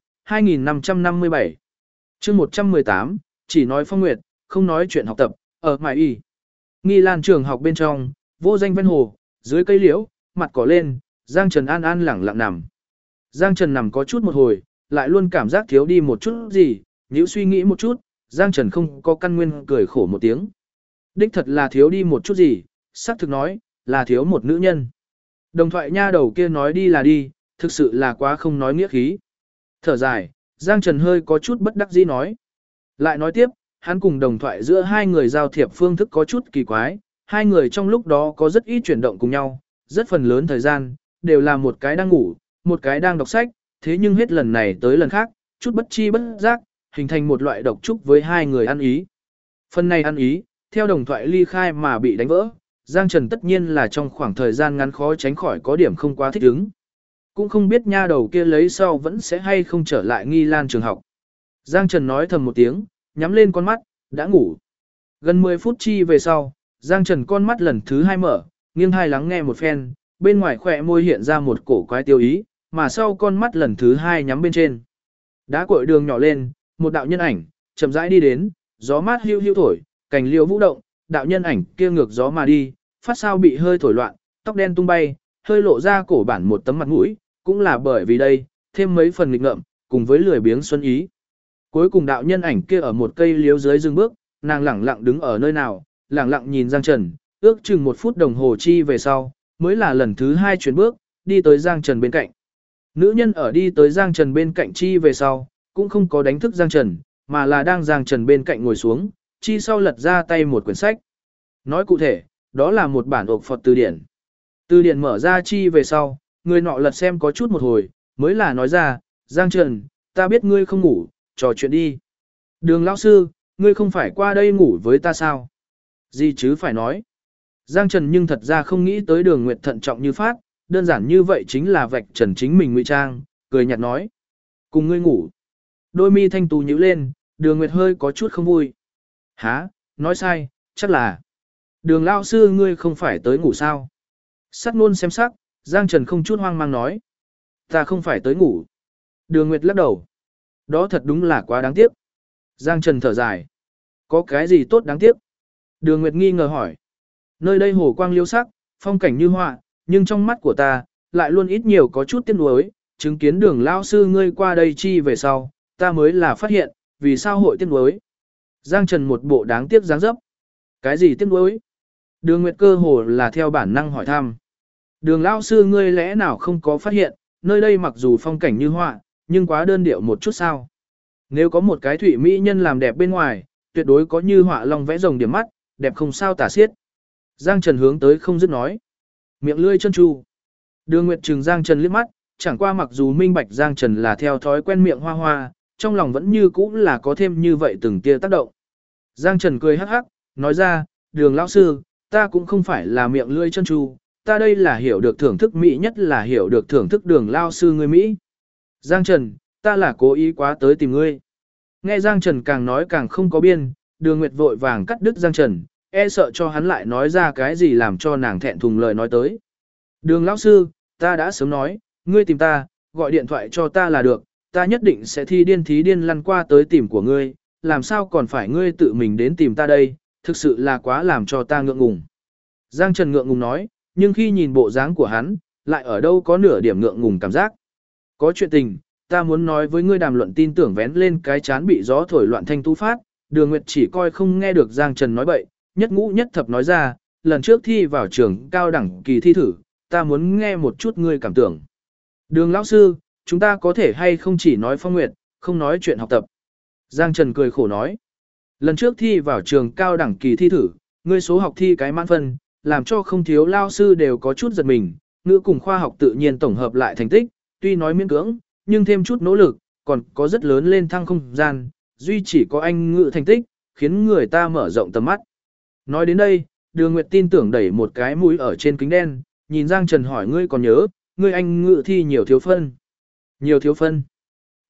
2557. chương 118, chỉ nói phong nguyệt, không nói chuyện học tập, ở Mại Y. Nghi Lan trường học bên trong, vô danh ven hồ, dưới cây liễu, mặt cỏ lên, Giang Trần an an lẳng lặng nằm. Giang Trần nằm có chút một hồi, lại luôn cảm giác thiếu đi một chút gì, nếu suy nghĩ một chút, Giang Trần không có căn nguyên cười khổ một tiếng. Đích thật là thiếu đi một chút gì, xác thực nói, là thiếu một nữ nhân. Đồng thoại nha đầu kia nói đi là đi, thực sự là quá không nói nghĩa khí. Thở dài, Giang Trần hơi có chút bất đắc dĩ nói. Lại nói tiếp, hắn cùng đồng thoại giữa hai người giao thiệp phương thức có chút kỳ quái, hai người trong lúc đó có rất ít chuyển động cùng nhau, rất phần lớn thời gian, đều là một cái đang ngủ, một cái đang đọc sách, thế nhưng hết lần này tới lần khác, chút bất chi bất giác, hình thành một loại độc trúc với hai người ăn ý. Phần này ăn ý, theo đồng thoại ly khai mà bị đánh vỡ, Giang Trần tất nhiên là trong khoảng thời gian ngắn khó tránh khỏi có điểm không quá thích ứng. Cũng không biết nha đầu kia lấy sau vẫn sẽ hay không trở lại Nghi Lan trường học. Giang Trần nói thầm một tiếng, nhắm lên con mắt, đã ngủ. Gần 10 phút chi về sau, Giang Trần con mắt lần thứ hai mở, nghiêng hai lắng nghe một phen, bên ngoài khỏe môi hiện ra một cổ quái tiêu ý, mà sau con mắt lần thứ hai nhắm bên trên. Đá cội đường nhỏ lên, một đạo nhân ảnh, chậm rãi đi đến, gió mát hiu hiu thổi, cành liễu vũ động, đạo nhân ảnh kia ngược gió mà đi, phát sao bị hơi thổi loạn, tóc đen tung bay, hơi lộ ra cổ bản một tấm mặt mũi, cũng là bởi vì đây, thêm mấy phần nghịch ngợm, cùng với lười biếng xuân ý. Cuối cùng đạo nhân ảnh kia ở một cây liễu dưới dừng bước, nàng lẳng lặng đứng ở nơi nào, lẳng lặng nhìn Giang Trần, ước chừng 1 phút đồng hồ chi về sau, mới là lần thứ hai chuyển bước, đi tới Giang Trần bên cạnh. Nữ nhân ở đi tới Giang Trần bên cạnh chi về sau, cũng không có đánh thức Giang Trần, mà là đang Giang Trần bên cạnh ngồi xuống, chi sau lật ra tay một quyển sách. Nói cụ thể, đó là một bản ộc Phật từ điển. Từ điển mở ra chi về sau, người nọ lật xem có chút một hồi, mới là nói ra, Giang Trần, ta biết ngươi không ngủ, trò chuyện đi. Đường lão sư, ngươi không phải qua đây ngủ với ta sao? Gì chứ phải nói. Giang Trần nhưng thật ra không nghĩ tới Đường Nguyệt thận trọng như phát, đơn giản như vậy chính là vạch trần chính mình ngụy trang, cười nhạt nói. Cùng ngươi ngủ. Đôi mi thanh tú nhíu lên, Đường Nguyệt hơi có chút không vui. Hả, nói sai, chắc là. Đường lão sư ngươi không phải tới ngủ sao? Sắc luôn xem sắc, Giang Trần không chút hoang mang nói. Ta không phải tới ngủ. Đường Nguyệt lắc đầu. Đó thật đúng là quá đáng tiếc. Giang Trần thở dài. Có cái gì tốt đáng tiếc? Đường Nguyệt nghi ngờ hỏi. Nơi đây hồ quang liêu sắc, phong cảnh như họa, nhưng trong mắt của ta, lại luôn ít nhiều có chút tiếc nuối, chứng kiến Đường lão sư ngươi qua đây chi về sau, ta mới là phát hiện, vì sao hội tiếc nuối. Giang Trần một bộ đáng tiếc dáng dấp. Cái gì tiếc nuối? Đường Nguyệt cơ hồ là theo bản năng hỏi thăm. Đường lão sư ngươi lẽ nào không có phát hiện, nơi đây mặc dù phong cảnh như họa, nhưng quá đơn điệu một chút sao? Nếu có một cái thủy mỹ nhân làm đẹp bên ngoài, tuyệt đối có như họa long vẽ rồng điểm mắt, đẹp không sao tả xiết. Giang Trần hướng tới không dứt nói. Miệng lươi chân chu. Đường Nguyệt trừng Giang Trần liếc mắt, chẳng qua mặc dù minh bạch Giang Trần là theo thói quen miệng hoa hoa, trong lòng vẫn như cũ là có thêm như vậy từng tia tác động. Giang Trần cười hắc hắc, nói ra, Đường lão sư, ta cũng không phải là miệng lươi chân chu, ta đây là hiểu được thưởng thức Mỹ nhất là hiểu được thưởng thức Đường lão sư người Mỹ. Giang Trần, ta là cố ý quá tới tìm ngươi. Nghe Giang Trần càng nói càng không có biên, Đường Nguyệt vội vàng cắt đứt Giang Trần, e sợ cho hắn lại nói ra cái gì làm cho nàng thẹn thùng lời nói tới. Đường lão sư, ta đã sớm nói, ngươi tìm ta, gọi điện thoại cho ta là được, ta nhất định sẽ thí điên lăn qua tới tìm của ngươi, làm sao còn phải ngươi tự mình đến tìm ta đây, thực sự là quá làm cho ta ngượng ngùng. Giang Trần ngượng ngùng nói, nhưng khi nhìn bộ dáng của hắn, lại ở đâu có nửa điểm ngượng ngùng cảm giác. Có chuyện tình, ta muốn nói với ngươi đàm luận tin tưởng vén lên cái chán bị gió thổi loạn thanh tu phát, Đường Nguyệt chỉ coi không nghe được Giang Trần nói bậy, nhất ngũ nhất thập nói ra, lần trước thi vào trường cao đẳng kỳ thi thử, ta muốn nghe một chút ngươi cảm tưởng. Đường lão sư, chúng ta có thể hay không chỉ nói phong nguyệt, không nói chuyện học tập. Giang Trần cười khổ nói, lần trước thi vào trường cao đẳng kỳ thi thử, ngươi số học thi cái mãn phân, làm cho không thiếu lao sư đều có chút giật mình, ngữ cùng khoa học tự nhiên tổng hợp lại thành tích, tuy nói miễn cưỡng, nhưng thêm chút nỗ lực, còn có rất lớn lên thăng không gian, duy chỉ có anh ngữ thành tích, khiến người ta mở rộng tầm mắt. Nói đến đây, Đường Nguyệt tin tưởng đẩy một cái mũi ở trên kính đen, nhìn Giang Trần hỏi ngươi còn nhớ, ngươi anh ngữ thi nhiều thiếu phân. Nhiều thiếu phân.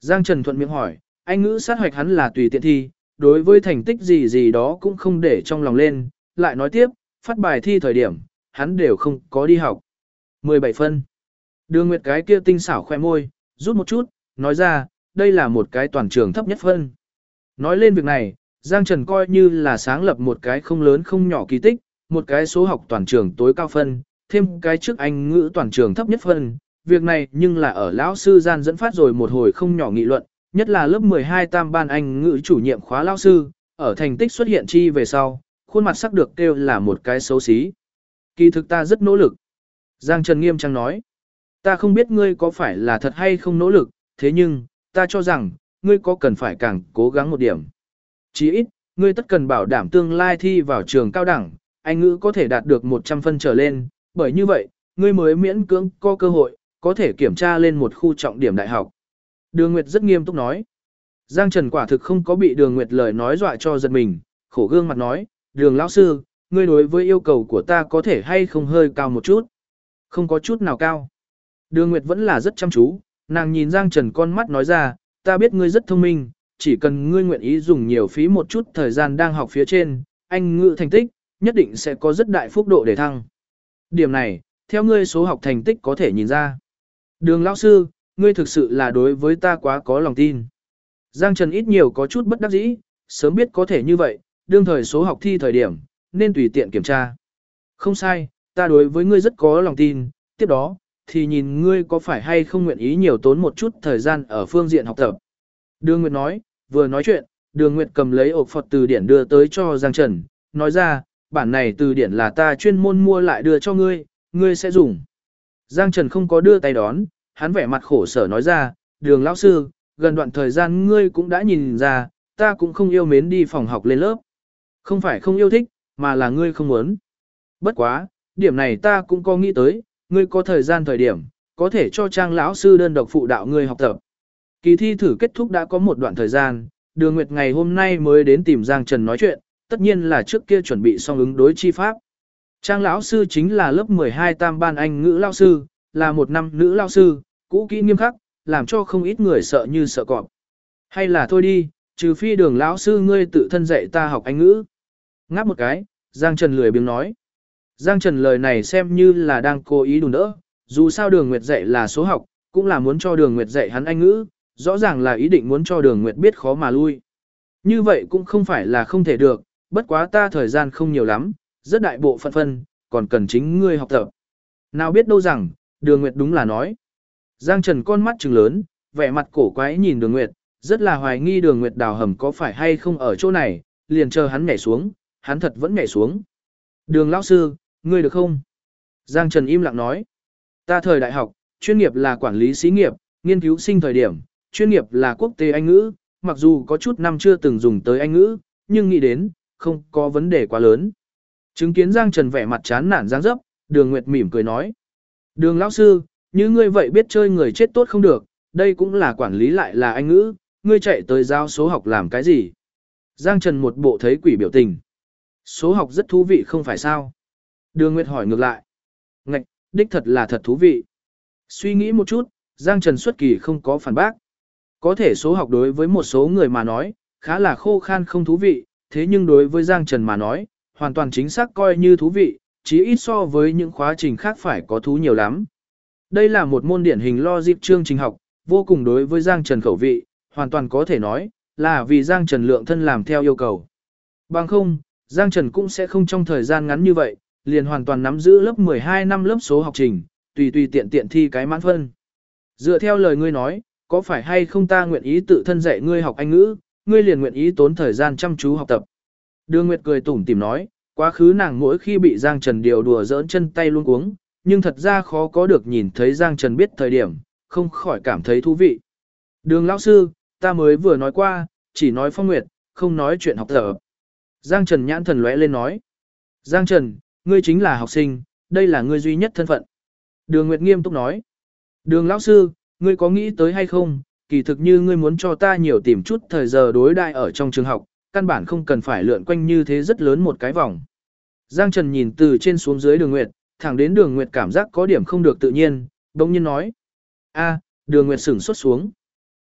Giang Trần thuận miệng hỏi, anh ngữ sát hoạch hắn là tùy tiện thi, đối với thành tích gì gì đó cũng không để trong lòng lên, lại nói tiếp, phát bài thi thời điểm, hắn đều không có đi học. 17 phân. Đường Nguyệt cái kia tinh xảo khoe môi, rút một chút, nói ra, đây là một cái toàn trường thấp nhất phân. Nói lên việc này, Giang Trần coi như là sáng lập một cái không lớn không nhỏ kỳ tích, một cái số học toàn trường tối cao phân, thêm cái trước anh ngữ toàn trường thấp nhất phân. Việc này nhưng là ở lão sư gian dẫn phát rồi một hồi không nhỏ nghị luận, nhất là lớp 12 tam ban anh ngữ chủ nhiệm khóa lão sư, ở thành tích xuất hiện chi về sau, khuôn mặt sắc được kêu là một cái xấu xí. Kỳ thực ta rất nỗ lực. Giang Trần nghiêm trang nói, ta không biết ngươi có phải là thật hay không nỗ lực, thế nhưng, ta cho rằng, ngươi có cần phải càng cố gắng một điểm. Chỉ ít, ngươi tất cần bảo đảm tương lai thi vào trường cao đẳng, Anh ngữ có thể đạt được 100 phân trở lên, bởi như vậy, ngươi mới miễn cưỡng có cơ hội, có thể kiểm tra lên một khu trọng điểm đại học. Đường Nguyệt rất nghiêm túc nói. Giang Trần quả thực không có bị Đường Nguyệt lời nói dọa cho giật mình, khổ gương mặt nói, Đường lão sư, ngươi đối với yêu cầu của ta có thể hay không hơi cao một chút? Không có chút nào cao. Đường Nguyệt vẫn là rất chăm chú, nàng nhìn Giang Trần con mắt nói ra, ta biết ngươi rất thông minh, chỉ cần ngươi nguyện ý dùng nhiều phí một chút thời gian đang học phía trên, Anh ngữ thành tích, nhất định sẽ có rất đại phúc độ để thăng. Điểm này, theo ngươi số học thành tích có thể nhìn ra. Đường lão sư, ngươi thực sự là đối với ta quá có lòng tin. Giang Trần ít nhiều có chút bất đắc dĩ, sớm biết có thể như vậy, đương thời số học thi thời điểm, nên tùy tiện kiểm tra. Không sai, ta đối với ngươi rất có lòng tin, tiếp đó, thì nhìn ngươi có phải hay không nguyện ý nhiều tốn một chút thời gian ở phương diện học tập. Đường Nguyệt nói, vừa nói chuyện, Đường Nguyệt cầm lấy ổ Phật từ điển đưa tới cho Giang Trần, nói ra, bản này từ điển là ta chuyên môn mua lại đưa cho ngươi, ngươi sẽ dùng. Giang Trần không có đưa tay đón, hắn vẻ mặt khổ sở nói ra, Đường lão sư, gần đoạn thời gian ngươi cũng đã nhìn ra, ta cũng không yêu mến đi phòng học lên lớp. Không phải không yêu thích, mà là ngươi không muốn. Bất quá, điểm này ta cũng có nghĩ tới, ngươi có thời gian thời điểm, có thể cho Trang lão sư đơn độc phụ đạo ngươi học tập. Kỳ thi thử kết thúc đã có một đoạn thời gian, Đường Nguyệt ngày hôm nay mới đến tìm Giang Trần nói chuyện, tất nhiên là trước kia chuẩn bị xong ứng đối chi pháp. Trang lão sư chính là lớp 12 tam ban Anh ngữ lão sư, là một năm nữ lão sư, cũ kỹ nghiêm khắc, làm cho không ít người sợ như sợ cọp. Hay là thôi đi, trừ phi Đường lão sư ngươi tự thân dạy ta học Anh ngữ. Ngáp một cái, Giang Trần lười biếng nói. Giang Trần lời này xem như là đang cố ý đùn đỡ, dù sao Đường Nguyệt dạy là số học, cũng là muốn cho Đường Nguyệt dạy hắn Anh ngữ, rõ ràng là ý định muốn cho Đường Nguyệt biết khó mà lui. Như vậy cũng không phải là không thể được, bất quá ta thời gian không nhiều lắm, rất đại bộ phận phân, còn cần chính ngươi học tập. Nào biết đâu rằng, Đường Nguyệt đúng là nói. Giang Trần con mắt trừng lớn, vẻ mặt cổ quái nhìn Đường Nguyệt, rất là hoài nghi Đường Nguyệt đào hầm có phải hay không ở chỗ này, liền chờ hắn nhảy xuống, hắn thật vẫn nhảy xuống. Đường lão sư, ngươi được không? Giang Trần im lặng nói. Ta thời đại học, chuyên nghiệp là quản lý xí nghiệp, nghiên cứu sinh thời điểm, chuyên nghiệp là quốc tế Anh ngữ, mặc dù có chút năm chưa từng dùng tới Anh ngữ, nhưng nghĩ đến, không có vấn đề quá lớn. Chứng kiến Giang Trần vẻ mặt chán nản dáng dấp, Đường Nguyệt mỉm cười nói. Đường lão sư, như ngươi vậy biết chơi người chết tốt không được, đây cũng là quản lý lại là Anh ngữ, ngươi chạy tới giao số học làm cái gì? Giang Trần một bộ thấy quỷ biểu tình. Số học rất thú vị không phải sao? Đường Nguyệt hỏi ngược lại. Ngạch, đích thật là thật thú vị. Suy nghĩ một chút, Giang Trần xuất kỳ không có phản bác. Có thể số học đối với một số người mà nói, khá là khô khan không thú vị, thế nhưng đối với Giang Trần mà nói, hoàn toàn chính xác coi như thú vị, chí ít so với những khóa trình khác phải có thú nhiều lắm. Đây là một môn điển hình logic chương trình học, vô cùng đối với Giang Trần khẩu vị, hoàn toàn có thể nói, là vì Giang Trần lượng thân làm theo yêu cầu. Bằng không, Giang Trần cũng sẽ không trong thời gian ngắn như vậy, liền hoàn toàn nắm giữ lớp 12 năm lớp số học trình, tùy tùy tiện tiện thi cái mãn phân. Dựa theo lời ngươi nói, có phải hay không ta nguyện ý tự thân dạy ngươi học Anh ngữ, ngươi liền nguyện ý tốn thời gian chăm chú học tập. Đường Nguyệt cười tủm tỉm nói, quá khứ nàng mỗi khi bị Giang Trần điều đùa giỡn chân tay luôn cuống, nhưng thật ra khó có được nhìn thấy Giang Trần biết thời điểm, không khỏi cảm thấy thú vị. Đường lão sư, ta mới vừa nói qua, chỉ nói Phong Nguyệt, không nói chuyện học tập. Giang Trần nhãn thần lóe lên nói. Giang Trần, ngươi chính là học sinh, đây là ngươi duy nhất thân phận. Đường Nguyệt nghiêm túc nói. Đường lão sư, ngươi có nghĩ tới hay không, kỳ thực như ngươi muốn cho ta nhiều tìm chút thời giờ đối đại ở trong trường học, căn bản không cần phải lượn quanh như thế rất lớn một cái vòng. Giang Trần nhìn từ trên xuống dưới Đường Nguyệt, thẳng đến Đường Nguyệt cảm giác có điểm không được tự nhiên, bỗng nhiên nói. A, Đường Nguyệt sửng sốt xuống.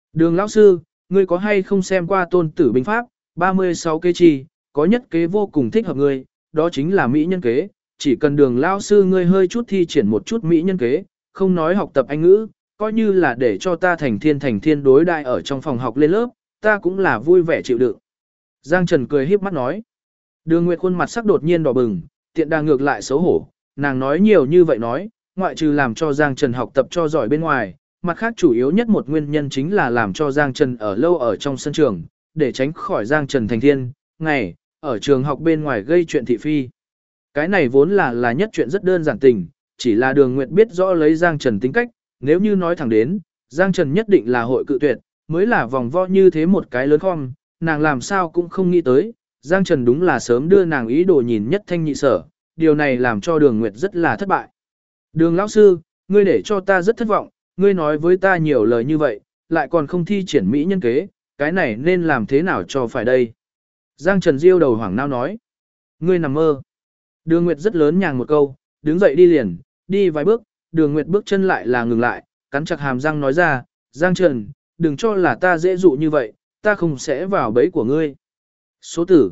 Đường lão sư, ngươi có hay không xem qua Tôn Tử binh pháp, 36 kế chi, có nhất kế vô cùng thích hợp ngươi, đó chính là mỹ nhân kế, chỉ cần Đường lão sư ngươi hơi chút thi triển một chút mỹ nhân kế, không nói học tập Anh ngữ, coi như là để cho ta thành thiên đối đại ở trong phòng học lên lớp, ta cũng là vui vẻ chịu đựng. Giang Trần cười híp mắt nói. Đường Nguyệt khuôn mặt sắc đột nhiên đỏ bừng, tiện đà ngược lại xấu hổ, nàng nói nhiều như vậy nói, ngoại trừ làm cho Giang Trần học tập cho giỏi bên ngoài, mặt khác chủ yếu nhất một nguyên nhân chính là làm cho Giang Trần ở lâu ở trong sân trường, để tránh khỏi Giang Trần thành thiên, ngày, ở trường học bên ngoài gây chuyện thị phi. Cái này vốn là nhất chuyện rất đơn giản tình, chỉ là Đường Nguyệt biết rõ lấy Giang Trần tính cách, nếu như nói thẳng đến, Giang Trần nhất định là hội cự tuyệt, mới là vòng vo như thế một cái lớn khom, nàng làm sao cũng không nghĩ tới, Giang Trần đúng là sớm đưa nàng ý đồ nhìn nhất thanh nhị sở, điều này làm cho Đường Nguyệt rất là thất bại. Đường lão sư, ngươi để cho ta rất thất vọng, ngươi nói với ta nhiều lời như vậy, lại còn không thi triển mỹ nhân kế, cái này nên làm thế nào cho phải đây? Giang Trần diêu đầu hoảng nao nói. Ngươi nằm mơ. Đường Nguyệt rất lớn nhàng một câu, đứng dậy đi liền, đi vài bước, Đường Nguyệt bước chân lại là ngừng lại, cắn chặt hàm răng nói ra, Giang Trần, đừng cho là ta dễ dụ như vậy, ta không sẽ vào bẫy của ngươi. Số tử,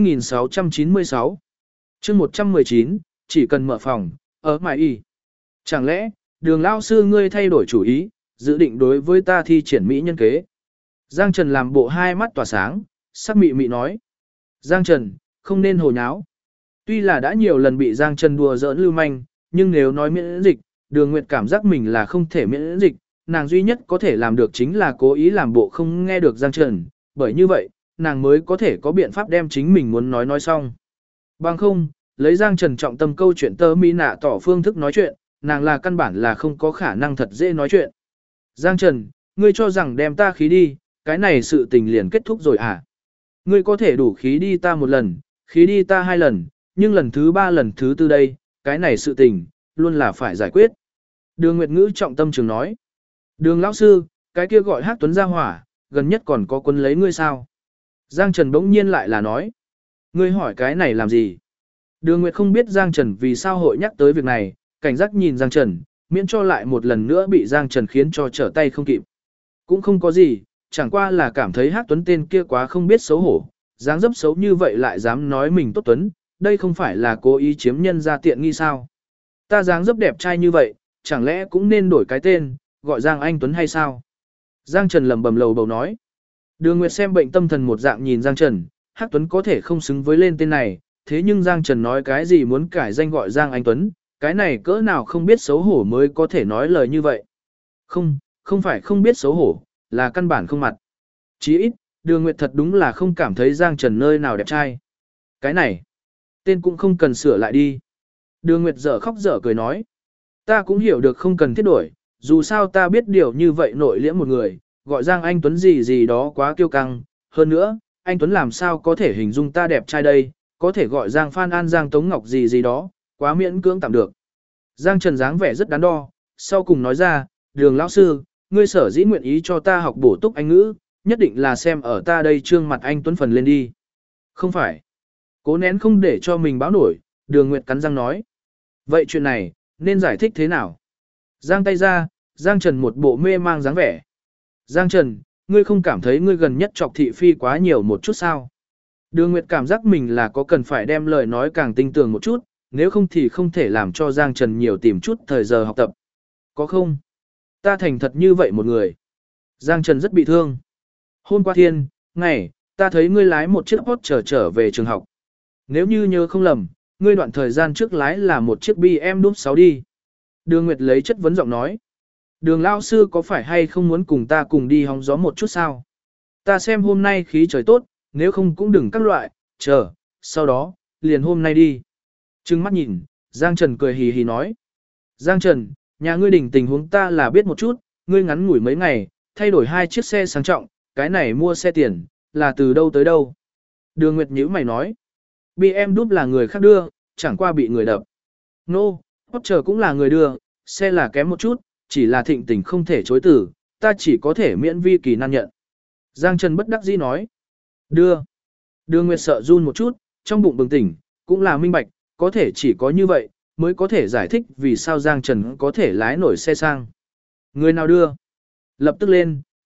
2696. chương 119, chỉ cần mở phòng, ở mãi y. Chẳng lẽ, Đường lão sư ngươi thay đổi chủ ý, dự định đối với ta thi triển mỹ nhân kế. Giang Trần làm bộ hai mắt tỏa sáng, sắc mị mị nói. Giang Trần, không nên hồ nháo. Tuy là đã nhiều lần bị Giang Trần đùa giỡn lưu manh, nhưng nếu nói miễn dịch, Đường Nguyệt cảm giác mình là không thể miễn dịch, nàng duy nhất có thể làm được chính là cố ý làm bộ không nghe được Giang Trần, bởi như vậy, nàng mới có thể có biện pháp đem chính mình muốn nói xong. Bằng không, lấy Giang Trần trọng tâm câu chuyện tơ mi nạ tỏ phương thức nói chuyện, nàng là căn bản là không có khả năng thật dễ nói chuyện. Giang Trần, ngươi cho rằng đem ta khí đi, cái này sự tình liền kết thúc rồi à? Ngươi có thể đủ khí đi ta một lần, khí đi ta hai lần, nhưng lần thứ ba lần thứ tư đây, cái này sự tình, luôn là phải giải quyết. Đường Nguyệt Ngữ trọng tâm trường nói. Đường lão sư, cái kia gọi Hắc Tuấn ra hỏa, gần nhất còn có quân lấy ngươi sao? Giang Trần bỗng nhiên lại là nói. Ngươi hỏi cái này làm gì? Đường Nguyệt không biết Giang Trần vì sao hội nhắc tới việc này, cảnh giác nhìn Giang Trần, miễn cho lại một lần nữa bị Giang Trần khiến cho trở tay không kịp. Cũng không có gì, chẳng qua là cảm thấy Hắc Tuấn tên kia quá không biết xấu hổ, dáng dấp xấu như vậy lại dám nói mình tốt Tuấn, đây không phải là cố ý chiếm nhân ra tiện nghi sao? Ta dáng dấp đẹp trai như vậy, chẳng lẽ cũng nên đổi cái tên, gọi Giang Anh Tuấn hay sao? Giang Trần lẩm bẩm lầu bầu nói. Đường Nguyệt xem bệnh tâm thần một dạng nhìn Giang Trần, Hắc Tuấn có thể không xứng với lên tên này, thế nhưng Giang Trần nói cái gì muốn cải danh gọi Giang Anh Tuấn, cái này cỡ nào không biết xấu hổ mới có thể nói lời như vậy. Không phải không biết xấu hổ, là căn bản không mặt. Chí ít, Đường Nguyệt thật đúng là không cảm thấy Giang Trần nơi nào đẹp trai. Cái này, tên cũng không cần sửa lại đi. Đường Nguyệt dở khóc dở cười nói. Ta cũng hiểu được không cần thiết đổi, dù sao ta biết điều như vậy nội liễm một người, gọi Giang Anh Tuấn gì gì đó quá kiêu căng. Hơn nữa, anh Tuấn làm sao có thể hình dung ta đẹp trai đây, có thể gọi Giang Phan An Giang Tống Ngọc gì gì đó, quá miễn cưỡng tạm được. Giang Trần dáng vẻ rất đắn đo, sau cùng nói ra, Đường lão sư, ngươi sở dĩ nguyện ý cho ta học bổ túc Anh ngữ, nhất định là xem ở ta đây trương mặt anh Tuấn phần lên đi. Không phải. Cố nén không để cho mình báo nổi, Đường Nguyệt cắn răng nói. Vậy chuyện này, nên giải thích thế nào? Giang tay ra, Giang Trần một bộ mê mang dáng vẻ. Giang Trần, ngươi không cảm thấy ngươi gần nhất chọc thị phi quá nhiều một chút sao? Đường Nguyệt cảm giác mình là có cần phải đem lời nói càng tinh tường một chút, nếu không thì không thể làm cho Giang Trần nhiều tìm chút thời giờ học tập. Có không? Ta thành thật như vậy một người. Giang Trần rất bị thương. Hôm qua thiên, ngày, ta thấy ngươi lái một chiếc Porsche trở về trường học. Nếu như nhớ không lầm, ngươi đoạn thời gian trước lái là một chiếc BMW 6 đi. Đường Nguyệt lấy chất vấn giọng nói. Đường lão sư có phải hay không muốn cùng ta cùng đi hóng gió một chút sao? Ta xem hôm nay khí trời tốt, nếu không cũng đừng các loại, chờ, sau đó, liền hôm nay đi. Trừng mắt nhìn, Giang Trần cười hì hì nói. Giang Trần, nhà ngươi đỉnh tình huống ta là biết một chút, ngươi ngắn ngủi mấy ngày, thay đổi 2 chiếc xe sang trọng, cái này mua xe tiền, là từ đâu tới đâu. Đường Nguyệt nhíu mày nói. BMW là người khác đưa, chẳng qua bị người đập. Nô, Porsche cũng là người đưa, xe là kém một chút, chỉ là thịnh tình không thể chối từ, ta chỉ có thể miễn vi kỳ nan nhận. Giang Trần bất đắc dĩ nói. Đưa. Đường Nguyệt sợ run một chút, trong bụng bừng tỉnh, cũng là minh bạch, có thể chỉ có như vậy, mới có thể giải thích vì sao Giang Trần có thể lái nổi xe sang. Người nào đưa? Lập tức lên,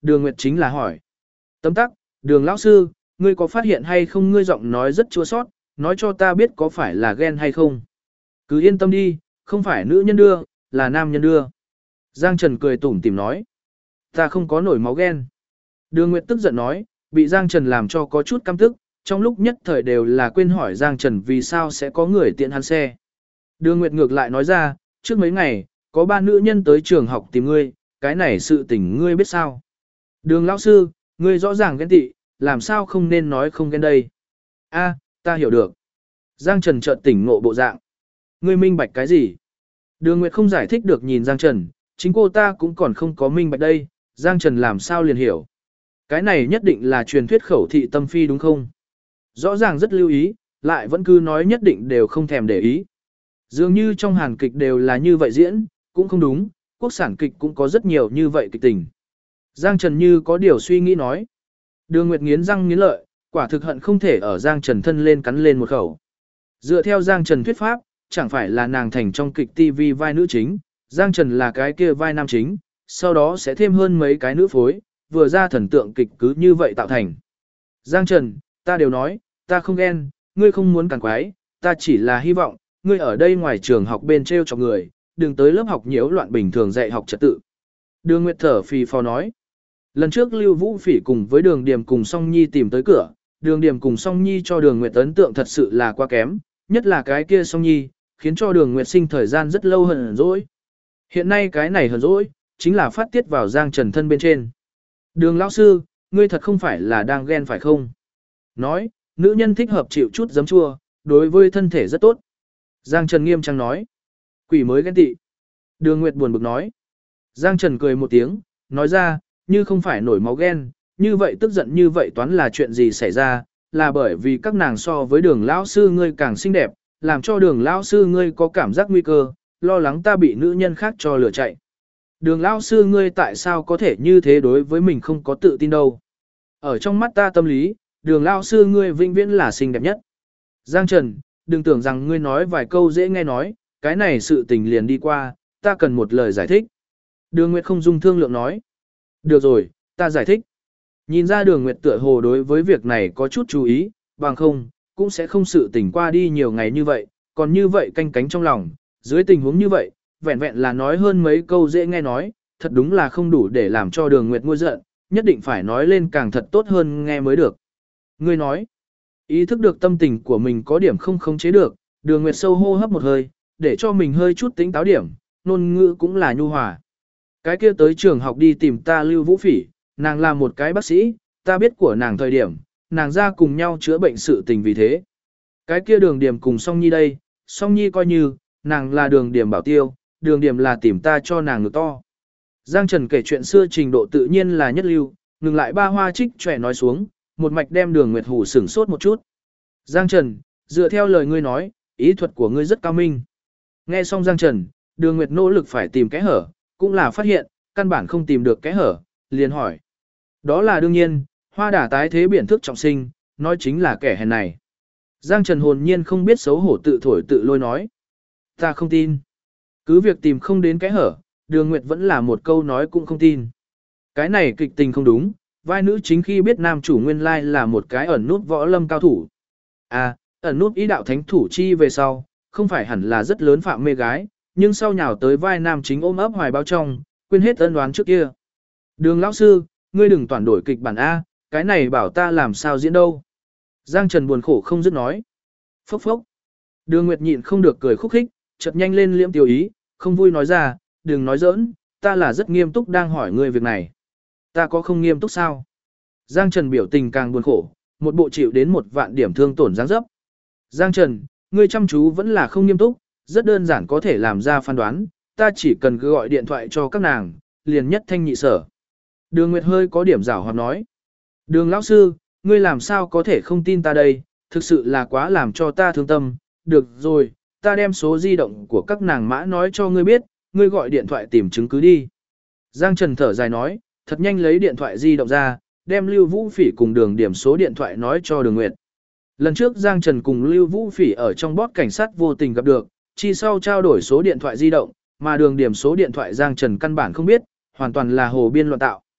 Đường Nguyệt chính là hỏi. Tấm tắc, Đường lão sư, ngươi có phát hiện hay không ngươi giọng nói rất chua sót, nói cho ta biết có phải là ghen hay không. Cứ yên tâm đi, không phải nữ nhân đưa, là nam nhân đưa. Giang Trần cười tủm tỉm nói. Ta không có nổi máu ghen. Đường Nguyệt tức giận nói, bị Giang Trần làm cho có chút căm tức, trong lúc nhất thời đều là quên hỏi Giang Trần vì sao sẽ có người tiện hắn xe. Đường Nguyệt ngược lại nói ra, trước mấy ngày, có 3 nữ nhân tới trường học tìm ngươi, cái này sự tình ngươi biết sao. Đường lão sư, ngươi rõ ràng ghen tị, làm sao không nên nói không ghen đây. A, ta hiểu được. Giang Trần chợt tỉnh ngộ bộ dạng. Ngươi minh bạch cái gì? Đường Nguyệt không giải thích được nhìn Giang Trần, chính cô ta cũng còn không có minh bạch đây, Giang Trần làm sao liền hiểu. Cái này nhất định là truyền thuyết khẩu thị tâm phi đúng không? Rõ ràng rất lưu ý, lại vẫn cứ nói nhất định đều không thèm để ý. Dường như trong hàn kịch đều là như vậy diễn, cũng không đúng, quốc sản kịch cũng có rất nhiều như vậy kịch tình. Giang Trần như có điều suy nghĩ nói. Đường Nguyệt nghiến răng nghiến lợi, quả thực hận không thể ở Giang Trần thân lên cắn lên một khẩu. Dựa theo Giang Trần thuyết pháp, chẳng phải là nàng thành trong kịch TV vai nữ chính, Giang Trần là cái kia vai nam chính, sau đó sẽ thêm hơn mấy cái nữ phối, vừa ra thần tượng kịch cứ như vậy tạo thành. Giang Trần, ta đều nói, ta không ghen, ngươi không muốn càng quái, ta chỉ là hy vọng, ngươi ở đây ngoài trường học bên treo chọc người, đừng tới lớp học nhiễu loạn bình thường dạy học trật tự. Đường Nguyệt thở phì phò nói. Lần trước Lưu Vũ Phỉ cùng với Đường Điềm cùng Song Nhi tìm tới cửa, Đường Điềm cùng Song Nhi cho Đường Nguyệt ấn tượng thật sự là quá kém, nhất là cái kia Song Nhi, khiến cho Đường Nguyệt sinh thời gian rất lâu hờn dỗi. Hiện nay cái này hờn dỗi, chính là phát tiết vào Giang Trần thân bên trên. Đường lão sư, ngươi thật không phải là đang ghen phải không? Nói, nữ nhân thích hợp chịu chút giấm chua, đối với thân thể rất tốt. Giang Trần nghiêm trang nói. Quỷ mới ghen tị. Đường Nguyệt buồn bực nói. Giang Trần cười một tiếng, nói ra, như không phải nổi máu ghen, như vậy tức giận như vậy toán là chuyện gì xảy ra, là bởi vì các nàng so với đường lão sư ngươi càng xinh đẹp, làm cho đường lão sư ngươi có cảm giác nguy cơ, lo lắng ta bị nữ nhân khác cho lừa chạy. Đường lão sư ngươi tại sao có thể như thế đối với mình không có tự tin đâu. Ở trong mắt ta tâm lý, đường lão sư ngươi vĩnh viễn là xinh đẹp nhất. Giang Trần, đừng tưởng rằng ngươi nói vài câu dễ nghe nói, cái này sự tình liền đi qua, ta cần một lời giải thích. Đường Nguyệt không dung thương lượng nói. Được rồi, ta giải thích. Nhìn ra Đường Nguyệt tựa hồ đối với việc này có chút chú ý, bằng không, cũng sẽ không sự tình qua đi nhiều ngày như vậy, còn như vậy canh cánh trong lòng, dưới tình huống như vậy, vẹn vẹn là nói hơn mấy câu dễ nghe nói, thật đúng là không đủ để làm cho Đường Nguyệt nguôi giận, nhất định phải nói lên càng thật tốt hơn nghe mới được. Ngươi nói, ý thức được tâm tình của mình có điểm không khống chế được, Đường Nguyệt sâu hô hấp một hơi, để cho mình hơi chút tính táo điểm, ngôn ngữ cũng là nhu hòa. Cái kia tới trường học đi tìm ta Lưu Vũ Phỉ, nàng là một cái bác sĩ, ta biết của nàng thời điểm, nàng ra cùng nhau chữa bệnh sự tình vì thế. Cái kia Đường Điềm cùng Song Nhi đây, Song Nhi coi như, nàng là Đường Điềm bảo tiêu, Đường Điềm là tìm ta cho nàng ngực to. Giang Trần kể chuyện xưa trình độ tự nhiên là nhất lưu, ngừng lại ba hoa trích trẻ nói xuống, một mạch đem Đường Nguyệt Hủ sửng sốt một chút. Giang Trần, dựa theo lời ngươi nói, ý thuật của ngươi rất cao minh. Nghe xong Giang Trần, Đường Nguyệt nỗ lực phải tìm kẽ hở, cũng là phát hiện, căn bản không tìm được kẽ hở, liền hỏi. Đó là đương nhiên, hoa đả tái thế biển thức trọng sinh, nói chính là kẻ hèn này. Giang Trần hồn nhiên không biết xấu hổ tự thổi tự lôi nói. Ta không tin. Cứ việc tìm không đến kẽ hở, Đường Nguyệt vẫn là một câu nói cũng không tin. Cái này kịch tình không đúng, vai nữ chính khi biết nam chủ nguyên lai là một cái ẩn nút võ lâm cao thủ. À, ẩn nút ý đạo thánh thủ chi về sau, không phải hẳn là rất lớn phạm mê gái, nhưng sau nhào tới vai nam chính ôm ấp hoài bao trong, quên hết ân đoán trước kia. Đường lão sư, ngươi đừng toàn đổi kịch bản A, cái này bảo ta làm sao diễn đâu. Giang Trần buồn khổ không dứt nói. Phốc phốc. Đường Nguyệt nhịn không được cười khúc khích, chợt nhanh lên liễm tiêu ý, không vui nói ra, đừng nói giỡn, ta là rất nghiêm túc đang hỏi ngươi việc này. Ta có không nghiêm túc sao? Giang Trần biểu tình càng buồn khổ, một bộ chịu đến 1 vạn điểm thương tổn dáng dấp. Giang Trần, ngươi chăm chú vẫn là không nghiêm túc, rất đơn giản có thể làm ra phán đoán, ta chỉ cần cứ gọi điện thoại cho các nàng, liền nhất thanh nhị sở. Đường Nguyệt hơi có điểm giảo hoạt nói. Đường lão sư, ngươi làm sao có thể không tin ta đây, thực sự là quá làm cho ta thương tâm. Được rồi, ta đem số di động của các nàng mã nói cho ngươi biết, ngươi gọi điện thoại tìm chứng cứ đi. Giang Trần thở dài nói, thật nhanh lấy điện thoại di động ra, đem Lưu Vũ Phỉ cùng Đường Điểm số điện thoại nói cho Đường Nguyệt. Lần trước Giang Trần cùng Lưu Vũ Phỉ ở trong bót cảnh sát vô tình gặp được, chi sau trao đổi số điện thoại di động, mà Đường Điểm số điện thoại Giang Trần căn bản không biết, hoàn toàn là hồ biên loạn tạo.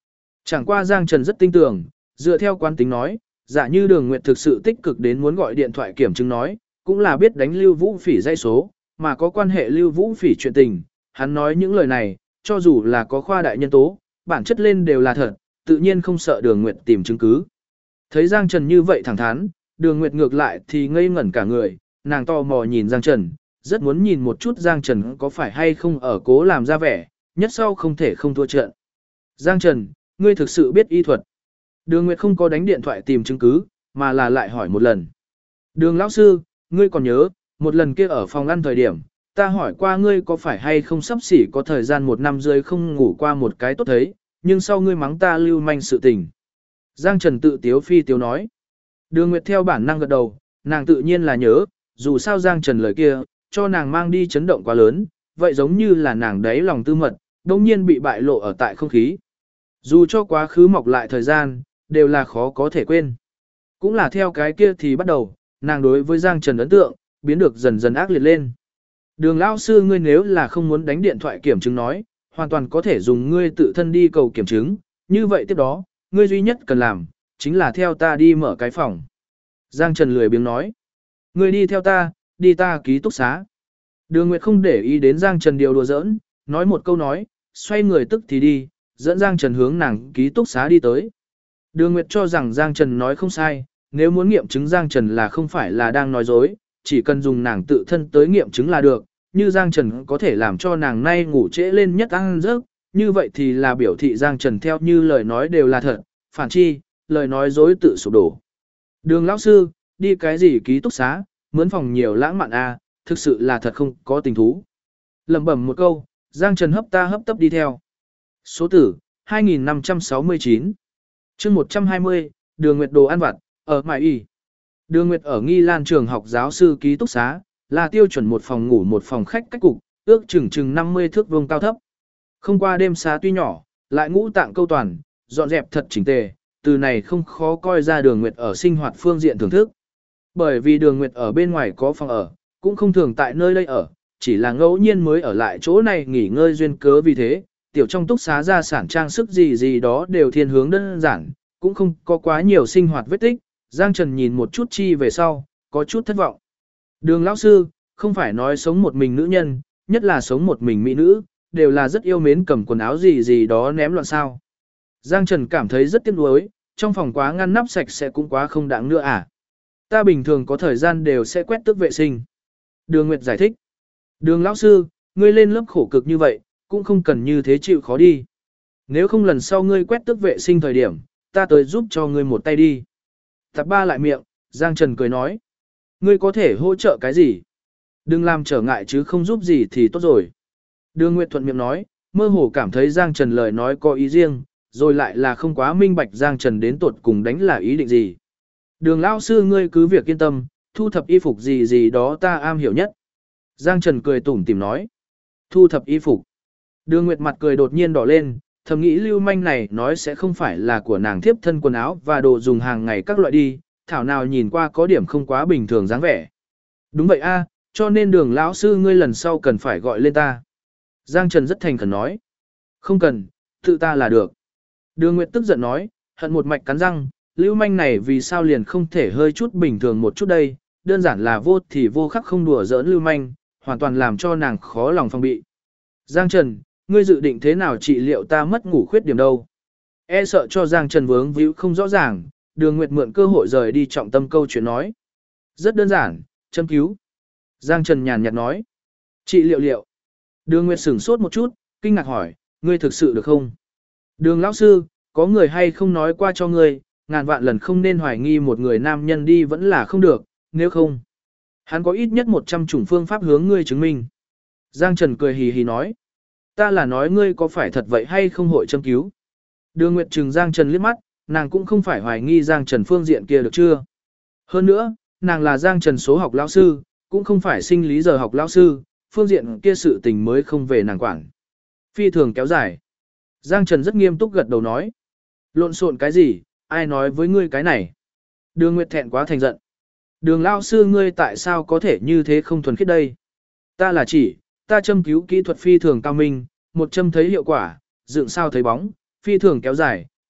Chẳng qua Giang Trần rất tin tưởng, dựa theo quán tính nói, giả như Đường Nguyệt thực sự tích cực đến muốn gọi điện thoại kiểm chứng nói, cũng là biết đánh Lưu Vũ Phỉ dây số, mà có quan hệ Lưu Vũ Phỉ chuyện tình, hắn nói những lời này, cho dù là có khoa đại nhân tố, bản chất lên đều là thật, tự nhiên không sợ Đường Nguyệt tìm chứng cứ. Thấy Giang Trần như vậy thẳng thắn, Đường Nguyệt ngược lại thì ngây ngẩn cả người, nàng tò mò nhìn Giang Trần, rất muốn nhìn một chút Giang Trần có phải hay không ở cố làm ra vẻ, nhất sau không thể không thua trận. Giang Trần, ngươi thực sự biết y thuật. Đường Nguyệt không có đánh điện thoại tìm chứng cứ, mà là lại hỏi một lần. Đường lão sư, ngươi còn nhớ, một lần kia ở phòng ăn thời điểm, ta hỏi qua ngươi có phải hay không sắp xỉ có thời gian 1 năm rưỡi không ngủ qua một cái tốt thấy, nhưng sau ngươi mắng ta lưu manh sự tình. Giang Trần tự tiếu phi tiếu nói. Đường Nguyệt theo bản năng gật đầu, nàng tự nhiên là nhớ, dù sao Giang Trần lời kia, cho nàng mang đi chấn động quá lớn, vậy giống như là nàng đấy lòng tư mật, đồng nhiên bị bại lộ ở tại không khí. Dù cho quá khứ mọc lại thời gian, đều là khó có thể quên. Cũng là theo cái kia thì bắt đầu, nàng đối với Giang Trần ấn tượng, biến được dần dần ác liệt lên. Đường lão sư ngươi nếu là không muốn đánh điện thoại kiểm chứng nói, hoàn toàn có thể dùng ngươi tự thân đi cầu kiểm chứng, như vậy tiếp đó, ngươi duy nhất cần làm, chính là theo ta đi mở cái phòng. Giang Trần lười biếng nói, ngươi đi theo ta, đi ta ký túc xá. Đường Nguyệt không để ý đến Giang Trần điều đùa giỡn, nói một câu nói, xoay người tức thì đi, dẫn Giang Trần hướng nàng ký túc xá đi tới. Đường Nguyệt cho rằng Giang Trần nói không sai, nếu muốn nghiệm chứng Giang Trần là không phải là đang nói dối, chỉ cần dùng nàng tự thân tới nghiệm chứng là được, như Giang Trần có thể làm cho nàng nay ngủ trễ lên nhất ăn giấc, như vậy thì là biểu thị Giang Trần theo như lời nói đều là thật, phản chi, lời nói dối tự sụp đổ. Đường lão sư, đi cái gì ký túc xá, mướn phòng nhiều lãng mạn a, thực sự là thật không có tình thú. Lẩm bẩm một câu, Giang Trần hấp tấp đi theo. Số tử, 2569. Chương 120, Đường Nguyệt đồ ăn vặt, ở Mại Y. Đường Nguyệt ở Nghi Lan trường học giáo sư ký túc xá, là tiêu chuẩn một phòng ngủ một phòng khách cách cục, ước chừng 50 thước vuông cao thấp. Không qua đêm xá tuy nhỏ, lại ngũ tạng câu toàn, dọn dẹp thật chỉnh tề, từ này không khó coi ra Đường Nguyệt ở sinh hoạt phương diện thưởng thức. Bởi vì Đường Nguyệt ở bên ngoài có phòng ở, cũng không thường tại nơi đây ở, chỉ là ngẫu nhiên mới ở lại chỗ này nghỉ ngơi duyên cớ vì thế, tiểu trong túc xá gia sản trang sức gì đó đều thiên hướng đơn giản, cũng không có quá nhiều sinh hoạt vết tích. Giang Trần nhìn một chút chi về sau, có chút thất vọng. Đường lão sư, không phải nói sống một mình nữ nhân, nhất là sống một mình mỹ nữ, đều là rất yêu mến cầm quần áo gì đó ném loạn sao. Giang Trần cảm thấy rất tiếc nuối, trong phòng quá ngăn nắp sạch sẽ cũng quá không đáng nữa à. Ta bình thường có thời gian đều sẽ quét tước vệ sinh. Đường Nguyệt giải thích. Đường lão sư, ngươi lên lớp khổ cực như vậy, cũng không cần như thế chịu khó đi. Nếu không lần sau ngươi quét tước vệ sinh thời điểm, ta tới giúp cho ngươi một tay đi. Tập ba lại miệng, Giang Trần cười nói. Ngươi có thể hỗ trợ cái gì? Đừng làm trở ngại chứ không giúp gì thì tốt rồi. Đường Nguyệt thuận miệng nói, mơ hồ cảm thấy Giang Trần lời nói có ý riêng, rồi lại là không quá minh bạch Giang Trần đến tột cùng đánh là ý định gì. Đường lão sư ngươi cứ việc yên tâm, thu thập y phục gì đó ta am hiểu nhất. Giang Trần cười tủm tỉm nói. Thu thập y phục. Đường Nguyệt mặt cười đột nhiên đỏ lên, thầm nghĩ lưu manh này nói sẽ không phải là của nàng thiếp thân quần áo và đồ dùng hàng ngày các loại đi, thảo nào nhìn qua có điểm không quá bình thường dáng vẻ. Đúng vậy a, cho nên Đường lão sư ngươi lần sau cần phải gọi lên ta. Giang Trần rất thành khẩn nói. Không cần, tự ta là được. Đường Nguyệt tức giận nói, hận một mạch cắn răng, lưu manh này vì sao liền không thể hơi chút bình thường một chút đây, đơn giản là vô thì vô khắc không đùa giỡn lưu manh, hoàn toàn làm cho nàng khó lòng phòng bị. Giang Trần, ngươi dự định thế nào trị liệu ta mất ngủ khuyết điểm đâu? E sợ cho Giang Trần vướng víu không rõ ràng, Đường Nguyệt mượn cơ hội rời đi trọng tâm câu chuyện nói. Rất đơn giản, châm cứu. Giang Trần nhàn nhạt nói. Trị liệu. Đường Nguyệt sửng sốt một chút, kinh ngạc hỏi, ngươi thực sự được không? Đường lão sư, có người hay không nói qua cho ngươi, ngàn vạn lần không nên hoài nghi một người nam nhân đi vẫn là không được, nếu không. Hắn có ít nhất 100 chủng phương pháp hướng ngươi chứng minh. Giang Trần cười hì hì nói. Ta là nói ngươi có phải thật vậy hay không hội châm cứu. Đường Nguyệt trừng Giang Trần liếc mắt, nàng cũng không phải hoài nghi Giang Trần phương diện kia được chưa. Hơn nữa, nàng là Giang Trần số học lão sư, cũng không phải sinh lý giờ học lão sư, phương diện kia sự tình mới không về nàng quản. Phi thường kéo dài. Giang Trần rất nghiêm túc gật đầu nói. Lộn xộn cái gì, ai nói với ngươi cái này. Đường Nguyệt thẹn quá thành giận. Đường lão sư ngươi tại sao có thể như thế không thuần khiết đây? Ta là chỉ, ta châm cứu kỹ thuật phi thường cao minh, một châm thấy hiệu quả, dựng sao thấy bóng, phi thường kéo dài,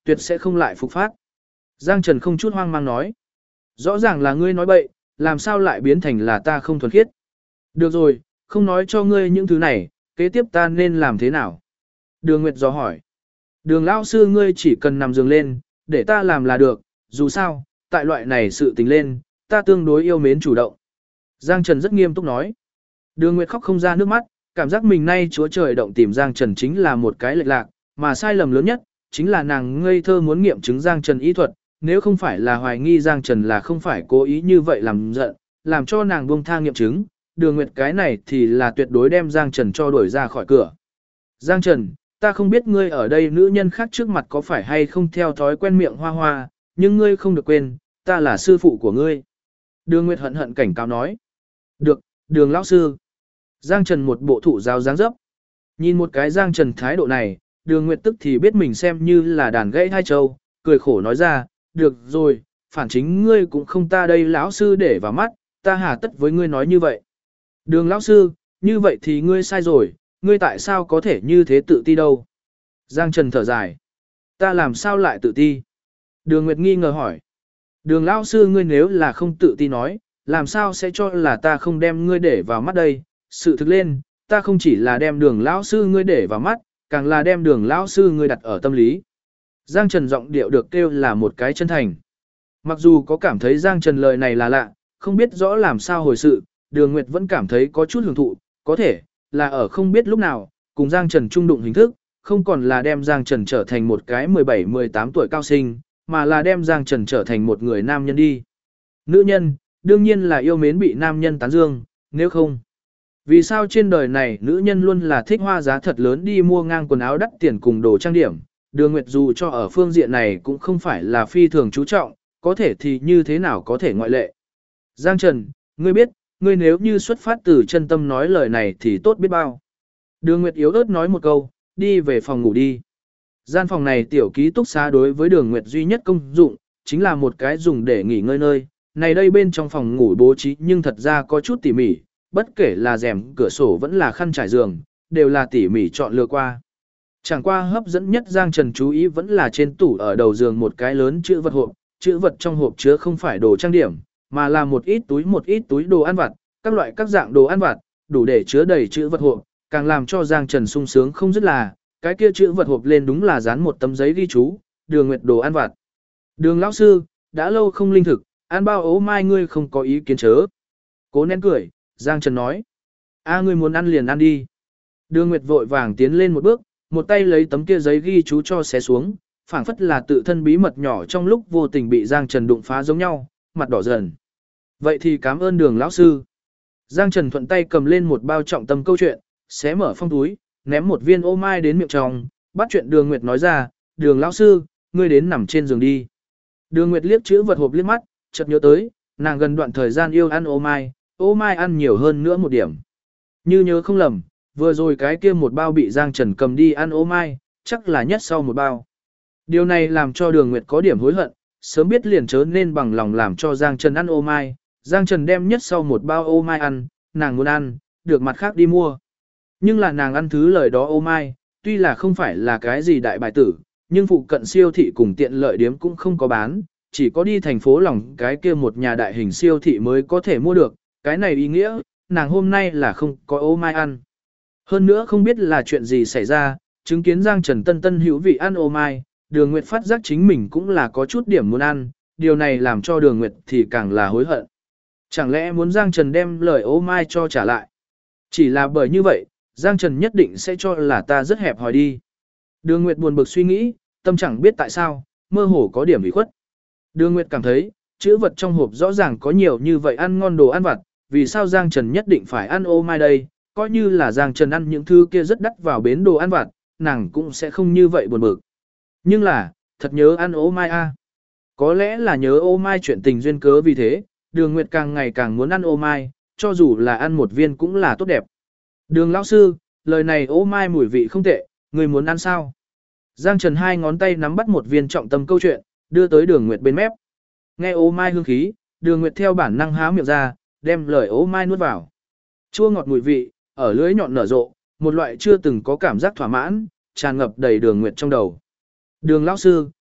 tuyệt sẽ không lại phục phát. Giang Trần không chút hoang mang nói. Rõ ràng là ngươi nói bậy, làm sao lại biến thành là ta không thuần khiết. Được rồi, không nói cho ngươi những thứ này, kế tiếp ta nên làm thế nào? Đường Nguyệt dò hỏi. Đường lão sư ngươi chỉ cần nằm giường lên, để ta làm là được, dù sao, tại loại này sự tình lên, ta tương đối yêu mến chủ động. Giang Trần rất nghiêm túc nói. Đường Nguyệt khóc không ra nước mắt, cảm giác mình nay Chúa Trời động tìm Giang Trần chính là một cái lệch lạc, mà sai lầm lớn nhất, chính là nàng ngây thơ muốn nghiệm chứng Giang Trần ý thuật, nếu không phải là hoài nghi Giang Trần là không phải cố ý như vậy làm giận, làm cho nàng buông tha nghiệm chứng, Đường Nguyệt cái này thì là tuyệt đối đem Giang Trần cho đuổi ra khỏi cửa. Giang Trần, ta không biết ngươi ở đây nữ nhân khác trước mặt có phải hay không theo thói quen miệng hoa hoa, nhưng ngươi không được quên, ta là sư phụ của ngươi. Đường Nguyệt hận hận cảnh cáo nói. Được, Đường lão sư. Giang Trần một bộ thụ giáo dáng dấp. Nhìn một cái Giang Trần thái độ này, Đường Nguyệt tức thì biết mình xem như là đàn gãy hai châu, cười khổ nói ra, được rồi, phản chính ngươi cũng không ta đây lão sư để vào mắt, ta hà tất với ngươi nói như vậy. Đường lão sư, như vậy thì ngươi sai rồi, ngươi tại sao có thể như thế tự ti đâu? Giang Trần thở dài. Ta làm sao lại tự ti? Đường Nguyệt nghi ngờ hỏi. Đường lão sư ngươi nếu là không tự ti nói, làm sao sẽ cho là ta không đem ngươi để vào mắt đây? Sự thực lên, ta không chỉ là đem đường lão sư ngươi để vào mắt, càng là đem đường lão sư ngươi đặt ở tâm lý. Giang Trần giọng điệu được kêu là một cái chân thành. Mặc dù có cảm thấy Giang Trần lời này là lạ, không biết rõ làm sao hồi sự, Đường Nguyệt vẫn cảm thấy có chút hưởng thụ, có thể là ở không biết lúc nào, cùng Giang Trần trung đụng hình thức, không còn là đem Giang Trần trở thành một cái 17-18 tuổi cao sinh, mà là đem Giang Trần trở thành một người nam nhân đi. Nữ nhân, đương nhiên là yêu mến bị nam nhân tán dương, nếu không. Vì sao trên đời này nữ nhân luôn là thích hoa giá thật lớn đi mua ngang quần áo đắt tiền cùng đồ trang điểm, Đường Nguyệt dù cho ở phương diện này cũng không phải là phi thường chú trọng, có thể thì như thế nào có thể ngoại lệ. Giang Trần, ngươi biết, ngươi nếu như xuất phát từ chân tâm nói lời này thì tốt biết bao. Đường Nguyệt yếu ớt nói một câu, đi về phòng ngủ đi. Gian phòng này tiểu ký túc xá đối với Đường Nguyệt duy nhất công dụng, chính là một cái dùng để nghỉ ngơi nơi. Này đây bên trong phòng ngủ bố trí nhưng thật ra có chút tỉ mỉ, bất kể là rèm cửa sổ vẫn là khăn trải giường, đều là tỉ mỉ chọn lựa qua. Chẳng qua hấp dẫn nhất Giang Trần chú ý vẫn là trên tủ ở đầu giường một cái lớn chữ vật hộp, chữ vật trong hộp chứa không phải đồ trang điểm, mà là một ít túi đồ ăn vặt, các loại các dạng đồ ăn vặt, đủ để chứa đầy chữ vật hộp, càng làm cho Giang Trần sung sướng không dứt là, cái kia chữ vật hộp lên đúng là dán một tấm giấy ghi chú, Đường Nguyệt đồ ăn vặt. Đường lão sư, đã lâu không linh thực, ăn bao ố mai ngươi không có ý kiến chớ. Cố nén cười, Giang Trần nói. Ngươi muốn ăn liền ăn đi. Đường Nguyệt vội vàng tiến lên một bước, một tay lấy tấm kia giấy ghi chú cho xé xuống, phảng phất là tự thân bí mật nhỏ trong lúc vô tình bị Giang Trần đụng phá giống nhau, mặt đỏ dần. Vậy thì cảm ơn Đường lão sư. Giang Trần thuận tay cầm lên một bao trọng tâm câu chuyện, xé mở phong túi, ném một viên ô mai đến miệng trong, bắt chuyện Đường Nguyệt nói ra, Đường lão sư, ngươi đến nằm trên giường đi. Đường Nguyệt liếc chữ vật hộp liếc mắt, chợt nhớ tới, nàng gần đoạn thời gian yêu ăn ô mai ăn nhiều hơn nữa một điểm. Như nhớ không lầm, vừa rồi cái kia một bao bị Giang Trần cầm đi ăn ô mai, chắc là nhất sau một bao. Điều này làm cho Đường Nguyệt có điểm hối hận, sớm biết liền chớ nên bằng lòng làm cho Giang Trần ăn ô mai. Giang Trần đem nhất sau một bao ô mai ăn, nàng muốn ăn, được mặt khác đi mua. Nhưng là nàng ăn thứ lời đó ô mai, tuy là không phải là cái gì đại bài tử, nhưng phụ cận siêu thị cùng tiện lợi điếm cũng không có bán, chỉ có đi thành phố lòng cái kia một nhà đại hình siêu thị mới có thể mua được, cái này ý nghĩa, nàng hôm nay là không có ô mai ăn. Hơn nữa không biết là chuyện gì xảy ra, chứng kiến Giang Trần tân tân hữu vị ăn ô mai, Đường Nguyệt phát giác chính mình cũng là có chút điểm muốn ăn, điều này làm cho Đường Nguyệt thì càng là hối hận. Chẳng lẽ muốn Giang Trần đem lời ô mai cho trả lại? Chỉ là bởi như vậy, Giang Trần nhất định sẽ cho là ta rất hẹp hòi đi. Đường Nguyệt buồn bực suy nghĩ, tâm chẳng biết tại sao, mơ hồ có điểm ủy khuất. Đường Nguyệt cảm thấy, chữ vật trong hộp rõ ràng có nhiều như vậy ăn ngon đồ ăn vặt, vì sao Giang Trần nhất định phải ăn ô mai đây? Coi như là Giang Trần ăn những thứ kia rất đắt vào bến đồ ăn vặt, nàng cũng sẽ không như vậy buồn bực. Nhưng là, thật nhớ ăn ô mai a. Có lẽ là nhớ ô mai chuyện tình duyên cớ vì thế, Đường Nguyệt càng ngày càng muốn ăn ô mai, cho dù là ăn một viên cũng là tốt đẹp. Đường lão sư, lời này ô mai mùi vị không tệ, người muốn ăn sao? Giang Trần hai ngón tay nắm bắt một viên trọng tâm câu chuyện, đưa tới Đường Nguyệt bên mép. Nghe ô mai hương khí, Đường Nguyệt theo bản năng há miệng ra, đem lời ô mai nuốt vào. Chua ngọt mùi vị, ở lưỡi nhọn nở rộ, một loại chưa từng có cảm giác thỏa mãn, tràn ngập đầy Đường Nguyệt trong đầu. Đường lão sư,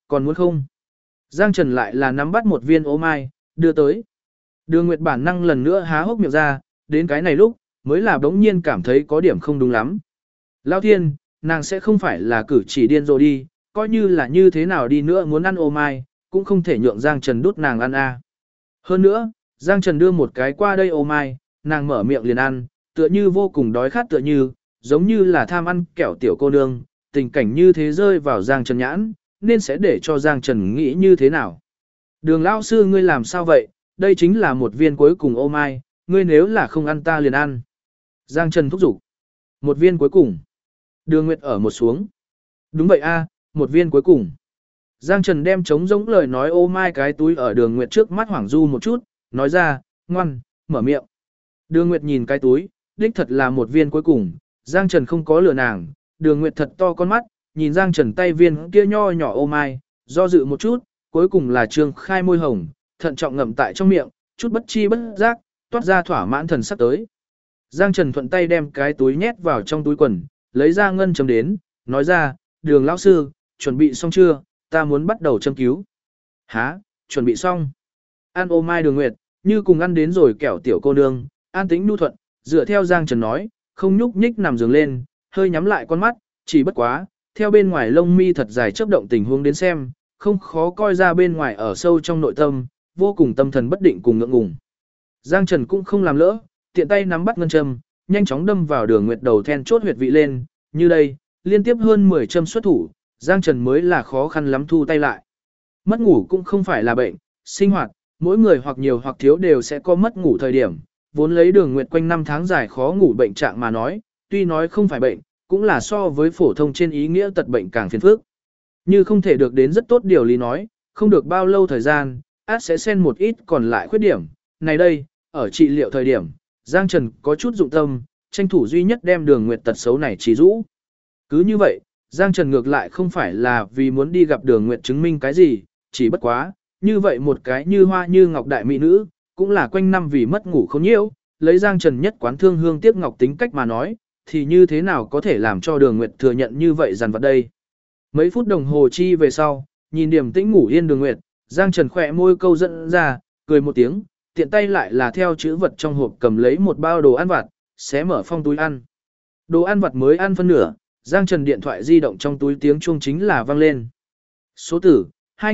còn muốn không? Giang Trần lại là nắm bắt một viên ô mai, đưa tới. Đường Nguyệt bản năng lần nữa há hốc miệng ra, đến cái này lúc, mới là đống nhiên cảm thấy có điểm không đúng lắm. Lao thiên, nàng sẽ không phải là cử chỉ điên rồ đi, coi như là như thế nào đi nữa muốn ăn ô mai, cũng không thể nhượng Giang Trần đút nàng ăn a. Hơn nữa, Giang Trần đưa một cái qua đây ô mai, nàng mở miệng liền ăn, tựa như vô cùng đói khát tựa như, giống như là tham ăn kẹo tiểu cô nương, tình cảnh như thế rơi vào Giang Trần nhãn, nên sẽ để cho Giang Trần nghĩ như thế nào. Đường lão sư ngươi làm sao vậy, đây chính là một viên cuối cùng ô mai, ngươi nếu là không ăn ta liền ăn. Giang Trần thúc giục. Một viên cuối cùng. Đường Nguyệt ở một xuống. Đúng vậy a, một viên cuối cùng. Giang Trần đem trống rỗng lời nói ô mai cái túi ở Đường Nguyệt trước mắt Hoảng Du một chút, nói ra, ngoan, mở miệng. Đường Nguyệt nhìn cái túi, đích thật là một viên cuối cùng, Giang Trần không có lừa nàng, Đường Nguyệt thật to con mắt, nhìn Giang Trần tay viên kia nho nhỏ ô mai, do dự một chút, cuối cùng là trương khai môi hồng, thận trọng ngậm tại trong miệng, chút bất chi bất giác, toát ra thỏa mãn thần sắc tới. Giang Trần thuận tay đem cái túi nhét vào trong túi quần, lấy ra ngân châm đến, nói ra, Đường lão sư, chuẩn bị xong chưa, ta muốn bắt đầu châm cứu. Hả, chuẩn bị xong. Ăn ô mai Đường Nguyệt, như cùng ăn đến rồi kẹo tiểu cô nương, an tĩnh nhu thuận, dựa theo Giang Trần nói, không nhúc nhích nằm giường lên, hơi nhắm lại con mắt, chỉ bất quá, theo bên ngoài lông mi thật dài chớp động tình huống đến xem, không khó coi ra bên ngoài ở sâu trong nội tâm, vô cùng tâm thần bất định cùng ngượng ngùng. Giang Trần cũng không làm lỡ, tiện tay nắm bắt ngân châm, nhanh chóng đâm vào Đường Nguyệt đầu then chốt huyệt vị lên, như đây, liên tiếp hơn 10 châm xuất thủ, Giang Trần mới là khó khăn lắm thu tay lại. Mất ngủ cũng không phải là bệnh, sinh hoạt, mỗi người hoặc nhiều hoặc thiếu đều sẽ có mất ngủ thời điểm, vốn lấy Đường Nguyệt quanh năm tháng dài khó ngủ bệnh trạng mà nói, tuy nói không phải bệnh, cũng là so với phổ thông trên ý nghĩa tật bệnh càng phiền phức. Như không thể được đến rất tốt điều lý nói, không được bao lâu thời gian, át sẽ xen một ít còn lại khuyết điểm. Này đây, ở trị liệu thời điểm, Giang Trần có chút dụng tâm, tranh thủ duy nhất đem Đường Nguyệt tật xấu này chỉ rũ. Cứ như vậy, Giang Trần ngược lại không phải là vì muốn đi gặp Đường Nguyệt chứng minh cái gì, chỉ bất quá, như vậy một cái như hoa như ngọc đại mỹ nữ, cũng là quanh năm vì mất ngủ không nhiễu, lấy Giang Trần nhất quán thương hương tiếc ngọc tính cách mà nói, thì như thế nào có thể làm cho Đường Nguyệt thừa nhận như vậy dằn vặt đây. Mấy phút đồng hồ chi về sau, nhìn điềm tĩnh ngủ yên Đường Nguyệt, Giang Trần khỏe môi câu dẫn ra, cười một tiếng, tiện tay lại là theo chữ vật trong hộp cầm lấy một bao đồ ăn vặt, xé mở phong túi ăn. Đồ ăn vặt mới ăn phân nửa, Giang Trần điện thoại di động trong túi tiếng chuông chính là vang lên. Số tử,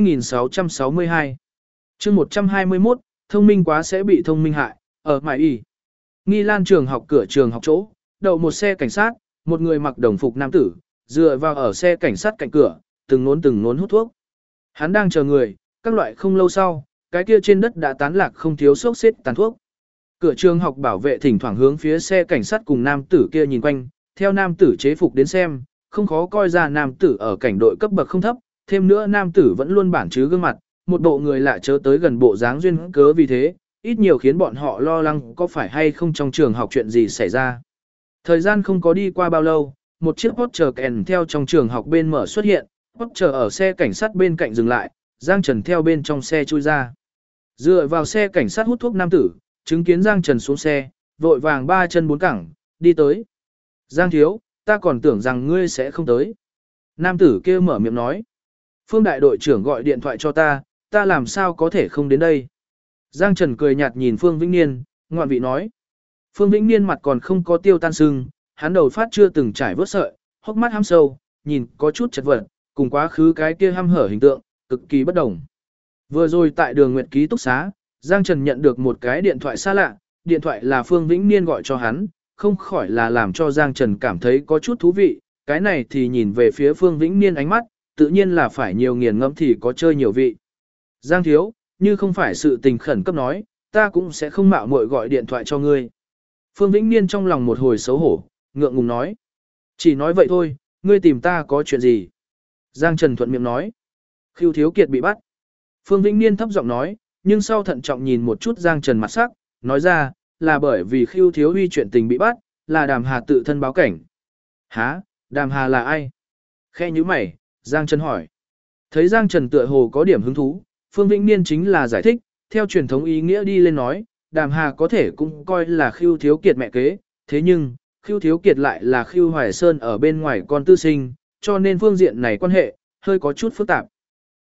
2662. Chương 121, thông minh quá sẽ bị thông minh hại, ở Mại Y. Nghi Lan trường học cửa trường học chỗ, đậu một xe cảnh sát, một người mặc đồng phục nam tử, dựa vào ở xe cảnh sát cạnh cửa, từng nốn hút thuốc. Hắn đang chờ người, các loại không lâu sau, cái kia trên đất đã tán lạc không thiếu xốc xếp tàn thuốc. Cửa trường học bảo vệ thỉnh thoảng hướng phía xe cảnh sát cùng nam tử kia nhìn quanh, theo nam tử chế phục đến xem, không khó coi ra nam tử ở cảnh đội cấp bậc không thấp, thêm nữa nam tử vẫn luôn bản chứ gương mặt, một bộ người lạ chớ tới gần bộ dáng duyên cớ vì thế, ít nhiều khiến bọn họ lo lắng có phải hay không trong trường học chuyện gì xảy ra. Thời gian không có đi qua bao lâu, một chiếc Porsche kèn theo trong trường học bên mở xuất hiện, Porsche ở xe cảnh sát bên cạnh dừng lại, Giang Trần theo bên trong xe chui ra. Dựa vào xe cảnh sát hút thuốc nam tử, chứng kiến Giang Trần xuống xe, vội vàng ba chân bốn cẳng, đi tới. Giang thiếu, ta còn tưởng rằng ngươi sẽ không tới. Nam tử kia mở miệng nói. Phương đại đội trưởng gọi điện thoại cho ta làm sao có thể không đến đây. Giang Trần cười nhạt nhìn Phương Vĩnh Niên, ngoạn vị nói. Phương Vĩnh Niên mặt còn không có tiêu tan sưng, hắn đầu phát chưa từng trải vớt sợi, hốc mắt hăm sâu, nhìn có chút chật vật, cùng quá khứ cái kia hăm hở hình tượng, cực kỳ bất đồng. Vừa rồi tại đường Nguyệt ký túc xá, Giang Trần nhận được một cái điện thoại xa lạ, điện thoại là Phương Vĩnh Niên gọi cho hắn, không khỏi là làm cho Giang Trần cảm thấy có chút thú vị, cái này thì nhìn về phía Phương Vĩnh Niên ánh mắt, tự nhiên là phải nhiều nghiền ngẫm thì có chơi nhiều vị. Giang thiếu, như không phải sự tình khẩn cấp nói, ta cũng sẽ không mạo muội gọi điện thoại cho ngươi. Phương Vĩnh Niên trong lòng một hồi xấu hổ, ngượng ngùng nói. Chỉ nói vậy thôi, ngươi tìm ta có chuyện gì? Giang Trần thuận miệng nói. Khưu Thiếu Kiệt bị bắt. Phương Vĩnh Niên thấp giọng nói, nhưng sau thận trọng nhìn một chút Giang Trần mặt sắc, nói ra, là bởi vì Khưu Thiếu Huy chuyện tình bị bắt, là Đàm Hà tự thân báo cảnh. Hả, Đàm Hà là ai? Khe như mày, Giang Trần hỏi. Thấy Giang Trần tựa hồ có điểm hứng thú, Phương Vĩnh Niên chính là giải thích, theo truyền thống ý nghĩa đi lên nói, Đàm Hà có thể cũng coi là Khưu Thiếu Kiệt mẹ kế, thế nhưng, Khưu Thiếu Kiệt lại là Khưu Hoài Sơn ở bên ngoài con tư sinh, cho nên phương diện này quan hệ, hơi có chút phức tạp.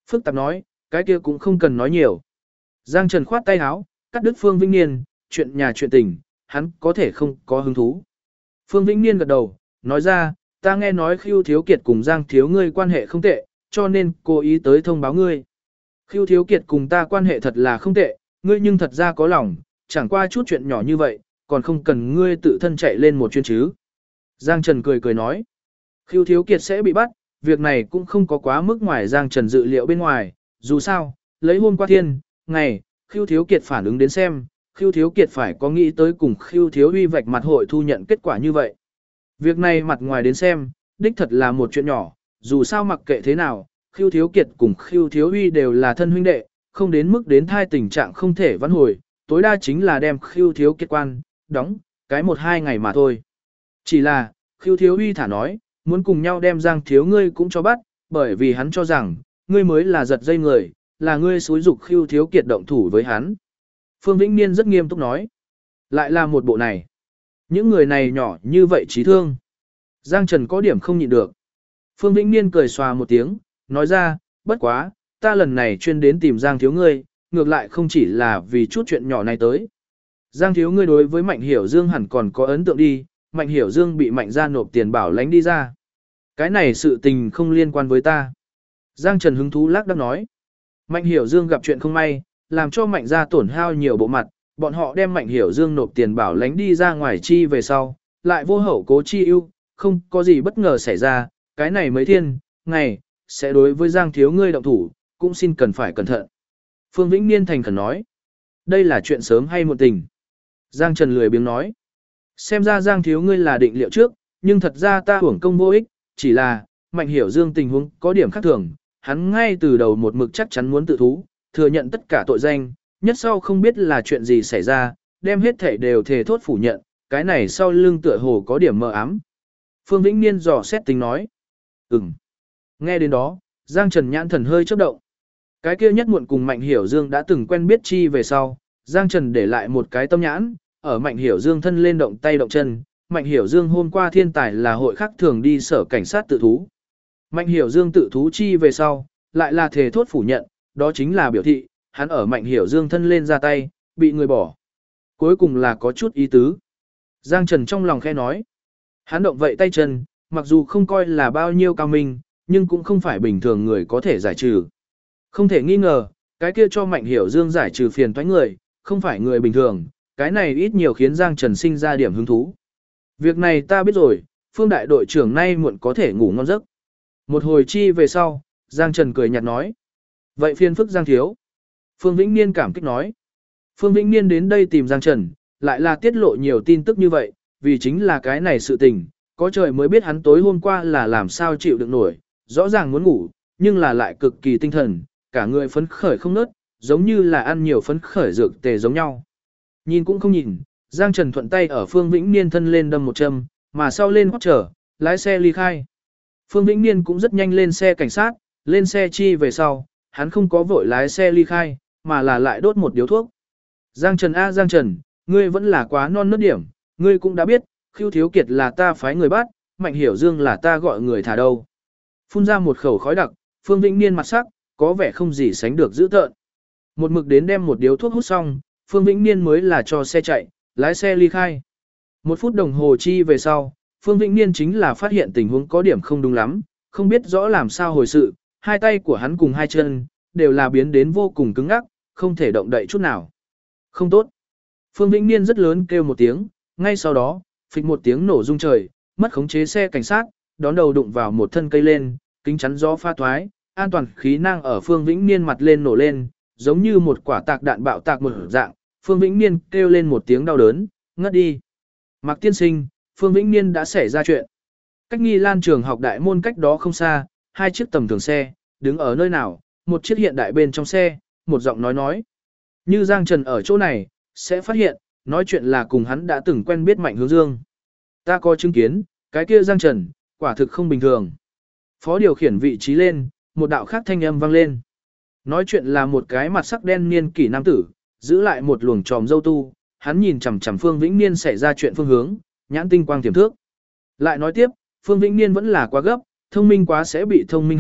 Phức tạp nói, cái kia cũng không cần nói nhiều. Giang Trần khoát tay áo, cắt đứt Phương Vĩnh Niên, chuyện nhà chuyện tình, hắn có thể không có hứng thú. Phương Vĩnh Niên gật đầu, nói ra, ta nghe nói Khưu Thiếu Kiệt cùng Giang Thiếu ngươi quan hệ không tệ, cho nên cố ý tới thông báo ngươi. Khưu Thiếu Kiệt cùng ta quan hệ thật là không tệ, ngươi nhưng thật ra có lòng, chẳng qua chút chuyện nhỏ như vậy, còn không cần ngươi tự thân chạy lên một chuyến chứ. Giang Trần cười cười nói, Khưu Thiếu Kiệt sẽ bị bắt, việc này cũng không có quá mức ngoài Giang Trần dự liệu bên ngoài, dù sao, lấy hôm qua thiên, ngày, Khưu Thiếu Kiệt phản ứng đến xem, Khưu Thiếu Kiệt phải có nghĩ tới cùng Khưu Thiếu Uy vạch mặt hội thu nhận kết quả như vậy. Việc này mặt ngoài đến xem, đích thật là một chuyện nhỏ, dù sao mặc kệ thế nào, Khưu Thiếu Kiệt cùng Khưu Thiếu Uy đều là thân huynh đệ, không đến mức đến thai tình trạng không thể vãn hồi, tối đa chính là đem Khưu Thiếu Kiệt quan, đóng, cái 1-2 ngày mà thôi. Chỉ là, Khưu Thiếu Uy thả nói, muốn cùng nhau đem Giang Thiếu ngươi cũng cho bắt, bởi vì hắn cho rằng, ngươi mới là giật dây người, là ngươi xúi dục Khưu Thiếu Kiệt động thủ với hắn. Phương Vĩnh Niên rất nghiêm túc nói, lại là một bộ này. Những người này nhỏ như vậy trí thương. Giang Trần có điểm không nhịn được. Phương Vĩnh Niên cười xòa một tiếng, nói ra, bất quá, ta lần này chuyên đến tìm Giang Thiếu ngươi, ngược lại không chỉ là vì chút chuyện nhỏ này tới. Giang Thiếu ngươi đối với Mạnh Hiểu Dương hẳn còn có ấn tượng đi, Mạnh Hiểu Dương bị Mạnh gia nộp tiền bảo lãnh đi ra. Cái này sự tình không liên quan với ta. Giang Trần hứng thú lắc đắc nói. Mạnh Hiểu Dương gặp chuyện không may, làm cho Mạnh gia tổn hao nhiều bộ mặt, bọn họ đem Mạnh Hiểu Dương nộp tiền bảo lãnh đi ra ngoài chi về sau, lại vô hậu cố chi ưu, không có gì bất ngờ xảy ra, cái này mấy thiên, ngày, sẽ đối với Giang Thiếu ngươi động thủ, cũng xin cần phải cẩn thận. Phương Vĩnh Niên thành khẩn nói, đây là chuyện sớm hay muộn tình. Giang Trần lười biếng nói, xem ra Giang Thiếu ngươi là định liệu trước, nhưng thật ra ta hưởng công vô ích, chỉ là, Mạnh Hiểu Dương tình huống có điểm khác thường, hắn ngay từ đầu một mực chắc chắn muốn tự thú, thừa nhận tất cả tội danh, nhất sau không biết là chuyện gì xảy ra, đem hết thể đều thề thốt phủ nhận, cái này sau lưng tựa hồ có điểm mờ ám. Phương Vĩnh Niên dò xét tính nói, nghe đến đó, Giang Trần nhãn thần hơi chớp động. Cái kia nhất muộn cùng Mạnh Hiểu Dương đã từng quen biết chi về sau, Giang Trần để lại một cái tâm nhãn, ở Mạnh Hiểu Dương thân lên động tay động chân, Mạnh Hiểu Dương hôm qua thiên tài là hội khác thường đi sở cảnh sát tự thú. Mạnh Hiểu Dương tự thú chi về sau, lại là thề thốt phủ nhận, đó chính là biểu thị, hắn ở Mạnh Hiểu Dương thân lên ra tay, bị người bỏ. Cuối cùng là có chút ý tứ. Giang Trần trong lòng khẽ nói, hắn động vậy tay chân, mặc dù không coi là bao nhiêu cao minh, nhưng cũng không phải bình thường người có thể giải trừ. Không thể nghi ngờ, cái kia cho Mạnh Hiểu Dương giải trừ phiền toái người, không phải người bình thường, cái này ít nhiều khiến Giang Trần sinh ra điểm hứng thú. Việc này ta biết rồi, Phương đại đội trưởng nay muộn có thể ngủ ngon giấc. Một hồi chi về sau, Giang Trần cười nhạt nói. Vậy phiền phức Giang Thiếu. Phương Vĩnh Niên cảm kích nói. Phương Vĩnh Niên đến đây tìm Giang Trần, lại là tiết lộ nhiều tin tức như vậy, vì chính là cái này sự tình, có trời mới biết hắn tối hôm qua là làm sao chịu đựng nổi, rõ ràng muốn ngủ, nhưng là lại cực kỳ tinh thần, cả người phấn khởi không nớt, giống như là ăn nhiều phấn khởi dược tề giống nhau. Nhìn cũng không nhìn, Giang Trần thuận tay ở Phương Vĩnh Niên thân lên đâm một châm, mà sau lên hót trở, lái xe ly khai. Phương Vĩnh Niên cũng rất nhanh lên xe cảnh sát, lên xe chi về sau, hắn không có vội lái xe ly khai, mà là lại đốt một điếu thuốc. Giang Trần a Giang Trần, ngươi vẫn là quá non nớt điểm, ngươi cũng đã biết, Khưu Thiếu Kiệt là ta phái người bắt, Mạnh Hiểu Dương là ta gọi người thả đâu. Phun ra một khẩu khói đặc, Phương Vĩnh Niên mặt sắc, có vẻ không gì sánh được dữ tợn. Một mực đến đem một điếu thuốc hút xong, Phương Vĩnh Niên mới là cho xe chạy, lái xe ly khai. 1 phút đồng hồ chi về sau, Phương Vĩnh Niên chính là phát hiện tình huống có điểm không đúng lắm, không biết rõ làm sao hồi sự, hai tay của hắn cùng hai chân, đều là biến đến vô cùng cứng ngắc, không thể động đậy chút nào. Không tốt. Phương Vĩnh Niên rất lớn kêu một tiếng, ngay sau đó, phịch một tiếng nổ rung trời, mất khống chế xe cảnh sát, đón đầu đụng vào một thân cây lên, kính chắn gió pha thoái, an toàn khí năng ở Phương Vĩnh Niên mặt lên nổ lên, giống như một quả tạc đạn bạo tạc một dạng, Phương Vĩnh Niên kêu lên một tiếng đau đớn, ngất đi. Mạc tiên sinh, Phương Vĩnh Niên đã xảy ra chuyện. Cách Nghi Lan trường học đại môn cách đó không xa, 2 chiếc tầm thường xe, đứng ở nơi nào, một chiếc hiện đại bên trong xe, một giọng nói. Như Giang Trần ở chỗ này, sẽ phát hiện, nói chuyện là cùng hắn đã từng quen biết Mạnh Hướng Dương. Ta có chứng kiến, cái kia Giang Trần, quả thực không bình thường. Phó điều khiển vị trí lên, một đạo khác thanh âm vang lên. Nói chuyện là một cái mặt sắc đen niên kỷ nam tử, giữ lại một luồng tròm dâu tu, hắn nhìn chằm chằm Phương Vĩnh Niên xảy ra chuyện phương hướng, nhãn tinh quang tiềm thước. Lại nói tiếp, Phương Vĩnh Niên vẫn là quá gấp, thông minh quá sẽ bị thông minh hại,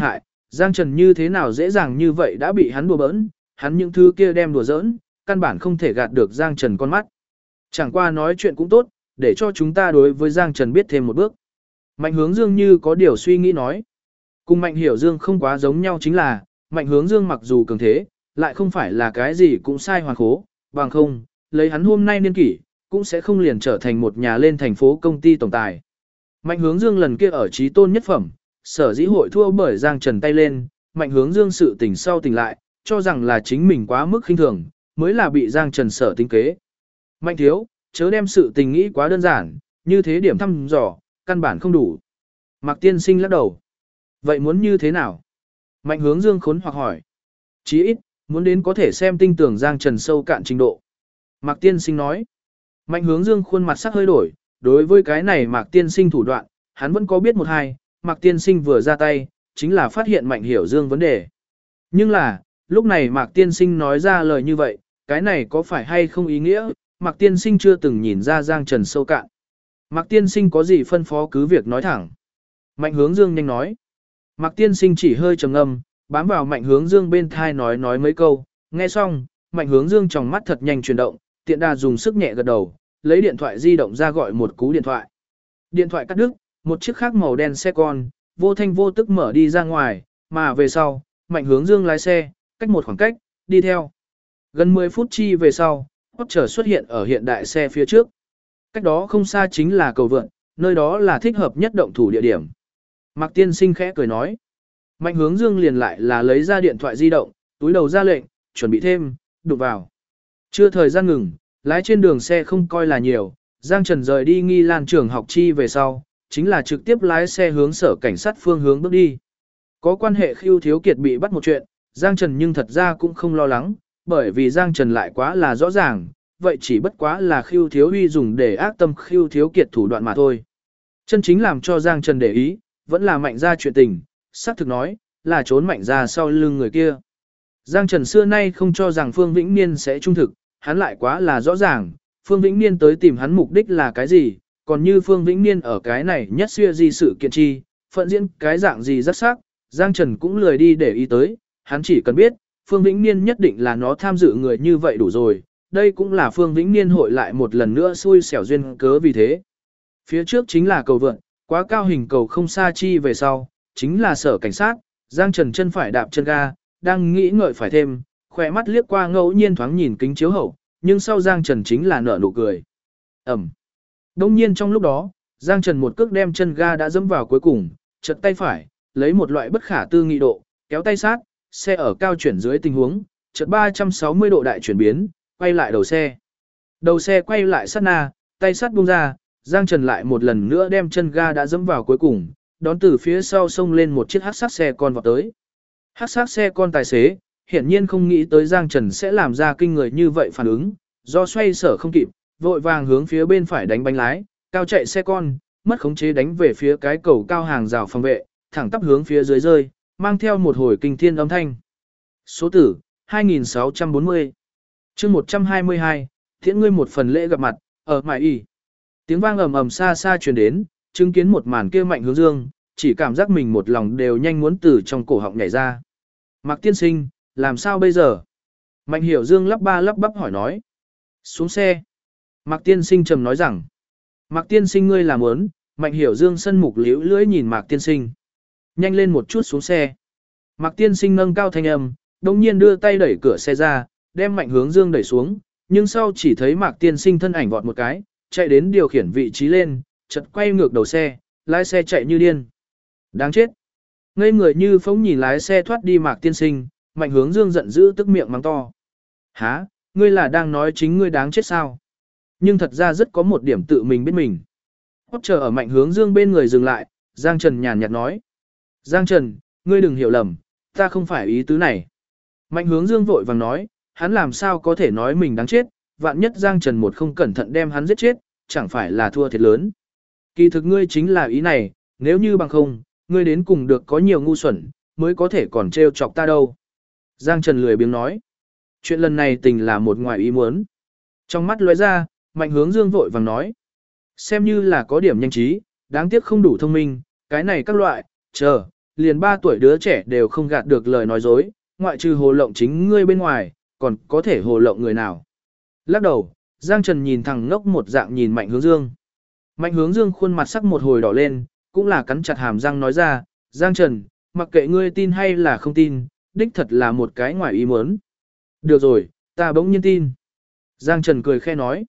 Giang Trần như thế nào dễ dàng như vậy đã bị hắn đùa bỡn, hắn những thứ kia đem đùa giỡn, căn bản không thể gạt được Giang Trần con mắt. Chẳng qua nói chuyện cũng tốt, để cho chúng ta đối với Giang Trần biết thêm một bước. Mạnh Hướng Dương như có điều suy nghĩ nói. Cùng Mạnh Hiểu Dương không quá giống nhau chính là, Mạnh Hướng Dương mặc dù cường thế, lại không phải là cái gì cũng sai hoàn khố, bằng không, lấy hắn hôm nay niên kỷ, cũng sẽ không liền trở thành một nhà lên thành phố công ty tổng tài. Mạnh Hướng Dương lần kia ở trí tôn nhất phẩm, sở dĩ hội thua bởi Giang Trần tay lên, Mạnh Hướng Dương sự tỉnh sau tỉnh lại, cho rằng là chính mình quá mức khinh thường, mới là bị Giang Trần sở tính kế. Mạnh thiếu, chớ đem sự tình nghĩ quá đơn giản, như thế điểm thăm dò, căn bản không đủ. Mạc Tiên Sinh lắc đầu. Vậy muốn như thế nào? Mạnh Hướng Dương khốn hoặc hỏi. Chí ít, muốn đến có thể xem tinh tưởng Giang Trần sâu cạn trình độ. Mạc Tiên Sinh nói. Mạnh Hướng Dương khuôn mặt sắc hơi đổi, đối với cái này Mạc Tiên Sinh thủ đoạn, hắn vẫn có biết một hai, Mạc Tiên Sinh vừa ra tay, chính là phát hiện Mạnh Hiểu Dương vấn đề. Nhưng là, lúc này Mạc Tiên Sinh nói ra lời như vậy, cái này có phải hay không ý nghĩa, Mạc Tiên Sinh chưa từng nhìn ra Giang Trần sâu cạn. Mạc Tiên Sinh có gì phân phó cứ việc nói thẳng. Mạnh Hướng Dương nhanh nói. Mạc Tiên Sinh chỉ hơi trầm ngâm, bám vào Mạnh Hướng Dương bên thai nói mấy câu, nghe xong, Mạnh Hướng Dương trong mắt thật nhanh chuyển động, tiện đà dùng sức nhẹ gật đầu, lấy điện thoại di động ra gọi một cú điện thoại. Điện thoại cắt đứt, một chiếc khác màu đen xe con, vô thanh vô tức mở đi ra ngoài, mà về sau, Mạnh Hướng Dương lái xe, cách một khoảng cách, đi theo. Gần 10 phút chi về sau, Porsche xuất hiện ở hiện đại xe phía trước. Cách đó không xa chính là cầu vượt, nơi đó là thích hợp nhất động thủ địa điểm. Mạc Tiên Sinh khẽ cười nói. Mạnh Hướng Dương liền lại là lấy ra điện thoại di động, túi đầu ra lệnh, chuẩn bị thêm, đụng vào. Chưa thời gian ngừng, lái trên đường xe không coi là nhiều, Giang Trần rời đi Nghi Lan trường học chi về sau, chính là trực tiếp lái xe hướng sở cảnh sát phương hướng bước đi. Có quan hệ Khưu Thiếu Kiệt bị bắt một chuyện, Giang Trần nhưng thật ra cũng không lo lắng, bởi vì Giang Trần lại quá là rõ ràng, vậy chỉ bất quá là Khưu Thiếu Huy dùng để ác tâm Khưu Thiếu Kiệt thủ đoạn mà thôi. Chân chính làm cho Giang Trần để ý, vẫn là Mạnh gia chuyện tình, xác thực nói, là trốn Mạnh gia sau lưng người kia. Giang Trần xưa nay không cho rằng Phương Vĩnh Niên sẽ trung thực, hắn lại quá là rõ ràng, Phương Vĩnh Niên tới tìm hắn mục đích là cái gì, còn như Phương Vĩnh Niên ở cái này nhất xưa gì sự kiện chi, phận diễn cái dạng gì rất sắc, Giang Trần cũng lười đi để ý tới, hắn chỉ cần biết, Phương Vĩnh Niên nhất định là nó tham dự người như vậy đủ rồi, đây cũng là Phương Vĩnh Niên hội lại một lần nữa xui xẻo duyên cớ vì thế. Phía trước chính là cầu vượt, quá cao hình cầu không xa chi về sau, chính là sở cảnh sát, Giang Trần chân phải đạp chân ga, đang nghĩ ngợi phải thêm, khỏe mắt liếc qua ngẫu nhiên thoáng nhìn kính chiếu hậu, nhưng sau Giang Trần chính là nở nụ cười. Ẩm. Đông nhiên trong lúc đó, Giang Trần một cước đem chân ga đã dẫm vào cuối cùng, chật tay phải, lấy một loại bất khả tư nghị độ, kéo tay sát, xe ở cao chuyển dưới tình huống, chật 360 độ đại chuyển biến, quay lại đầu xe. Đầu xe quay lại sát na, tay sát buông ra, Giang Trần lại một lần nữa đem chân ga đã dẫm vào cuối cùng, đón từ phía sau xông lên một chiếc hắc sắc xe con vào tới. Hắc sắc xe con tài xế, hiển nhiên không nghĩ tới Giang Trần sẽ làm ra kinh người như vậy phản ứng, do xoay sở không kịp, vội vàng hướng phía bên phải đánh bánh lái, cao chạy xe con, mất khống chế đánh về phía cái cầu cao hàng rào phòng vệ, thẳng tắp hướng phía dưới rơi, mang theo một hồi kinh thiên âm thanh. Số tử, 2640. chương 122, thiện ngươi một phần lễ gặp mặt, ở Mại Y. Tiếng vang ầm ầm xa xa truyền đến, chứng kiến một màn kia Mạnh Hướng Dương, chỉ cảm giác mình một lòng đều nhanh muốn từ trong cổ họng nhảy ra. Mạc Tiên Sinh, làm sao bây giờ? Mạnh Hiểu Dương lắp ba lắp bắp hỏi nói. Xuống xe. Mạc Tiên Sinh trầm nói rằng. Mạc Tiên Sinh ngươi làm ớn, Mạnh Hiểu Dương sân mục liễu lưỡi nhìn Mạc Tiên Sinh. Nhanh lên một chút xuống xe. Mạc Tiên Sinh nâng cao thanh âm, đồng nhiên đưa tay đẩy cửa xe ra, đem Mạnh Hướng Dương đẩy xuống, nhưng sau chỉ thấy Mạc Tiên Sinh thân ảnh vọt một cái, chạy đến điều khiển vị trí lên, chợt quay ngược đầu xe, lái xe chạy như điên. Đáng chết. Ngây người như phóng nhìn lái xe thoát đi Mạc Tiên Sinh, Mạnh Hướng Dương giận dữ tức miệng mắng to. Hả, ngươi là đang nói chính ngươi đáng chết sao? Nhưng thật ra rất có một điểm tự mình biết mình. Hót chờ ở Mạnh Hướng Dương bên người dừng lại, Giang Trần nhàn nhạt nói. Giang Trần, ngươi đừng hiểu lầm, ta không phải ý tứ này. Mạnh Hướng Dương vội vàng nói, hắn làm sao có thể nói mình đáng chết, vạn nhất Giang Trần một không cẩn thận đem hắn giết chết, chẳng phải là thua thiệt lớn. Kỳ thực ngươi chính là ý này, nếu như bằng không, ngươi đến cùng được có nhiều ngu xuẩn, mới có thể còn trêu chọc ta đâu. Giang Trần lười biếng nói, chuyện lần này tình là một ngoài ý muốn. Trong mắt lóe ra, Mạnh Hướng Dương vội vàng nói, xem như là có điểm nhanh trí, đáng tiếc không đủ thông minh, cái này các loại, chờ, liền 3 tuổi đứa trẻ đều không gạt được lời nói dối, ngoại trừ hồ lộng chính ngươi bên ngoài, còn có thể hồ lộng người nào. Lắc đầu, Giang Trần nhìn thằng ngốc một dạng nhìn Mạnh Hướng Dương. Mạnh Hướng Dương khuôn mặt sắc một hồi đỏ lên, cũng là cắn chặt hàm răng nói ra, Giang Trần, mặc kệ ngươi tin hay là không tin, đích thật là một cái ngoài ý muốn. Được rồi, ta bỗng nhiên tin. Giang Trần cười khẽ nói.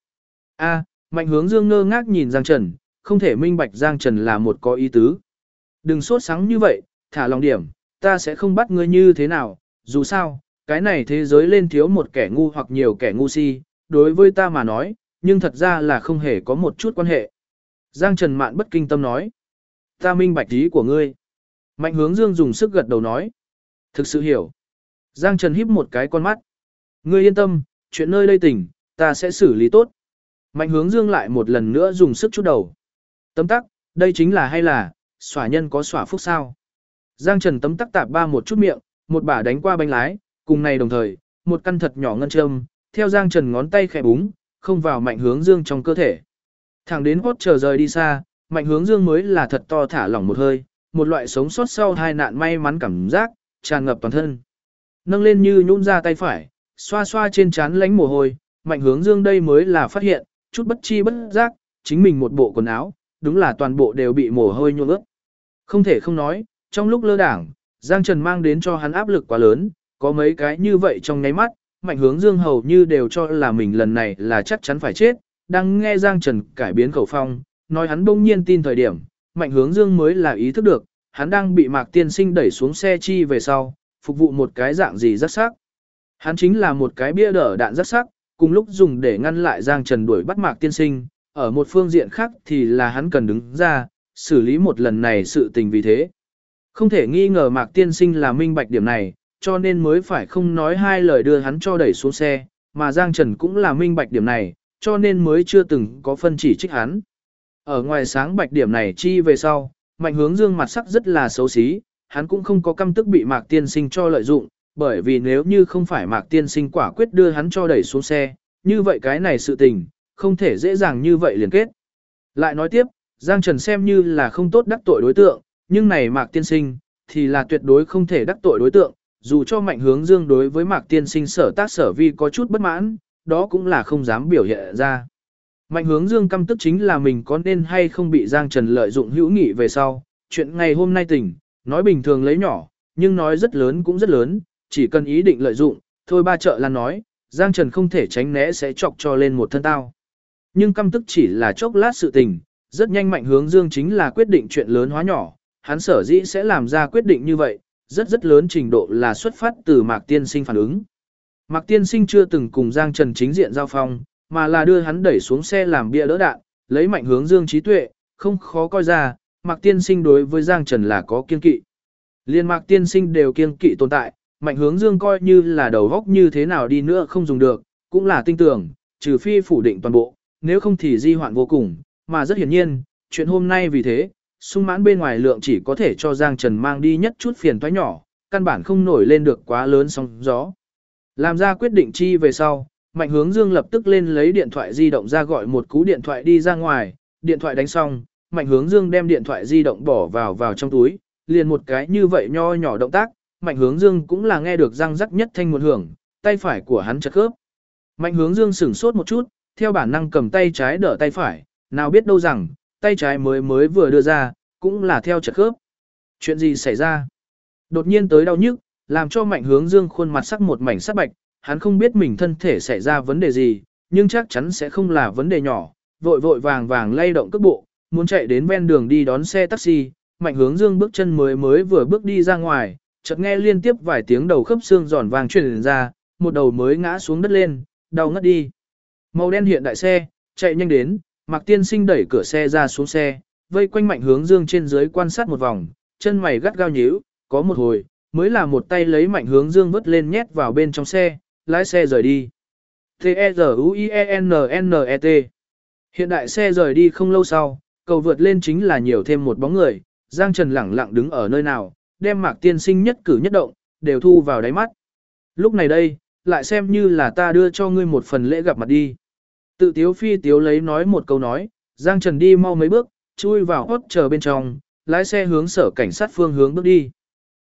Mạnh Hướng Dương ngơ ngác nhìn Giang Trần, không thể minh bạch Giang Trần là một có ý tứ. Đừng sốt sắng như vậy, thả lòng điểm, ta sẽ không bắt ngươi như thế nào, dù sao, cái này thế giới lên thiếu một kẻ ngu hoặc nhiều kẻ ngu si, đối với ta mà nói, nhưng thật ra là không hề có một chút quan hệ. Giang Trần Mạn bất kinh tâm nói. Ta minh bạch ý của ngươi. Mạnh Hướng Dương dùng sức gật đầu nói. Thực sự hiểu. Giang Trần híp một cái con mắt. Ngươi yên tâm, chuyện nơi đây tỉnh, ta sẽ xử lý tốt. Mạnh Hướng Dương lại một lần nữa dùng sức chút đầu. Tấm tắc, đây chính là hay là, xỏa nhân có xỏa phúc sao. Giang Trần tấm tắc tạp ba một chút miệng, một bả đánh qua bánh lái, cùng này đồng thời, một căn thật nhỏ ngân châm, theo Giang Trần ngón tay khẽ búng, không vào Mạnh Hướng Dương trong cơ thể. Thẳng đến hốt chờ rời đi xa, Mạnh Hướng Dương mới là thật to thả lỏng một hơi, một loại sống sót sau hai nạn may mắn cảm giác, tràn ngập toàn thân. Nâng lên như nhũn ra tay phải, xoa xoa trên trán lánh mồ hôi, Mạnh Hướng Dương đây mới là phát hiện, chút bất chi bất giác, chính mình một bộ quần áo, đúng là toàn bộ đều bị mồ hôi nhuộm ướt. Không thể không nói, trong lúc lơ đảng, Giang Trần mang đến cho hắn áp lực quá lớn, có mấy cái như vậy trong nháy mắt, Mạnh Hướng Dương hầu như đều cho là mình lần này là chắc chắn phải chết, đang nghe Giang Trần cải biến khẩu phong, nói hắn bỗng nhiên tin thời điểm, Mạnh Hướng Dương mới là ý thức được, hắn đang bị Mạc Tiên Sinh đẩy xuống xe chi về sau, phục vụ một cái dạng gì rất sắc. Hắn chính là một cái bia đỡ đạn rất sắc, cùng lúc dùng để ngăn lại Giang Trần đuổi bắt Mạc Tiên Sinh, ở một phương diện khác thì là hắn cần đứng ra, xử lý một lần này sự tình vì thế. Không thể nghi ngờ Mạc Tiên Sinh là minh bạch điểm này, cho nên mới phải không nói hai lời đưa hắn cho đẩy xuống xe, mà Giang Trần cũng là minh bạch điểm này, cho nên mới chưa từng có phân chỉ trích hắn. Ở ngoài sáng bạch điểm này chi về sau, Mạnh Hướng Dương mặt sắc rất là xấu xí, hắn cũng không có căm tức bị Mạc Tiên Sinh cho lợi dụng, bởi vì nếu như không phải Mạc Tiên Sinh quả quyết đưa hắn cho đẩy xuống xe, như vậy cái này sự tình, không thể dễ dàng như vậy liên kết. Lại nói tiếp, Giang Trần xem như là không tốt đắc tội đối tượng, nhưng này Mạc Tiên Sinh, thì là tuyệt đối không thể đắc tội đối tượng, dù cho Mạnh Hướng Dương đối với Mạc Tiên Sinh sở tác sở vi có chút bất mãn, đó cũng là không dám biểu hiện ra. Mạnh Hướng Dương căm tức chính là mình có nên hay không bị Giang Trần lợi dụng hữu nghị về sau, chuyện ngày hôm nay tỉnh, nói bình thường lấy nhỏ, nhưng nói rất lớn cũng rất lớn, chỉ cần ý định lợi dụng, thôi ba chợ là nói, Giang Trần không thể tránh né sẽ chọc cho lên một thân tao. Nhưng căm tức chỉ là chốc lát sự tình, rất nhanh Mạnh Hướng Dương chính là quyết định chuyện lớn hóa nhỏ, hắn sở dĩ sẽ làm ra quyết định như vậy, rất lớn trình độ là xuất phát từ Mạc Tiên Sinh phản ứng. Mạc Tiên Sinh chưa từng cùng Giang Trần chính diện giao phong, mà là đưa hắn đẩy xuống xe làm bia đỡ đạn, lấy Mạnh Hướng Dương trí tuệ, không khó coi ra, Mạc Tiên Sinh đối với Giang Trần là có kiên kỵ. Liên Mạc Tiên Sinh đều kiên kỵ tồn tại, Mạnh Hướng Dương coi như là đầu góc như thế nào đi nữa không dùng được, cũng là tinh tưởng, trừ phi phủ định toàn bộ, nếu không thì di hoạn vô cùng, mà rất hiển nhiên, chuyện hôm nay vì thế, sung mãn bên ngoài lượng chỉ có thể cho Giang Trần mang đi nhất chút phiền toái nhỏ, căn bản không nổi lên được quá lớn sóng gió. Làm ra quyết định chi về sau, Mạnh Hướng Dương lập tức lên lấy điện thoại di động ra gọi một cú điện thoại đi ra ngoài, điện thoại đánh xong, Mạnh Hướng Dương đem điện thoại di động bỏ vào trong túi, liền một cái như vậy nho nhỏ động tác, Mạnh Hướng Dương cũng là nghe được răng rắc nhất thanh một hưởng, tay phải của hắn chật khớp. Mạnh Hướng Dương sửng sốt một chút, theo bản năng cầm tay trái đỡ tay phải, nào biết đâu rằng, tay trái mới vừa đưa ra, cũng là theo chật khớp. Chuyện gì xảy ra? Đột nhiên tới đau nhức, làm cho Mạnh Hướng Dương khuôn mặt sắc một mảnh sắc bạch, hắn không biết mình thân thể xảy ra vấn đề gì, nhưng chắc chắn sẽ không là vấn đề nhỏ, vội vàng lay động cước bộ, muốn chạy đến ven đường đi đón xe taxi, Mạnh Hướng Dương bước chân mới vừa bước đi ra ngoài, chợt nghe liên tiếp vài tiếng đầu khớp xương giòn vàng truyền ra, một đầu mới ngã xuống đất lên, đau ngất đi. Màu đen hiện đại xe, chạy nhanh đến, Mạc Tiên Sinh đẩy cửa xe ra xuống xe, vây quanh Mạnh Hướng Dương trên dưới quan sát một vòng, chân mày gắt gao nhíu, có một hồi, mới là một tay lấy Mạnh Hướng Dương vứt lên nhét vào bên trong xe, lái xe rời đi. T-E-Z-U-I-E-N-N-E-T Hiện đại xe rời đi không lâu sau, cầu vượt lên chính là nhiều thêm một bóng người, Giang Trần lẳng lặng đứng ở nơi nào, đem Mạc Tiên Sinh nhất cử nhất động, đều thu vào đáy mắt. Lúc này đây, lại xem như là ta đưa cho ngươi một phần lễ gặp mặt đi. Tự tiếu phi tiếu lấy nói một câu nói, Giang Trần đi mau mấy bước, chui vào hốt chờ bên trong, lái xe hướng sở cảnh sát phương hướng bước đi.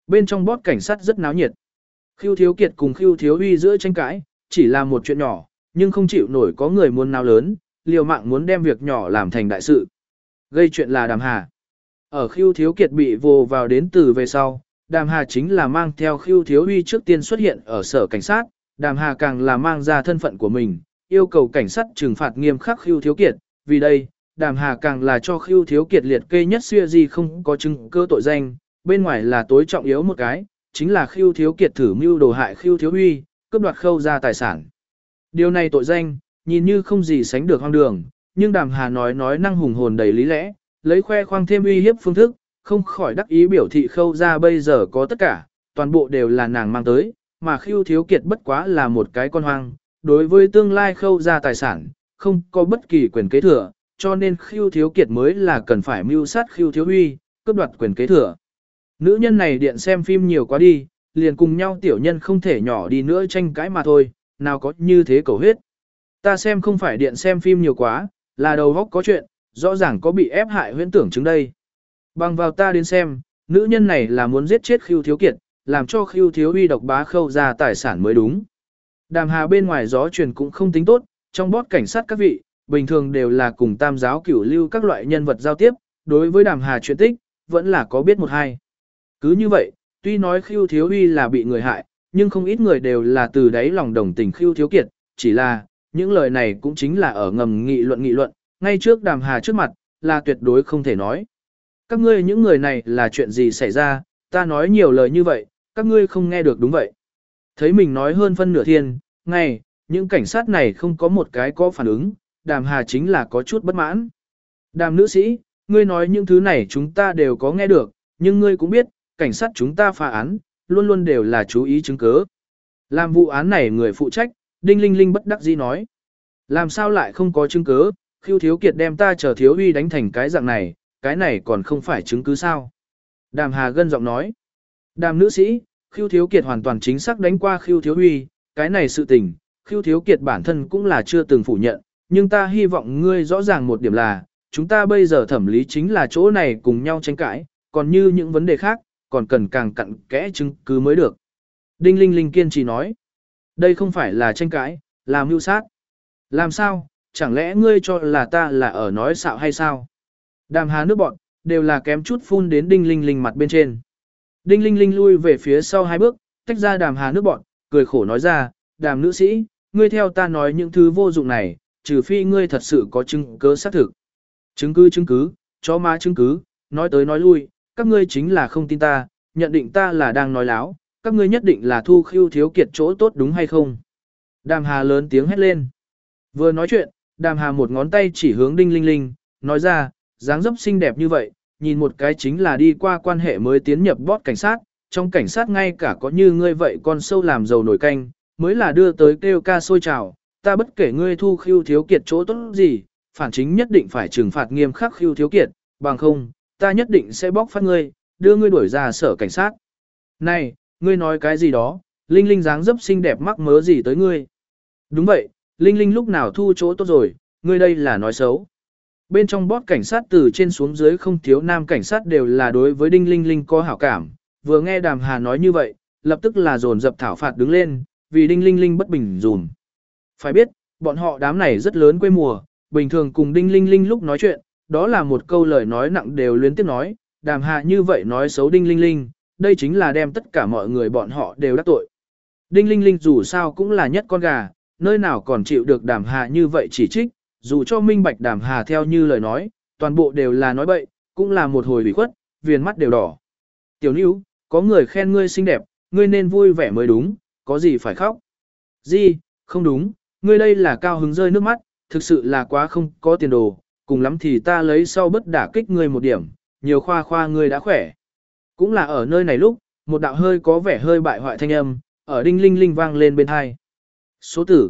Bên trong bót cảnh sát rất náo nhiệt. Khưu Thiếu Kiệt cùng Khưu Thiếu Huy giữa tranh cãi, chỉ là một chuyện nhỏ, nhưng không chịu nổi có người muốn nào lớn, liều mạng muốn đem việc nhỏ làm thành đại sự. Gây chuyện là Đàm Hà. Ở Khưu Thiếu Kiệt bị vồ vào đến từ về sau, Đàm Hà chính là mang theo Khưu Thiếu Huy trước tiên xuất hiện ở sở cảnh sát, Đàm Hà càng là mang ra thân phận của mình, yêu cầu cảnh sát trừng phạt nghiêm khắc Khưu Thiếu Kiệt, vì đây, Đàm Hà càng là cho Khưu Thiếu Kiệt liệt kê nhất xuya gì không có chứng cơ tội danh, bên ngoài là tối trọng yếu một cái, chính là Khưu Thiếu Kiệt thử mưu đồ hại Khưu Thiếu Huy, cướp đoạt Khâu gia tài sản. Điều này tội danh, nhìn như không gì sánh được hoang đường, nhưng Đàm Hà nói năng hùng hồn đầy lý lẽ, lấy khoe khoang thêm uy hiếp phương thức, không khỏi đắc ý biểu thị Khâu gia bây giờ có tất cả, toàn bộ đều là nàng mang tới, mà Khưu Thiếu Kiệt bất quá là một cái con hoang, đối với tương lai Khâu gia tài sản, không có bất kỳ quyền kế thừa, cho nên Khưu Thiếu Kiệt mới là cần phải mưu sát Khưu Thiếu Huy, cướp đoạt quyền kế thừa. Nữ nhân này điện xem phim nhiều quá đi, liền cùng nhau tiểu nhân không thể nhỏ đi nữa tranh cãi mà thôi, nào có như thế cầu huyết. Ta xem không phải điện xem phim nhiều quá, là đầu góc có chuyện, rõ ràng có bị ép hại huyễn tưởng chứng đây. Bằng vào ta đến xem, nữ nhân này là muốn giết chết Khưu Thiếu Kiệt, làm cho Khưu Thiếu Huy độc bá Khâu gia tài sản mới đúng. Đàm Hà bên ngoài gió truyền cũng không tính tốt, trong bót cảnh sát các vị, bình thường đều là cùng tam giáo cửu lưu các loại nhân vật giao tiếp, đối với Đàm Hà chuyện tích, vẫn là có biết một hai. Cứ như vậy, tuy nói Khưu Thiếu Huy là bị người hại, nhưng không ít người đều là từ đáy lòng đồng tình Khưu Thiếu Kiệt, chỉ là, những lời này cũng chính là ở ngầm nghị luận, ngay trước Đàm Hà trước mặt, là tuyệt đối không thể nói. Các ngươi những người này là chuyện gì xảy ra, ta nói nhiều lời như vậy, các ngươi không nghe được đúng vậy. Thấy mình nói hơn phân nửa thiên, ngay, những cảnh sát này không có một cái có phản ứng, Đàm Hà chính là có chút bất mãn. Đàm nữ sĩ, ngươi nói những thứ này chúng ta đều có nghe được, nhưng ngươi cũng biết, cảnh sát chúng ta phá án, luôn luôn đều là chú ý chứng cứ. Làm vụ án này người phụ trách, Đinh Linh Linh bất đắc dĩ nói. Làm sao lại không có chứng cứ, Khưu Thiếu Kiệt đem ta chờ Thiếu Huy đánh thành cái dạng này, cái này còn không phải chứng cứ sao. Đàm Hà gân giọng nói. Đàm nữ sĩ, Khưu Thiếu Kiệt hoàn toàn chính xác đánh qua Khưu Thiếu Huy, cái này sự tình, Khưu Thiếu Kiệt bản thân cũng là chưa từng phủ nhận, nhưng ta hy vọng ngươi rõ ràng một điểm là, chúng ta bây giờ thẩm lý chính là chỗ này cùng nhau tranh cãi, còn như những vấn đề khác, còn cần càng cặn kẽ chứng cứ mới được. Đinh Linh Linh kiên trì nói, đây không phải là tranh cãi, là mưu sát. Làm sao, chẳng lẽ ngươi cho là ta là ở nói xạo hay sao? Đàm Hà nước bọn, đều là kém chút phun đến Đinh Linh Linh mặt bên trên. Đinh Linh Linh lui về phía sau hai bước, tách ra Đàm Hà nước bọn, cười khổ nói ra, Đàm nữ sĩ, ngươi theo ta nói những thứ vô dụng này, trừ phi ngươi thật sự có chứng cứ xác thực. Chứng cứ, chó má chứng cứ, nói tới nói lui, các ngươi chính là không tin ta, nhận định ta là đang nói láo, các ngươi nhất định là thu Khưu Thiếu Kiệt chỗ tốt đúng hay không? Đàm Hà lớn tiếng hét lên. Vừa nói chuyện, Đàm Hà một ngón tay chỉ hướng Đinh Linh Linh, nói ra, dáng dấp xinh đẹp như vậy, nhìn một cái chính là đi qua quan hệ mới tiến nhập bót cảnh sát, trong cảnh sát ngay cả có như ngươi vậy con sâu làm dầu nổi canh, mới là đưa tới kêu ca sôi trào, ta bất kể ngươi thu Khưu Thiếu Kiệt chỗ tốt gì, phản chính nhất định phải trừng phạt nghiêm khắc Khưu Thiếu Kiệt, bằng không, ta nhất định sẽ bóc phát ngươi, đưa ngươi đuổi ra sở cảnh sát. Này, ngươi nói cái gì đó, Linh Linh dáng dấp xinh đẹp mắc mớ gì tới ngươi? Đúng vậy, Linh Linh lúc nào thu chỗ tốt rồi, ngươi đây là nói xấu. Bên trong bót cảnh sát từ trên xuống dưới không thiếu nam cảnh sát đều là đối với Đinh Linh Linh có hảo cảm, vừa nghe Đàm Hà nói như vậy, lập tức là dồn dập thảo phạt đứng lên, vì Đinh Linh Linh bất bình dùm. Phải biết, bọn họ đám này rất lớn quê mùa, bình thường cùng Đinh Linh Linh lúc nói chuyện, đó là một câu lời nói nặng đều liên tiếp nói, Đàm Hà như vậy nói xấu Đinh Linh Linh, đây chính là đem tất cả mọi người bọn họ đều đắc tội. Đinh Linh Linh dù sao cũng là nhất con gà, nơi nào còn chịu được Đàm Hà như vậy chỉ trích, dù cho minh bạch Đàm Hà theo như lời nói, toàn bộ đều là nói bậy, cũng là một hồi ủy khuất, viền mắt đều đỏ. Tiểu Nữu, có người khen ngươi xinh đẹp, ngươi nên vui vẻ mới đúng, có gì phải khóc? Gì, không đúng, ngươi đây là cao hứng rơi nước mắt, thực sự là quá không có tiền đồ, cùng lắm thì ta lấy sau bất đả kích ngươi một điểm, nhiều khoa khoa ngươi đã khỏe. Cũng là ở nơi này lúc, một đạo hơi có vẻ hơi bại hoại thanh âm, ở Đinh Linh Linh vang lên bên hai. Số tử,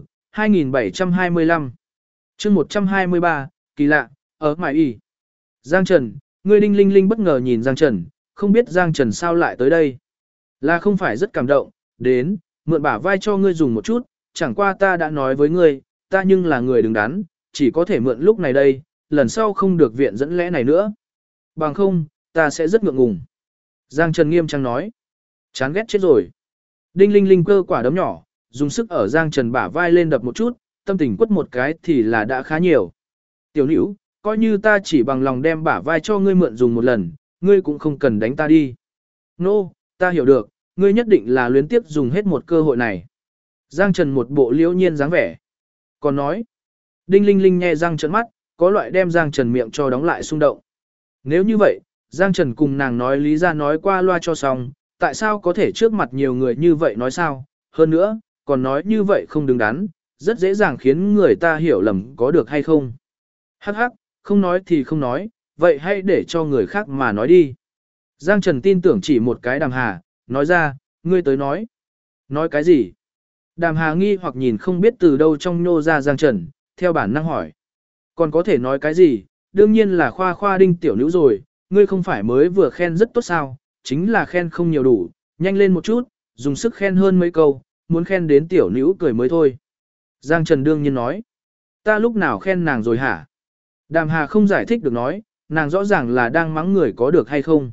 2725. chương 123, kỳ lạ, ở mải y. Giang Trần, ngươi Đinh Linh Linh bất ngờ nhìn Giang Trần, không biết Giang Trần sao lại tới đây. Là không phải rất cảm động, đến, mượn bả vai cho ngươi dùng một chút, chẳng qua ta đã nói với ngươi, ta nhưng là người đứng đắn, chỉ có thể mượn lúc này đây, lần sau không được viện dẫn lẽ này nữa. Bằng không, ta sẽ rất ngượng ngùng. Giang Trần nghiêm trang nói. Chán ghét chết rồi. Đinh Linh Linh cơ quả đấm nhỏ, dùng sức ở Giang Trần bả vai lên đập một chút, tâm tình quất một cái thì là đã khá nhiều. Tiểu nữ, coi như ta chỉ bằng lòng đem bả vai cho ngươi mượn dùng một lần, ngươi cũng không cần đánh ta đi. Nô, ta hiểu được, ngươi nhất định là luyến tiếp dùng hết một cơ hội này. Giang Trần một bộ liễu nhiên dáng vẻ. Còn nói, Đinh Linh Linh nghe Giang Trần mắt, có loại đem Giang Trần miệng cho đóng lại xung động. Nếu như vậy, Giang Trần cùng nàng nói lý ra nói qua loa cho xong, tại sao có thể trước mặt nhiều người như vậy nói sao? Hơn nữa, còn nói như vậy không đứng đắn, rất dễ dàng khiến người ta hiểu lầm có được hay không. Hắc hắc, không nói thì không nói, vậy hãy để cho người khác mà nói đi. Giang Trần tin tưởng chỉ một cái Đàm Hà, nói ra, ngươi tới nói. Nói cái gì? Đàm Hà nghi hoặc nhìn không biết từ đâu trong nhô ra Giang Trần, theo bản năng hỏi. Còn có thể nói cái gì? Đương nhiên là khoa khoa Đinh tiểu nữ rồi, ngươi không phải mới vừa khen rất tốt sao, chính là khen không nhiều đủ, nhanh lên một chút, dùng sức khen hơn mấy câu, muốn khen đến tiểu nữ cười mới thôi. Giang Trần đương nhiên nói. Ta lúc nào khen nàng rồi hả? Đàm Hà không giải thích được nói, nàng rõ ràng là đang mắng người có được hay không.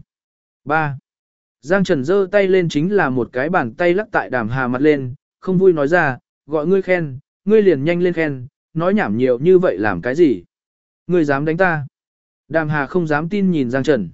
3. Giang Trần giơ tay lên chính là một cái bàn tay lắc tại Đàm Hà mặt lên, không vui nói ra, gọi ngươi khen, ngươi liền nhanh lên khen, nói nhảm nhiều như vậy làm cái gì? Ngươi dám đánh ta? Đàm Hà không dám tin nhìn Giang Trần.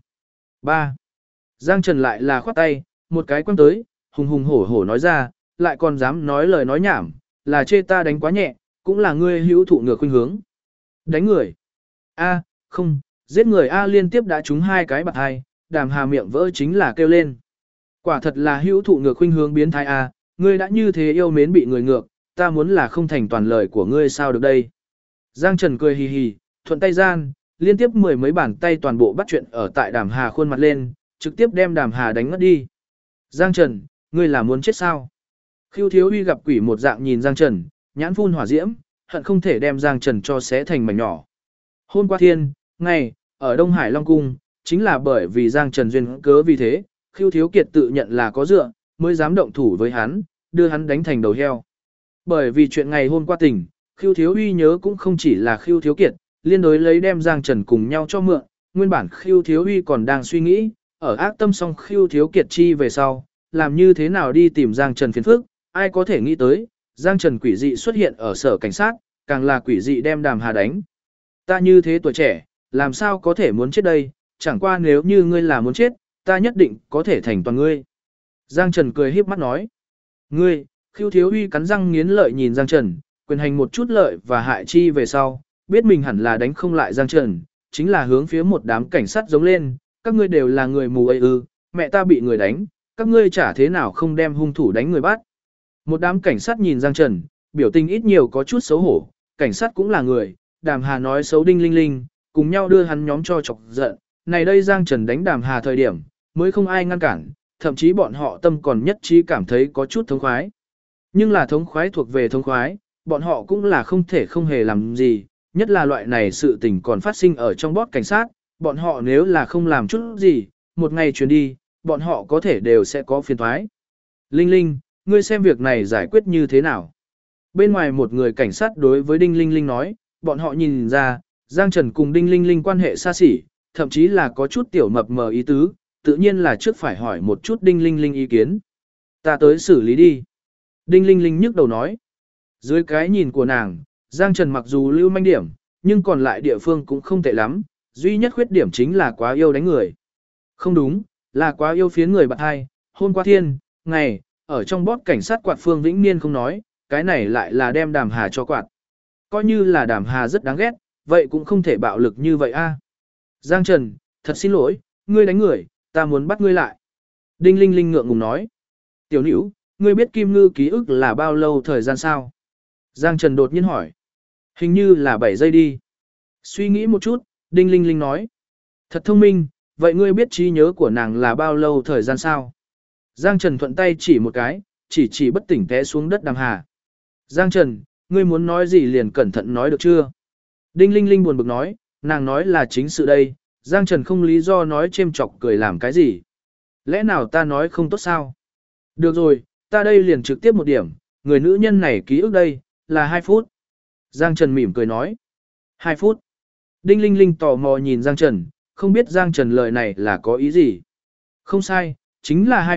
3. Giang Trần lại là khoát tay, một cái quăng tới, hùng hùng hổ hổ nói ra, lại còn dám nói lời nói nhảm, là chê ta đánh quá nhẹ, cũng là ngươi hữu thụ ngược khuynh hướng. Đánh người. A, không, giết người A liên tiếp đã trúng hai cái bạc hai, Đàm Hà miệng vỡ chính là kêu lên. Quả thật là hữu thụ ngược khuynh hướng biến thái A, ngươi đã như thế yêu mến bị người ngược, ta muốn là không thành toàn lời của ngươi sao được đây. Giang Trần cười hì hì, thuận tay gian, liên tiếp mười mấy bàn tay toàn bộ bắt chuyện ở tại Đàm Hà khuôn mặt lên, trực tiếp đem Đàm Hà đánh ngất đi. Giang Trần, ngươi là muốn chết sao? Khưu Thiếu Uy gặp quỷ một dạng nhìn Giang Trần, nhãn phun hỏa diễm, hận không thể đem Giang Trần cho xé thành mảnh nhỏ. Hôm qua thiên, ngày, ở Đông Hải Long Cung, chính là bởi vì Giang Trần duyên cớ vì thế, Khưu Thiếu Kiệt tự nhận là có dựa, mới dám động thủ với hắn, đưa hắn đánh thành đầu heo. Bởi vì chuyện ngày hôm qua tỉnh, Khưu Thiếu Uy nhớ cũng không chỉ là Khưu Thiếu Kiệt, liên đối lấy đem Giang Trần cùng nhau cho mượn, nguyên bản Khưu Thiếu Uy còn đang suy nghĩ, ở ác tâm xong Khưu Thiếu Kiệt chi về sau, làm như thế nào đi tìm Giang Trần phiền phức, ai có thể nghĩ tới, Giang Trần quỷ dị xuất hiện ở sở cảnh sát, càng là quỷ dị đem Đàm Hà đánh. Ta như thế tuổi trẻ, làm sao có thể muốn chết đây, chẳng qua nếu như ngươi là muốn chết, ta nhất định có thể thành toàn ngươi. Giang Trần cười híp mắt nói. Ngươi, Khưu Thiếu Uy cắn răng nghiến lợi nhìn Giang Trần, quyền hành một chút lợi và hại chi về sau, biết mình hẳn là đánh không lại Giang Trần, chính là hướng phía một đám cảnh sát giống lên, các ngươi đều là người mù ấy ư, mẹ ta bị người đánh, các ngươi chả thế nào không đem hung thủ đánh người bắt. Một đám cảnh sát nhìn Giang Trần, biểu tình ít nhiều có chút xấu hổ, cảnh sát cũng là người, Đàm Hà nói xấu Đinh Linh Linh, cùng nhau đưa hắn nhóm cho chọc giận, này đây Giang Trần đánh Đàm Hà thời điểm, mới không ai ngăn cản, thậm chí bọn họ tâm còn nhất trí cảm thấy có chút thống khoái. Nhưng là thống khoái thuộc về thống khoái, bọn họ cũng là không thể không hề làm gì, nhất là loại này sự tình còn phát sinh ở trong bót cảnh sát, bọn họ nếu là không làm chút gì, một ngày chuyển đi, bọn họ có thể đều sẽ có phiền thoái. Linh Linh, ngươi xem việc này giải quyết như thế nào? Bên ngoài một người cảnh sát đối với Đinh Linh Linh nói, bọn họ nhìn ra, Giang Trần cùng Đinh Linh Linh quan hệ xa xỉ, thậm chí là có chút tiểu mập mờ ý tứ, tự nhiên là trước phải hỏi một chút Đinh Linh Linh ý kiến. Ta tới xử lý đi. Đinh Linh Linh nhức đầu nói. Dưới cái nhìn của nàng, Giang Trần mặc dù lưu manh điểm, nhưng còn lại địa phương cũng không tệ lắm, duy nhất khuyết điểm chính là quá yêu đánh người. Không đúng, là quá yêu phiến người bạn hai, hôm qua thiên, ngày, ở trong bót cảnh sát quạt Phương Vĩnh Niên không nói, cái này lại là đem Đàm Hà cho quạt. Coi như là Đàm Hà rất đáng ghét, vậy cũng không thể bạo lực như vậy a. Giang Trần, thật xin lỗi, ngươi đánh người, ta muốn bắt ngươi lại. Đinh Linh Linh ngượng ngùng nói. Tiểu nữ, ngươi biết Kim Ngư ký ức là bao lâu thời gian sao? Giang Trần đột nhiên hỏi. Hình như là 7 giây đi. Suy nghĩ một chút, Đinh Linh Linh nói. Thật thông minh, vậy ngươi biết trí nhớ của nàng là bao lâu thời gian sao? Giang Trần thuận tay chỉ một cái, chỉ bất tỉnh té xuống đất Đàm Hà. Giang Trần, ngươi muốn nói gì liền cẩn thận nói được chưa? Đinh Linh Linh buồn bực nói, nàng nói là chính sự đây, Giang Trần không lý do nói chêm chọc cười làm cái gì. Lẽ nào ta nói không tốt sao? Được rồi, ta đây liền trực tiếp một điểm, người nữ nhân này ký ức đây, là 2 phút. Giang Trần mỉm cười nói. 2 phút. Đinh Linh Linh tò mò nhìn Giang Trần, không biết Giang Trần lời này là có ý gì. Không sai, chính là 2 phút,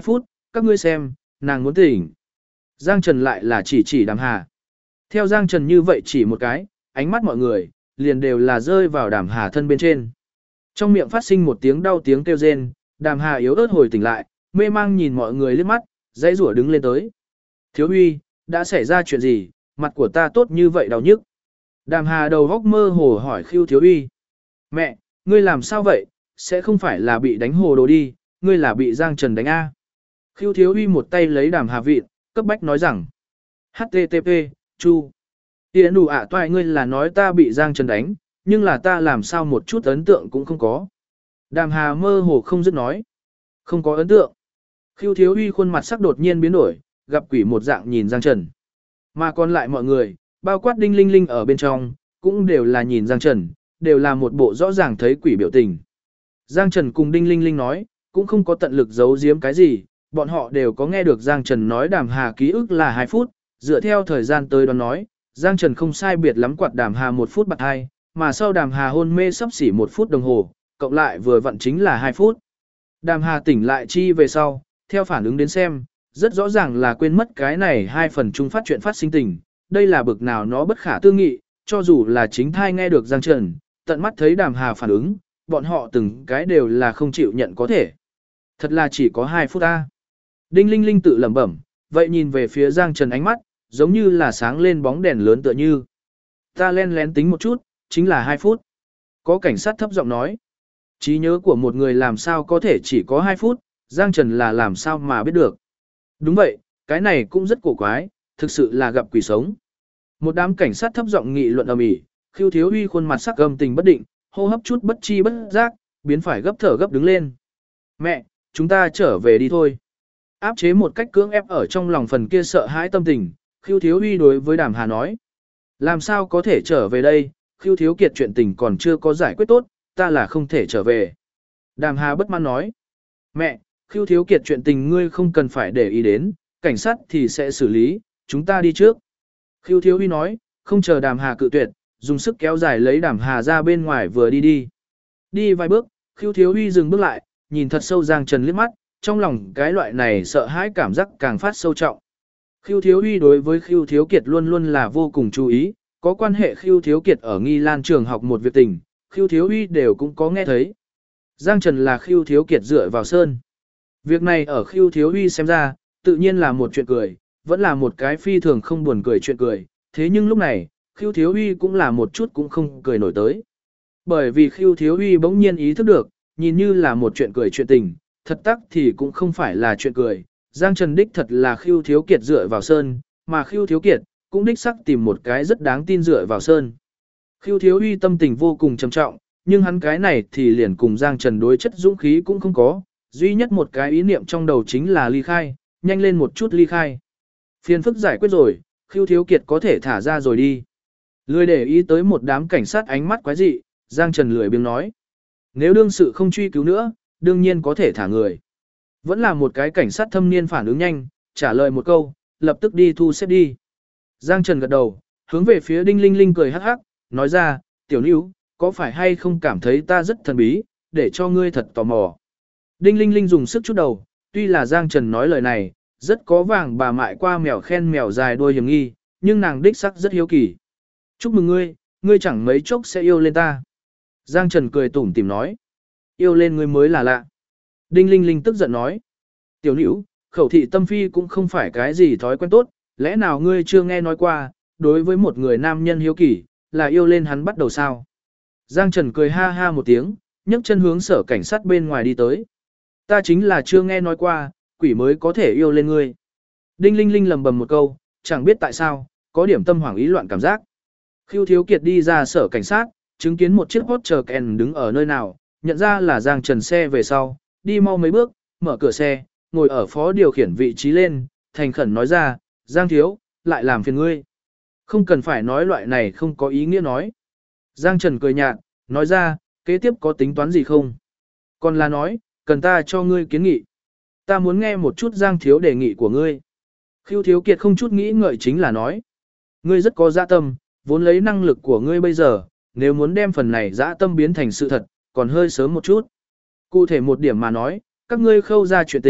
các ngươi xem, nàng muốn tỉnh. Giang Trần lại là chỉ Đàm Hà. Theo Giang Trần như vậy chỉ một cái, ánh mắt mọi người, liền đều là rơi vào Đàm Hà thân bên trên. Trong miệng phát sinh một tiếng đau tiếng kêu rên, Đàm Hà yếu ớt hồi tỉnh lại, mê mang nhìn mọi người liếc mắt, dãy rủa đứng lên tới. Thiếu Huy, đã xảy ra chuyện gì, mặt của ta tốt như vậy đau nhức. Đàm Hà đầu góc mơ hồ hỏi Khưu Thiếu Huy. Mẹ, ngươi làm sao vậy, sẽ không phải là bị đánh hồ đồ đi, ngươi là bị Giang Trần đánh A. Khưu Thiếu Huy một tay lấy Đàm Hà vịn, cấp bách nói rằng. HTTP, Chu. Tiễn đủ ạ toại ngươi là nói ta bị Giang Trần đánh, nhưng là ta làm sao một chút ấn tượng cũng không có. Đàm Hà mơ hồ không dứt nói. Không có ấn tượng. Khưu Thiếu Huy khuôn mặt sắc đột nhiên biến đổi, gặp quỷ một dạng nhìn Giang Trần. Mà còn lại mọi người, bao quát Đinh Linh Linh ở bên trong, cũng đều là nhìn Giang Trần, đều là một bộ rõ ràng thấy quỷ biểu tình. Giang Trần cùng Đinh Linh Linh nói, cũng không có tận lực giấu giếm cái gì, bọn họ đều có nghe được Giang Trần nói Đàm Hà ký ức là 2 phút, dựa theo thời gian tới đoán nói, Giang Trần không sai biệt lắm quạt Đàm Hà 1 phút bạc 2, mà sau Đàm Hà hôn mê sắp xỉ 1 phút đồng hồ, cộng lại vừa vặn chính là 2 phút. Đàm Hà tỉnh lại chi về sau, theo phản ứng đến xem, rất rõ ràng là quên mất cái này 2 phần chung phát chuyện phát sinh tình, đây là bực nào nó bất khả tư nghị, cho dù là chính thai nghe được Giang Trần, tận mắt thấy Đàm Hà phản ứng, bọn họ từng cái đều là không chịu nhận có thể. Thật là chỉ có 2 phút ta. Đinh Linh Linh tự lẩm bẩm, vậy nhìn về phía Giang Trần ánh mắt, giống như là sáng lên bóng đèn lớn tựa như. Ta len lén tính một chút, chính là 2 phút. Có cảnh sát thấp giọng nói. Trí nhớ của một người làm sao có thể chỉ có 2 phút, Giang Trần là làm sao mà biết được. Đúng vậy, cái này cũng rất cổ quái, thực sự là gặp quỷ sống. Một đám cảnh sát thấp giọng nghị luận ầm ĩ, Khưu Thiếu Huy khuôn mặt sắc gầm tình bất định, hô hấp chút bất chi bất giác, biến phải gấp thở gấp đứng lên. Mẹ, chúng ta trở về đi thôi. Áp chế một cách cưỡng ép ở trong lòng phần kia sợ hãi tâm tình, Khưu Thiếu Huy đối với Đàm Hà nói. Làm sao có thể trở về đây, Khưu Thiếu Kiệt chuyện tình còn chưa có giải quyết tốt, ta là không thể trở về. Đàm Hà bất mãn nói. Mẹ, Khưu Thiếu Kiệt chuyện tình ngươi không cần phải để ý đến, cảnh sát thì sẽ xử lý, chúng ta đi trước. Khưu Thiếu Huy nói, không chờ Đàm Hà cự tuyệt, dùng sức kéo dài lấy Đàm Hà ra bên ngoài vừa đi. Đi vài bước, Khưu Thiếu Huy dừng bước lại, nhìn thật sâu Giang Trần liếc mắt, trong lòng cái loại này sợ hãi cảm giác càng phát sâu trọng. Khưu Thiếu Huy đối với Khưu Thiếu Kiệt luôn luôn là vô cùng chú ý, có quan hệ Khưu Thiếu Kiệt ở Nghi Lan trường học một việc tình, Khưu Thiếu Huy đều cũng có nghe thấy. Giang Trần là Khưu Thiếu Kiệt dựa vào sơn. Việc này ở Khưu Thiếu Huy xem ra, tự nhiên là một chuyện cười, vẫn là một cái phi thường không buồn cười chuyện cười, thế nhưng lúc này, Khưu Thiếu Huy cũng là một chút cũng không cười nổi tới. Bởi vì Khưu Thiếu Huy bỗng nhiên ý thức được, nhìn như là một chuyện cười chuyện tình, thật tắc thì cũng không phải là chuyện cười. Giang Trần đích thật là Khưu Thiếu Kiệt dựa vào sơn, mà Khưu Thiếu Kiệt cũng đích sắc tìm một cái rất đáng tin dựa vào sơn. Khưu Thiếu Huy tâm tình vô cùng trầm trọng, nhưng hắn cái này thì liền cùng Giang Trần đối chất dũng khí cũng không có, duy nhất một cái ý niệm trong đầu chính là ly khai, nhanh lên một chút ly khai. Phiền phức giải quyết rồi, Khưu Thiếu Kiệt có thể thả ra rồi đi. Lười để ý tới một đám cảnh sát ánh mắt quái dị, Giang Trần lười biếng nói. Nếu đương sự không truy cứu nữa, đương nhiên có thể thả người. Vẫn là một cái cảnh sát thâm niên phản ứng nhanh, trả lời một câu, lập tức đi thu xếp đi. Giang Trần gật đầu, hướng về phía Đinh Linh Linh cười hắc hắc, nói ra, tiểu níu, có phải hay không cảm thấy ta rất thần bí, để cho ngươi thật tò mò. Đinh Linh Linh dùng sức chút đầu, tuy là Giang Trần nói lời này, rất có vàng bà mại qua mèo khen mèo dài đuôi hiểm nghi, nhưng nàng đích sắc rất hiếu kỳ. Chúc mừng ngươi, ngươi chẳng mấy chốc sẽ yêu lên ta. Giang Trần cười tủm tỉm nói. Yêu lên ngươi mới là lạ. Đinh Linh Linh tức giận nói. Tiểu nữ, khẩu thị tâm phi cũng không phải cái gì thói quen tốt, lẽ nào ngươi chưa nghe nói qua, đối với một người nam nhân hiếu kỳ, là yêu lên hắn bắt đầu sao? Giang Trần cười ha ha một tiếng, nhấc chân hướng sở cảnh sát bên ngoài đi tới. Ta chính là chưa nghe nói qua, quỷ mới có thể yêu lên ngươi. Đinh Linh Linh lầm bầm một câu, chẳng biết tại sao, có điểm tâm hoảng ý loạn cảm giác. Khưu Thiếu Kiệt đi ra sở cảnh sát, chứng kiến một chiếc Porsche đứng ở nơi nào, nhận ra là Giang Trần xe về sau, đi mau mấy bước, mở cửa xe, ngồi ở phó điều khiển vị trí lên, thành khẩn nói ra, Giang thiếu, lại làm phiền ngươi. Không cần phải nói loại này không có ý nghĩa nói. Giang Trần cười nhạt, nói ra, kế tiếp có tính toán gì không? Còn là nói, cần ta cho ngươi kiến nghị. Ta muốn nghe một chút Giang thiếu đề nghị của ngươi. Khưu Thiếu Kiệt không chút nghĩ ngợi chính là nói. Ngươi rất có dạ tâm, vốn lấy năng lực của ngươi bây giờ, nếu muốn đem phần này dạ tâm biến thành sự thật, còn hơi sớm một chút. Cụ thể một điểm mà nói, các ngươi khâu ra chuyện tình,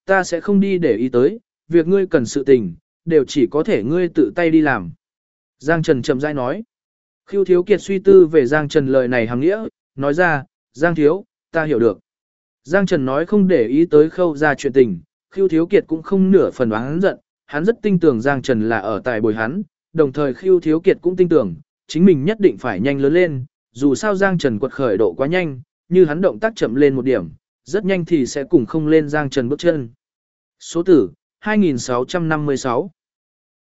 ta sẽ không đi để ý tới, việc ngươi cần sự tình, đều chỉ có thể ngươi tự tay đi làm. Giang Trần chậm rãi nói. Khưu Thiếu Kiệt suy tư về Giang Trần lời này hàng nghĩa, nói ra, Giang Thiếu, ta hiểu được. Giang Trần nói không để ý tới Khâu ra chuyện tình, Khưu Thiếu Kiệt cũng không nửa phần oán giận, hắn rất tin tưởng Giang Trần là ở tại bồi hắn, đồng thời Khưu Thiếu Kiệt cũng tin tưởng, chính mình nhất định phải nhanh lớn lên, dù sao Giang Trần quật khởi độ quá nhanh, như hắn động tác chậm lên một điểm, rất nhanh thì sẽ cùng không lên Giang Trần bước chân. Số tử 2656